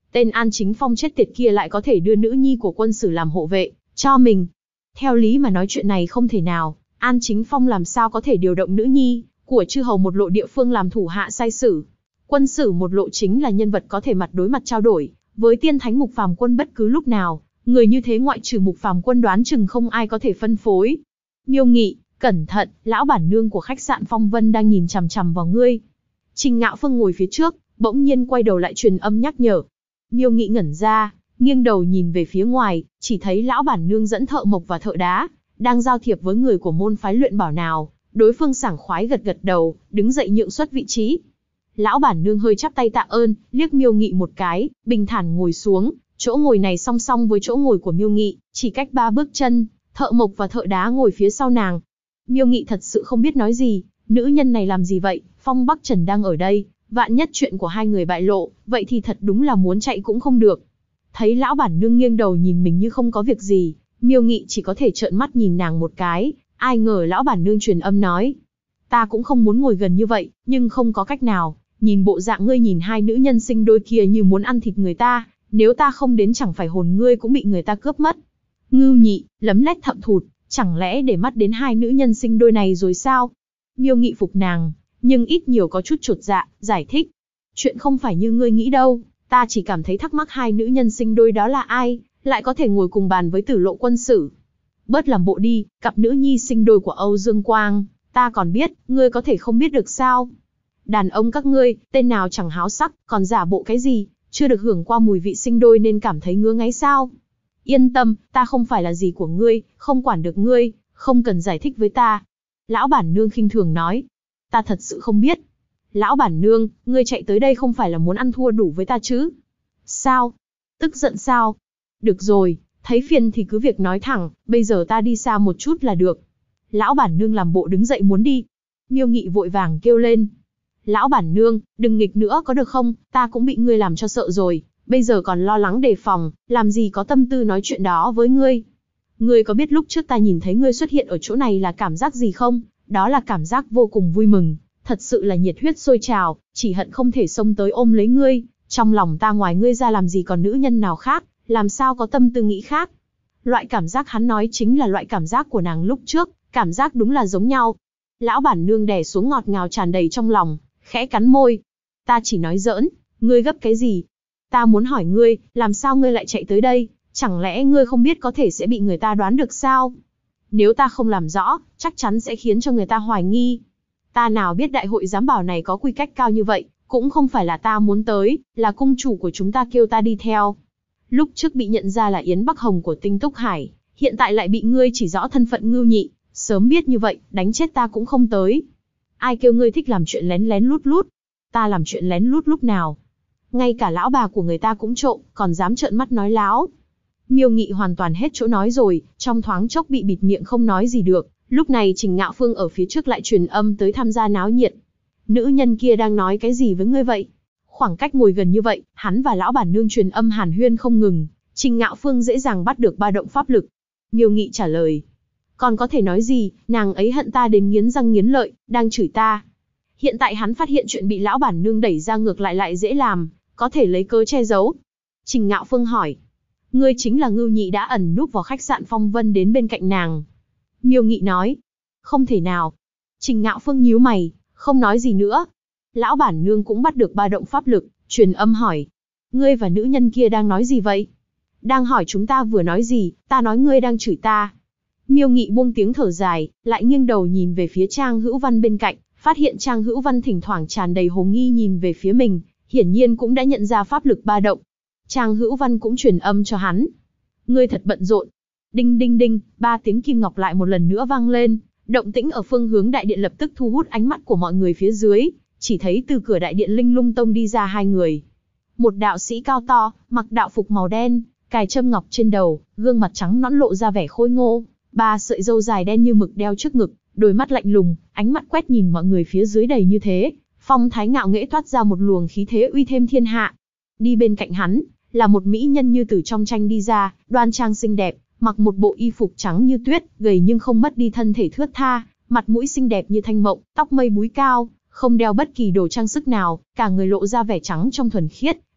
Tên An Chính Phong chết tiệt kia lại có thể đưa nữ nhi của quân sử làm hộ vệ cho mình. Theo lý mà nói chuyện này không thể nào, An Chính Phong làm sao có thể điều động nữ nhi của chư hầu một lộ địa phương làm thủ hạ sai sử. Quân sử một lộ chính là nhân vật có thể mặt đối mặt trao đổi với tiên thánh Mục Phàm Quân bất cứ lúc nào, người như thế ngoại trừ Mục Phàm Quân đoán chừng không ai có thể phân phối. Miêu Nghị, cẩn thận, lão bản nương của khách sạn Phong Vân đang nhìn chằm chằm vào ngươi. Trình Ngạo Phương ngồi phía trước, bỗng nhiên quay đầu lại truyền âm nhắc nhở. Miêu Nghị ngẩn ra, nghiêng đầu nhìn về phía ngoài, chỉ thấy lão bản nương dẫn thợ mộc và thợ đá đang giao thiệp với người của môn phái luyện bảo nào. Đối phương sảng khoái gật gật đầu, đứng dậy nhượng xuất vị trí. Lão bản nương hơi chắp tay tạ ơn, liếc Miêu Nghị một cái, bình thản ngồi xuống. Chỗ ngồi này song song với chỗ ngồi của Miêu Nghị, chỉ cách 3 bước chân. Thợ mộc và thợ đá ngồi phía sau nàng. Miêu Nghị thật sự không biết nói gì, nữ nhân này làm gì vậy? Phong Bắc Trần đang ở đây, vạn nhất chuyện của hai người bại lộ, vậy thì thật đúng là muốn chạy cũng không được. Thấy lão bản nương nghiêng đầu nhìn mình như không có việc gì, Miêu Nghị chỉ có thể trợn mắt nhìn nàng một cái. Ai ngờ lão bản nương truyền âm nói, ta cũng không muốn ngồi gần như vậy, nhưng không có cách nào. Nhìn bộ dạng ngươi nhìn hai nữ nhân sinh đôi kia như muốn ăn thịt người ta, nếu ta không đến chẳng phải hồn ngươi cũng bị người ta cướp mất. Ngưu Nhị, lấm lét thậm thụt, chẳng lẽ để mắt đến hai nữ nhân sinh đôi này rồi sao? Miêu Nghị phục nàng, nhưng ít nhiều có chút chột dạ, giải thích. Chuyện không phải như ngươi nghĩ đâu, ta chỉ cảm thấy thắc mắc hai nữ nhân sinh đôi đó là ai, lại có thể ngồi cùng bàn với Tử Lộ quân sử. Bớt làm bộ đi, cặp nữ nhi sinh đôi của Âu Dương Quang, ta còn biết, ngươi có thể không biết được sao? Đàn ông các ngươi, tên nào chẳng háo sắc, còn giả bộ cái gì, chưa được hưởng qua mùi vị sinh đôi nên cảm thấy ngứa ngáy sao? Yên tâm, ta không phải là gì của ngươi, không quản được ngươi, không cần giải thích với ta. Lão bản nương khinh thường nói, ta thật sự không biết. Lão bản nương, ngươi chạy tới đây không phải là muốn ăn thua đủ với ta chứ? Sao? Tức giận sao? Được rồi, thấy phiền thì cứ việc nói thẳng, bây giờ ta đi xa một chút là được. Lão bản nương làm bộ đứng dậy muốn đi. Miêu Nghị vội vàng kêu lên. Lão bản nương, đừng nghịch nữa có được không, ta cũng bị ngươi làm cho sợ rồi, bây giờ còn lo lắng đề phòng, làm gì có tâm tư nói chuyện đó với ngươi. Ngươi có biết lúc trước ta nhìn thấy ngươi xuất hiện ở chỗ này là cảm giác gì không? Đó là cảm giác vô cùng vui mừng, thật sự là nhiệt huyết sôi trào, chỉ hận không thể xông tới ôm lấy ngươi. Trong lòng ta ngoài ngươi ra làm gì còn nữ nhân nào khác, làm sao có tâm tư nghĩ khác. Loại cảm giác hắn nói chính là loại cảm giác của nàng lúc trước, cảm giác đúng là giống nhau. Lão bản nương đè xuống ngọt ngào tràn đầy trong lòng, khẽ cắn môi. Ta chỉ nói giỡn, ngươi gấp cái gì? Ta muốn hỏi ngươi, làm sao ngươi lại chạy tới đây? Chẳng lẽ ngươi không biết có thể sẽ bị người ta đoán được sao? Nếu ta không làm rõ, chắc chắn sẽ khiến cho người ta hoài nghi. Ta nào biết đại hội giám bảo này có quy cách cao như vậy, cũng không phải là ta muốn tới, là cung chủ của chúng ta kêu ta đi theo. Lúc trước bị nhận ra là Yến Bắc Hồng của Tinh Túc Hải, hiện tại lại bị ngươi chỉ rõ thân phận Ngưu Nhị, sớm biết như vậy, đánh chết ta cũng không tới. Ai kêu ngươi thích làm chuyện lén lén lút lút? Ta làm chuyện lén lút lúc nào? Ngay cả lão bà của người ta cũng trộm, còn dám trợn mắt nói láo. Miêu Nghị hoàn toàn hết chỗ nói rồi, trong thoáng chốc bị bịt miệng không nói gì được. Lúc này Trình Ngạo Phương ở phía trước lại truyền âm tới tham gia náo nhiệt. Nữ nhân kia đang nói cái gì với ngươi vậy? Khoảng cách ngồi gần như vậy, hắn và lão bản nương truyền âm hàn huyên không ngừng. Trình Ngạo Phương dễ dàng bắt được ba động pháp lực. Miêu Nghị trả lời. Còn có thể nói gì, nàng ấy hận ta đến nghiến răng nghiến lợi, đang chửi ta. Hiện tại hắn phát hiện chuyện bị lão bản nương đẩy ra ngược lại dễ làm, có thể lấy cớ che giấu. Trình Ngạo Phương hỏi. Ngươi chính là Ngưu Nhị đã ẩn núp vào khách sạn Phong Vân đến bên cạnh nàng. Miêu Nghị nói. Không thể nào. Trình Ngạo Phương nhíu mày, không nói gì nữa. Lão bản nương cũng bắt được ba động pháp lực, truyền âm hỏi. Ngươi và nữ nhân kia đang nói gì vậy? Đang hỏi chúng ta vừa nói gì, ta nói ngươi đang chửi ta. Miêu Nghị buông tiếng thở dài, lại nghiêng đầu nhìn về phía Trang Hữu Văn bên cạnh, phát hiện Trang Hữu Văn thỉnh thoảng tràn đầy hồ nghi nhìn về phía mình, hiển nhiên cũng đã nhận ra pháp lực ba động. Trang Hữu Văn cũng truyền âm cho hắn. Ngươi thật bận rộn. Đinh đinh đinh, 3 tiếng kim ngọc lại một lần nữa vang lên, động tĩnh ở phương hướng đại điện lập tức thu hút ánh mắt của mọi người phía dưới, chỉ thấy từ cửa đại điện Linh Lung Tông đi ra hai người. Một đạo sĩ cao to, mặc đạo phục màu đen, cài châm ngọc trên đầu, gương mặt trắng nõn lộ ra vẻ khôi ngô, 3 sợi râu dài đen như mực đeo trước ngực, đôi mắt lạnh lùng, ánh mắt quét nhìn mọi người phía dưới đầy như thế, phong thái ngạo nghễ toát ra một luồng khí thế uy thêm thiên hạ. Đi bên cạnh hắn, là một mỹ nhân như từ trong tranh đi ra, đoan trang xinh đẹp, mặc một bộ y phục trắng như tuyết, gầy nhưng không mất đi thân thể thướt tha, mặt mũi xinh đẹp như thanh mộng, tóc mây búi cao, không đeo bất kỳ đồ trang sức nào, cả người lộ ra vẻ trắng trong thuần khiết,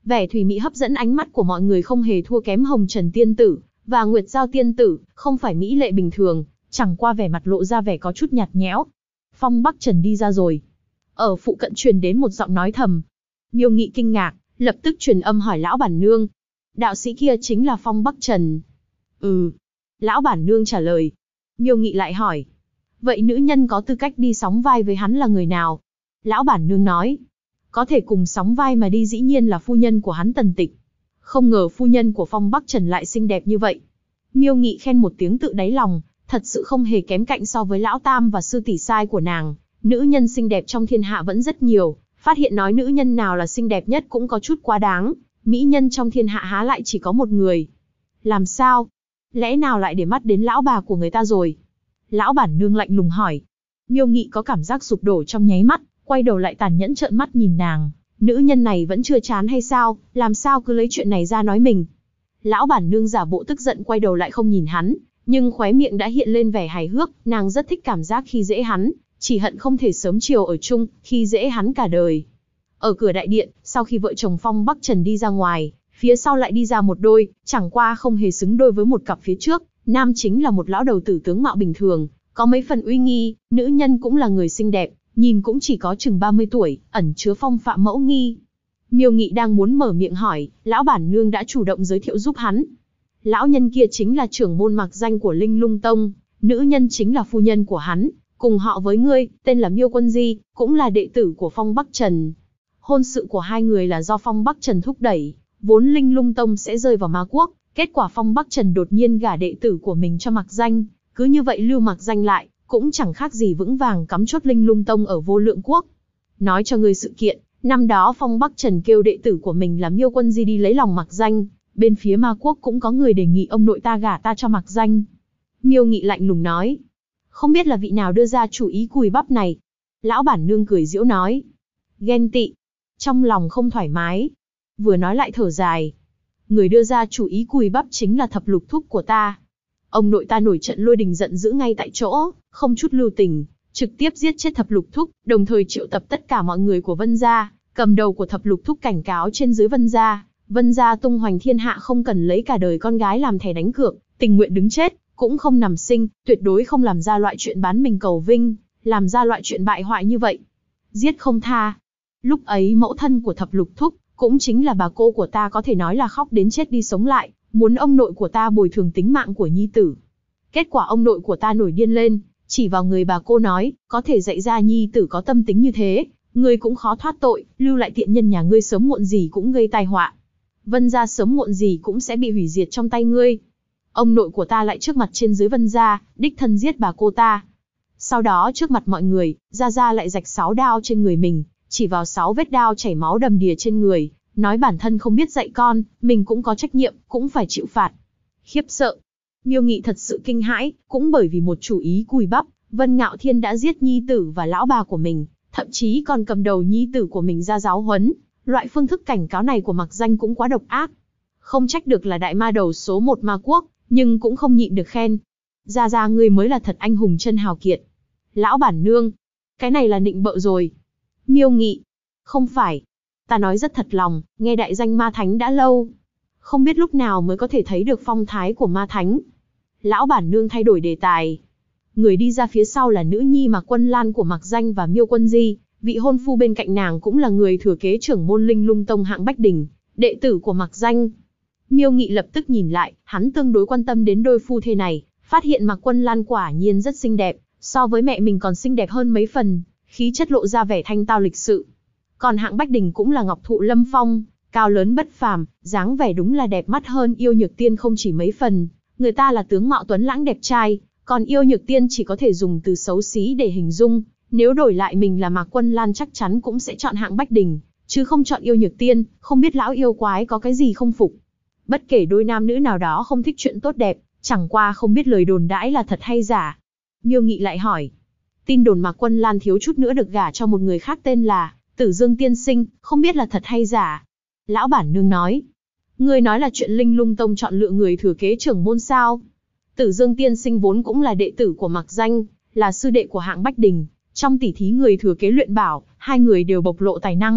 Vẻ thùy mị hấp dẫn ánh mắt của mọi người không hề thua kém Hồng Trần Tiên Tử và Nguyệt Giao Tiên Tử, không phải mỹ lệ bình thường, chẳng qua vẻ mặt lộ ra vẻ có chút nhạt nhẽo. Phong Bắc Trần đi ra rồi. Ở phụ cận truyền đến một giọng nói thầm. Miêu Nghị kinh ngạc, lập tức truyền âm hỏi lão bản nương. Đạo sĩ kia chính là Phong Bắc Trần. Ừ. Lão bản nương trả lời. Miêu Nghị lại hỏi. Vậy nữ nhân có tư cách đi sóng vai với hắn là người nào? Lão bản nương nói. Có thể cùng sóng vai mà đi dĩ nhiên là phu nhân của hắn Tần Tịch. Không ngờ phu nhân của Phong Bắc Trần lại xinh đẹp như vậy. Miêu Nghị khen một tiếng tự đáy lòng, thật sự không hề kém cạnh so với lão tam và sư tỷ sai của nàng. Nữ nhân xinh đẹp trong thiên hạ vẫn rất nhiều, phát hiện nói nữ nhân nào là xinh đẹp nhất cũng có chút quá đáng. Mỹ nhân trong thiên hạ há lại chỉ có một người. Làm sao? Lẽ nào lại để mắt đến lão bà của người ta rồi? Lão bản nương lạnh lùng hỏi. Miêu Nghị có cảm giác sụp đổ trong nháy mắt, quay đầu lại tàn nhẫn trợn mắt nhìn nàng. Nữ nhân này vẫn chưa chán hay sao, làm sao cứ lấy chuyện này ra nói mình. Lão bản nương giả bộ tức giận quay đầu lại không nhìn hắn, nhưng khóe miệng đã hiện lên vẻ hài hước, nàng rất thích cảm giác khi dễ hắn, chỉ hận không thể sớm chiều ở chung, khi dễ hắn cả đời. Ở cửa đại điện, sau khi vợ chồng Phong Bắc Trần đi ra ngoài, phía sau lại đi ra một đôi, chẳng qua không hề xứng đôi với một cặp phía trước, nam chính là một lão đầu tử tướng mạo bình thường, có mấy phần uy nghi, nữ nhân cũng là người xinh đẹp, nhìn cũng chỉ có chừng 30 tuổi, ẩn chứa phong phạm mẫu nghi. Miêu Nghị đang muốn mở miệng hỏi, lão bản nương đã chủ động giới thiệu giúp hắn. Lão nhân kia chính là trưởng môn mặc danh của Linh Lung Tông, nữ nhân chính là phu nhân của hắn, cùng họ với ngươi, tên là Miêu Quân Di, cũng là đệ tử của Phong Bắc Trần. Hôn sự của hai người là do Phong Bắc Trần thúc đẩy, vốn Linh Lung Tông sẽ rơi vào ma quốc, kết quả Phong Bắc Trần đột nhiên gả đệ tử của mình cho mặc danh, cứ như vậy lưu mặc danh lại, cũng chẳng khác gì vững vàng cắm chốt Linh Lung Tông ở Vô Lượng Quốc. Nói cho ngươi sự kiện, năm đó Phong Bắc Trần kêu đệ tử của mình là Miêu Quân Di đi lấy lòng mặc danh, bên phía ma quốc cũng có người đề nghị ông nội ta gả ta cho mặc danh. Miêu Nghị lạnh lùng nói. Không biết là vị nào đưa ra chủ ý cùi bắp này. Lão bản nương cười giễu nói. Ghen tị. Trong lòng không thoải mái. Vừa nói lại thở dài. Người đưa ra chủ ý cùi bắp chính là thập lục thúc của ta. Ông nội ta nổi trận lôi đình giận dữ ngay tại chỗ, không chút lưu tình, trực tiếp giết chết thập lục thúc, đồng thời triệu tập tất cả mọi người của Vân gia, cầm đầu của thập lục thúc cảnh cáo trên dưới Vân gia tung hoành thiên hạ không cần lấy cả đời con gái làm thẻ đánh cược, tình nguyện đứng chết, cũng không nằm sinh, tuyệt đối không làm ra loại chuyện bán mình cầu vinh, làm ra loại chuyện bại hoại như vậy. Giết không tha. Lúc ấy mẫu thân của thập lục thúc, cũng chính là bà cô của ta có thể nói là khóc đến chết đi sống lại, muốn ông nội của ta bồi thường tính mạng của nhi tử. Kết quả ông nội của ta nổi điên lên, chỉ vào người bà cô nói, có thể dạy ra nhi tử có tâm tính như thế, ngươi cũng khó thoát tội, lưu lại tiện nhân nhà ngươi sớm muộn gì cũng gây tai họa. Vân gia sớm muộn gì cũng sẽ bị hủy diệt trong tay ngươi. Ông nội của ta lại trước mặt trên dưới Vân gia, đích thân giết bà cô ta. Sau đó trước mặt mọi người, Gia lại rạch 6 đao trên người mình, chỉ vào 6 vết đao chảy máu đầm đìa trên người, nói bản thân không biết dạy con, mình cũng có trách nhiệm, cũng phải chịu phạt. Khiếp sợ. Miêu Nghị thật sự kinh hãi, cũng bởi vì một chủ ý cùi bắp, Vân Ngạo Thiên đã giết nhi tử và lão bà của mình, thậm chí còn cầm đầu nhi tử của mình ra giáo huấn. Loại phương thức cảnh cáo này của mặc danh cũng quá độc ác. Không trách được là đại ma đầu số 1 ma quốc, nhưng cũng không nhịn được khen. Gia ngươi mới là thật anh hùng chân hào kiệt. Lão bản nương, cái này là nịnh bợ rồi. Miêu Nghị, không phải. Ta nói rất thật lòng, nghe đại danh ma thánh đã lâu. Không biết lúc nào mới có thể thấy được phong thái của ma thánh. Lão bản nương thay đổi đề tài. Người đi ra phía sau là nữ nhi Mạc Quân Lan của Mạc Danh và Miêu Quân Di. Vị hôn phu bên cạnh nàng cũng là người thừa kế trưởng môn Linh Lung Tông hạng Bách Đình, đệ tử của Mạc Danh. Miêu Nghị lập tức nhìn lại, hắn tương đối quan tâm đến đôi phu thê này, phát hiện Mạc Quân Lan quả nhiên rất xinh đẹp, so với mẹ mình còn xinh đẹp hơn mấy phần, khí chất lộ ra vẻ thanh tao lịch sự. Còn hạng Bách Đình cũng là ngọc thụ lâm phong, cao lớn bất phàm, dáng vẻ đúng là đẹp mắt hơn Yêu Nhược Tiên không chỉ mấy phần. Người ta là tướng mạo tuấn lãng đẹp trai, còn Yêu Nhược Tiên chỉ có thể dùng từ xấu xí để hình dung. Nếu đổi lại mình là Mạc Quân Lan chắc chắn cũng sẽ chọn hạng Bách Đình, chứ không chọn Yêu Nhược Tiên, không biết lão yêu quái có cái gì không phục. Bất kể đôi nam nữ nào đó không thích chuyện tốt đẹp, chẳng qua không biết lời đồn đãi là thật hay giả. Miêu Nghị lại hỏi. Tin đồn Mạc Quân Lan thiếu chút nữa được gả cho một người khác tên là Tử Dương Tiên Sinh, không biết là thật hay giả. Lão bản nương nói. Ngươi nói là chuyện Linh Lung Tông chọn lựa người thừa kế trưởng môn sao? Tử Dương Tiên Sinh vốn cũng là đệ tử của Mạc Danh, là sư đệ của hạng Bách Đình. Trong tỷ thí người thừa kế luyện bảo, hai người đều bộc lộ tài năng,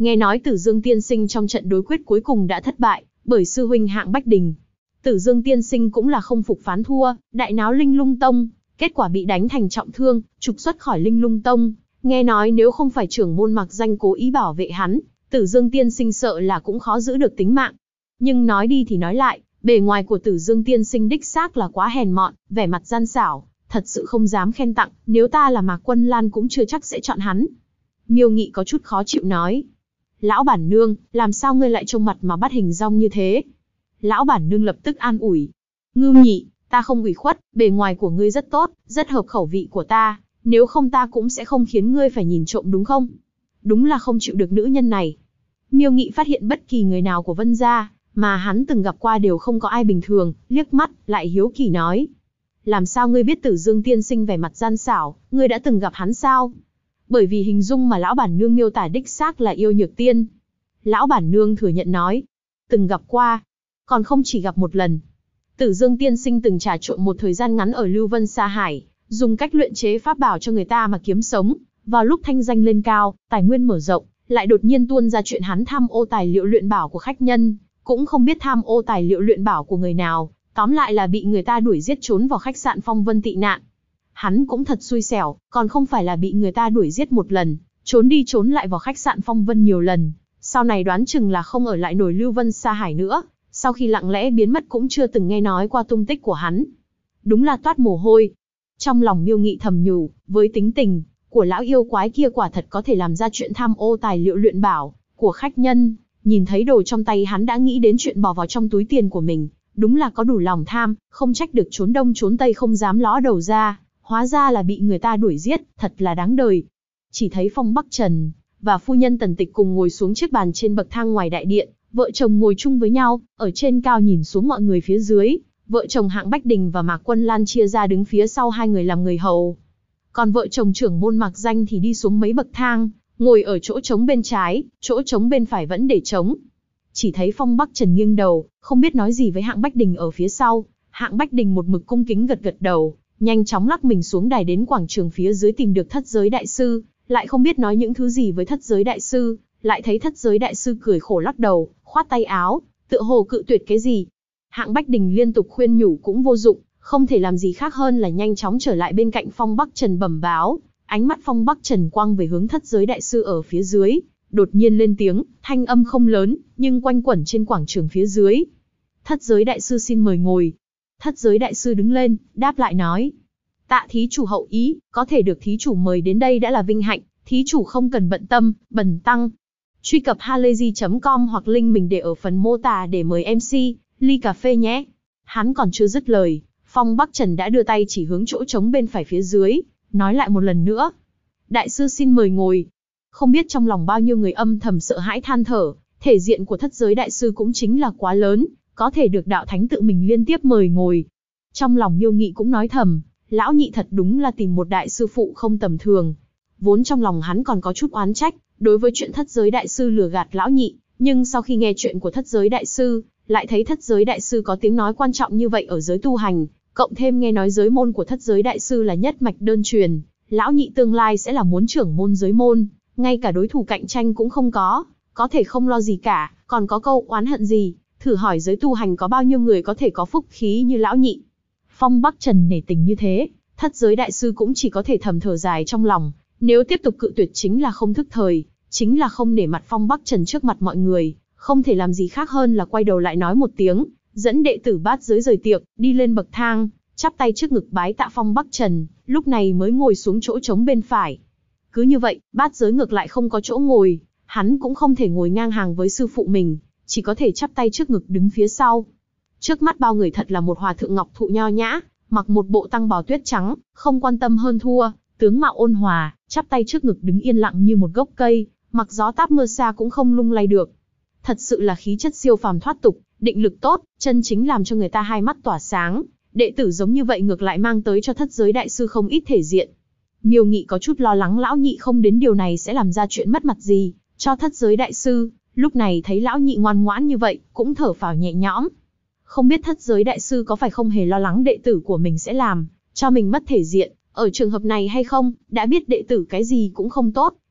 Nghe nói Tử Dương tiên sinh trong trận đối quyết cuối cùng đã thất bại, bởi sư huynh Hạng Bách Đình. Tử Dương tiên sinh cũng là không phục phán thua, đại náo Linh Lung Tông, kết quả bị đánh thành trọng thương, trục xuất khỏi Linh Lung Tông. Nghe nói nếu không phải trưởng môn Mặc Danh cố ý bảo vệ hắn, Tử Dương tiên sinh sợ là cũng khó giữ được tính mạng. Nhưng nói đi thì nói lại, bề ngoài của Tử Dương tiên sinh đích xác là quá hèn mọn, vẻ mặt gian xảo, thật sự không dám khen tặng, nếu ta là Mạc Quân Lan cũng chưa chắc sẽ chọn hắn. Miêu Nghị có chút khó chịu nói. Lão bản nương, làm sao ngươi lại trông mặt mà bắt hình dong như thế? Lão bản nương lập tức an ủi. Ngưu Nhị, ta không ủy khuất, bề ngoài của ngươi rất tốt, rất hợp khẩu vị của ta, nếu không ta cũng sẽ không khiến ngươi phải nhìn trộm đúng không? Đúng là không chịu được nữ nhân này. Miêu Nghị phát hiện bất kỳ người nào của Vân gia mà hắn từng gặp qua đều không có ai bình thường, liếc mắt, lại hiếu kỳ nói. Làm sao ngươi biết Tử Dương tiên sinh vẻ mặt gian xảo, ngươi đã từng gặp hắn sao? Bởi vì hình dung mà lão bản nương miêu tả đích xác là yêu nhược tiên. Lão bản nương thừa nhận nói. Từng gặp qua, còn không chỉ gặp một lần. Tử Dương tiên sinh từng trà trộn một thời gian ngắn ở Lưu Vân Sa Hải, dùng cách luyện chế pháp bảo cho người ta mà kiếm sống. Vào lúc thanh danh lên cao, tài nguyên mở rộng, lại đột nhiên tuôn ra chuyện hắn tham ô tài liệu luyện bảo của khách nhân, cũng không biết tham ô tài liệu luyện bảo của người nào, tóm lại là bị người ta đuổi giết trốn vào khách sạn Phong Vân tị nạn. Hắn cũng thật xui xẻo, còn không phải là bị người ta đuổi giết một lần, trốn đi trốn lại vào khách sạn Phong Vân nhiều lần, sau này đoán chừng là không ở lại nổi Lưu Vân Sa Hải nữa, sau khi lặng lẽ biến mất cũng chưa từng nghe nói qua tung tích của hắn. Đúng là toát mồ hôi. Trong lòng Miêu Nghị thầm nhủ, với tính tình của lão yêu quái kia quả thật có thể làm ra chuyện tham ô tài liệu luyện bảo của khách nhân, nhìn thấy đồ trong tay hắn đã nghĩ đến chuyện bỏ vào trong túi tiền của mình, đúng là có đủ lòng tham, không trách được trốn đông trốn tây không dám ló đầu ra, hóa ra là bị người ta đuổi giết, thật là đáng đời. Chỉ thấy Phong Bắc Trần và phu nhân Tần Tịch cùng ngồi xuống chiếc bàn trên bậc thang ngoài đại điện, vợ chồng ngồi chung với nhau, ở trên cao nhìn xuống mọi người phía dưới, vợ chồng Hạng Bách Đình và Mạc Quân Lan chia ra đứng phía sau hai người làm người hầu. Còn vợ chồng trưởng môn Mạc Danh thì đi xuống mấy bậc thang, ngồi ở chỗ trống bên trái, chỗ trống bên phải vẫn để trống. Chỉ thấy Phong Bắc Trần nghiêng đầu, không biết nói gì với Hạng Bách Đình ở phía sau, Hạng Bách Đình một mực cung kính gật gật đầu, nhanh chóng lắc mình xuống đài đến quảng trường phía dưới tìm được Thất Giới Đại Sư, lại không biết nói những thứ gì với Thất Giới Đại Sư, lại thấy Thất Giới Đại Sư cười khổ lắc đầu, khoát tay áo, tựa hồ cự tuyệt cái gì. Hạng Bách Đình liên tục khuyên nhủ cũng vô dụng, không thể làm gì khác hơn là nhanh chóng trở lại bên cạnh Phong Bắc Trần bẩm báo, ánh mắt Phong Bắc Trần quang về hướng Thất Giới Đại Sư ở phía dưới, đột nhiên lên tiếng, thanh âm không lớn, nhưng quanh quẩn trên quảng trường phía dưới. Thất Giới Đại Sư xin mời ngồi. Thất Giới Đại Sư đứng lên, đáp lại nói. Tạ thí chủ hậu ý, có thể được thí chủ mời đến đây đã là vinh hạnh, thí chủ không cần bận tâm, bần tăng. Truy cập halayzi.com hoặc link mình để ở phần mô tả để mời MC, ly cà phê nhé. Hắn còn chưa dứt lời, Phong Bắc Trần đã đưa tay chỉ hướng chỗ trống bên phải phía dưới, nói lại một lần nữa. Đại sư xin mời ngồi. Không biết trong lòng bao nhiêu người âm thầm sợ hãi than thở, thể diện của Thất Giới Đại Sư cũng chính là quá lớn, có thể được đạo thánh tự mình liên tiếp mời ngồi. Trong lòng Miêu Nghị cũng nói thầm, lão nhị thật đúng là tìm một đại sư phụ không tầm thường. Vốn trong lòng hắn còn có chút oán trách, đối với chuyện Thất Giới Đại Sư lừa gạt lão nhị, nhưng sau khi nghe chuyện của Thất Giới Đại Sư, lại thấy Thất Giới Đại Sư có tiếng nói quan trọng như vậy ở giới tu hành, cộng thêm nghe nói giới môn của Thất Giới Đại Sư là nhất mạch đơn truyền, lão nhị tương lai sẽ là muốn trưởng môn giới môn, ngay cả đối thủ cạnh tranh cũng không có thể không lo gì cả, còn có câu oán hận gì, thử hỏi giới tu hành có bao nhiêu người có thể có phúc khí như lão nhị. Phong Bắc Trần nể tình như thế, Thất Giới Đại Sư cũng chỉ có thể thầm thở dài trong lòng, nếu tiếp tục cự tuyệt chính là không thức thời, chính là không nể mặt Phong Bắc Trần trước mặt mọi người, không thể làm gì khác hơn là quay đầu lại nói một tiếng, dẫn đệ tử Bát Giới rời tiệc, đi lên bậc thang, chắp tay trước ngực bái tạ Phong Bắc Trần, lúc này mới ngồi xuống chỗ trống bên phải. Cứ như vậy, Bát Giới ngược lại không có chỗ ngồi, hắn cũng không thể ngồi ngang hàng với sư phụ mình, chỉ có thể chắp tay trước ngực đứng phía sau. Trước mắt bao người thật là một hòa thượng ngọc thụ nho nhã, mặc một bộ tăng bào tuyết trắng, không quan tâm hơn thua, tướng mạo ôn hòa, chắp tay trước ngực đứng yên lặng như một gốc cây, mặc gió táp mưa xa cũng không lung lay được. Thật sự là khí chất siêu phàm thoát tục, định lực tốt, chân chính làm cho người ta hai mắt tỏa sáng. Đệ tử giống như vậy ngược lại mang tới cho Thất Giới Đại Sư không ít thể diện. Miêu Nghị có chút lo lắng lão nhị không đến điều này sẽ làm ra chuyện mất mặt gì cho Thất Giới Đại Sư, lúc này thấy lão nhị ngoan ngoãn như vậy, cũng thở phào nhẹ nhõm. Không biết Thất Giới Đại Sư có phải không hề lo lắng đệ tử của mình sẽ làm cho mình mất thể diện ở trường hợp này hay không, đã biết đệ tử cái gì cũng không tốt,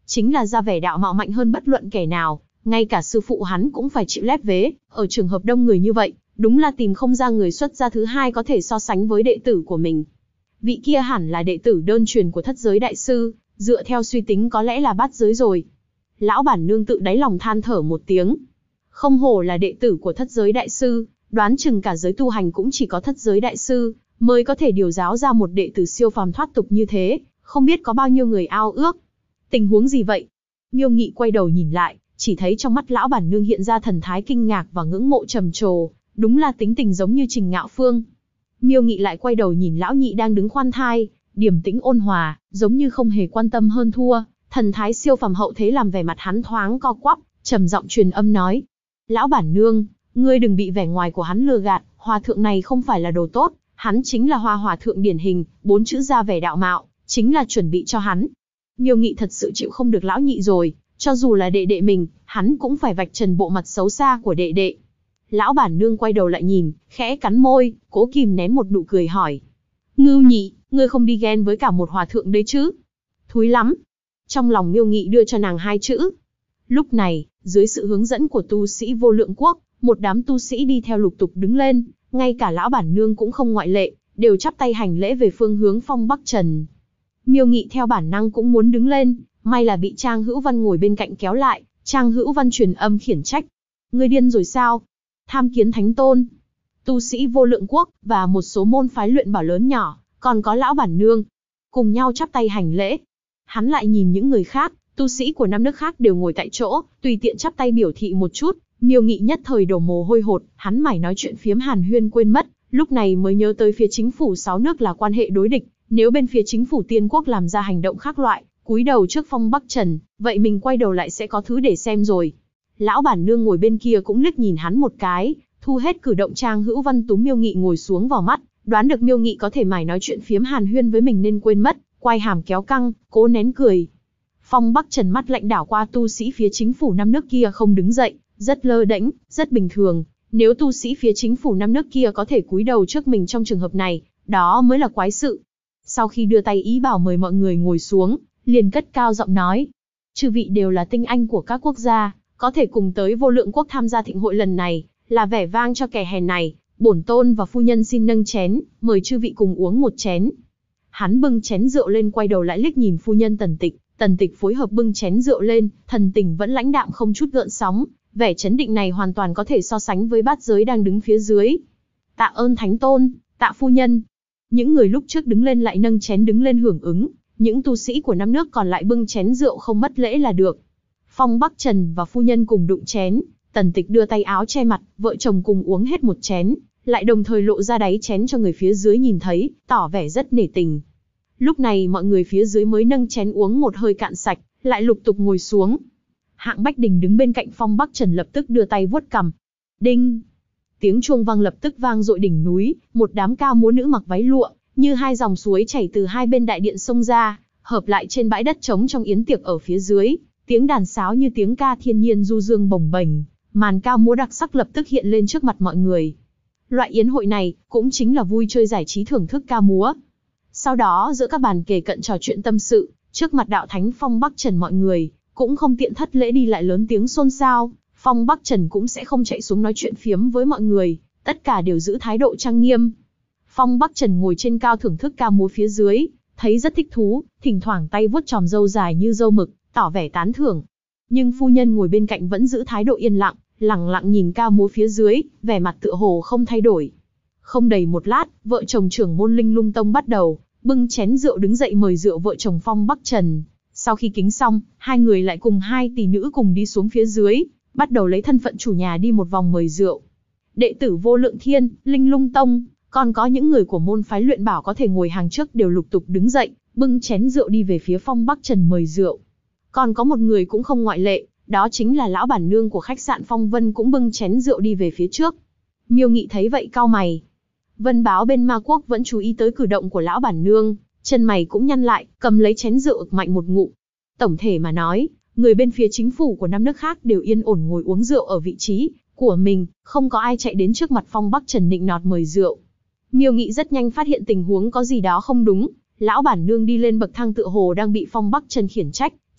chính là ra vẻ đạo mạo mạnh hơn bất luận kẻ nào, ngay cả sư phụ hắn cũng phải chịu lép vế, ở trường hợp đông người như vậy, đúng là tìm không ra người xuất gia thứ hai có thể so sánh với đệ tử của mình. Vị kia hẳn là đệ tử đơn truyền của thất giới đại sư, dựa theo suy tính có lẽ là bát giới rồi. Lão bản nương tự đáy lòng than thở một tiếng. Không hổ là đệ tử của thất giới đại sư, đoán chừng cả giới tu hành cũng chỉ có thất giới đại sư mới có thể điều giáo ra một đệ tử siêu phàm thoát tục như thế, không biết có bao nhiêu người ao ước. Tình huống gì vậy? Miêu Nghị quay đầu nhìn lại, chỉ thấy trong mắt lão bản nương hiện ra thần thái kinh ngạc và ngưỡng mộ trầm trồ, đúng là tính tình giống như Trình Ngạo Phương. Miêu Nghị lại quay đầu nhìn lão nhị đang đứng khoan thai, điềm tĩnh ôn hòa, giống như không hề quan tâm hơn thua, thần thái siêu phàm hậu thế làm vẻ mặt hắn thoáng co quắp, trầm giọng truyền âm nói: "Lão bản nương, ngươi đừng bị vẻ ngoài của hắn lừa gạt, hòa thượng này không phải là đồ tốt, hắn chính là Hoa hòa thượng điển hình, 4 chữ ra vẻ đạo mạo, chính là chuẩn bị cho hắn." Miêu Nghị thật sự chịu không được lão nhị rồi, cho dù là đệ đệ mình, hắn cũng phải vạch trần bộ mặt xấu xa của đệ đệ. Lão bản nương quay đầu lại nhìn, khẽ cắn môi, cố kìm nén một nụ cười hỏi: "Ngưu Nhị, ngươi không đi ghen với cả một hòa thượng đấy chứ?" "Thúi lắm." Trong lòng Miêu Nghị đưa cho nàng 2 chữ. Lúc này, dưới sự hướng dẫn của tu sĩ Vô Lượng Quốc, một đám tu sĩ đi theo lục tục đứng lên, ngay cả lão bản nương cũng không ngoại lệ, đều chắp tay hành lễ về phương hướng Phong Bắc Trần. Miêu Nghị theo bản năng cũng muốn đứng lên, may là bị Trang Hữu Văn ngồi bên cạnh kéo lại. Trang Hữu Văn truyền âm khiển trách: "Ngươi điên rồi sao? Tham kiến Thánh Tôn." Tu sĩ Vô Lượng Quốc và một số môn phái luyện bảo lớn nhỏ, còn có lão bản nương, cùng nhau chắp tay hành lễ. Hắn lại nhìn những người khác, tu sĩ của 5 nước khác đều ngồi tại chỗ, tùy tiện chắp tay biểu thị một chút. Miêu Nghị nhất thời đổ mồ hôi hột, hắn mải nói chuyện phiếm hàn huyên quên mất, lúc này mới nhớ tới phía chính phủ 6 nước là quan hệ đối địch, nếu bên phía chính phủ Tiên Quốc làm ra hành động khác loại, cúi đầu trước Phong Bắc Trần, vậy mình quay đầu lại sẽ có thứ để xem rồi. Lão bản nương ngồi bên kia cũng liếc nhìn hắn một cái, thu hết cử động. Trang Hữu Văn túm Miêu Nghị ngồi xuống vào mắt, đoán được Miêu Nghị có thể mải nói chuyện phiếm hàn huyên với mình nên quên mất, quay hàm kéo căng, cố nén cười. Phong Bắc Trần mắt lạnh đảo qua tu sĩ phía chính phủ 5 nước kia không đứng dậy, rất lơ đễnh, rất bình thường. Nếu tu sĩ phía chính phủ 5 nước kia có thể cúi đầu trước mình trong trường hợp này, đó mới là quái sự. Sau khi đưa tay ý bảo mời mọi người ngồi xuống, liền cất cao giọng nói: "Chư vị đều là tinh anh của các quốc gia, có thể cùng tới Vô Lượng Quốc tham gia thịnh hội lần này, là vẻ vang cho kẻ hèn này, bổn tôn và phu nhân xin nâng chén, mời chư vị cùng uống một chén." Hắn bưng chén rượu lên, quay đầu lại liếc nhìn phu nhân Tần Tịch phối hợp bưng chén rượu lên, thần tình vẫn lãnh đạm không chút gợn sóng, vẻ chấn định này hoàn toàn có thể so sánh với bát giới đang đứng phía dưới. "Tạ ơn Thánh Tôn, tạ phu nhân." Những người lúc trước đứng lên lại nâng chén đứng lên hưởng ứng, những tu sĩ của 5 nước còn lại bưng chén rượu không mất lễ là được. Phong Bắc Trần và phu nhân cùng đụng chén, Tần Tịch đưa tay áo che mặt, vợ chồng cùng uống hết một chén, lại đồng thời lộ ra đáy chén cho người phía dưới nhìn thấy, tỏ vẻ rất nể tình. Lúc này mọi người phía dưới mới nâng chén uống một hơi cạn sạch, lại lục tục ngồi xuống. Hạng Bách Đình đứng bên cạnh Phong Bắc Trần lập tức đưa tay vuốt cằm. Đinh! Tiếng chuông vang lập tức vang dội đỉnh núi, một đám cao múa nữ mặc váy lụa, như hai dòng suối chảy từ hai bên đại điện xông ra, hợp lại trên bãi đất trống trong yến tiệc ở phía dưới. Tiếng đàn sáo như tiếng ca thiên nhiên du dương bồng bềnh, màn cao múa đặc sắc lập tức hiện lên trước mặt mọi người. Loại yến hội này cũng chính là vui chơi giải trí thưởng thức ca múa. Sau đó giữa các bàn kề cận trò chuyện tâm sự, trước mặt đạo thánh Phong Bắc Trần mọi người cũng không tiện thất lễ đi lại lớn tiếng xôn xao. Phong Bắc Trần cũng sẽ không chạy xuống nói chuyện phiếm với mọi người, tất cả đều giữ thái độ trang nghiêm. Phong Bắc Trần ngồi trên cao thưởng thức ca múa phía dưới, thấy rất thích thú, thỉnh thoảng tay vuốt chòm râu dài như râu mực, tỏ vẻ tán thưởng. Nhưng phu nhân ngồi bên cạnh vẫn giữ thái độ yên lặng, lẳng lặng nhìn ca múa phía dưới, vẻ mặt tựa hồ không thay đổi. Không đầy một lát, vợ chồng trưởng môn Linh Lung Tông bắt đầu bưng chén rượu đứng dậy mời rượu vợ chồng Phong Bắc Trần. Sau khi kính xong, hai người lại cùng hai tỷ nữ cùng đi xuống phía dưới, bắt đầu lấy thân phận chủ nhà đi một vòng mời rượu. Đệ tử Vô Lượng Thiên, Linh Lung Tông, còn có những người của môn phái luyện bảo có thể ngồi hàng trước đều lục tục đứng dậy, bưng chén rượu đi về phía Phong Bắc Trần mời rượu. Còn có một người cũng không ngoại lệ, đó chính là lão bản nương của khách sạn Phong Vân cũng bưng chén rượu đi về phía trước. Miêu Nghị thấy vậy cau mày. Vân Báo bên Ma Quốc vẫn chú ý tới cử động của lão bản nương, chân mày cũng nhăn lại, cầm lấy chén rượu ực mạnh một ngụm. Tổng thể mà nói, người bên phía chính phủ của 5 nước khác đều yên ổn ngồi uống rượu ở vị trí của mình, không có ai chạy đến trước mặt Phong Bắc Trần nịnh nọt mời rượu. Miêu Nghị rất nhanh phát hiện tình huống có gì đó không đúng, lão bản nương đi lên bậc thang tựa hồ đang bị Phong Bắc Trần khiển trách,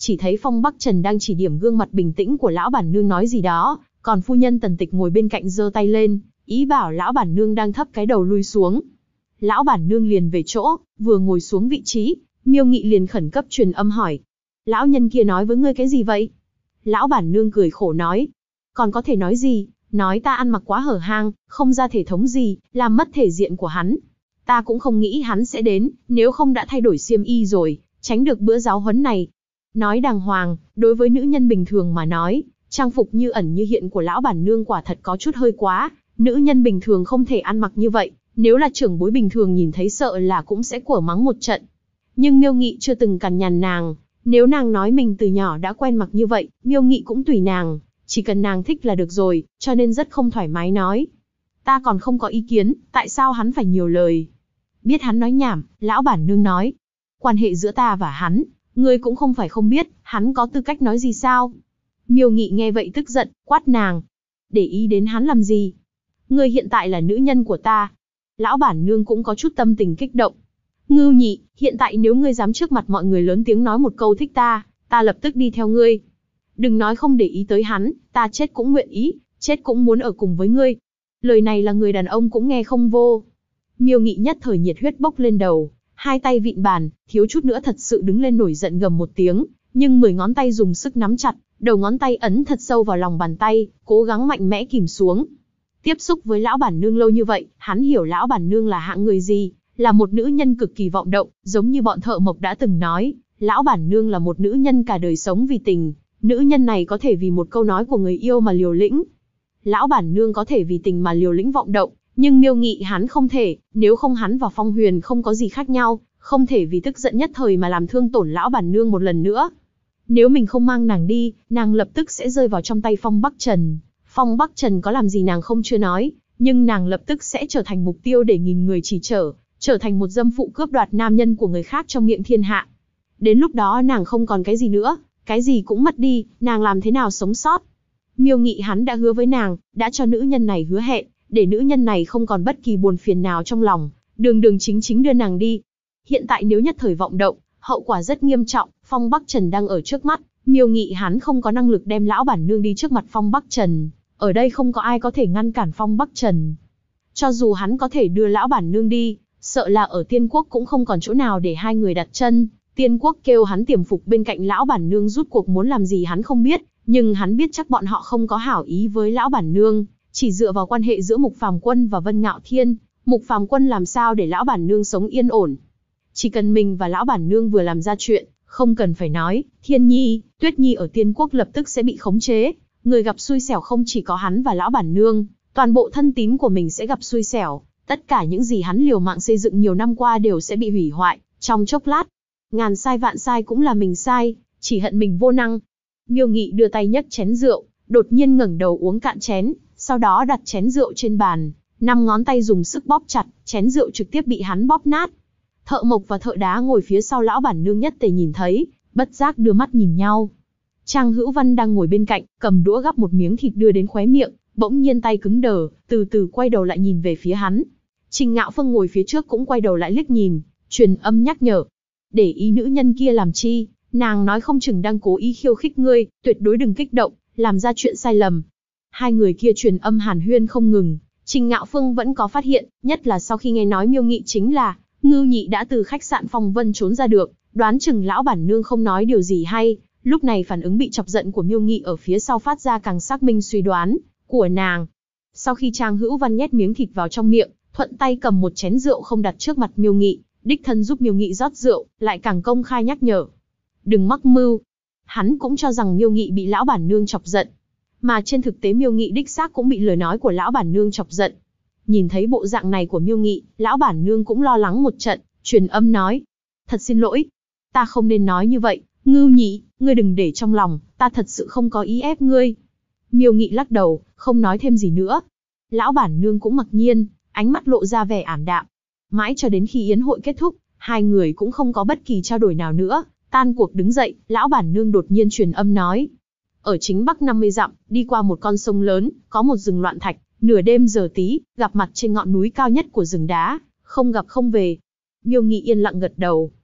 chỉ thấy Phong Bắc Trần đang chỉ điểm gương mặt bình tĩnh của lão bản nương nói gì đó, còn phu nhân Tần Tịch ngồi bên cạnh giơ tay lên, ý bảo lão bản nương đang thấp cái đầu lui xuống. Lão bản nương liền về chỗ, vừa ngồi xuống vị trí, Miêu Nghị liền khẩn cấp truyền âm hỏi. Lão nhân kia nói với ngươi cái gì vậy? Lão bản nương cười khổ nói. Còn có thể nói gì, nói ta ăn mặc quá hở hang, không ra thể thống gì, làm mất thể diện của hắn. Ta cũng không nghĩ hắn sẽ đến, nếu không đã thay đổi xiêm y rồi, tránh được bữa giáo huấn này. Nói đàng hoàng, đối với nữ nhân bình thường mà nói, trang phục như ẩn như hiện của lão bản nương quả thật có chút hơi quá, nữ nhân bình thường không thể ăn mặc như vậy, nếu là trưởng bối bình thường nhìn thấy sợ là cũng sẽ quở mắng một trận. Nhưng Miêu Nghị chưa từng cằn nhằn nàng, nếu nàng nói mình từ nhỏ đã quen mặc như vậy, Miêu Nghị cũng tùy nàng, chỉ cần nàng thích là được rồi, cho nên rất không thoải mái nói. Ta còn không có ý kiến, tại sao hắn phải nhiều lời? Biết hắn nói nhảm, lão bản nương nói. Quan hệ giữa ta và hắn, ngươi cũng không phải không biết, hắn có tư cách nói gì sao? Miêu Nghị nghe vậy tức giận, quát nàng. Để ý đến hắn làm gì? Ngươi hiện tại là nữ nhân của ta. Lão bản nương cũng có chút tâm tình kích động. Ngưu Nhị, hiện tại nếu ngươi dám trước mặt mọi người lớn tiếng nói một câu thích ta, ta lập tức đi theo ngươi. Đừng nói không để ý tới hắn, ta chết cũng nguyện ý, chết cũng muốn ở cùng với ngươi. Lời này là người đàn ông cũng nghe không vô. Miêu Nghị nhất thời nhiệt huyết bốc lên đầu, hai tay vịn bàn, thiếu chút nữa thật sự đứng lên nổi giận gầm một tiếng, nhưng 10 ngón tay dùng sức nắm chặt, đầu ngón tay ấn thật sâu vào lòng bàn tay, cố gắng mạnh mẽ kìm xuống. Tiếp xúc với lão bản nương lâu như vậy, hắn hiểu lão bản nương là hạng người gì, là một nữ nhân cực kỳ vọng động, giống như bọn thợ mộc đã từng nói, lão bản nương là một nữ nhân cả đời sống vì tình, nữ nhân này có thể vì một câu nói của người yêu mà liều lĩnh. Lão bản nương có thể vì tình mà liều lĩnh vọng động, nhưng Miêu Nghị hắn không thể, nếu không hắn và Phong Huyền không có gì khác nhau, không thể vì tức giận nhất thời mà làm thương tổn lão bản nương một lần nữa. Nếu mình không mang nàng đi, nàng lập tức sẽ rơi vào trong tay Phong Bắc Trần. Phong Bắc Trần có làm gì nàng không chưa nói, nhưng nàng lập tức sẽ trở thành mục tiêu để nghìn người chỉ trở thành một dâm phụ cướp đoạt nam nhân của người khác trong miệng thiên hạ. Đến lúc đó nàng không còn cái gì nữa, cái gì cũng mất đi, nàng làm thế nào sống sót? Miêu Nghị hắn đã hứa với nàng, đã cho nữ nhân này hứa hẹn, để nữ nhân này không còn bất kỳ buồn phiền nào trong lòng, đường đường chính chính đưa nàng đi. Hiện tại nếu nhất thời vọng động, hậu quả rất nghiêm trọng, Phong Bắc Trần đang ở trước mắt, Miêu Nghị hắn không có năng lực đem lão bản nương đi trước mặt Phong Bắc Trần, ở đây không có ai có thể ngăn cản Phong Bắc Trần. Cho dù hắn có thể đưa lão bản nương đi, sợ là ở Tiên Quốc cũng không còn chỗ nào để hai người đặt chân. Tiên Quốc kêu hắn tiềm phục bên cạnh lão bản nương rút cuộc muốn làm gì hắn không biết, nhưng hắn biết chắc bọn họ không có hảo ý với lão bản nương, chỉ dựa vào quan hệ giữa Mục Phàm Quân và Vân Ngạo Thiên, Mục Phàm Quân làm sao để lão bản nương sống yên ổn. Chỉ cần mình và lão bản nương vừa làm ra chuyện, không cần phải nói, Thiên Nhi, Tuyết Nhi ở Tiên Quốc lập tức sẽ bị khống chế, người gặp xui xẻo không chỉ có hắn và lão bản nương, toàn bộ thân tín của mình sẽ gặp xui xẻo, tất cả những gì hắn liều mạng xây dựng nhiều năm qua đều sẽ bị hủy hoại, trong chốc lát. Ngàn sai vạn sai cũng là mình sai, chỉ hận mình vô năng. Miêu Nghị đưa tay nhấc chén rượu, đột nhiên ngẩng đầu uống cạn chén, sau đó đặt chén rượu trên bàn, 5 ngón tay dùng sức bóp chặt, chén rượu trực tiếp bị hắn bóp nát. Thợ mộc và thợ đá ngồi phía sau lão bản nương nhất tề nhìn thấy, bất giác đưa mắt nhìn nhau. Trang Hữu Văn đang ngồi bên cạnh, cầm đũa gắp một miếng thịt đưa đến khóe miệng, bỗng nhiên tay cứng đờ, từ từ quay đầu lại nhìn về phía hắn. Trình Ngạo Phương ngồi phía trước cũng quay đầu lại liếc nhìn, truyền âm nhắc nhở. Để ý nữ nhân kia làm chi, nàng nói không chừng đang cố ý khiêu khích ngươi, tuyệt đối đừng kích động, làm ra chuyện sai lầm. Hai người kia truyền âm hàn huyên không ngừng, Trình Ngạo Phương vẫn có phát hiện, nhất là sau khi nghe nói Miêu Nghị chính là Ngưu Nhị đã từ khách sạn Phong Vân trốn ra được, đoán chừng lão bản nương không nói điều gì hay, lúc này phản ứng bị chọc giận của Miêu Nghị ở phía sau phát ra càng xác minh suy đoán của nàng. Sau khi Trang Hữu Văn nhét miếng thịt vào trong miệng, thuận tay cầm một chén rượu không đặt trước mặt Miêu Nghị, đích thân giúp Miêu Nghị rót rượu, lại càng công khai nhắc nhở. Đừng mắc mưu. Hắn cũng cho rằng Miêu Nghị bị lão bản nương chọc giận. Mà trên thực tế Miêu Nghị đích xác cũng bị lời nói của lão bản nương chọc giận. Nhìn thấy bộ dạng này của Miêu Nghị, lão bản nương cũng lo lắng một trận, truyền âm nói. Thật xin lỗi. Ta không nên nói như vậy, Ngưu Nhị, ngươi đừng để trong lòng, ta thật sự không có ý ép ngươi. Miêu Nghị lắc đầu, không nói thêm gì nữa. Lão bản nương cũng mặc nhiên, ánh mắt lộ ra vẻ ảm đạm. Mãi cho đến khi yến hội kết thúc, hai người cũng không có bất kỳ trao đổi nào nữa. Tan cuộc đứng dậy, lão bản nương đột nhiên truyền âm nói. Ở chính bắc 50 dặm, đi qua một con sông lớn, có một rừng loạn thạch, nửa đêm giờ tí, gặp mặt trên ngọn núi cao nhất của rừng đá, không gặp không về. Miêu Nghị yên lặng gật đầu.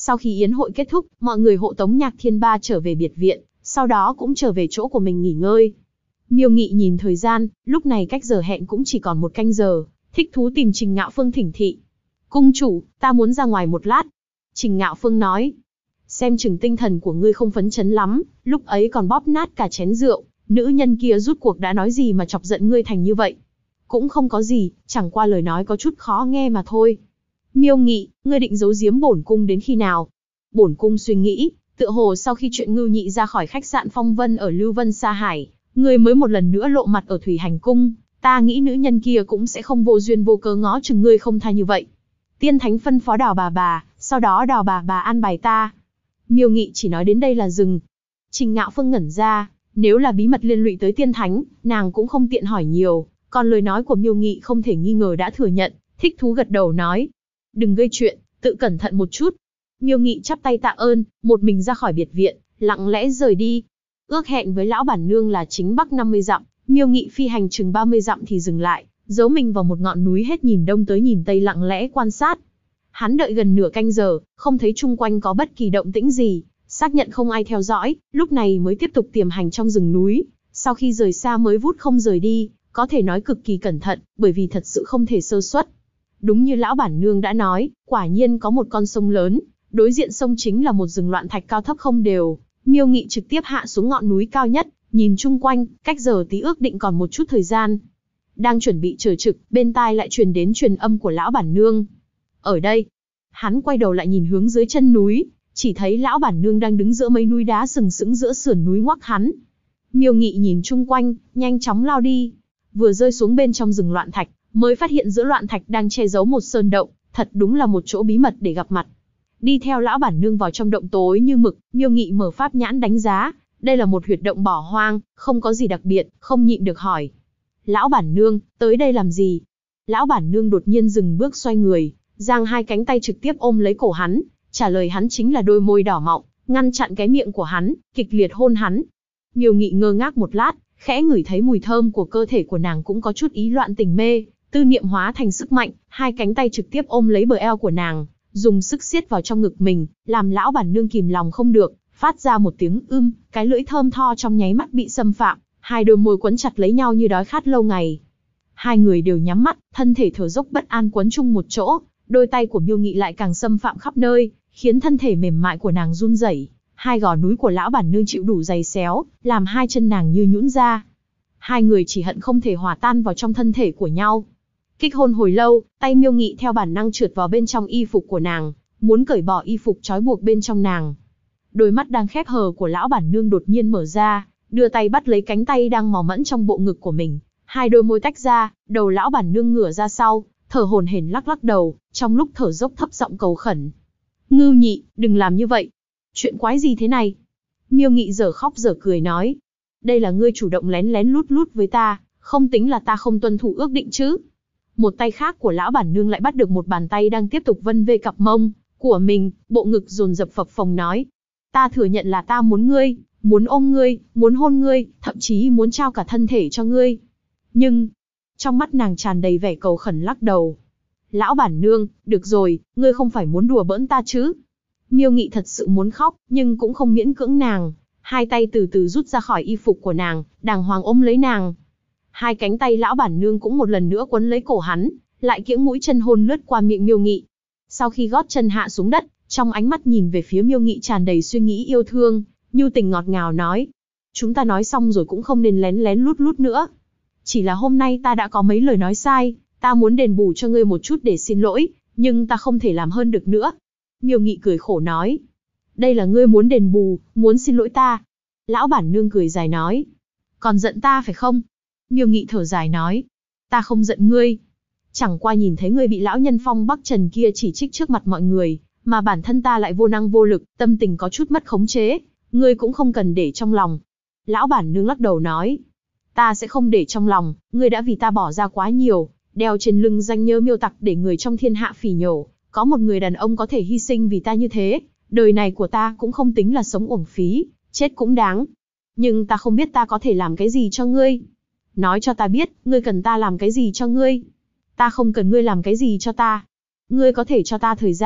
Sau khi yến hội kết thúc, mọi người hộ tống Nhạc Thiên Ba trở về biệt viện, sau đó cũng trở về chỗ của mình nghỉ ngơi. Miêu Nghị nhìn thời gian, lúc này cách giờ hẹn cũng chỉ còn 1 canh giờ, thích thú tìm Trình Ngạo Phương thỉnh thị. Cung chủ, ta muốn ra ngoài một lát. Trình Ngạo Phương nói. Xem chừng tinh thần của ngươi không phấn chấn lắm, lúc ấy còn bóp nát cả chén rượu, nữ nhân kia rút cuộc đã nói gì mà chọc giận ngươi thành như vậy? Cũng không có gì, chẳng qua lời nói có chút khó nghe mà thôi. Miêu Nghị, ngươi định giấu giếm bổn cung đến khi nào? Bổn cung suy nghĩ, tựa hồ sau khi chuyện Ngưu Nhị ra khỏi khách sạn Phong Vân ở Lưu Vân Sa Hải, ngươi mới một lần nữa lộ mặt ở Thủy Hành Cung, ta nghĩ nữ nhân kia cũng sẽ không vô duyên vô cớ ngó chừng ngươi không tha như vậy. Tiên Thánh phân phó Đào bà, sau đó Đào bà an bài ta. Miêu Nghị chỉ nói đến đây là dừng. Trình Ngạo Phương ngẩn ra, nếu là bí mật liên lụy tới Tiên Thánh, nàng cũng không tiện hỏi nhiều, còn lời nói của Miêu Nghị không thể nghi ngờ đã thừa nhận, thích thú gật đầu nói. Đừng gây chuyện, tự cẩn thận một chút. Miêu Nghị chắp tay tạ ơn, một mình ra khỏi biệt viện, lặng lẽ rời đi. Ước hẹn với lão bản nương là chính bắc 50 dặm, Miêu Nghị phi hành chừng 30 dặm thì dừng lại, giấu mình vào một ngọn núi hết nhìn đông tới nhìn tây lặng lẽ quan sát. Hắn đợi gần nửa canh giờ, không thấy chung quanh có bất kỳ động tĩnh gì, xác nhận không ai theo dõi, lúc này mới tiếp tục tiềm hành trong rừng núi. Sau khi rời xa mới vút không rời đi, có thể nói cực kỳ cẩn thận, bởi vì thật sự không thể sơ suất. Đúng như lão bản nương đã nói, quả nhiên có một con sông lớn, đối diện sông chính là một rừng loạn thạch cao thấp không đều. Miêu Nghị trực tiếp hạ xuống ngọn núi cao nhất, nhìn chung quanh, cách giờ tí ước định còn một chút thời gian. Đang chuẩn bị chờ trực, bên tai lại truyền đến truyền âm của lão bản nương. Ở đây, hắn quay đầu lại nhìn hướng dưới chân núi, chỉ thấy lão bản nương đang đứng giữa mấy núi đá sừng sững giữa sườn núi ngoắc hắn. Miêu Nghị nhìn chung quanh, nhanh chóng lao đi. Vừa rơi xuống bên trong rừng loạn thạch, mới phát hiện giữa loạn thạch đang che giấu một sơn động, thật đúng là một chỗ bí mật để gặp mặt. Đi theo lão bản nương vào trong động tối như mực, Miêu Nghị mở pháp nhãn đánh giá, đây là một huyệt động bỏ hoang, không có gì đặc biệt, không nhịn được hỏi. Lão bản nương, tới đây làm gì? Lão bản nương đột nhiên dừng bước xoay người, giang hai cánh tay trực tiếp ôm lấy cổ hắn, trả lời hắn chính là đôi môi đỏ mọng, ngăn chặn cái miệng của hắn, kịch liệt hôn hắn. Miêu Nghị ngơ ngác một lát, khẽ ngửi thấy mùi thơm của cơ thể của nàng cũng có chút ý loạn tình mê, tư niệm hóa thành sức mạnh, hai cánh tay trực tiếp ôm lấy bờ eo của nàng, dùng sức siết vào trong ngực mình, làm lão bản nương kìm lòng không được, phát ra một tiếng cái lưỡi thơm tho trong nháy mắt bị xâm phạm, hai đôi môi quấn chặt lấy nhau như đói khát lâu ngày. Hai người đều nhắm mắt, thân thể thở dốc bất an quấn chung một chỗ, đôi tay của Miêu Nghị lại càng xâm phạm khắp nơi, khiến thân thể mềm mại của nàng run rẩy. Hai gò núi của lão bản nương chịu đủ giày xéo, làm hai chân nàng như nhũn ra. Hai người chỉ hận không thể hòa tan vào trong thân thể của nhau. Kích hôn hồi lâu, tay Miêu Nghị theo bản năng trượt vào bên trong y phục của nàng, muốn cởi bỏ y phục trói buộc bên trong nàng. Đôi mắt đang khép hờ của lão bản nương đột nhiên mở ra, đưa tay bắt lấy cánh tay đang mò mẫm trong bộ ngực của mình. Hai đôi môi tách ra, đầu lão bản nương ngửa ra sau, thở hổn hển lắc lắc đầu, trong lúc thở dốc thấp giọng cầu khẩn. Ngưu Nhị, đừng làm như vậy. Chuyện quái gì thế này? Miêu Nghị dở khóc dở cười nói. Đây là ngươi chủ động lén lén lút lút với ta, không tính là ta không tuân thủ ước định chứ. Một tay khác của lão bản nương lại bắt được một bàn tay đang tiếp tục vân vê cặp mông của mình, bộ ngực dồn dập phập phồng nói. Ta thừa nhận là ta muốn ngươi, muốn ôm ngươi, muốn hôn ngươi, thậm chí muốn trao cả thân thể cho ngươi. Nhưng, trong mắt nàng tràn đầy vẻ cầu khẩn lắc đầu. Lão bản nương, được rồi, ngươi không phải muốn đùa bỡn ta chứ? Miêu Nghị thật sự muốn khóc, nhưng cũng không miễn cưỡng nàng. Hai tay từ từ rút ra khỏi y phục của nàng, đàng hoàng ôm lấy nàng. Hai cánh tay lão bản nương cũng một lần nữa quấn lấy cổ hắn, lại kiễng mũi chân hôn lướt qua miệng Miêu Nghị. Sau khi gót chân hạ xuống đất, trong ánh mắt nhìn về phía Miêu Nghị tràn đầy suy nghĩ yêu thương, nhu tình ngọt ngào nói. Chúng ta nói xong rồi cũng không nên lén lén lút lút nữa. Chỉ là hôm nay ta đã có mấy lời nói sai, ta muốn đền bù cho ngươi một chút để xin lỗi, nhưng ta không thể làm hơn được nữa. Miêu Nghị cười khổ nói. Đây là ngươi muốn đền bù, muốn xin lỗi ta. Lão bản nương cười dài nói. Còn giận ta phải không? Miêu Nghị thở dài nói. Ta không giận ngươi. Chẳng qua nhìn thấy ngươi bị lão nhân Phong Bắc Trần kia chỉ trích trước mặt mọi người, mà bản thân ta lại vô năng vô lực, tâm tình có chút mất khống chế. Ngươi cũng không cần để trong lòng. Lão bản nương lắc đầu nói. Ta sẽ không để trong lòng, ngươi đã vì ta bỏ ra quá nhiều, đeo trên lưng danh nhơ miêu tặc để người trong thiên hạ phỉ nhổ. Có một người đàn ông có thể hy sinh vì ta như thế, đời này của ta cũng không tính là sống uổng phí, chết cũng đáng. Nhưng ta không biết ta có thể làm cái gì cho ngươi. Nói cho ta biết, ngươi cần ta làm cái gì cho ngươi. Ta không cần ngươi làm cái gì cho ta. Ngươi có thể cho ta thời gian,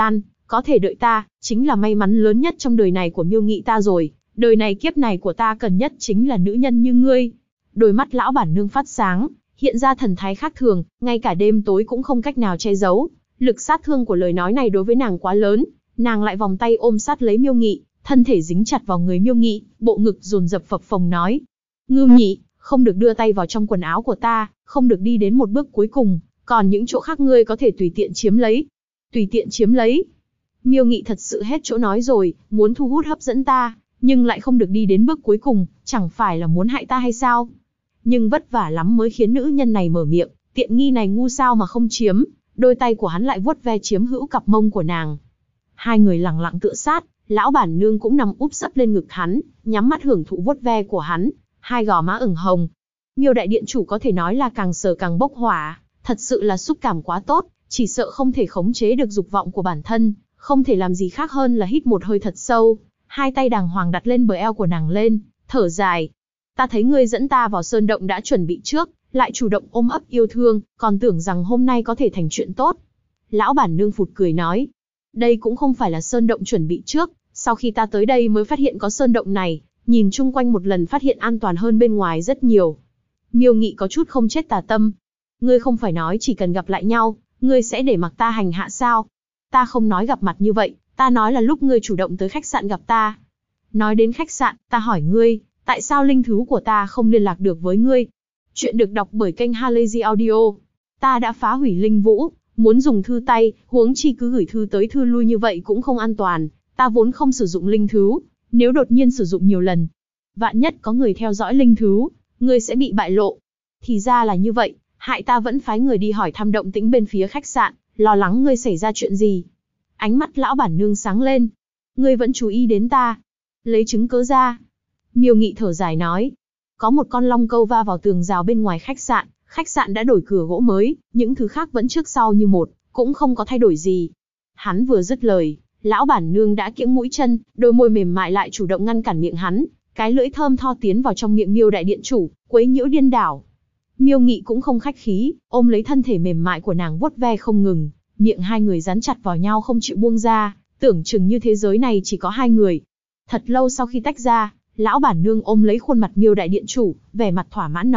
Có thể đợi ta, chính là may mắn lớn nhất trong đời này của Miêu Nghị ta rồi. Đời này kiếp này của ta cần nhất chính là nữ nhân như ngươi. Đôi mắt lão bản nương phát sáng, hiện ra thần thái khác thường, ngay cả đêm tối cũng không cách nào che giấu. Lực sát thương của lời nói này đối với nàng quá lớn, nàng lại vòng tay ôm sát lấy Miêu Nghị, thân thể dính chặt vào người Miêu Nghị, bộ ngực dồn dập phập phồng nói: Ngưu Nhị, không được đưa tay vào trong quần áo của ta, không được đi đến một bước cuối cùng, còn những chỗ khác ngươi có thể tùy tiện chiếm lấy. Tùy tiện chiếm lấy. Miêu Nghị thật sự hết chỗ nói rồi, muốn thu hút hấp dẫn ta, nhưng lại không được đi đến bước cuối cùng, chẳng phải là muốn hại ta hay sao? Nhưng vất vả lắm mới khiến nữ nhân này mở miệng, tiện nghi này ngu sao mà không chiếm, đôi tay của hắn lại vuốt ve chiếm hữu cặp mông của nàng. Hai người lẳng lặng tựa sát, lão bản nương cũng nằm úp sấp lên ngực hắn, nhắm mắt hưởng thụ vuốt ve của hắn, hai gò má ửng hồng. Miêu đại điện chủ có thể nói là càng sờ càng bốc hỏa, thật sự là xúc cảm quá tốt, chỉ sợ không thể khống chế được dục vọng của bản thân, không thể làm gì khác hơn là hít một hơi thật sâu, hai tay đàng hoàng đặt lên bờ eo của nàng lên, thở dài. Ta thấy ngươi dẫn ta vào sơn động đã chuẩn bị trước, lại chủ động ôm ấp yêu thương, còn tưởng rằng hôm nay có thể thành chuyện tốt. Lão bản nương phụt cười nói, đây cũng không phải là sơn động chuẩn bị trước, sau khi ta tới đây mới phát hiện có sơn động này, nhìn chung quanh một lần phát hiện an toàn hơn bên ngoài rất nhiều. Miêu Nghị có chút không chết tà tâm. Ngươi không phải nói chỉ cần gặp lại nhau, ngươi sẽ để mặc ta hành hạ sao? Ta không nói gặp mặt như vậy, ta nói là lúc ngươi chủ động tới khách sạn gặp ta. Nói đến khách sạn, ta hỏi ngươi, tại sao linh thú của ta không liên lạc được với ngươi? Chuyện được đọc bởi kênh Halazy Audio. Ta đã phá hủy linh vũ, muốn dùng thư tay, huống chi cứ gửi thư tới thư lui như vậy cũng không an toàn. Ta vốn không sử dụng linh thú, nếu đột nhiên sử dụng nhiều lần, vạn nhất có người theo dõi linh thú, ngươi sẽ bị bại lộ. Thì ra là như vậy, hại ta vẫn phái người đi hỏi thăm động tĩnh bên phía khách sạn, lo lắng ngươi xảy ra chuyện gì. Ánh mắt lão bản nương sáng lên. Ngươi vẫn chú ý đến ta. Lấy chứng cớ ra. Miêu Nghị thở dài nói. Có một con long câu va vào tường rào bên ngoài khách sạn đã đổi cửa gỗ mới, những thứ khác vẫn trước sau như một, cũng không có thay đổi gì. Hắn vừa dứt lời, lão bản nương đã kiễng mũi chân, đôi môi mềm mại lại chủ động ngăn cản miệng hắn, cái lưỡi thơm tho tiến vào trong miệng Miêu đại điện chủ, quấy nhiễu điên đảo. Miêu Nghị cũng không khách khí, ôm lấy thân thể mềm mại của nàng vuốt ve không ngừng, miệng hai người dán chặt vào nhau không chịu buông ra, tưởng chừng như thế giới này chỉ có hai người. Thật lâu sau khi tách ra, lão bản nương ôm lấy khuôn mặt Miêu đại điện chủ, vẻ mặt thỏa mãn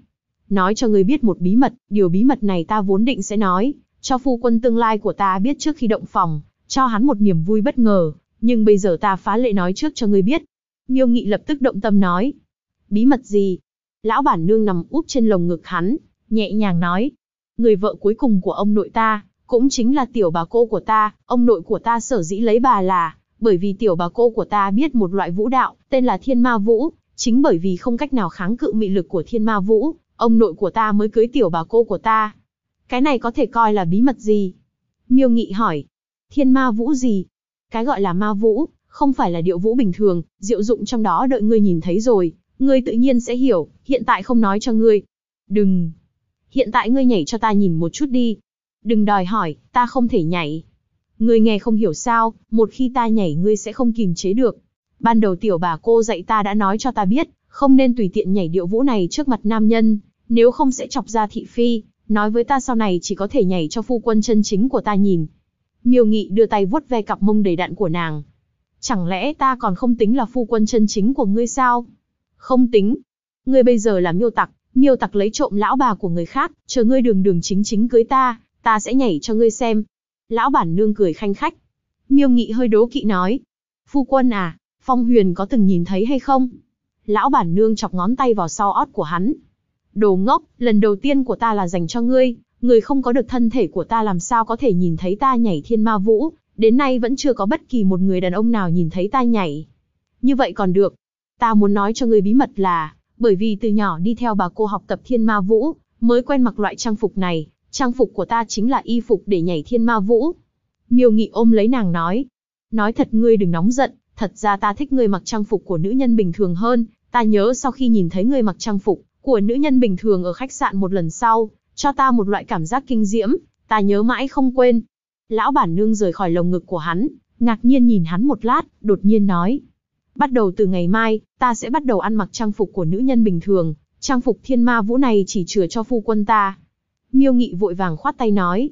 nói cho ngươi biết một bí mật, điều bí mật này ta vốn định sẽ nói cho phu quân tương lai của ta biết trước khi động phòng, cho hắn một niềm vui bất ngờ, nhưng bây giờ ta phá lệ nói trước cho ngươi biết. Miêu Nghị lập tức động tâm nói, bí mật gì? Lão bản nương nằm úp trên lồng ngực hắn, nhẹ nhàng nói, người vợ cuối cùng của ông nội ta, cũng chính là tiểu bà cô của ta, ông nội của ta sở dĩ lấy bà là, bởi vì tiểu bà cô của ta biết một loại vũ đạo, tên là Thiên Ma Vũ, chính bởi vì không cách nào kháng cự mị lực của Thiên Ma Vũ, ông nội của ta mới cưới tiểu bà cô của ta. Cái này có thể coi là bí mật gì? Miêu Nghị hỏi, Thiên Ma Vũ gì? Cái gọi là ma vũ, không phải là điệu vũ bình thường, diệu dụng trong đó đợi ngươi nhìn thấy rồi, ngươi tự nhiên sẽ hiểu, hiện tại không nói cho ngươi. Đừng. Hiện tại ngươi nhảy cho ta nhìn một chút đi. Đừng đòi hỏi, ta không thể nhảy. Ngươi nghe không hiểu sao, một khi ta nhảy ngươi sẽ không kìm chế được. Ban đầu tiểu bà cô dạy ta đã nói cho ta biết, không nên tùy tiện nhảy điệu vũ này trước mặt nam nhân, nếu không sẽ chọc ra thị phi, nói với ta sau này chỉ có thể nhảy cho phu quân chân chính của ta nhìn. Miêu Nghị đưa tay vuốt ve cặp mông đầy đặn của nàng. Chẳng lẽ ta còn không tính là phu quân chân chính của ngươi sao? Không tính. Ngươi bây giờ là miêu tặc lấy trộm lão bà của người khác, chờ ngươi đường đường chính chính cưới ta, ta sẽ nhảy cho ngươi xem. Lão bản nương cười khanh khách. Miêu Nghị hơi đố kỵ nói. Phu quân à, Phong Huyền có từng nhìn thấy hay không? Lão bản nương chọc ngón tay vào sau ót của hắn. Đồ ngốc, lần đầu tiên của ta là dành cho ngươi, người không có được thân thể của ta làm sao có thể nhìn thấy ta nhảy Thiên Ma Vũ, đến nay vẫn chưa có bất kỳ một người đàn ông nào nhìn thấy ta nhảy. Như vậy còn được. Ta muốn nói cho ngươi bí mật là, bởi vì từ nhỏ đi theo bà cô học tập Thiên Ma Vũ, mới quen mặc loại trang phục này, trang phục của ta chính là y phục để nhảy Thiên Ma Vũ. Miêu Nghị ôm lấy nàng nói thật ngươi đừng nóng giận, thật ra ta thích ngươi mặc trang phục của nữ nhân bình thường hơn, ta nhớ sau khi nhìn thấy ngươi mặc trang phục của nữ nhân bình thường ở khách sạn một lần sau, cho ta một loại cảm giác kinh diễm, ta nhớ mãi không quên. Lão bản nương rời khỏi lồng ngực của hắn, ngạc nhiên nhìn hắn một lát, đột nhiên nói. Bắt đầu từ ngày mai, ta sẽ bắt đầu ăn mặc trang phục của nữ nhân bình thường, trang phục Thiên Ma Vũ này chỉ chừa cho phu quân ta. Miêu Nghị vội vàng khoát tay nói.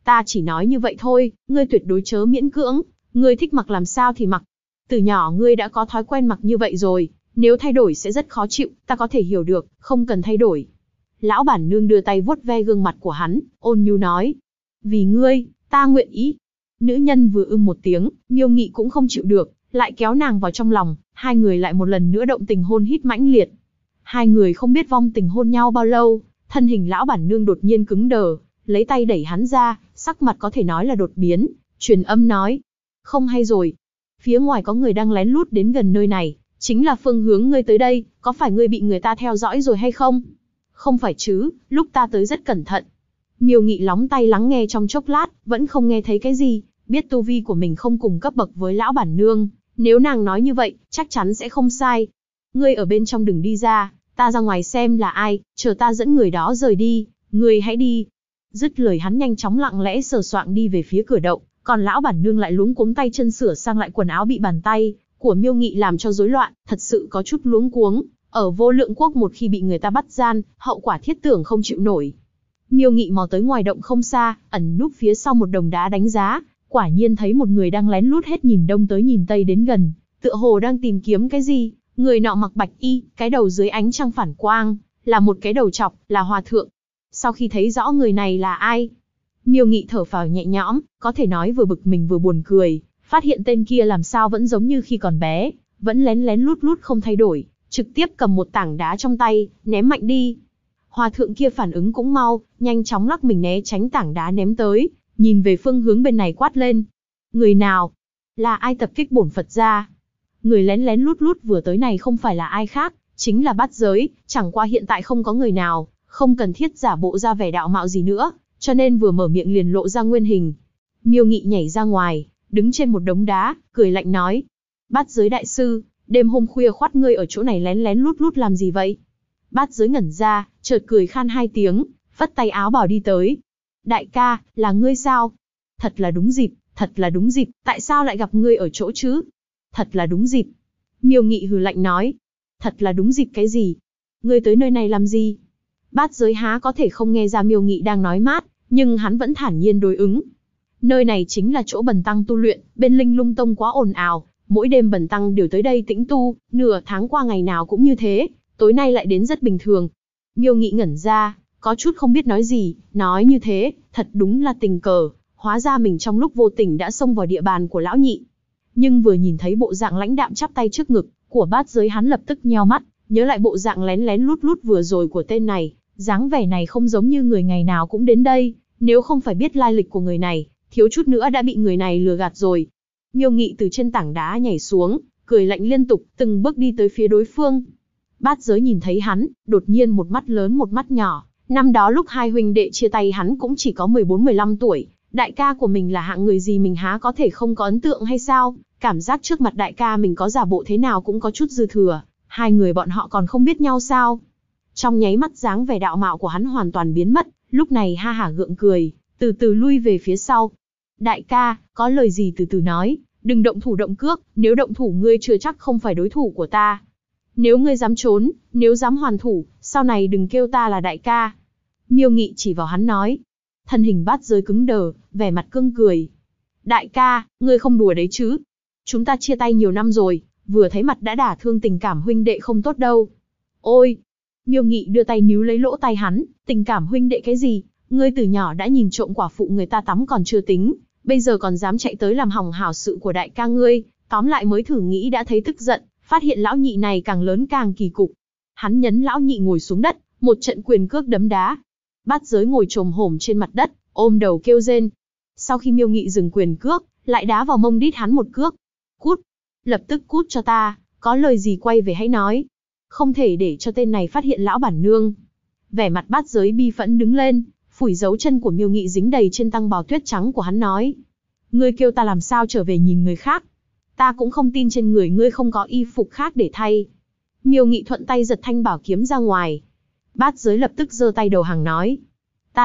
Ta chỉ nói như vậy thôi, ngươi tuyệt đối chớ miễn cưỡng, ngươi thích mặc làm sao thì mặc. Từ nhỏ ngươi đã có thói quen mặc như vậy rồi, nếu thay đổi sẽ rất khó chịu, ta có thể hiểu được, không cần thay đổi. Lão bản nương đưa tay vuốt ve gương mặt của hắn, ôn nhu nói. Vì ngươi, ta nguyện ý. Nữ nhân vừa một tiếng, Miêu Nghị cũng không chịu được, lại kéo nàng vào trong lòng, hai người lại một lần nữa động tình hôn hít mãnh liệt. Hai người không biết vong tình hôn nhau bao lâu, thân hình lão bản nương đột nhiên cứng đờ, lấy tay đẩy hắn ra, sắc mặt có thể nói là đột biến, truyền âm nói. Không hay rồi. Phía ngoài có người đang lén lút đến gần nơi này, chính là phương hướng ngươi tới đây, có phải ngươi bị người ta theo dõi rồi hay không? Không phải chứ, lúc ta tới rất cẩn thận. Miêu Nghị lóng tay lắng nghe trong chốc lát, vẫn không nghe thấy cái gì, biết tu vi của mình không cùng cấp bậc với lão bản nương, nếu nàng nói như vậy, chắc chắn sẽ không sai. Ngươi ở bên trong đừng đi ra, ta ra ngoài xem là ai, chờ ta dẫn người đó rời đi, ngươi hãy đi. Dứt lời hắn nhanh chóng lặng lẽ sờ soạng đi về phía cửa động, còn lão bản nương lại luống cuống tay chân sửa sang lại quần áo bị bàn tay của Miêu Nghị làm cho rối loạn, thật sự có chút luống cuống. Ở Vô Lượng Quốc một khi bị người ta bắt gian, hậu quả thiết tưởng không chịu nổi. Miêu Nghị mò tới ngoài động không xa, ẩn núp phía sau một đồng đá đánh giá, quả nhiên thấy một người đang lén lút hết nhìn đông tới nhìn tây đến gần, tựa hồ đang tìm kiếm cái gì. Người nọ mặc bạch y, cái đầu dưới ánh trăng phản quang, là một cái đầu trọc, là hòa thượng. Sau khi thấy rõ người này là ai, Miêu Nghị thở phào nhẹ nhõm, có thể nói vừa bực mình vừa buồn cười, phát hiện tên kia làm sao vẫn giống như khi còn bé, vẫn lén lén lút lút không thay đổi, trực tiếp cầm một tảng đá trong tay, ném mạnh đi. Hòa thượng kia phản ứng cũng mau, nhanh chóng lắc mình né tránh tảng đá ném tới, nhìn về phương hướng bên này quát lên. Người nào? Là ai tập kích bổn Phật gia? Người lén lén lút lút vừa tới này không phải là ai khác, chính là Bát Giới, chẳng qua hiện tại không có người nào, không cần thiết giả bộ ra vẻ đạo mạo gì nữa, cho nên vừa mở miệng liền lộ ra nguyên hình. Miêu Nghị nhảy ra ngoài, đứng trên một đống đá, cười lạnh nói. Bát Giới đại sư, đêm hôm khuya khoắt ngươi ở chỗ này lén lén lút lút làm gì vậy? Bát Giới ngẩn ra, chợt cười khan hai tiếng, phất tay áo bảo đi tới. Đại ca, là ngươi sao? Thật là đúng dịp, thật là đúng dịp, tại sao lại gặp ngươi ở chỗ chứ? Thật là đúng dịp. Miêu Nghị hừ lạnh nói. Thật là đúng dịp cái gì? Ngươi tới nơi này làm gì? Bát Giới há có thể không nghe ra Miêu Nghị đang nói mát, nhưng hắn vẫn thản nhiên đối ứng. Nơi này chính là chỗ Bần Tăng tu luyện, bên Linh Lung Tông quá ồn ào, mỗi đêm Bần Tăng đều tới đây tĩnh tu, nửa tháng qua ngày nào cũng như thế, tối nay lại đến rất bình thường. Miêu Nghị ngẩn ra, có chút không biết nói gì, nói như thế, thật đúng là tình cờ, hóa ra mình trong lúc vô tình đã xông vào địa bàn của lão nhị. Nhưng vừa nhìn thấy bộ dạng lãnh đạm chắp tay trước ngực của Bát Giới, hắn lập tức nheo mắt, nhớ lại bộ dạng lén lén lút lút vừa rồi của tên này, dáng vẻ này không giống như người ngày nào cũng đến đây, nếu không phải biết lai lịch của người này, thiếu chút nữa đã bị người này lừa gạt rồi. Miêu Nghị từ trên tảng đá nhảy xuống, cười lạnh liên tục, từng bước đi tới phía đối phương. Bát Giới nhìn thấy hắn, đột nhiên một mắt lớn một mắt nhỏ, năm đó lúc hai huynh đệ chia tay hắn cũng chỉ có 14-15 tuổi, đại ca của mình là hạng người gì mình há có thể không có ấn tượng hay sao? Cảm giác trước mặt đại ca mình có giả bộ thế nào cũng có chút dư thừa, hai người bọn họ còn không biết nhau sao? Trong nháy mắt dáng vẻ đạo mạo của hắn hoàn toàn biến mất, lúc này ha hả gượng cười, từ từ lui về phía sau. Đại ca, có lời gì từ từ nói, đừng động thủ động cước, nếu động thủ ngươi chưa chắc không phải đối thủ của ta. Nếu ngươi dám trốn, nếu dám hoàn thủ, sau này đừng kêu ta là đại ca. Miêu Nghị chỉ vào hắn nói. Thân hình Bát Giới cứng đờ, vẻ mặt cương cười. Đại ca, ngươi không đùa đấy chứ? Chúng ta chia tay nhiều năm rồi, vừa thấy mặt đã đả thương tình cảm huynh đệ không tốt đâu. Ôi! Miêu Nghị đưa tay níu lấy lỗ tai hắn, tình cảm huynh đệ cái gì? Ngươi từ nhỏ đã nhìn trộm quả phụ người ta tắm còn chưa tính, bây giờ còn dám chạy tới làm hỏng hảo sự của đại ca ngươi, tóm lại mới thử nghĩ đã thấy tức giận, phát hiện lão nhị này càng lớn càng kỳ cục. Hắn nhấn lão nhị ngồi xuống đất, một trận quyền cước đấm đá. Bát Giới ngồi chồm hổm trên mặt đất, ôm đầu kêu rên. Sau khi Miêu Nghị dừng quyền cước, lại đá vào mông đít hắn một cước. Cút! Lập tức cút cho ta, có lời gì quay về hãy nói. Không thể để cho tên này phát hiện lão bản nương. Vẻ mặt Bát Giới bi phẫn đứng lên, phủi dấu chân của Miêu Nghị dính đầy trên tăng bào tuyết trắng của hắn nói. Ngươi kêu ta làm sao trở về nhìn người khác? Ta cũng không tin trên người ngươi không có y phục khác để thay. Miêu Nghị thuận tay giật thanh bảo kiếm ra ngoài. Bát Giới lập tức giơ tay đầu hàng nói. Ta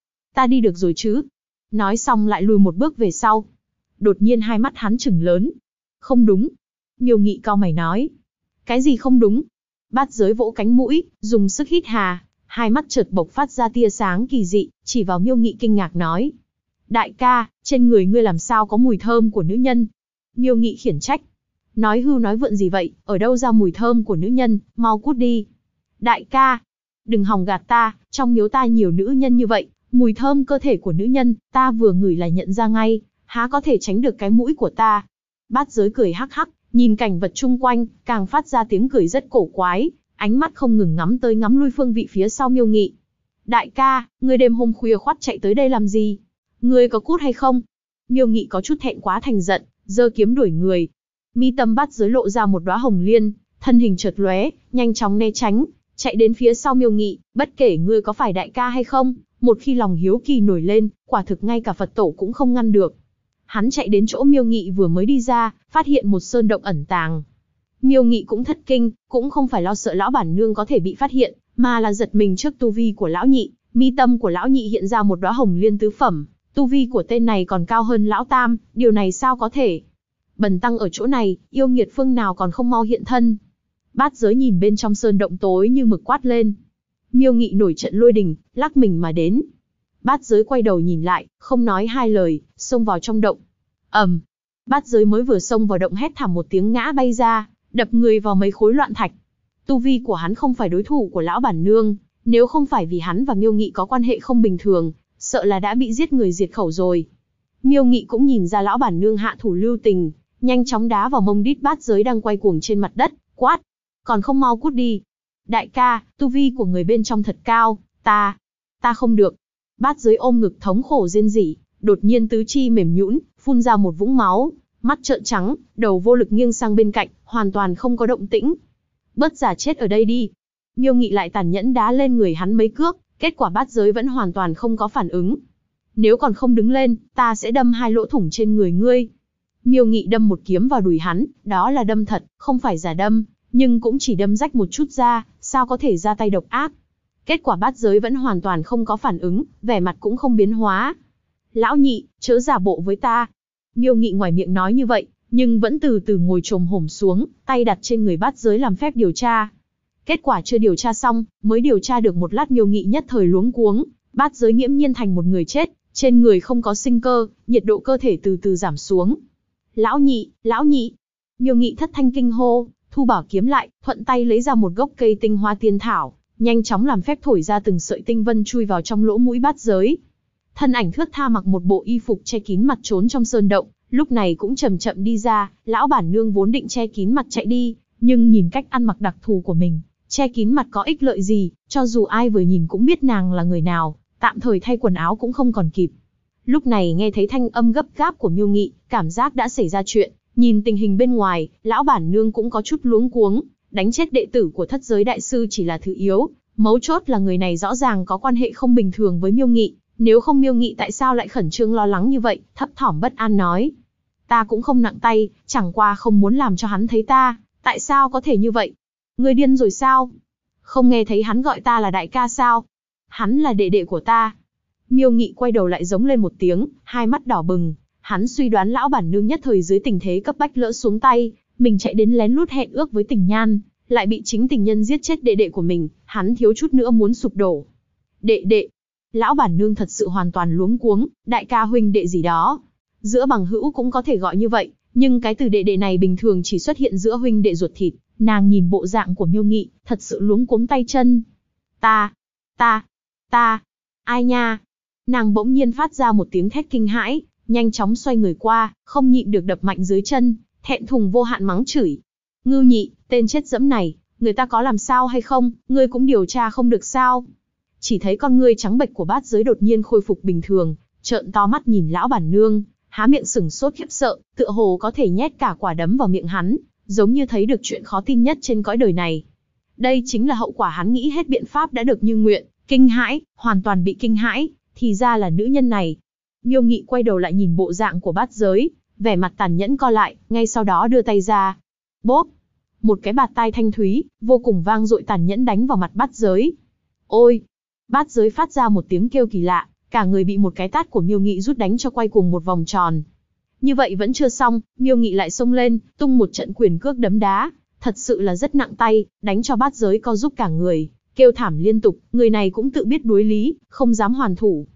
đi được rồi chứ. Nói xong lại lùi một bước về sau. Đột nhiên hai mắt hắn trừng lớn. Không đúng. Miêu Nghị cau mày nói. Cái gì không đúng? Bát Giới vỗ cánh mũi, dùng sức hít hà, hai mắt chợt bộc phát ra tia sáng kỳ dị, chỉ vào Miêu Nghị kinh ngạc nói. Đại ca, trên người ngươi làm sao có mùi thơm của nữ nhân? Miêu Nghị khiển trách. Nói hưu nói vượn gì vậy, ở đâu ra mùi thơm của nữ nhân, mau cút đi. Đại ca, đừng hòng gạt ta, trong miếu ta nhiều nữ nhân như vậy, mùi thơm cơ thể của nữ nhân, ta vừa ngửi là nhận ra ngay, há có thể tránh được cái mũi của ta. Bát Giới cười hắc hắc, nhìn cảnh vật chung quanh, càng phát ra tiếng cười rất cổ quái, ánh mắt không ngừng ngắm tới ngắm lui phương vị phía sau Miêu Nghị. Đại ca, ngươi đêm hôm khuya khoắt chạy tới đây làm gì? Ngươi có cút hay không? Miêu Nghị có chút thẹn quá thành giận, giơ kiếm đuổi người. Mi tâm Bát Giới lộ ra một đóa hồng liên, thân hình chợt lóe, nhanh chóng né tránh, chạy đến phía sau Miêu Nghị. Bất kể ngươi có phải đại ca hay không, một khi lòng hiếu kỳ nổi lên, quả thực ngay cả Phật tổ cũng không ngăn được. Hắn chạy đến chỗ Miêu Nghị vừa mới đi ra, phát hiện một sơn động ẩn tàng. Miêu Nghị cũng thất kinh, cũng không phải lo sợ lão bản nương có thể bị phát hiện, mà là giật mình trước tu vi của lão nhị. Mi tâm của lão nhị hiện ra một đóa hồng liên tứ phẩm, tu vi của tên này còn cao hơn lão tam, điều này sao có thể? Bần tăng ở chỗ này, yêu nghiệt phương nào còn không mau hiện thân? Bát Giới nhìn bên trong sơn động tối như mực quát lên. Miêu Nghị nổi trận lôi đình, lắc mình mà đến. Bát Giới quay đầu nhìn lại, không nói hai lời, xông vào trong động. Bát Giới mới vừa xông vào động hét thảm một tiếng ngã bay ra, đập người vào mấy khối loạn thạch. Tu vi của hắn không phải đối thủ của lão bản nương, nếu không phải vì hắn và Miêu Nghị có quan hệ không bình thường, sợ là đã bị giết người diệt khẩu rồi. Miêu Nghị cũng nhìn ra lão bản nương hạ thủ lưu tình, nhanh chóng đá vào mông đít Bát Giới đang quay cuồng trên mặt đất, quát: còn không mau cút đi. Đại ca, tu vi của người bên trong thật cao, ta không được. Bát Giới ôm ngực thống khổ rên rỉ, đột nhiên tứ chi mềm nhũn, phun ra một vũng máu, mắt trợn trắng, đầu vô lực nghiêng sang bên cạnh, hoàn toàn không có động tĩnh. Bớt giả chết ở đây đi. Miêu Nghị lại tàn nhẫn đá lên người hắn mấy cước, kết quả Bát Giới vẫn hoàn toàn không có phản ứng. Nếu còn không đứng lên, ta sẽ đâm 2 lỗ thủng trên người ngươi. Miêu Nghị đâm một kiếm vào đùi hắn, đó là đâm thật, không phải giả đâm, nhưng cũng chỉ đâm rách một chút ra, sao có thể ra tay độc ác. Kết quả Bát Giới vẫn hoàn toàn không có phản ứng, vẻ mặt cũng không biến hóa. Lão nhị, chớ giả bộ với ta. Miêu Nghị ngoài miệng nói như vậy, nhưng vẫn từ từ ngồi chồm hổm xuống, tay đặt trên người Bát Giới làm phép điều tra. Kết quả chưa điều tra xong, mới điều tra được một lát Miêu Nghị nhất thời luống cuống, Bát Giới nghiễm nhiên thành một người chết, trên người không có sinh cơ, nhiệt độ cơ thể từ từ giảm xuống. Lão nhị. Miêu Nghị thất thanh kinh hô, thu bảo kiếm lại, thuận tay lấy ra một gốc cây tinh hoa tiên thảo, nhanh chóng làm phép thổi ra từng sợi tinh vân chui vào trong lỗ mũi Bát Giới. Thân ảnh thướt tha mặc một bộ y phục che kín mặt trốn trong sơn động, lúc này cũng chậm chậm đi ra. Lão bản nương vốn định che kín mặt chạy đi, nhưng nhìn cách ăn mặc đặc thù của mình, che kín mặt có ích lợi gì, cho dù ai vừa nhìn cũng biết nàng là người nào, tạm thời thay quần áo cũng không còn kịp. Lúc này nghe thấy thanh âm gấp gáp của Miêu Nghị, cảm giác đã xảy ra chuyện, nhìn tình hình bên ngoài, lão bản nương cũng có chút luống cuống, đánh chết đệ tử của Thất Giới đại sư chỉ là thứ yếu, mấu chốt là người này rõ ràng có quan hệ không bình thường với Miêu Nghị, nếu không Miêu Nghị tại sao lại khẩn trương lo lắng như vậy, thấp thỏm bất an nói: ta cũng không nặng tay, chẳng qua không muốn làm cho hắn thấy ta, tại sao có thể như vậy? Ngươi điên rồi sao? Không nghe thấy hắn gọi ta là đại ca sao? Hắn là đệ đệ của ta. Miêu Nghị quay đầu lại giống lên một tiếng, hai mắt đỏ bừng, hắn suy đoán lão bản nương nhất thời dưới tình thế cấp bách lỡ xuống tay, mình chạy đến lén lút hẹn ước với Tình Nhan, lại bị chính tình nhân giết chết đệ đệ của mình, hắn thiếu chút nữa muốn sụp đổ. Đệ đệ. Lão bản nương thật sự hoàn toàn luống cuống, đại ca huynh đệ gì đó. Giữa bằng hữu cũng có thể gọi như vậy, nhưng cái từ đệ đệ này bình thường chỉ xuất hiện giữa huynh đệ ruột thịt. Nàng nhìn bộ dạng của Miêu Nghị, thật sự luống cuống tay chân. Ta, ai nha? Nàng bỗng nhiên phát ra một tiếng thét kinh hãi, nhanh chóng xoay người qua, không nhịn được đập mạnh dưới chân, thẹn thùng vô hạn mắng chửi. Ngưu Nhị, tên chết dẫm này, người ta có làm sao hay không, ngươi cũng điều tra không được sao? Chỉ thấy con ngươi trắng bệch của Bát Giới đột nhiên khôi phục bình thường, trợn to mắt nhìn lão bản nương, há miệng sửng sốt khiếp sợ, tựa hồ có thể nhét cả quả đấm vào miệng hắn, giống như thấy được chuyện khó tin nhất trên cõi đời này. Đây chính là hậu quả hắn nghĩ hết biện pháp đã được như nguyện, kinh hãi, hoàn toàn bị kinh hãi, thì ra là nữ nhân này. Miêu Nghị quay đầu lại nhìn bộ dạng của Bát Giới, vẻ mặt tàn nhẫn co lại, ngay sau đó đưa tay ra. Bốp! Một cái bạt tai thanh thúy, vô cùng vang dội tàn nhẫn đánh vào mặt Bát Giới. Ôi! Bát Giới phát ra một tiếng kêu kỳ lạ, cả người bị một cái tát của Miêu Nghị rút đánh cho quay cuồng một vòng tròn. Như vậy vẫn chưa xong, Miêu Nghị lại xông lên, tung một trận quyền cước đấm đá, thật sự là rất nặng tay, đánh cho Bát Giới co rúm cả người, kêu thảm liên tục, người này cũng tự biết đuối lý, không dám hoàn thủ.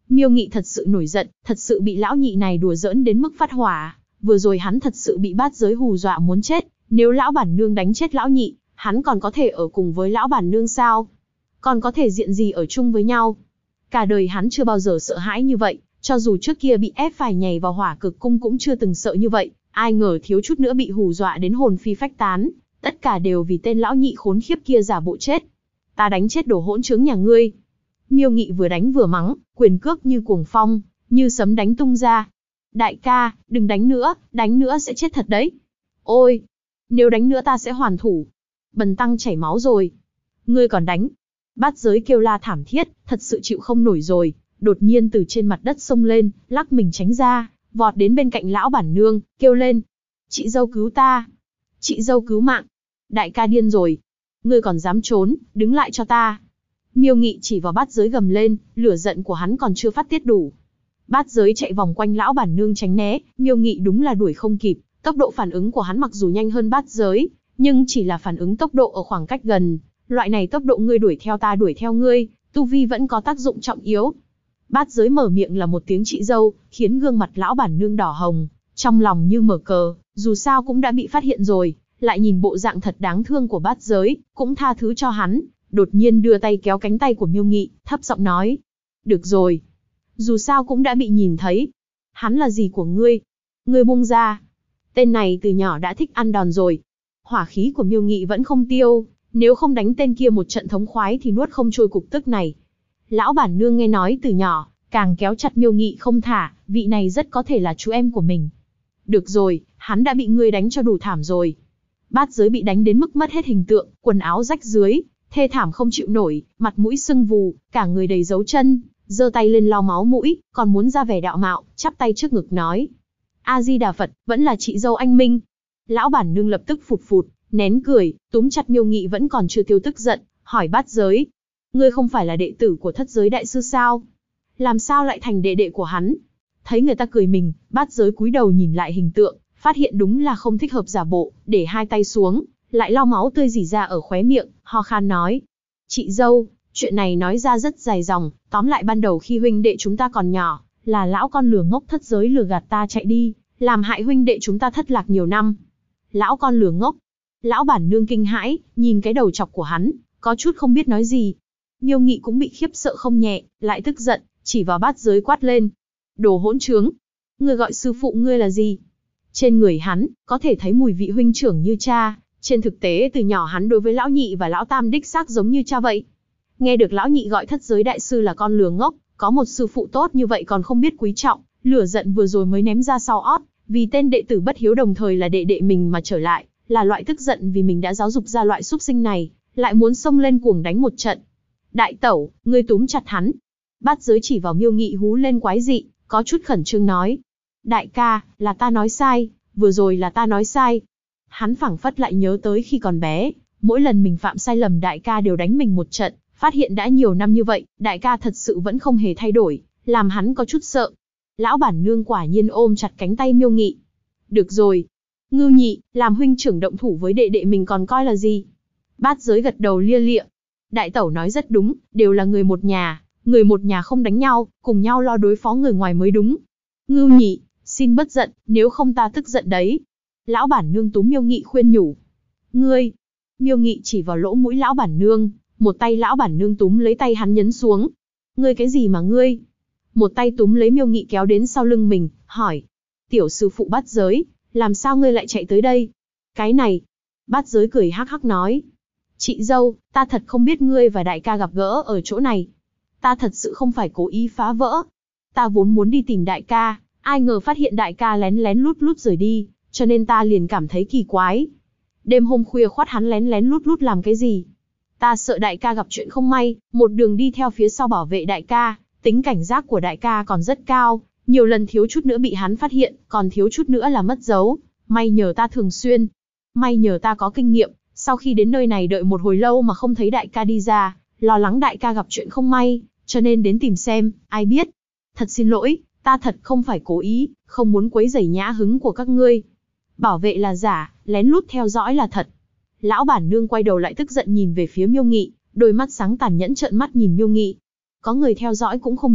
Miêu Nghị thật sự nổi giận, thật sự bị lão nhị này đùa giỡn đến mức phát hỏa. Vừa rồi hắn thật sự bị bát giới hù dọa muốn chết, nếu lão bản nương đánh chết lão nhị, hắn còn có thể ở cùng với lão bản nương sao? Còn có thể diện gì ở chung với nhau? Cả đời hắn chưa bao giờ sợ hãi như vậy, cho dù trước kia bị ép phải nhảy vào hỏa cực cung cũng chưa từng sợ như vậy, ai ngờ thiếu chút nữa bị hù dọa đến hồn phi phách tán, tất cả đều vì tên lão nhị khốn khiếp kia giả bộ chết. Ta đánh chết đồ hỗn trướng nhà ngươi. Miêu Nghị vừa đánh vừa mắng, quyền cước như cuồng phong, như sấm đánh tung ra. Đại ca, đừng đánh nữa sẽ chết thật đấy. Ôi, nếu đánh nữa ta sẽ hoàn thủ. Bần tăng chảy máu rồi. Ngươi còn đánh. Bát giới kêu la thảm thiết, thật sự chịu không nổi rồi, đột nhiên từ trên mặt đất xông lên, lắc mình tránh ra, vọt đến bên cạnh lão bản nương, kêu lên. Chị dâu cứu ta. Chị dâu cứu mạng. Đại ca điên rồi. Ngươi còn dám trốn, đứng lại cho ta. Miêu Nghị chỉ vào bát giới gầm lên, lửa giận của hắn còn chưa phát tiết đủ. Bát giới chạy vòng quanh lão bản nương tránh né, Miêu Nghị đúng là đuổi không kịp, tốc độ phản ứng của hắn mặc dù nhanh hơn bát giới, nhưng chỉ là phản ứng tốc độ ở khoảng cách gần. Loại này tốc độ ngươi đuổi theo ta đuổi theo ngươi, tu vi vẫn có tác dụng trọng yếu. Bát giới mở miệng là một tiếng chị dâu, khiến gương mặt lão bản nương đỏ hồng, trong lòng như mở cờ, dù sao cũng đã bị phát hiện rồi, lại nhìn bộ dạng thật đáng thương của bát giới, cũng tha thứ cho hắn, đột nhiên đưa tay kéo cánh tay của Miêu Nghị, thấp giọng nói. Được rồi, dù sao cũng đã bị nhìn thấy. Hắn là gì của ngươi? Ngươi buông ra. Tên này từ nhỏ đã thích ăn đòn rồi. Hỏa khí của Miêu Nghị vẫn không tiêu, nếu không đánh tên kia một trận thống khoái thì nuốt không trôi cục tức này. Lão bản nương nghe nói từ nhỏ, càng kéo chặt Miêu Nghị không thả, vị này rất có thể là chú em của mình. Được rồi, hắn đã bị ngươi đánh cho đủ thảm rồi. Bát giới bị đánh đến mức mất hết hình tượng, quần áo rách dưới, thê thảm không chịu nổi, mặt mũi sưng vù, cả người đầy dấu chân, giơ tay lên lau máu mũi, còn muốn ra vẻ đạo mạo, chắp tay trước ngực nói. A Di Đà Phật, vẫn là chị dâu anh minh. Lão bản nương lập tức phụt phụt, nén cười, túm chặt Miêu Nghị vẫn còn chưa tiêu tức giận, hỏi bát giới. Ngươi không phải là đệ tử của thất giới đại sư sao? Làm sao lại thành đệ đệ của hắn? Thấy người ta cười mình, bát giới cúi đầu nhìn lại hình tượng, phát hiện đúng là không thích hợp giả bộ, để hai tay xuống, lại lau máu tươi rỉ ra ở khóe miệng, ho khan nói. Chị dâu, chuyện này nói ra rất dài dòng, tóm lại ban đầu khi huynh đệ chúng ta còn nhỏ, là lão con lừa ngốc thất giới lừa gạt ta chạy đi, làm hại huynh đệ chúng ta thất lạc nhiều năm. Lão con lừa ngốc. Lão bản nương kinh hãi, nhìn cái đầu chọc của hắn, có chút không biết nói gì. Miêu Nghị cũng bị khiếp sợ không nhẹ, lại tức giận, chỉ vào bát giới quát lên. Đồ hỗn trướng. Ngươi gọi sư phụ ngươi là gì? Trên người hắn, có thể thấy mùi vị huynh trưởng như cha, trên thực tế từ nhỏ hắn đối với lão nhị và lão tam đích xác giống như cha vậy. Nghe được lão nhị gọi thất giới đại sư là con lừa ngốc, có một sư phụ tốt như vậy còn không biết quý trọng, lửa giận vừa rồi mới ném ra sau ót, vì tên đệ tử bất hiếu đồng thời là đệ đệ mình mà trở lại, là loại tức giận vì mình đã giáo dục ra loại súc sinh này, lại muốn xông lên cuồng đánh một trận. Đại tẩu, ngươi túm chặt hắn. Bát giới chỉ vào Miêu Nghị hú lên quái dị, có chút khẩn trương nói. Đại ca, là ta nói sai, vừa rồi là ta nói sai. Hắn phảng phất lại nhớ tới khi còn bé, mỗi lần mình phạm sai lầm đại ca đều đánh mình một trận, phát hiện đã nhiều năm như vậy, đại ca thật sự vẫn không hề thay đổi, làm hắn có chút sợ. Lão bản nương quả nhiên ôm chặt cánh tay Miêu Nghị. Được rồi. Ngưu nhị, làm huynh trưởng động thủ với đệ đệ mình còn coi là gì? Bát giới gật đầu lia lịa. Đại tẩu nói rất đúng, đều là người một nhà không đánh nhau, cùng nhau lo đối phó người ngoài mới đúng. Ngưu nhị, xin bất giận, nếu không ta tức giận đấy. Lão bản nương túm Miêu Nghị khuyên nhủ. Ngươi. Miêu Nghị chỉ vào lỗ mũi lão bản nương, một tay lão bản nương túm lấy tay hắn nhấn xuống. Ngươi cái gì mà ngươi? Một tay túm lấy Miêu Nghị kéo đến sau lưng mình, hỏi. Tiểu sư phụ Bát giới, làm sao ngươi lại chạy tới đây? Cái này. Bát giới cười hắc hắc nói. Chị dâu, ta thật không biết ngươi và đại ca gặp gỡ ở chỗ này. Ta thật sự không phải cố ý phá vỡ. Ta vốn muốn đi tìm đại ca, ai ngờ phát hiện đại ca lén lén lút lút rời đi, cho nên ta liền cảm thấy kỳ quái. Đêm hôm khuya khoắt hắn lén lén lút lút làm cái gì? Ta sợ đại ca gặp chuyện không may, một đường đi theo phía sau bảo vệ đại ca, tính cảnh giác của đại ca còn rất cao, nhiều lần thiếu chút nữa bị hắn phát hiện, còn thiếu chút nữa là mất dấu. May nhờ ta thường xuyên, may nhờ ta có kinh nghiệm, sau khi đến nơi này đợi một hồi lâu mà không thấy đại ca đi ra, lo lắng đại ca gặp chuyện không may, cho nên đến tìm xem, ai biết. Thật xin lỗi, ta thật không phải cố ý, không muốn quấy rầy nhã hứng của các ngươi. Bảo vệ là giả, lén lút theo dõi là thật. Lão bản nương quay đầu lại tức giận nhìn về phía Miêu Nghị, đôi mắt sáng tàn nhẫn trợn mắt nhìn Miêu Nghị. Có người theo dõi cũng không biết,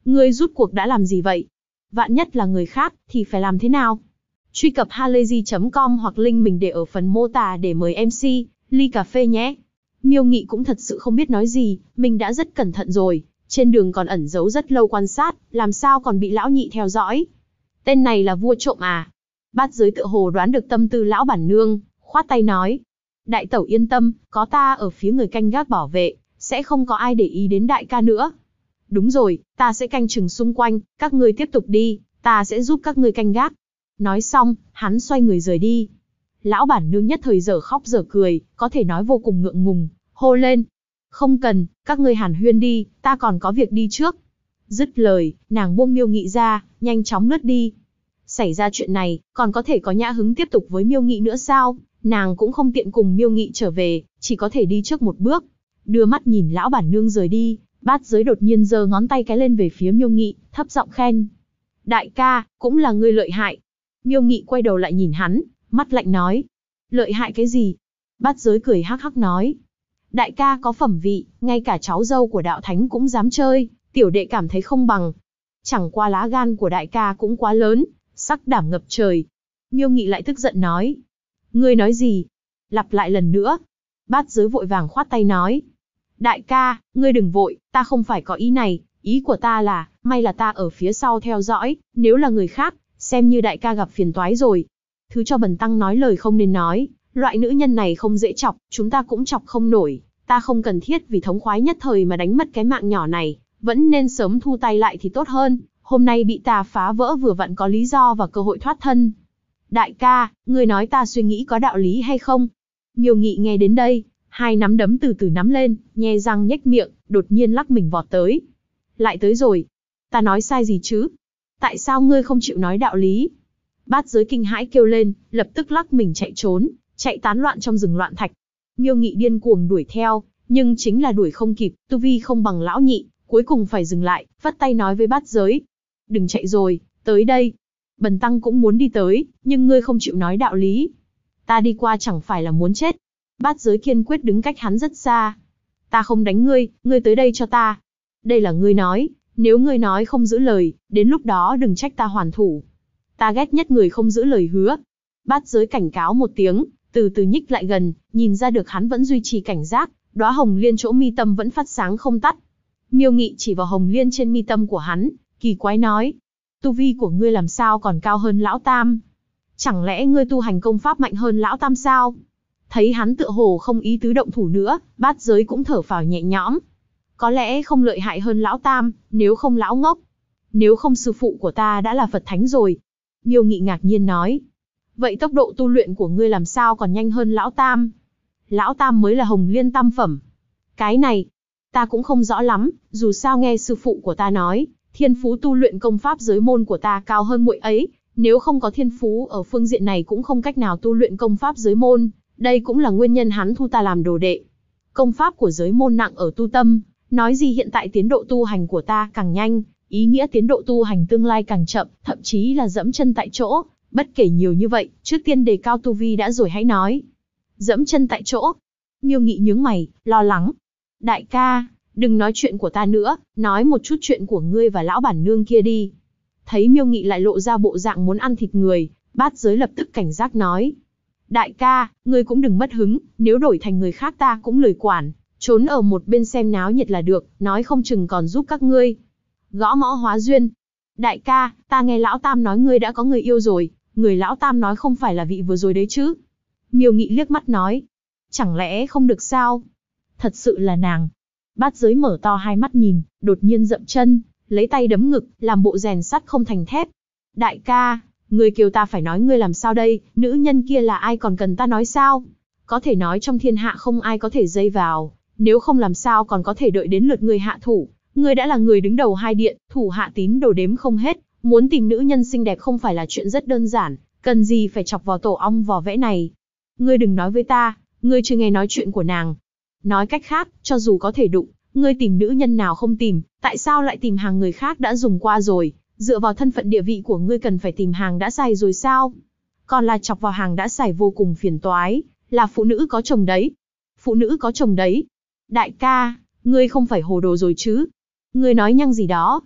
Ngươi rút cuộc đã làm gì vậy? Vạn nhất là người khác, thì phải làm thế nào? Truy cập halayzi.com hoặc link mình để ở phần mô tả để mời MC, ly cà phê nhé. Miêu Nghị cũng thật sự không biết nói gì, mình đã rất cẩn thận rồi, trên đường còn ẩn giấu rất lâu quan sát, làm sao còn bị lão nhị theo dõi. Tên này là vua trộm à? Bát Giới tựa hồ đoán được tâm tư lão bản nương, khoát tay nói. Đại tẩu yên tâm, có ta ở phía người canh gác bảo vệ, sẽ không có ai để ý đến đại ca nữa. Đúng rồi, ta sẽ canh chừng xung quanh, các ngươi tiếp tục đi, ta sẽ giúp các ngươi canh gác. Nói xong, hắn xoay người rời đi. Lão bản nương nhất thời dở khóc dở cười, có thể nói vô cùng ngượng ngùng, hô lên. Không cần, các ngươi hàn huyên đi, ta còn có việc đi trước. Dứt lời, nàng buông Miêu Nghị ra, nhanh chóng lướt đi. Xảy ra chuyện này, còn có thể có nhã hứng tiếp tục với Miêu Nghị nữa sao? Nàng cũng không tiện cùng Miêu Nghị trở về, chỉ có thể đi trước một bước. Đưa mắt nhìn lão bản nương rời đi, Bát Giới đột nhiên giơ ngón tay cái lên về phía Miêu Nghị, thấp giọng khen. Đại ca, cũng là ngươi lợi hại. Miêu Nghị quay đầu lại nhìn hắn, mắt lạnh nói. Lợi hại cái gì? Bát Giới cười hắc hắc nói. Đại ca có phẩm vị, ngay cả cháu dâu của đạo thánh cũng dám chơi, tiểu đệ cảm thấy không bằng. Chẳng qua lá gan của đại ca cũng quá lớn, sắc đảm ngập trời. Miêu Nghị lại tức giận nói. Ngươi nói gì? Lặp lại lần nữa. Bát Giới vội vàng khoát tay nói. Đại ca, ngươi đừng vội, ta không phải có ý này, ý của ta là, may là ta ở phía sau theo dõi, nếu là người khác, xem như đại ca gặp phiền toái rồi. Thứ cho bần tăng nói lời không nên nói, loại nữ nhân này không dễ chọc, chúng ta cũng chọc không nổi, ta không cần thiết vì thống khoái nhất thời mà đánh mất cái mạng nhỏ này, vẫn nên sớm thu tay lại thì tốt hơn, hôm nay bị ta phá vỡ vừa vặn có lý do và cơ hội thoát thân. Đại ca, ngươi nói ta suy nghĩ có đạo lý hay không? Miêu Nghị nghe đến đây, hai nắm đấm từ từ nắm lên, nhe răng nhếch miệng, đột nhiên lắc mình vọt tới. Lại tới rồi. Ta nói sai gì chứ? Tại sao ngươi không chịu nói đạo lý? Bát Giới kinh hãi kêu lên, lập tức lắc mình chạy trốn, chạy tán loạn trong rừng loạn thạch. Miêu Nghị điên cuồng đuổi theo, nhưng chính là đuổi không kịp, tu vi không bằng lão nhị, cuối cùng phải dừng lại, vắt tay nói với Bát Giới. Đừng chạy rồi, tới đây. Bần tăng cũng muốn đi tới, nhưng ngươi không chịu nói đạo lý. Ta đi qua chẳng phải là muốn chết. Bát Giới kiên quyết đứng cách hắn rất xa. Ta không đánh ngươi, ngươi tới đây cho ta. Đây là ngươi nói, nếu ngươi nói không giữ lời, đến lúc đó đừng trách ta hoàn thủ. Ta ghét nhất người không giữ lời hứa. Bát Giới cảnh cáo một tiếng, từ từ nhích lại gần, nhìn ra được hắn vẫn duy trì cảnh giác, đóa hồng liên chỗ mi tâm vẫn phát sáng không tắt. Miêu Nghị chỉ vào hồng liên trên mi tâm của hắn, kỳ quái nói. Tu vi của ngươi làm sao còn cao hơn lão tam? Chẳng lẽ ngươi tu hành công pháp mạnh hơn lão tam sao? Thấy hắn tựa hồ không ý tứ động thủ nữa, Bát Giới cũng thở phào nhẹ nhõm. Có lẽ không lợi hại hơn lão tam, nếu không lão ngốc. Nếu không sư phụ của ta đã là Phật Thánh rồi. Miêu Nghị ngạc nhiên nói. Vậy tốc độ tu luyện của ngươi làm sao còn nhanh hơn lão tam? Lão tam mới là hồng liên tam phẩm. Cái này, ta cũng không rõ lắm, dù sao nghe sư phụ của ta nói, thiên phú tu luyện công pháp giới môn của ta cao hơn muội ấy, nếu không có thiên phú ở phương diện này cũng không cách nào tu luyện công pháp giới môn, đây cũng là nguyên nhân hắn thu ta làm đồ đệ. Công pháp của giới môn nặng ở tu tâm, nói gì hiện tại tiến độ tu hành của ta càng nhanh, ý nghĩa tiến độ tu hành tương lai càng chậm, thậm chí là dẫm chân tại chỗ, bất kể nhiều như vậy, trước tiên đề cao tu vi đã rồi hãy nói. Dẫm chân tại chỗ. Miêu Nghị nhướng mày, lo lắng. Đại ca, đừng nói chuyện của ta nữa, nói một chút chuyện của ngươi và lão bản nương kia đi. Thấy Miêu Nghị lại lộ ra bộ dạng muốn ăn thịt người, Bát Giới lập tức cảnh giác nói. Đại ca, ngươi cũng đừng mất hứng, nếu đổi thành người khác ta cũng lười quản, trốn ở một bên xem náo nhiệt là được, nói không chừng còn giúp các ngươi. Gõ mõ hóa duyên. Đại ca, ta nghe lão tam nói ngươi đã có người yêu rồi, người lão tam nói không phải là vị vừa rồi đấy chứ. Miêu Nghị liếc mắt nói. Chẳng lẽ không được sao? Thật sự là nàng. Bát Giới mở to hai mắt nhìn, đột nhiên dậm chân, lấy tay đấm ngực, làm bộ rèn sắt không thành thép. Đại ca, ngươi kêu ta phải nói ngươi làm sao đây, nữ nhân kia là ai còn cần ta nói sao? Có thể nói trong thiên hạ không ai có thể dây vào, nếu không làm sao còn có thể đợi đến lượt ngươi hạ thủ. Ngươi đã là người đứng đầu hai điện, thủ hạ tín đồ đếm không hết, muốn tìm nữ nhân xinh đẹp không phải là chuyện rất đơn giản, cần gì phải chọc vào tổ ong vò vẽ này. Ngươi đừng nói với ta, ngươi chưa nghe nói chuyện của nàng. Nói cách khác, cho dù có thể đụng, ngươi tìm nữ nhân nào không tìm, tại sao lại tìm hàng người khác đã dùng qua rồi, dựa vào thân phận địa vị của ngươi cần phải tìm hàng đã xài rồi sao? Còn là chọc vào hàng đã xài vô cùng phiền toái, là phụ nữ có chồng đấy. Phụ nữ có chồng đấy. Đại ca, ngươi không phải hồ đồ rồi chứ? Ngươi nói nhăng gì đó?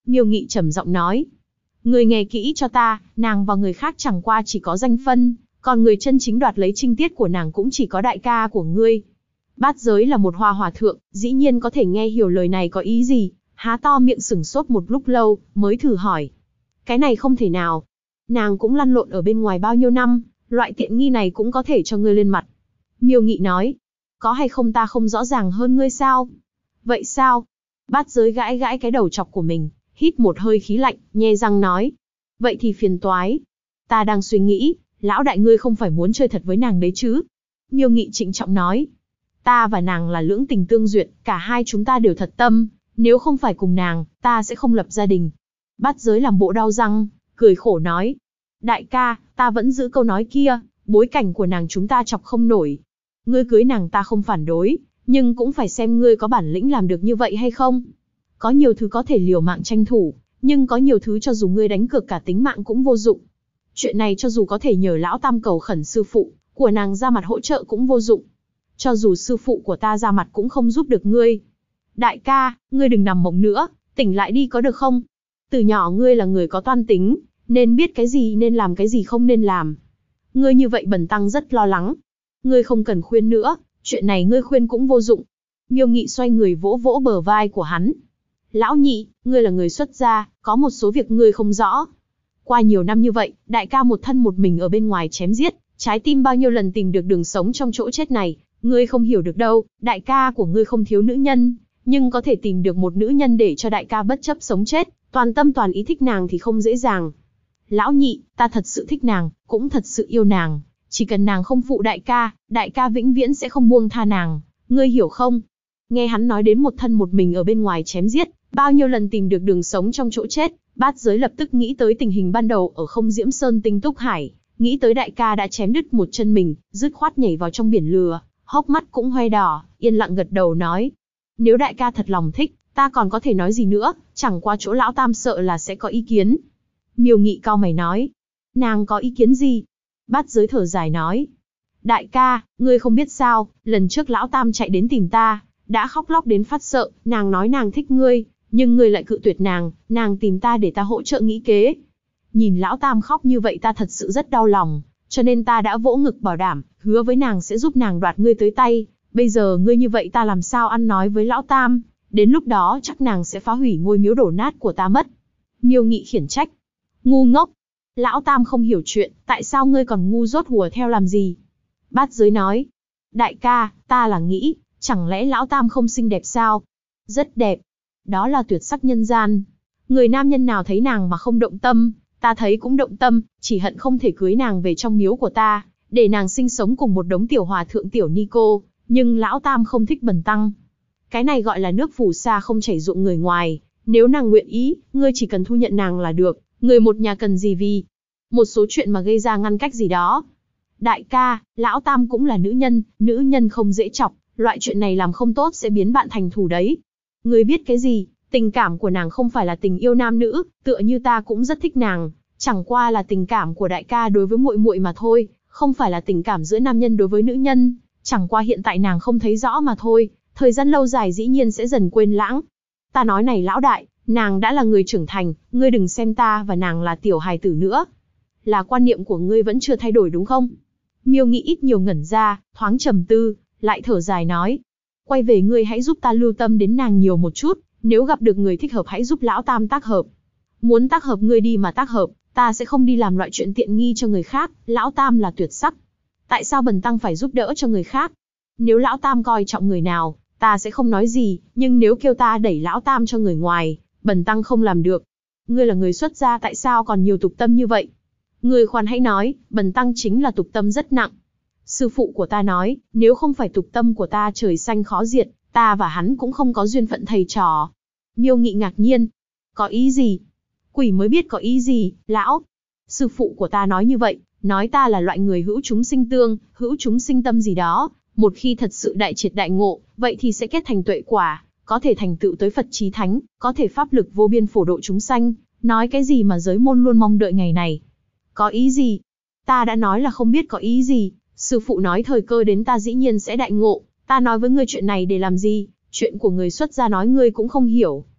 Miêu Nghị trầm giọng nói. Ngươi nghe kỹ cho ta, nàng và người khác chẳng qua chỉ có danh phân, còn người chân chính đoạt lấy trinh tiết của nàng cũng chỉ có đại ca của ngươi. Bát Giới là một hoa hòa thượng, dĩ nhiên có thể nghe hiểu lời này có ý gì, há to miệng sửng sốt một lúc lâu, mới thử hỏi. Cái này không thể nào. Nàng cũng lăn lộn ở bên ngoài bao nhiêu năm, loại tiện nghi này cũng có thể cho ngươi lên mặt. Miêu Nghị nói. Có hay không ta không rõ ràng hơn ngươi sao? Vậy sao? Bát Giới gãi gãi cái đầu chọc của mình, hít một hơi khí lạnh, nhe răng nói. Vậy thì phiền toái. Ta đang suy nghĩ, lão đại ngươi không phải muốn chơi thật với nàng đấy chứ? Miêu Nghị trịnh trọng nói. Ta và nàng là lưỡng tình tương duyệt, cả hai chúng ta đều thật tâm, nếu không phải cùng nàng, ta sẽ không lập gia đình. Bát Giới làm bộ đau răng, cười khổ nói. Đại ca, ta vẫn giữ câu nói kia, bối cảnh của nàng chúng ta chọc không nổi. Ngươi cưới nàng ta không phản đối, nhưng cũng phải xem ngươi có bản lĩnh làm được như vậy hay không. Có nhiều thứ có thể liều mạng tranh thủ, nhưng có nhiều thứ cho dù ngươi đánh cược cả tính mạng cũng vô dụng. Chuyện này cho dù có thể nhờ lão tam cầu khẩn sư phụ của nàng ra mặt hỗ trợ cũng vô dụng. Cho dù sư phụ của ta ra mặt cũng không giúp được ngươi. Đại ca, ngươi đừng nằm mộng nữa, tỉnh lại đi có được không? Từ nhỏ ngươi là người có toan tính, nên biết cái gì nên làm cái gì không nên làm. Ngươi như vậy bần tăng rất lo lắng. Ngươi không cần khuyên nữa, chuyện này ngươi khuyên cũng vô dụng. Miêu Nghị xoay người vỗ vỗ bờ vai của hắn. Lão Nhị, ngươi là người xuất gia, có một số việc ngươi không rõ. Qua nhiều năm như vậy, đại ca một thân một mình ở bên ngoài chém giết, trái tim bao nhiêu lần tìm được đường sống trong chỗ chết này, ngươi không hiểu được đâu, đại ca của ngươi không thiếu nữ nhân, nhưng có thể tìm được một nữ nhân để cho đại ca bất chấp sống chết, toàn tâm toàn ý thích nàng thì không dễ dàng. Lão Nhị, ta thật sự thích nàng, cũng thật sự yêu nàng, chỉ cần nàng không phụ đại ca vĩnh viễn sẽ không buông tha nàng, ngươi hiểu không? Nghe hắn nói đến một thân một mình ở bên ngoài chém giết, bao nhiêu lần tìm được đường sống trong chỗ chết, Bát Giới lập tức nghĩ tới tình hình ban đầu ở Không Diễm Sơn Tinh Túc Hải, nghĩ tới đại ca đã chém đứt một chân mình, dứt khoát nhảy vào trong biển lửa, hốc mắt cũng hoe đỏ, yên lặng gật đầu nói. Nếu đại ca thật lòng thích, ta còn có thể nói gì nữa, chẳng qua chỗ lão tam sợ là sẽ có ý kiến. Miêu Nghị cau mày nói. Nàng có ý kiến gì? Bát Giới thở dài nói. Đại ca, ngươi không biết sao, lần trước lão tam chạy đến tìm ta, đã khóc lóc đến phát sợ, nàng nói nàng thích ngươi, nhưng ngươi lại cự tuyệt nàng tìm ta để ta hỗ trợ nghĩ kế. Nhìn lão tam khóc như vậy ta thật sự rất đau lòng, cho nên ta đã vỗ ngực bảo đảm, hứa với nàng sẽ giúp nàng đoạt ngươi tới tay. Bây giờ ngươi như vậy ta làm sao ăn nói với lão tam, đến lúc đó chắc nàng sẽ phá hủy ngôi miếu đổ nát của ta mất. Miêu Nghị khiển trách. Ngu ngốc. Lão tam không hiểu chuyện, tại sao ngươi còn ngu dốt hùa theo làm gì? Bát Giới nói. Đại ca, ta là nghĩ, chẳng lẽ lão tam không xinh đẹp sao? Rất đẹp. Đó là tuyệt sắc nhân gian. Người nam nhân nào thấy nàng mà không động tâm, ta thấy cũng động tâm, chỉ hận không thể cưới nàng về trong miếu của ta, để nàng sinh sống cùng một đống tiểu hòa thượng tiểu ni cô, nhưng lão tam không thích bần tăng. Cái này gọi là nước phù sa không chảy ruộng người ngoài, nếu nàng nguyện ý, ngươi chỉ cần thu nhận nàng là được, người một nhà cần gì vì một số chuyện mà gây ra ngăn cách gì đó. Đại ca, lão tam cũng là nữ nhân không dễ chọc, loại chuyện này làm không tốt sẽ biến bạn thành thù đấy. Ngươi biết cái gì, tình cảm của nàng không phải là tình yêu nam nữ, tựa như ta cũng rất thích nàng, chẳng qua là tình cảm của đại ca đối với muội muội mà thôi, không phải là tình cảm giữa nam nhân đối với nữ nhân, chẳng qua hiện tại nàng không thấy rõ mà thôi, thời gian lâu dài dĩ nhiên sẽ dần quên lãng. Ta nói này lão đại, nàng đã là người trưởng thành, ngươi đừng xem ta và nàng là tiểu hài tử nữa. Là quan niệm của ngươi vẫn chưa thay đổi đúng không? Miêu Nghị ít nhiều ngẩn ra, thoáng trầm tư, lại thở dài nói. Quay về ngươi hãy giúp ta lưu tâm đến nàng nhiều một chút, nếu gặp được người thích hợp hãy giúp lão tam tác hợp. Muốn tác hợp ngươi đi mà tác hợp, ta sẽ không đi làm loại chuyện tiện nghi cho người khác, lão tam là tuyệt sắc. Tại sao bần tăng phải giúp đỡ cho người khác? Nếu lão tam coi trọng người nào, ta sẽ không nói gì, nhưng nếu kêu ta đẩy lão tam cho người ngoài, bần tăng không làm được. Ngươi là người xuất gia tại sao còn nhiều tục tâm như vậy? Ngươi khoan hãy nói, bần tăng chính là tục tâm rất nặng. Sư phụ của ta nói, nếu không phải tục tâm của ta trời xanh khó diệt, ta và hắn cũng không có duyên phận thầy trò. Miêu Nghị ngạc nhiên. Có ý gì? Quỷ mới biết có ý gì, lão. Sư phụ của ta nói như vậy, nói ta là loại người hữu chúng sinh tương, hữu chúng sinh tâm gì đó. Một khi thật sự đại triệt đại ngộ, vậy thì sẽ kết thành tuệ quả, có thể thành tựu tới Phật chí thánh, có thể pháp lực vô biên phổ độ chúng sanh. Nói cái gì mà giới môn luôn mong đợi ngày này. Có ý gì? Ta đã nói là không biết có ý gì. Sư phụ nói thời cơ đến ta dĩ nhiên sẽ đại ngộ. Ta nói với ngươi chuyện này để làm gì? Chuyện của người xuất gia nói ngươi cũng không hiểu.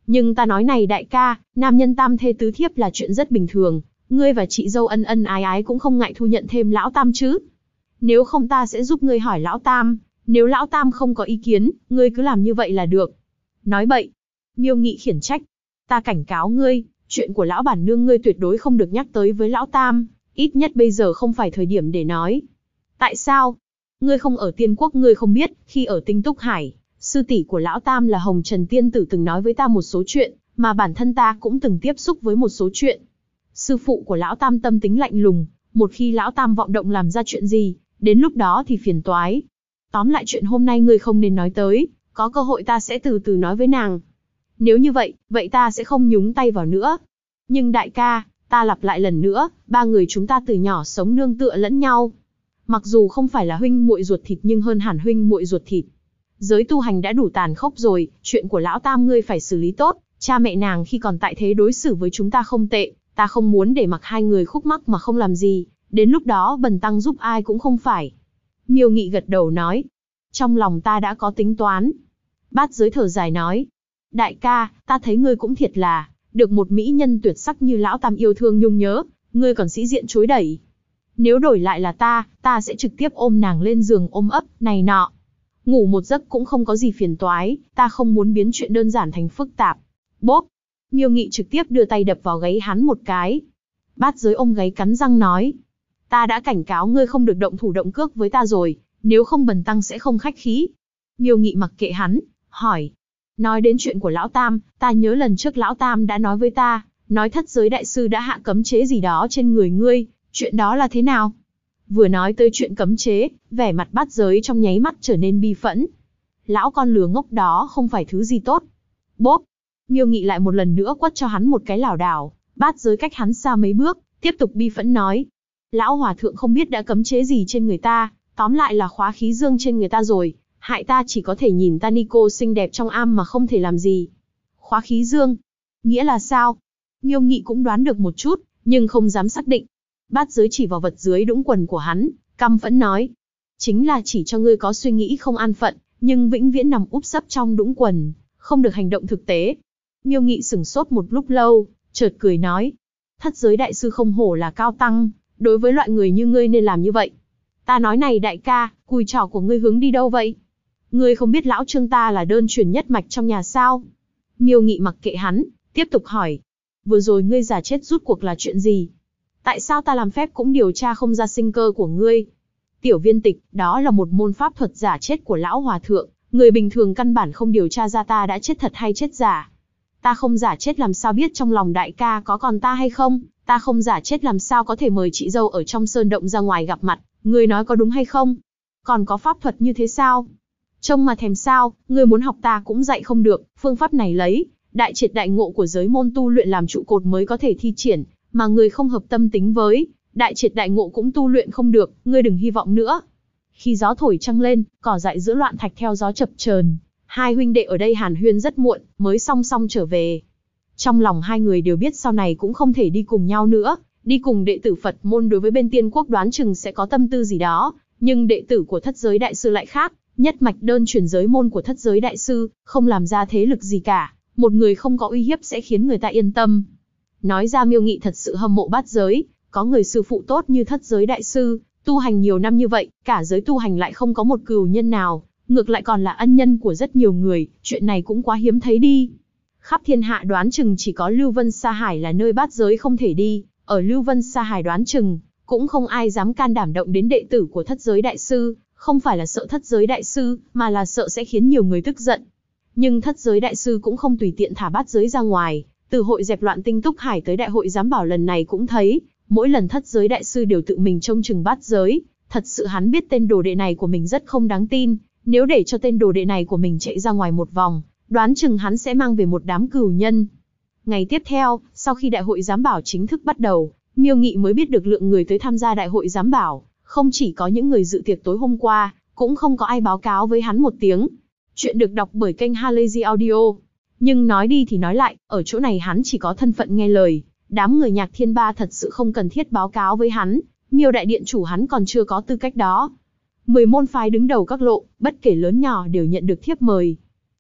Nhưng ta nói này đại ca, nam nhân tam thê tứ thiếp là chuyện rất bình thường, ngươi và chị dâu ân ân ái ái cũng không ngại thu nhận thêm lão tam chứ. Nếu không ta sẽ giúp ngươi hỏi lão tam, nếu lão tam không có ý kiến, ngươi cứ làm như vậy là được. Nói bậy. Miêu Nghị khiển trách. Ta cảnh cáo ngươi, chuyện của lão bản nương ngươi tuyệt đối không được nhắc tới với lão tam, ít nhất bây giờ không phải thời điểm để nói. Tại sao? Ngươi không ở Tiên Quốc ngươi không biết, khi ở Tinh Túc Hải, sư tỷ của lão tam là Hồng Trần Tiên Tử từng nói với ta một số chuyện, mà bản thân ta cũng từng tiếp xúc với một số chuyện. Sư phụ của lão tam tâm tính lạnh lùng, một khi lão tam vọng động làm ra chuyện gì, đến lúc đó thì phiền toái. Tóm lại chuyện hôm nay ngươi không nên nói tới, có cơ hội ta sẽ từ từ nói với nàng. Nếu như vậy, vậy ta sẽ không nhúng tay vào nữa. Nhưng đại ca, ta lặp lại lần nữa, ba người chúng ta từ nhỏ sống nương tựa lẫn nhau. Mặc dù không phải là huynh muội ruột thịt nhưng hơn hẳn huynh muội ruột thịt. Giới tu hành đã đủ tàn khốc rồi, chuyện của lão tam ngươi phải xử lý tốt, cha mẹ nàng khi còn tại thế đối xử với chúng ta không tệ, ta không muốn để mặc hai người khúc mắc mà không làm gì, đến lúc đó bần tăng giúp ai cũng không phải. Miêu Nghị gật đầu nói, trong lòng ta đã có tính toán. Bát Giới thở dài nói, đại ca, ta thấy ngươi cũng thiệt là, được một mỹ nhân tuyệt sắc như lão tam yêu thương nhung nhớ, ngươi còn sĩ diện chối đẩy. Nếu đổi lại là ta sẽ trực tiếp ôm nàng lên giường ôm ấp, này nọ. Ngủ một giấc cũng không có gì phiền toái, ta không muốn biến chuyện đơn giản thành phức tạp. Bốp! Miêu Nghị trực tiếp đưa tay đập vào gáy hắn một cái. Bát Giới ôm gáy cắn răng nói, ta đã cảnh cáo ngươi không được động thủ động cước với ta rồi, nếu không bần tăng sẽ không khách khí. Miêu Nghị mặc kệ hắn, hỏi, nói đến chuyện của lão tam, ta nhớ lần trước lão tam đã nói với ta, nói Thất Giới đại sư đã hạ cấm chế gì đó trên người ngươi, chuyện đó là thế nào? Vừa nói tới chuyện cấm chế, vẻ mặt Bát Giới trong nháy mắt trở nên bi phẫn. Lão con lừa ngốc đó không phải thứ gì tốt. Bốp! Miêu Nghị lại một lần nữa quất cho hắn một cái lảo đảo, Bát Giới cách hắn xa mấy bước, tiếp tục bi phẫn nói. Lão hòa thượng không biết đã cấm chế gì trên người ta, tóm lại là khóa khí dương trên người ta rồi, hại ta chỉ có thể nhìn ta Nico xinh đẹp trong am mà không thể làm gì. Khóa khí dương? Nghĩa là sao? Miêu Nghị cũng đoán được một chút, nhưng không dám xác định. Bát Giới chỉ vào vật dưới đũng quần của hắn, căm phẫn nói. Chính là chỉ cho ngươi có suy nghĩ không an phận, nhưng vĩnh viễn nằm úp sấp trong đũng quần, không được hành động thực tế. Miêu Nghị sửng sốt một lúc lâu, chợt cười nói. Thất Giới đại sư không hổ là cao tăng, đối với loại người như ngươi nên làm như vậy. Ta nói này đại ca, cùi trỏ của ngươi hướng đi đâu vậy? Ngươi không biết lão Trương ta là đơn truyền nhất mạch trong nhà sao? Miêu Nghị mặc kệ hắn, tiếp tục hỏi. Vừa rồi ngươi giả chết rút cuộc là chuyện gì? Tại sao ta làm phép cũng điều tra không ra sinh cơ của ngươi? Tiểu Viên Tịch, đó là một môn pháp thuật giả chết của lão hòa thượng, người bình thường căn bản không điều tra ra ta đã chết thật hay chết giả. Ta không giả chết làm sao biết trong lòng đại ca có còn ta hay không? Ta không giả chết làm sao có thể mời chị dâu ở trong sơn động ra ngoài gặp mặt, ngươi nói có đúng hay không? Còn có pháp thuật như thế sao? Trông mà thèm sao, ngươi muốn học ta cũng dạy không được, phương pháp này lấy đại triệt đại ngộ của giới môn tu luyện làm trụ cột mới có thể thi triển, mà người không hợp tâm tính với đại triệt đại ngộ cũng tu luyện không được, ngươi đừng hy vọng nữa. Khi gió thổi trăng lên, cỏ dại giữa loạn thạch theo gió chập chờn, hai huynh đệ ở đây hàn huyên rất muộn, mới song song trở về. Trong lòng hai người đều biết sau này cũng không thể đi cùng nhau nữa, đi cùng đệ tử Phật môn đối với bên Tiên Quốc đoán chừng sẽ có tâm tư gì đó, nhưng đệ tử của Thất Giới đại sư lại khác, nhất mạch đơn truyền giới môn của Thất Giới đại sư, không làm ra thế lực gì cả, một người không có uy hiếp sẽ khiến người ta yên tâm. Nói ra Miêu Nghị thật sự hâm mộ Bát Giới, có người sư phụ tốt như Thất Giới đại sư, tu hành nhiều năm như vậy, cả giới tu hành lại không có một cừu nhân nào, ngược lại còn là ân nhân của rất nhiều người, chuyện này cũng quá hiếm thấy đi. Khắp thiên hạ đoán chừng chỉ có Lưu Vân Sa Hải là nơi Bát Giới không thể đi, ở Lưu Vân Sa Hải đoán chừng cũng không ai dám can đảm động đến đệ tử của Thất Giới đại sư, không phải là sợ Thất Giới đại sư, mà là sợ sẽ khiến nhiều người tức giận. Nhưng Thất Giới đại sư cũng không tùy tiện thả Bát Giới ra ngoài, từ hội dẹp loạn Tinh Túc Hải tới đại hội giám bảo lần này cũng thấy, mỗi lần Thất Giới đại sư đều tự mình trông chừng Bát Giới, thật sự hắn biết tên đồ đệ này của mình rất không đáng tin, nếu để cho tên đồ đệ này của mình chạy ra ngoài một vòng, đoán chừng hắn sẽ mang về một đám cừu nhân. Ngày tiếp theo, sau khi đại hội giám bảo chính thức bắt đầu, Miêu Nghị mới biết được lượng người tới tham gia đại hội giám bảo, không chỉ có những người dự tiệc tối hôm qua, cũng không có ai báo cáo với hắn một tiếng. Chuyện được đọc bởi kênh Halazy Audio. Nhưng nói đi thì nói lại, ở chỗ này hắn chỉ có thân phận nghe lời, đám người Nhạc Thiên Ba thật sự không cần thiết báo cáo với hắn, Miêu đại điện chủ hắn còn chưa có tư cách đó. 10 môn phái đứng đầu các lộ, bất kể lớn nhỏ đều nhận được thiếp mời.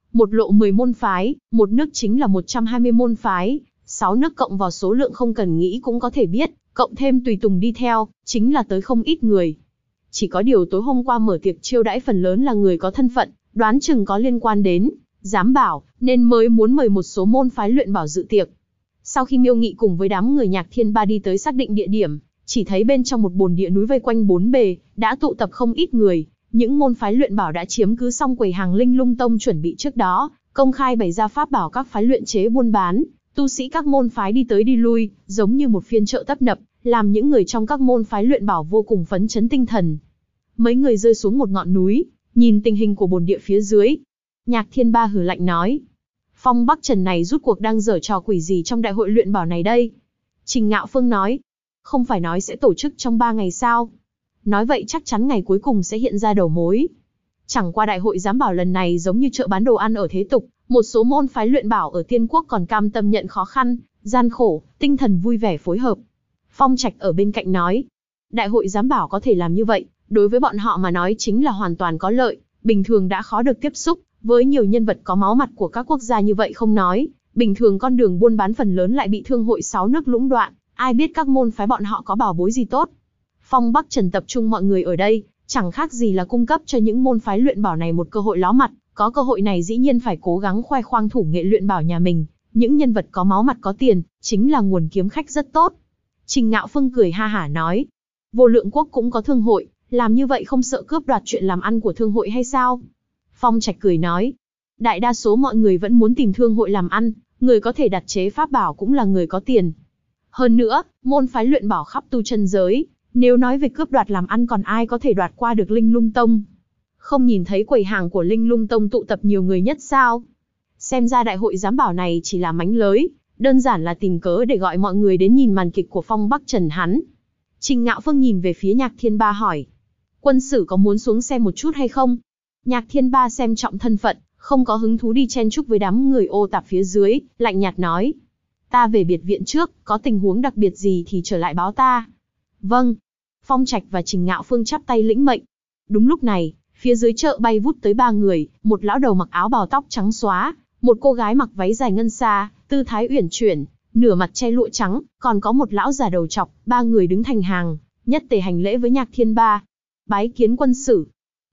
một lộ 10 môn phái, một nước chính là 120 môn phái, 6 nước cộng vào số lượng không cần nghĩ cũng có thể biết, cộng thêm tùy tùng đi theo, chính là tới không ít người. Chỉ có điều tối hôm qua mở tiệc chiêu đãi phần lớn là người có thân phận, đoán chừng có liên quan đến giám bảo, nên mới muốn mời một số môn phái luyện bảo dự tiệc. Sau khi Miêu Nghị cùng với đám người Nhạc Thiên Ba đi tới xác định địa điểm, chỉ thấy bên trong một bồn địa núi vây quanh bốn bề, đã tụ tập không ít người. Những môn phái luyện bảo đã chiếm cứ xong quầy hàng Linh Lung Tông chuẩn bị trước đó, công khai bày ra pháp bảo các phái luyện chế buôn bán. Tu sĩ các môn phái đi tới đi lui, giống như một phiên chợ tấp nập, làm những người trong các môn phái luyện bảo vô cùng phấn chấn tinh thần. Mấy người rơi xuống một ngọn núi, nhìn tình hình của bồn địa phía dưới. Nhạc Thiên Ba hừ lạnh nói, Phong Bắc Trần này rút cuộc đang giở trò quỷ gì trong đại hội luyện bảo này đây? Trình Ngạo Phương nói, không phải nói sẽ tổ chức trong 3 ngày sao? Nói vậy chắc chắn ngày cuối cùng sẽ hiện ra đầu mối. Chẳng qua đại hội giám bảo lần này giống như chợ bán đồ ăn ở thế tục, một số môn phái luyện bảo ở Tiên Quốc còn cam tâm nhận khó khăn, gian khổ, tinh thần vui vẻ phối hợp. Phong Trạch ở bên cạnh nói, đại hội giám bảo có thể làm như vậy, đối với bọn họ mà nói chính là hoàn toàn có lợi, bình thường đã khó được tiếp xúc với nhiều nhân vật có máu mặt của các quốc gia như vậy không nói, bình thường con đường buôn bán phần lớn lại bị thương hội 6 nước lũng đoạn, ai biết các môn phái bọn họ có bảo bối gì tốt. Phong Bắc Trần tập trung mọi người ở đây, chẳng khác gì là cung cấp cho những môn phái luyện bảo này một cơ hội ló mặt, có cơ hội này dĩ nhiên phải cố gắng khoe khoang thủ nghệ luyện bảo nhà mình, những nhân vật có máu mặt có tiền, chính là nguồn kiếm khách rất tốt. Trình Ngạo Phương cười ha hả nói, Vô Lượng Quốc cũng có thương hội, làm như vậy không sợ cướp đoạt chuyện làm ăn của thương hội hay sao? Phong Trạch cười nói, đại đa số mọi người vẫn muốn tìm thương hội làm ăn, người có thể đặt chế pháp bảo cũng là người có tiền. Hơn nữa, môn phái luyện bảo khắp tu chân giới, nếu nói về cướp đoạt làm ăn còn ai có thể đoạt qua được Linh Lung Tông? Không nhìn thấy quầy hàng của Linh Lung Tông tụ tập nhiều người nhất sao? Xem ra đại hội giám bảo này chỉ là mánh lới, đơn giản là tìm cớ để gọi mọi người đến nhìn màn kịch của Phong Bắc Trần hắn. Trình Ngạo Phương nhìn về phía Nhạc Thiên Ba hỏi, quân sử có muốn xuống xem một chút hay không? Nhạc Thiên Ba xem trọng thân phận, không có hứng thú đi chen chúc với đám người ô tạp phía dưới, lạnh nhạt nói, ta về biệt viện trước, có tình huống đặc biệt gì thì trở lại báo ta. Vâng. Phong Trạch và Trình Ngạo Phương chắp tay lĩnh mệnh. Đúng lúc này, phía dưới chợ bay vút tới 3 người, một lão đầu mặc áo bào tóc trắng xóa, một cô gái mặc váy dài ngân xa, tư thái uyển chuyển, nửa mặt che lụa trắng, còn có một lão già đầu trọc, 3 người đứng thành hàng, nhất tề hành lễ với Nhạc Thiên Ba. Bái kiến quân sử.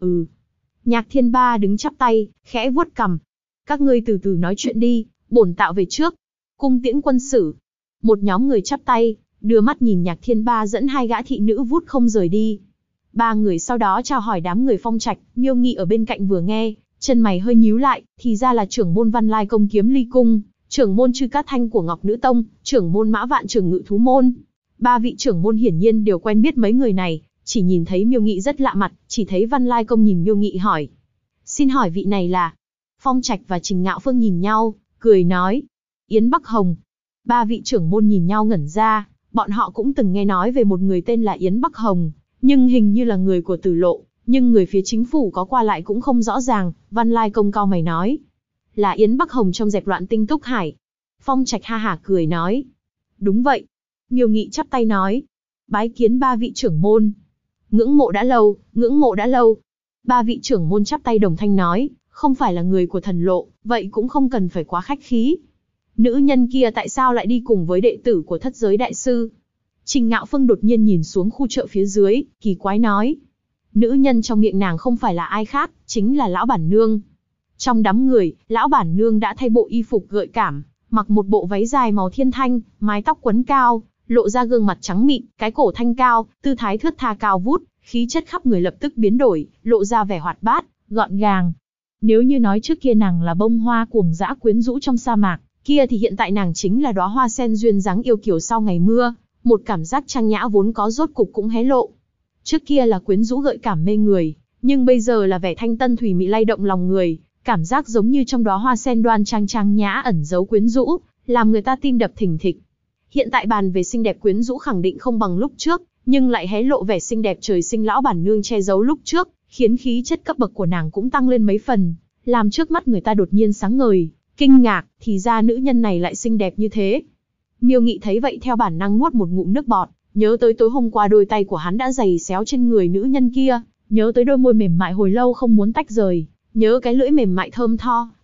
Nhạc Thiên Ba đứng chắp tay, khẽ vuốt cằm. Các ngươi từ từ nói chuyện đi, bổn tạo về trước. Cung tiễn quân sử. Một nhóm người chắp tay, đưa mắt nhìn Nhạc Thiên Ba dẫn 2 gã thị nữ vút không rời đi. 3 người sau đó chào hỏi đám người Phong Trạch, Miêu Nghị ở bên cạnh vừa nghe, chân mày hơi nhíu lại, thì ra là trưởng môn Văn Lai Công Kiếm Ly Cung, trưởng môn Trư Cát Thanh của Ngọc Nữ Tông, trưởng môn Mã Vạn Trường Ngự Thú Môn. 3 vị trưởng môn hiển nhiên đều quen biết mấy người này, chỉ nhìn thấy Miêu Nghị rất lạ mặt, chỉ thấy Văn Lai Công nhìn Miêu Nghị hỏi. Xin hỏi vị này là? Phong Trạch và Trình Ngạo Phương nhìn nhau, cười nói. Yến Bắc Hồng. 3 vị trưởng môn nhìn nhau ngẩn ra, bọn họ cũng từng nghe nói về một người tên là Yến Bắc Hồng, nhưng hình như là người của Tử Lộ, nhưng người phía chính phủ có qua lại cũng không rõ ràng. Văn Lai Công cau mày nói. Là Yến Bắc Hồng trong dẹp loạn Tinh Túc Hải. Phong Trạch ha hả cười nói. Đúng vậy. Miêu Nghị chắp tay nói. Bái kiến 3 vị trưởng môn. Ngưỡng mộ đã lâu, ngưỡng mộ đã lâu. 3 vị trưởng môn chắp tay đồng thanh nói, không phải là người của Thần Lộ, vậy cũng không cần phải quá khách khí. Nữ nhân kia tại sao lại đi cùng với đệ tử của Thất Giới Đại Sư? Trình Ngạo Phương đột nhiên nhìn xuống khu chợ phía dưới, kỳ quái nói. Nữ nhân trong miệng nàng không phải là ai khác, chính là Lão Bản Nương. Trong đám người, Lão Bản Nương đã thay bộ y phục gợi cảm, mặc một bộ váy dài màu thiên thanh, mái tóc quấn cao, lộ ra gương mặt trắng mịn, cái cổ thanh cao, tư thái thướt tha cao vút, khí chất khắp người lập tức biến đổi, lộ ra vẻ hoạt bát, gọn gàng. Nếu như nói trước kia nàng là bông hoa cuồng dã quyến rũ trong sa mạc, kia thì hiện tại nàng chính là đóa hoa sen duyên dáng yêu kiều sau ngày mưa, một cảm giác trang nhã vốn có rốt cục cũng hé lộ. Trước kia là quyến rũ gợi cảm mê người, nhưng bây giờ là vẻ thanh tân thủy mị lay động lòng người, cảm giác giống như trong đóa hoa sen đoan trang trang nhã ẩn giấu quyến rũ, làm người ta tim đập thình thịch. Hiện tại bàn về xinh đẹp quyến rũ khẳng định không bằng lúc trước, nhưng lại hé lộ vẻ xinh đẹp trời sinh Lão Bản Nương che giấu lúc trước, khiến khí chất cấp bậc của nàng cũng tăng lên mấy phần, làm trước mắt người ta đột nhiên sáng ngời, kinh ngạc, thì ra nữ nhân này lại xinh đẹp như thế. Miêu Nghị thấy vậy theo bản năng nuốt một ngụm nước bọt, nhớ tới tối hôm qua đôi tay của hắn đã giày xéo trên người nữ nhân kia, nhớ tới đôi môi mềm mại hồi lâu không muốn tách rời, nhớ cái lưỡi mềm mại thơm tho,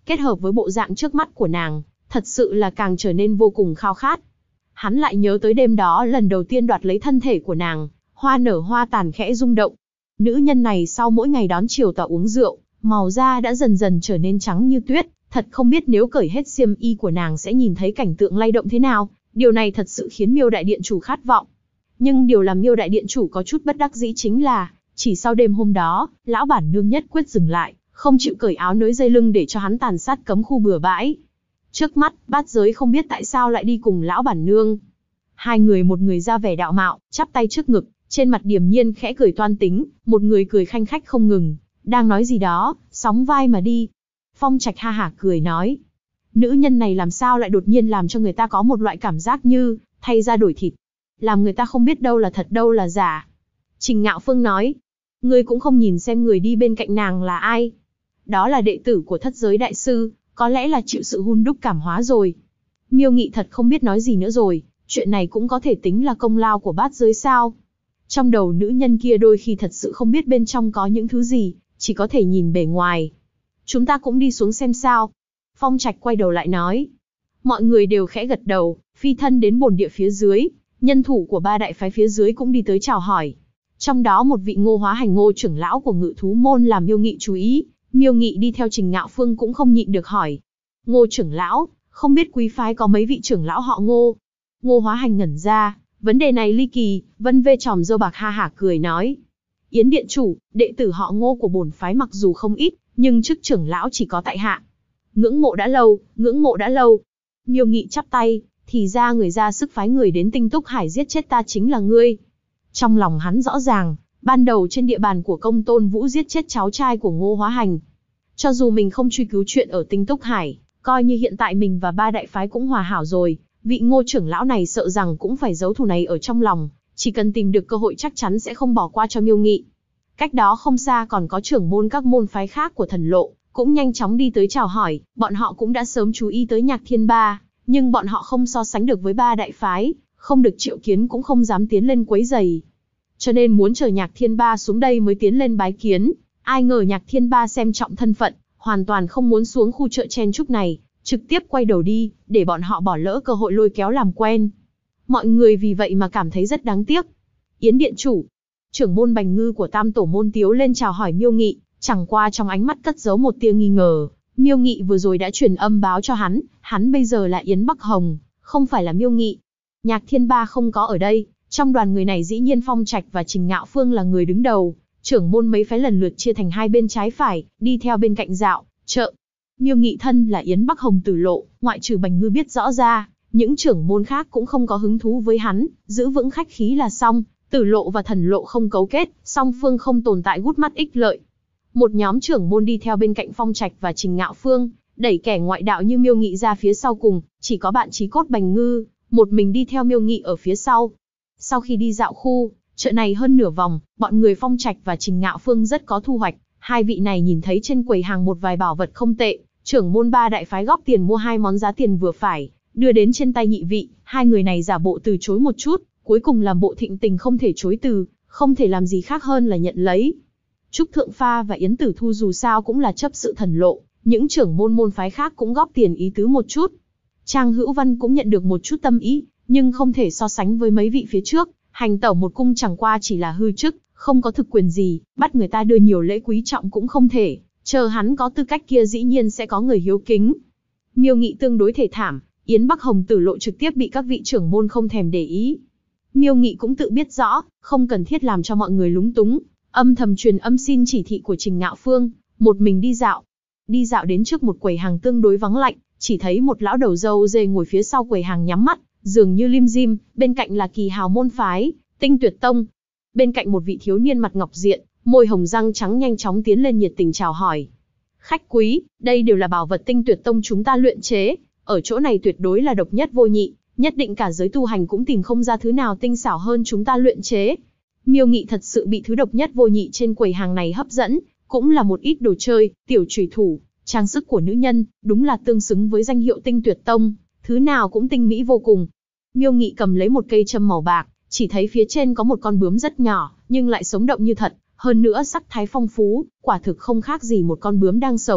kết hợp với bộ dạng trước mắt của nàng, thật sự là càng trở nên vô cùng khao khát. Hắn lại nhớ tới đêm đó lần đầu tiên đoạt lấy thân thể của nàng, hoa nở hoa tàn khẽ rung động. Nữ nhân này sau mỗi ngày đón chiều tà uống rượu, màu da đã dần dần trở nên trắng như tuyết, thật không biết nếu cởi hết xiêm y của nàng sẽ nhìn thấy cảnh tượng lay động thế nào, điều này thật sự khiến Miêu đại điện chủ khát vọng. Nhưng điều làm Miêu đại điện chủ có chút bất đắc dĩ chính là, chỉ sau đêm hôm đó, lão bản nương nhất quyết dừng lại, không chịu cởi áo nới dây lưng để cho hắn tàn sát cấm khu bừa bãi. Trước mắt, Bát Giới không biết tại sao lại đi cùng lão bản nương. Hai người, một người ra vẻ đạo mạo, chắp tay trước ngực, trên mặt điềm nhiên khẽ cười toan tính, một người cười khanh khách không ngừng, đang nói gì đó, sóng vai mà đi. Phong Trạch ha hả cười nói, nữ nhân này làm sao lại đột nhiên làm cho người ta có một loại cảm giác như thay da đổi thịt, làm người ta không biết đâu là thật đâu là giả. Trình Ngạo Phương nói, ngươi cũng không nhìn xem người đi bên cạnh nàng là ai. Đó là đệ tử của Thất Giới đại sư, có lẽ là chịu sự hun đúc cảm hóa rồi. Miêu Nghị thật không biết nói gì nữa rồi, chuyện này cũng có thể tính là công lao của Bát Giới sao? Trong đầu nữ nhân kia đôi khi thật sự không biết bên trong có những thứ gì, chỉ có thể nhìn bề ngoài. Chúng ta cũng đi xuống xem sao. Phong Trạch quay đầu lại nói. Mọi người đều khẽ gật đầu, phi thân đến bồn địa phía dưới, nhân thủ của ba đại phái phía dưới cũng đi tới chào hỏi. Trong đó một vị Ngô Hóa Hành, Ngô trưởng lão của Ngự Thú môn làm Miêu Nghị chú ý. Miêu Nghị đi theo Trình Ngạo Phương cũng không nhịn được hỏi. Ngô trưởng lão, không biết quý phái có mấy vị trưởng lão họ Ngô? Ngô Hóa Hành ngẩn ra, vấn đề này ly kỳ, vân vê tròm râu bạc ha hả cười nói. Yến điện chủ, đệ tử họ Ngô của bổn phái mặc dù không ít, nhưng chức trưởng lão chỉ có tại hạ. Ngưỡng mộ đã lâu, ngưỡng mộ đã lâu. Miêu Nghị chắp tay, thì ra người ra sức phái người đến Tinh Túc Hải giết chết ta chính là ngươi. Trong lòng hắn rõ ràng, ban đầu trên địa bàn của Công Tôn Vũ giết chết cháu trai của Ngô Hóa Hành. Cho dù mình không truy cứu chuyện ở Tinh Túc Hải, coi như hiện tại mình và ba đại phái cũng hòa hảo rồi, vị Ngô trưởng lão này sợ rằng cũng phải giấu thù này ở trong lòng, chỉ cần tìm được cơ hội chắc chắn sẽ không bỏ qua cho Miêu Nghị. Cách đó không xa còn có trưởng môn các môn phái khác của Thần Lộ, cũng nhanh chóng đi tới chào hỏi, bọn họ cũng đã sớm chú ý tới Nhạc Thiên Ba, nhưng bọn họ không so sánh được với ba đại phái, không được triệu kiến cũng không dám tiến lên quấy rầy. Cho nên muốn chờ Nhạc Thiên Ba xuống đây mới tiến lên bái kiến, ai ngờ Nhạc Thiên Ba xem trọng thân phận, hoàn toàn không muốn xuống khu chợ chen chúc này, trực tiếp quay đầu đi, để bọn họ bỏ lỡ cơ hội lôi kéo làm quen. Mọi người vì vậy mà cảm thấy rất đáng tiếc. Yến điện chủ, trưởng môn Bành Ngư của Tam Tổ môn Tiếu lên chào hỏi Miêu Nghị, chẳng qua trong ánh mắt cất giấu một tia nghi ngờ. Miêu Nghị vừa rồi đã truyền âm báo cho hắn bây giờ là Yến Bắc Hồng, không phải là Miêu Nghị. Nhạc Thiên Ba không có ở đây, trong đoàn người này dĩ nhiên Phong Trạch và Trình Ngạo Phương là người đứng đầu, trưởng môn mấy phái lần lượt chia thành hai bên trái phải, đi theo bên cạnh dạo chợ. Miêu Nghị thân là Yến Bắc Hồng Tử Lộ, ngoại trừ Bành Ngư biết rõ ra, những trưởng môn khác cũng không có hứng thú với hắn, giữ vững khách khí là xong. Tử Lộ và Thần Lộ không cấu kết, song phương không tồn tại gút mắt ích lợi. Một nhóm trưởng môn đi theo bên cạnh Phong Trạch và Trình Ngạo Phương, đẩy kẻ ngoại đạo như Miêu Nghị ra phía sau cùng, chỉ có bạn chí cốt Bành Ngư, một mình đi theo Miêu Nghị ở phía sau. Sau khi đi dạo khu chợ này hơn nửa vòng, bọn người Phong Trạch và Trình Ngạo Phương rất có thu hoạch. Hai vị này nhìn thấy trên quầy hàng một vài bảo vật không tệ, trưởng môn ba đại phái góp tiền mua hai món giá tiền vừa phải, đưa đến trên tay nhị vị. Hai người này giả bộ từ chối một chút, cuối cùng làm bộ thịnh tình không thể chối từ, không thể làm gì khác hơn là nhận lấy. Trúc Thượng Pha và Yến Tử Thu dù sao cũng là chấp sự Thần Lộ, những trưởng môn phái khác cũng góp tiền ý tứ một chút. Trang Hữu Văn cũng nhận được một chút tâm ý, nhưng không thể so sánh với mấy vị phía trước, hành tẩu một cung chẳng qua chỉ là hư chức, không có thực quyền gì, bắt người ta đưa nhiều lễ quý trọng cũng không thể, chờ hắn có tư cách kia dĩ nhiên sẽ có người hiếu kính. Miêu Nghị tương đối thể thảm, Yến Bắc Hồng Tử Lộ trực tiếp bị các vị trưởng môn không thèm để ý. Miêu Nghị cũng tự biết rõ, không cần thiết làm cho mọi người lúng túng, âm thầm truyền âm xin chỉ thị của Trình Ngạo Phương, một mình đi dạo. Đi dạo đến trước một quầy hàng tương đối vắng lạnh, chỉ thấy một lão đầu râu dê ngồi phía sau quầy hàng nhắm mắt, dường như lim dim, bên cạnh là kỳ hào môn phái, Tinh Tuyệt Tông. Bên cạnh một vị thiếu niên mặt ngọc diện, môi hồng răng trắng nhanh chóng tiến lên nhiệt tình chào hỏi. Khách quý, đây đều là bảo vật Tinh Tuyệt Tông chúng ta luyện chế, ở chỗ này tuyệt đối là độc nhất vô nhị, nhất định cả giới tu hành cũng tìm không ra thứ nào tinh xảo hơn chúng ta luyện chế. Miêu Nghị thật sự bị thứ độc nhất vô nhị trên quầy hàng này hấp dẫn, cũng là một ít đồ chơi, tiểu chùy thủ, trang sức của nữ nhân, đúng là tương xứng với danh hiệu Tinh Tuyệt Tông, thứ nào cũng tinh mỹ vô cùng. Miêu Nghị cầm lấy một cây châm màu bạc, chỉ thấy phía trên có một con bướm rất nhỏ, nhưng lại sống động như thật, hơn nữa sắc thái phong phú, quả thực không khác gì một con bướm đang sống,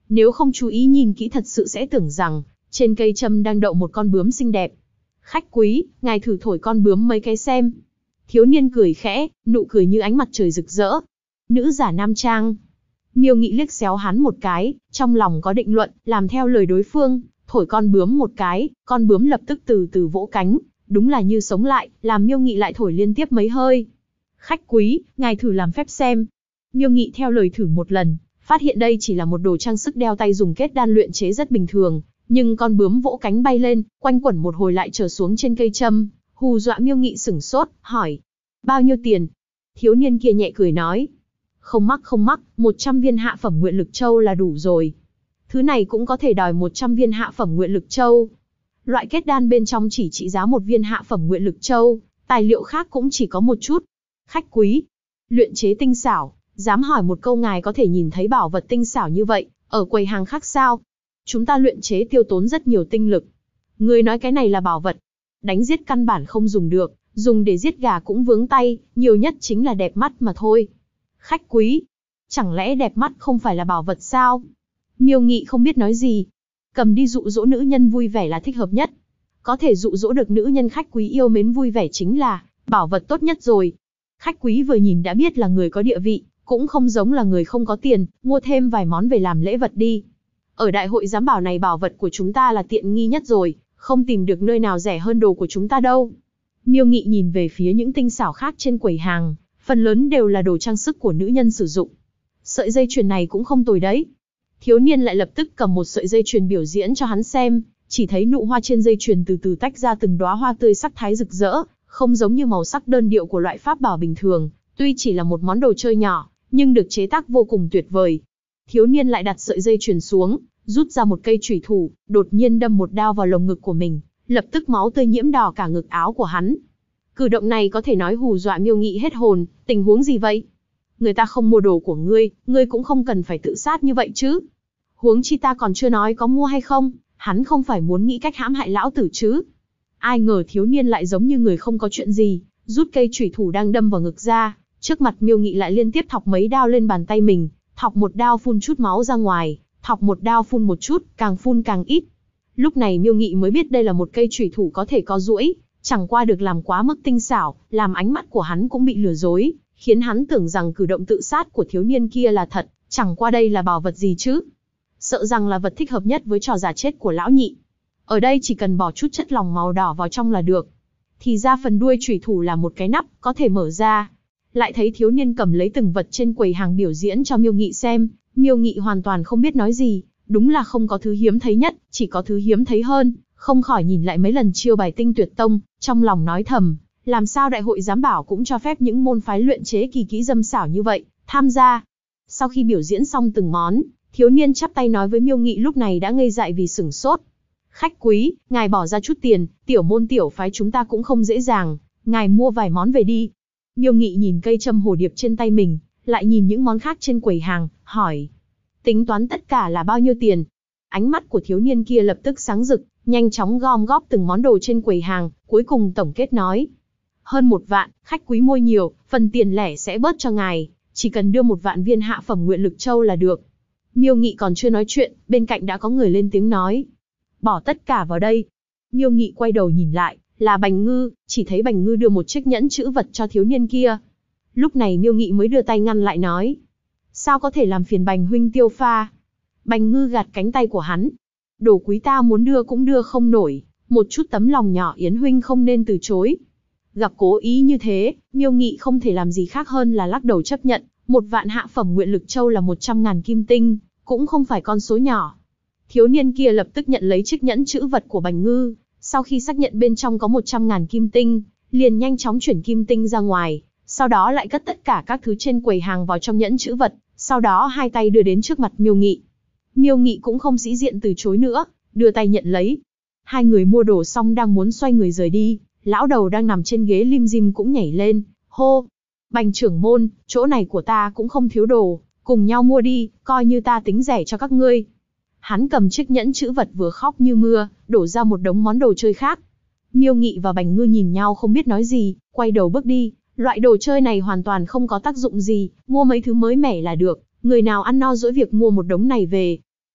Nếu không chú ý nhìn kỹ thật sự sẽ tưởng rằng, trên cây châm đang đậu một con bướm xinh đẹp. Khách quý, ngài thử thổi con bướm mấy cái xem. Thiếu niên cười khẽ, nụ cười như ánh mặt trời rực rỡ. Nữ giả nam trang. Miêu Nghị liếc xéo hắn một cái, trong lòng có định luận, làm theo lời đối phương, thổi con bướm một cái, con bướm lập tức từ từ vỗ cánh, đúng là như sống lại, làm Miêu Nghị lại thổi liên tiếp mấy hơi. Khách quý, ngài thử làm phép xem. Miêu Nghị theo lời thử một lần, phát hiện đây chỉ là một đồ trang sức đeo tay dùng kết đan luyện chế rất bình thường, nhưng con bướm vỗ cánh bay lên, quanh quẩn một hồi lại trở xuống trên cây châm, hù dọa Miêu Nghị sửng sốt, hỏi: bao nhiêu tiền? Thiếu niên kia nhẹ cười nói: không mắc, 100 viên hạ phẩm nguyện lực châu là đủ rồi. Thứ này cũng có thể đòi 100 viên hạ phẩm nguyện lực châu. Loại kết đan bên trong chỉ trị giá 1 viên hạ phẩm nguyện lực châu, tài liệu khác cũng chỉ có một chút. Khách quý, luyện chế tinh xảo, dám hỏi một câu ngài có thể nhìn thấy bảo vật tinh xảo như vậy, ở quầy hàng khác sao? Chúng ta luyện chế tiêu tốn rất nhiều tinh lực. Người nói cái này là bảo vật, đánh giết căn bản không dùng được, dùng để giết gà cũng vướng tay, nhiều nhất chính là đẹp mắt mà thôi. Khách quý, chẳng lẽ đẹp mắt không phải là bảo vật sao? Miêu Nghị không biết nói gì. Cầm đi dụ dỗ nữ nhân vui vẻ là thích hợp nhất. Có thể dụ dỗ được nữ nhân khách quý yêu mến vui vẻ chính là bảo vật tốt nhất rồi. Khách quý vừa nhìn đã biết là người có địa vị, cũng không giống là người không có tiền, mua thêm vài món về làm lễ vật đi. Ở đại hội giám bảo này bảo vật của chúng ta là tiện nghi nhất rồi, không tìm được nơi nào rẻ hơn đồ của chúng ta đâu. Miêu Nghị nhìn về phía những tinh xảo khác trên quầy hàng, phần lớn đều là đồ trang sức của nữ nhân sử dụng. Sợi dây chuyền này cũng không tồi đấy. Thiếu niên lại lập tức cầm một sợi dây chuyền biểu diễn cho hắn xem, chỉ thấy nụ hoa trên dây chuyền từ từ tách ra từng đóa hoa tươi sắc thái rực rỡ, không giống như màu sắc đơn điệu của loại pháp bảo bình thường, tuy chỉ là một món đồ chơi nhỏ, nhưng được chế tác vô cùng tuyệt vời. Thiếu niên lại đặt sợi dây chuyền xuống, rút ra một cây chủy thủ, đột nhiên đâm một đao vào lồng ngực của mình, lập tức máu tươi nhiễm đỏ cả ngực áo của hắn. Cử động này có thể nói hù dọa Miêu Nghị hết hồn, tình huống gì vậy? Người ta không mua đồ của ngươi, ngươi cũng không cần phải tự sát như vậy chứ. Huống chi ta còn chưa nói có mua hay không, hắn không phải muốn nghĩ cách hãm hại lão tử chứ. Ai ngờ thiếu niên lại giống như người không có chuyện gì, rút cây chủy thủ đang đâm vào ngực ra, trước mặt Miêu Nghị lại liên tiếp thọc mấy đao lên bàn tay mình, thọc một đao phun chút máu ra ngoài, thọc một đao phun một chút, càng phun càng ít. Lúc này Miêu Nghị mới biết đây là một cây chủy thủ có thể có duỗi, chẳng qua được làm quá mức tinh xảo, làm ánh mắt của hắn cũng bị lừa dối, khiến hắn tưởng rằng cử động tự sát của thiếu niên kia là thật, chẳng qua đây là bảo vật gì chứ. Sợ rằng là vật thích hợp nhất với trò giả chết của lão nhị. Ở đây chỉ cần bỏ chút chất lỏng màu đỏ vào trong là được. Thì ra phần đuôi chủy thủ là một cái nắp, có thể mở ra. Lại thấy thiếu niên cầm lấy từng vật trên quầy hàng biểu diễn cho Miêu Nghị xem, Miêu Nghị hoàn toàn không biết nói gì, đúng là không có thứ hiếm thấy nhất, chỉ có thứ hiếm thấy hơn, không khỏi nhìn lại mấy lần chiêu bài tinh tuyệt tông, trong lòng nói thầm, làm sao đại hội giám bảo cũng cho phép những môn phái luyện chế kỳ kỹ dâm xảo như vậy, tham gia. Sau khi biểu diễn xong từng món, thiếu niên chắp tay nói với Miêu Nghị lúc này đã ngây dại vì sửng sốt. Khách quý, ngài bỏ ra chút tiền, tiểu môn tiểu phái chúng ta cũng không dễ dàng, ngài mua vài món về đi. Miêu Nghị nhìn cây châm hồ điệp trên tay mình, lại nhìn những món khác trên quầy hàng, hỏi. Tính toán tất cả là bao nhiêu tiền? Ánh mắt của thiếu niên kia lập tức sáng rực, nhanh chóng gom góp từng món đồ trên quầy hàng, cuối cùng tổng kết nói. Hơn 1 vạn, khách quý mua nhiều, phần tiền lẻ sẽ bớt cho ngài, chỉ cần đưa 1 vạn viên hạ phẩm nguyện lực châu là được. Miêu Nghị còn chưa nói chuyện, bên cạnh đã có người lên tiếng nói. Bỏ tất cả vào đây. Miêu Nghị quay đầu nhìn lại, là Bành Ngư, chỉ thấy Bành Ngư đưa một chiếc nhẫn chữ vật cho thiếu niên kia. Lúc này Miêu Nghị mới đưa tay ngăn lại nói. Sao có thể làm phiền Bành huynh tiêu pha? Bành Ngư gạt cánh tay của hắn. Đồ quý ta muốn đưa cũng đưa không nổi, một chút tấm lòng nhỏ Yến huynh không nên từ chối. Gặp cố ý như thế, Miêu Nghị không thể làm gì khác hơn là lắc đầu chấp nhận, 1 vạn hạ phẩm nguyện lực châu là 100.000 kim tinh, cũng không phải con số nhỏ. Thiếu niên kia lập tức nhận lấy chiếc nhẫn chữ vật của Bành Ngư, sau khi xác nhận bên trong có 100.000 kim tinh, liền nhanh chóng chuyển kim tinh ra ngoài, sau đó lại cất tất cả các thứ trên quầy hàng vào trong nhẫn chữ vật, sau đó hai tay đưa đến trước mặt Miêu Nghị. Miêu Nghị cũng không sĩ diện từ chối nữa, đưa tay nhận lấy. Hai người mua đồ xong đang muốn xoay người rời đi, lão đầu đang nằm trên ghế lim dim cũng nhảy lên, hô. Bành trưởng môn, chỗ này của ta cũng không thiếu đồ, cùng nhau mua đi, coi như ta tính rẻ cho các ngươi. Hắn cầm chiếc nhẫn chữ vật vừa khóc như mưa, đổ ra một đống món đồ chơi khác. Miêu Nghị và Bành Ngư nhìn nhau không biết nói gì, quay đầu bước đi. Loại đồ chơi này hoàn toàn không có tác dụng gì, mua mấy thứ mới mẻ là được, người nào ăn no dỗi việc mua một đống này về.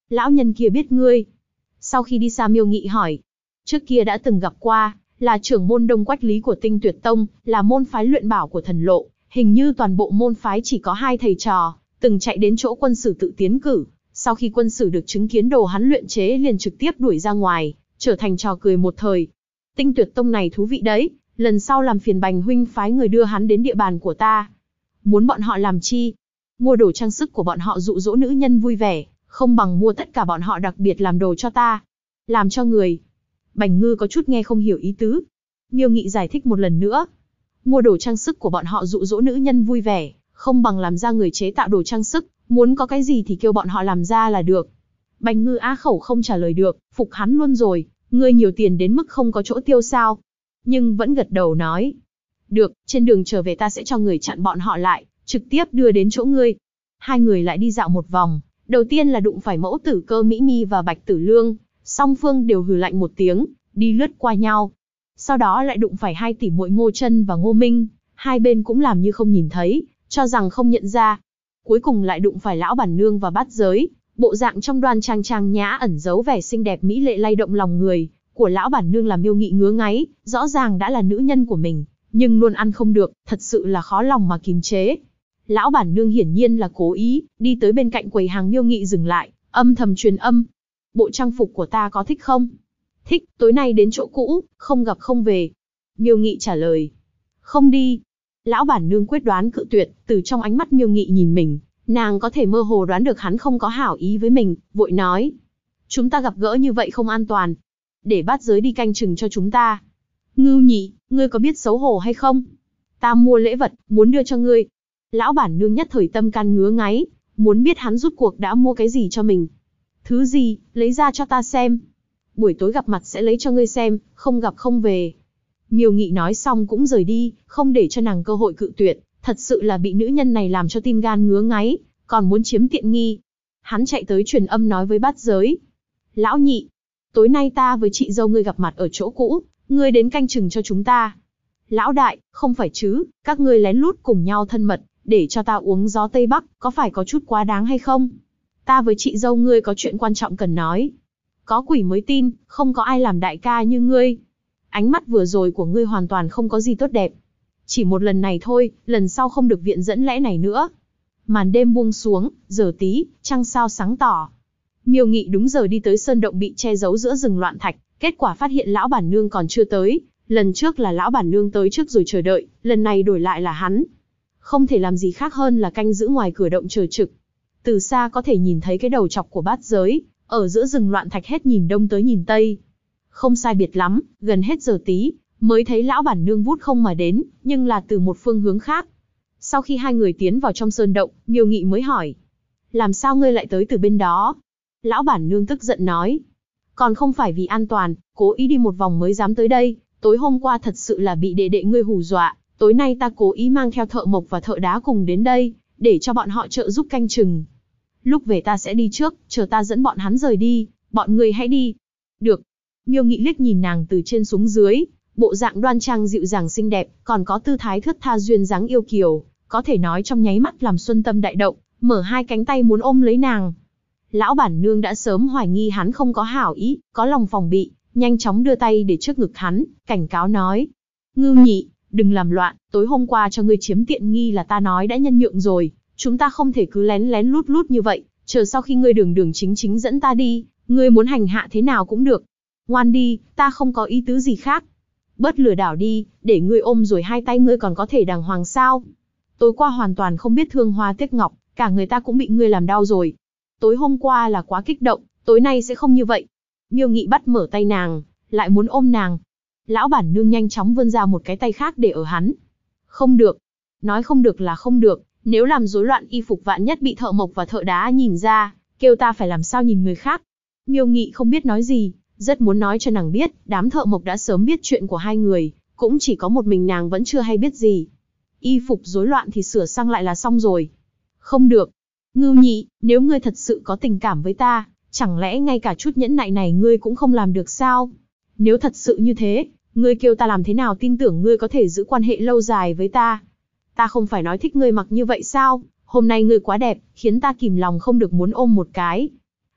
Lão nhân kia biết ngươi. Sau khi đi xa Miêu Nghị hỏi. Trước kia đã từng gặp qua, là trưởng môn Đông Quách Lý của Tinh Tuyệt Tông, là môn phái luyện bảo của Thần Lộ. Hình như toàn bộ môn phái chỉ có 2 thầy trò, từng chạy đến chỗ quân sử tự tiến cử. Sau khi quân sử được chứng kiến đồ hắn luyện chế liền trực tiếp đuổi ra ngoài, trở thành trò cười một thời. Tinh Tuyệt Tông này thú vị đấy, lần sau làm phiền Bành huynh phái người đưa hắn đến địa bàn của ta. Muốn bọn họ làm chi? Mua đồ trang sức của bọn họ dụ dỗ nữ nhân vui vẻ, không bằng mua tất cả bọn họ đặc biệt làm đồ cho ta. Làm cho người. Bành Ngư có chút nghe không hiểu ý tứ. Miêu Nghị giải thích một lần nữa. Mua đồ trang sức của bọn họ dụ dỗ nữ nhân vui vẻ, không bằng làm ra người chế tạo đồ trang sức, muốn có cái gì thì kêu bọn họ làm ra là được. Bành Ngư á khẩu không trả lời được, phục hắn luôn rồi, ngươi nhiều tiền đến mức không có chỗ tiêu sao. Nhưng vẫn gật đầu nói. Được, trên đường trở về ta sẽ cho người chặn bọn họ lại, trực tiếp đưa đến chỗ ngươi. Hai người lại đi dạo một vòng, đầu tiên là đụng phải Mẫu Tử Cơ Mỹ Mi và Bạch Tử Lương, song phương đều hừ lạnh một tiếng, đi lướt qua nhau. Sau đó lại đụng phải 2 tỷ muội Ngô Chân và Ngô Minh, hai bên cũng làm như không nhìn thấy, cho rằng không nhận ra. Cuối cùng lại đụng phải Lão Bản Nương và Bát Giới, bộ dạng trong đoan trang trang nhã ẩn giấu vẻ xinh đẹp mỹ lệ lay động lòng người của Lão Bản Nương làm Miêu Nghị ngứa ngáy, rõ ràng đã là nữ nhân của mình, nhưng luôn ăn không được, thật sự là khó lòng mà kìm chế. Lão Bản Nương hiển nhiên là cố ý, đi tới bên cạnh quầy hàng Miêu Nghị dừng lại, âm thầm truyền âm. Bộ trang phục của ta có thích không? Thích, tối nay đến chỗ cũ, không gặp không về. Miêu Nghị trả lời. Không đi. Lão Bản Nương quyết đoán cự tuyệt, từ trong ánh mắt Miêu Nghị nhìn mình, nàng có thể mơ hồ đoán được hắn không có hảo ý với mình, vội nói. Chúng ta gặp gỡ như vậy không an toàn. Để Bát Giới đi canh chừng cho chúng ta. Ngưu Nhị, ngươi có biết xấu hổ hay không? Ta mua lễ vật, muốn đưa cho ngươi. Lão Bản Nương nhất thời tâm can ngứa ngáy, muốn biết hắn rút cuộc đã mua cái gì cho mình. Thứ gì, lấy ra cho ta xem. Buổi tối gặp mặt sẽ lấy cho ngươi xem, không gặp không về. Miêu Nghị nói xong cũng rời đi, không để cho nàng cơ hội cự tuyệt, thật sự là bị nữ nhân này làm cho tim gan ngứa ngáy, còn muốn chiếm tiện nghi. Hắn chạy tới truyền âm nói với Bát Giới. Lão Nhị, tối nay ta với chị dâu ngươi gặp mặt ở chỗ cũ, ngươi đến canh chừng cho chúng ta. Lão Đại, không phải chứ, các ngươi lén lút cùng nhau thân mật, để cho ta uống gió Tây Bắc, có phải có chút quá đáng hay không? Ta với chị dâu ngươi có chuyện quan trọng cần nói. Có quỷ mới tin, không có ai làm đại ca như ngươi. Ánh mắt vừa rồi của ngươi hoàn toàn không có gì tốt đẹp. Chỉ một lần này thôi, lần sau không được viện dẫn lẽ này nữa. Màn đêm buông xuống, giờ tí, trăng sao sáng tỏ. Miêu Nghị đúng giờ đi tới sơn động bị che giấu giữa rừng loạn thạch, kết quả phát hiện Lão Bản Nương còn chưa tới. Lần trước là Lão Bản Nương tới trước rồi chờ đợi, lần này đổi lại là hắn. Không thể làm gì khác hơn là canh giữ ngoài cửa động chờ trực. Từ xa có thể nhìn thấy cái đầu chọc của Bát Giới, ở giữa rừng loạn thạch hết nhìn đông tới nhìn tây. Không sai biệt lắm, gần hết giờ tí, mới thấy Lão Bản Nương vút không mà đến, nhưng là từ một phương hướng khác. Sau khi hai người tiến vào trong sơn động, Miêu Nghị mới hỏi. Làm sao ngươi lại tới từ bên đó? Lão Bản Nương tức giận nói. Còn không phải vì an toàn, cố ý đi một vòng mới dám tới đây, tối hôm qua thật sự là bị đệ đệ ngươi hù dọa, tối nay ta cố ý mang theo thợ mộc và thợ đá cùng đến đây, để cho bọn họ trợ giúp canh chừng. Lúc về ta sẽ đi trước, chờ ta dẫn bọn hắn rời đi, bọn ngươi hãy đi. Được. Miêu Nghị liếc nhìn nàng từ trên xuống dưới, bộ dạng đoan trang dịu dàng xinh đẹp, còn có tư thái thướt tha duyên dáng yêu kiều, có thể nói trong nháy mắt làm xuân tâm đại động, mở hai cánh tay muốn ôm lấy nàng. Lão Bản Nương đã sớm hoài nghi hắn không có hảo ý, có lòng phòng bị, nhanh chóng đưa tay để trước ngực hắn, cảnh cáo nói. Ngưu Nhị, đừng làm loạn, tối hôm qua cho ngươi chiếm tiện nghi là ta nói đã nhân nhượng rồi, chúng ta không thể cứ lén lén lút lút như vậy, chờ sau khi ngươi đường đường chính chính dẫn ta đi, ngươi muốn hành hạ thế nào cũng được. Ngoan đi, ta không có ý tứ gì khác. Bớt lừa đảo đi, để ngươi ôm rồi hai tay ngươi còn có thể đàng hoàng sao. Tối qua hoàn toàn không biết thương hoa tiếc ngọc, cả người ta cũng bị ngươi làm đau rồi. Tối hôm qua là quá kích động, tối nay sẽ không như vậy. Miêu Nghị bắt mở tay nàng, lại muốn ôm nàng. Lão Bản Nương nhanh chóng vươn ra một cái tay khác để ở hắn. Không được. Nói không được là không được, nếu làm rối loạn y phục vạn nhất bị thợ mộc và thợ đá nhìn ra, kêu ta phải làm sao nhìn người khác. Miêu Nghị không biết nói gì, rất muốn nói cho nàng biết, đám thợ mộc đã sớm biết chuyện của hai người, cũng chỉ có một mình nàng vẫn chưa hay biết gì. Y phục rối loạn thì sửa sang lại là xong rồi. Không được. Ngưu Nhị, nếu ngươi thật sự có tình cảm với ta, chẳng lẽ ngay cả chút nhẫn nại này ngươi cũng không làm được sao? Nếu thật sự như thế, ngươi kêu ta làm thế nào tin tưởng ngươi có thể giữ quan hệ lâu dài với ta? Ta không phải nói thích ngươi mặc như vậy sao? Hôm nay ngươi quá đẹp, khiến ta kìm lòng không được muốn ôm một cái.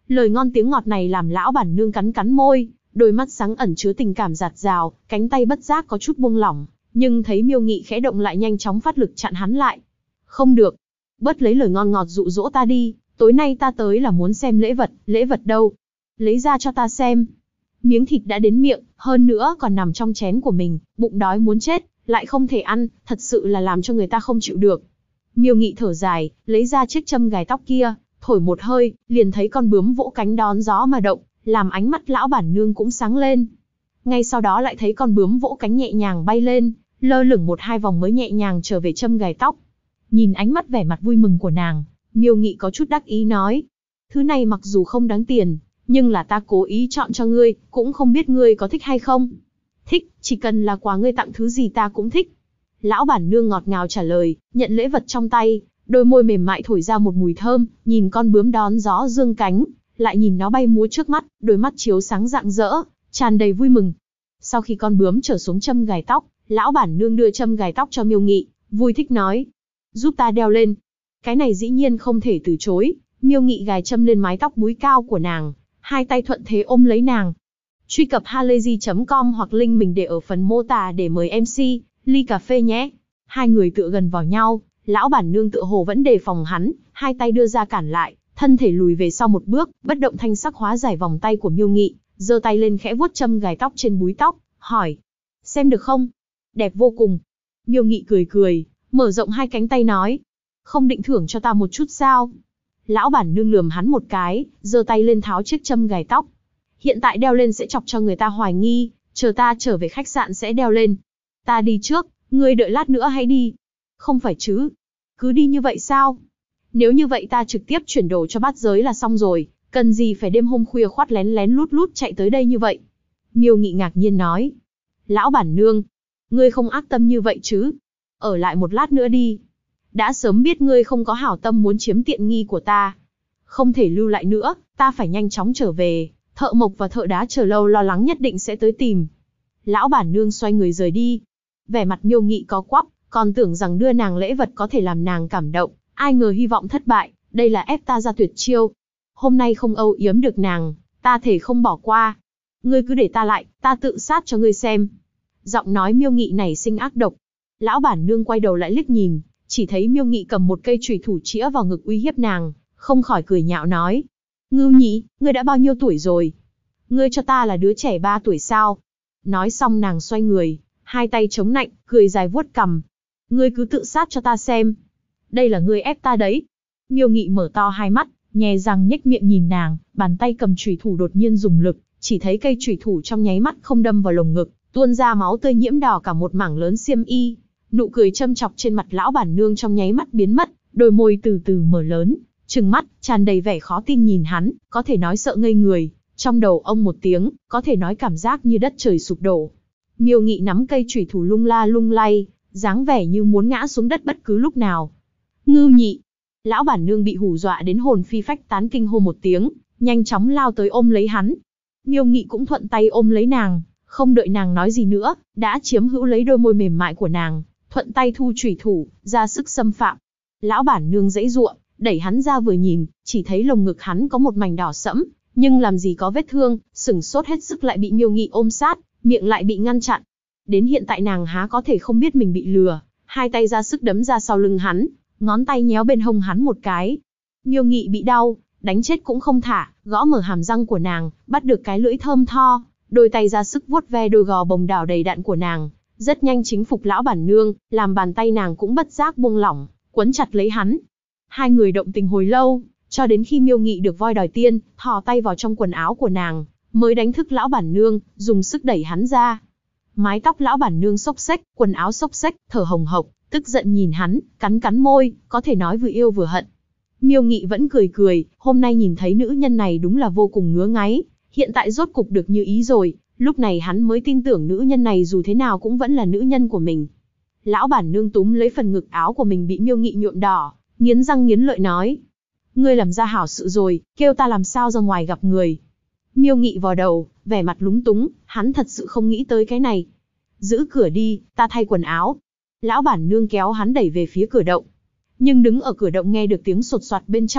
Lời ngon tiếng ngọt này làm lão bản nương cắn cắn môi, đôi mắt sáng ẩn chứa tình cảm dạt dào, cánh tay bất giác có chút buông lỏng, nhưng thấy Miêu Nghị khẽ động lại nhanh chóng phát lực chặn hắn lại. Không được, bớt lấy lời ngon ngọt dụ dỗ ta đi, tối nay ta tới là muốn xem lễ vật đâu? Lấy ra cho ta xem. Miếng thịt đã đến miệng, hơn nữa còn nằm trong chén của mình, bụng đói muốn chết, lại không thể ăn, thật sự là làm cho người ta không chịu được. Miêu Nghị thở dài, lấy ra chiếc châm gài tóc kia, thổi một hơi, liền thấy con bướm vỗ cánh đón gió mà động, làm ánh mắt lão bản nương cũng sáng lên. Ngay sau đó lại thấy con bướm vỗ cánh nhẹ nhàng bay lên, lơ lửng một hai vòng mới nhẹ nhàng trở về châm gài tóc. Nhìn ánh mắt vẻ mặt vui mừng của nàng, Miêu Nghị có chút đắc ý nói, thứ này mặc dù không đáng tiền, nhưng là ta cố ý chọn cho ngươi, cũng không biết ngươi có thích hay không. Thích, chỉ cần là quà ngươi tặng thứ gì ta cũng thích. Lão bản nương ngọt ngào trả lời, nhận lễ vật trong tay, đôi môi mềm mại thổi ra một mùi thơm, nhìn con bướm đón gió dương cánh, lại nhìn nó bay múa trước mắt, đôi mắt chiếu sáng rạng rỡ, tràn đầy vui mừng. Sau khi con bướm trở xuống châm gài tóc, lão bản nương đưa châm gài tóc cho Miêu Nghị, vui thích nói, giúp ta đeo lên. Cái này dĩ nhiên không thể từ chối, Miêu Nghị gài châm lên mái tóc búi cao của nàng, hai tay thuận thế ôm lấy nàng. Truy cập halayzi.com hoặc link mình để ở phần mô tả để mời MC ly cà phê nhé. Hai người tựa gần vào nhau, lão bản nương tựa hồ vẫn đề phòng hắn, hai tay đưa ra cản lại, thân thể lùi về sau một bước, bất động thanh sắc hóa giải vòng tay của Miêu Nghị, giơ tay lên khẽ vuốt châm gài tóc trên búi tóc, hỏi, xem được không? Đẹp vô cùng. Miêu Nghị cười cười, mở rộng hai cánh tay nói, không định thưởng cho ta một chút sao? Lão bản nương lườm hắn một cái, giơ tay lên tháo chiếc châm gài tóc. Hiện tại đeo lên sẽ chọc cho người ta hoài nghi, chờ ta trở về khách sạn sẽ đeo lên. Ta đi trước, ngươi đợi lát nữa hãy đi. Không phải chứ, cứ đi như vậy sao? Nếu như vậy ta trực tiếp chuyển đồ cho bát giới là xong rồi, cần gì phải đêm hôm khuya khoắt lén lén lút lút chạy tới đây như vậy? Miêu Nghị ngạc nhiên nói. Lão bản nương, ngươi không ác tâm như vậy chứ? Ở lại một lát nữa đi. Đã sớm biết ngươi không có hảo tâm muốn chiếm tiện nghi của ta. Không thể lưu lại nữa, ta phải nhanh chóng trở về. Thợ mộc và thợ đá chờ lâu lo lắng nhất định sẽ tới tìm. Lão bản nương xoay người rời đi. Vẻ mặt Miêu Nghị có quắp, còn tưởng rằng đưa nàng lễ vật có thể làm nàng cảm động, ai ngờ hy vọng thất bại, đây là ép ta ra tuyệt chiêu. Hôm nay không âu yếm được nàng, ta thể không bỏ qua. Ngươi cứ để ta lại, ta tự sát cho ngươi xem. Giọng nói Miêu Nghị này sinh ác độc. Lão bản nương quay đầu lại liếc nhìn, chỉ thấy Miêu Nghị cầm một cây chùy thủ chĩa vào ngực uy hiếp nàng, không khỏi cười nhạo nói. Ngưu Nhị, ngươi đã bao nhiêu tuổi rồi? Ngươi cho ta là đứa trẻ 3 tuổi sao? Nói xong nàng xoay người, hai tay chống nạnh, cười dài vuốt cằm. Ngươi cứ tự sát cho ta xem. Đây là ngươi ép ta đấy. Miêu Nghị mở to hai mắt, nhè răng nhếch miệng nhìn nàng, bàn tay cầm chùy thủ đột nhiên dùng lực, chỉ thấy cây chùy thủ trong nháy mắt không đâm vào lồng ngực, tuôn ra máu tươi nhiễm đỏ cả một mảng lớn xiêm y. Nụ cười châm chọc trên mặt lão bản nương trong nháy mắt biến mất, đôi môi từ từ mở lớn, trừng mắt, tràn đầy vẻ khó tin nhìn hắn, có thể nói sợ ngây người. Trong đầu ông một tiếng, có thể nói cảm giác như đất trời sụp đổ. Miêu Nghị nắm cây chùy thủ lung la lung lay, dáng vẻ như muốn ngã xuống đất bất cứ lúc nào. Ngưu Nhị! Lão bản nương bị hù dọa đến hồn phi phách tán, kinh hô một tiếng, nhanh chóng lao tới ôm lấy hắn. Miêu Nghị cũng thuận tay ôm lấy nàng, không đợi nàng nói gì nữa, đã chiếm hữu lấy đôi môi mềm mại của nàng, thuận tay thu chùy thủ, ra sức xâm phạm. Lão bản nương giãy giụa, đẩy hắn ra vừa nhìn, chỉ thấy lồng ngực hắn có một mảnh đỏ sẫm, nhưng làm gì có vết thương, sửng sốt hết sức lại bị Miêu Nghị ôm sát, miệng lại bị ngăn chặn. Đến hiện tại nàng há có thể không biết mình bị lừa, hai tay ra sức đấm ra sau lưng hắn, ngón tay nhéo bên hông hắn một cái. Miêu Nghị bị đau, đánh chết cũng không thả, gõ mở hàm răng của nàng, bắt được cái lưỡi thơm tho, đôi tay ra sức vuốt ve đôi gò bồng đảo đầy đặn của nàng, rất nhanh chính phục lão bản nương, làm bàn tay nàng cũng bất giác buông lỏng, quấn chặt lấy hắn. Hai người động tình hồi lâu, cho đến khi Miêu Nghị được voi đòi tiên, thò tay vào trong quần áo của nàng, mới đánh thức lão bản nương, dùng sức đẩy hắn ra. Mái tóc lão bản nương xốc xếch, quần áo xốc xếch, thở hồng hộc, tức giận nhìn hắn, cắn cắn môi, có thể nói vừa yêu vừa hận. Miêu Nghị vẫn cười cười, hôm nay nhìn thấy nữ nhân này đúng là vô cùng ngứa ngáy, hiện tại rốt cục được như ý rồi, lúc này hắn mới tin tưởng nữ nhân này dù thế nào cũng vẫn là nữ nhân của mình. Lão bản nương túm lấy phần ngực áo của mình bị Miêu Nghị nhuộm đỏ, nghiến răng nghiến lợi nói. Ngươi làm ra hảo sự rồi, kêu ta làm sao ra ngoài gặp người. Miêu Nghị vò đầu, vẻ mặt lúng túng, hắn thật sự không nghĩ tới cái này. Giữ cửa đi, ta thay quần áo. Lão bản nương kéo hắn đẩy về phía cửa động. Nhưng đứng ở cửa động nghe được tiếng sột soạt bên trong,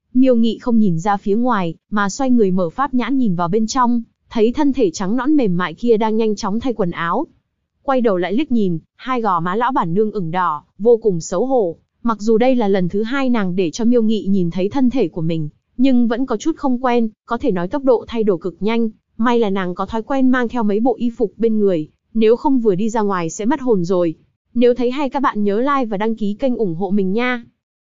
Miêu Nghị không nhìn ra phía ngoài, mà xoay người mở pháp nhãn nhìn vào bên trong, thấy thân thể trắng nõn mềm mại kia đang nhanh chóng thay quần áo. Quay đầu lại liếc nhìn, hai gò má lão bản nương ửng đỏ, vô cùng xấu hổ. Mặc dù đây là lần thứ hai nàng để cho Miêu Nghị nhìn thấy thân thể của mình, nhưng vẫn có chút không quen, có thể nói tốc độ thay đổi cực nhanh. May là nàng có thói quen mang theo mấy bộ y phục bên người, nếu không vừa đi ra ngoài sẽ mất hồn rồi. Nếu thấy hay các bạn nhớ like và đăng ký kênh ủng hộ mình nha.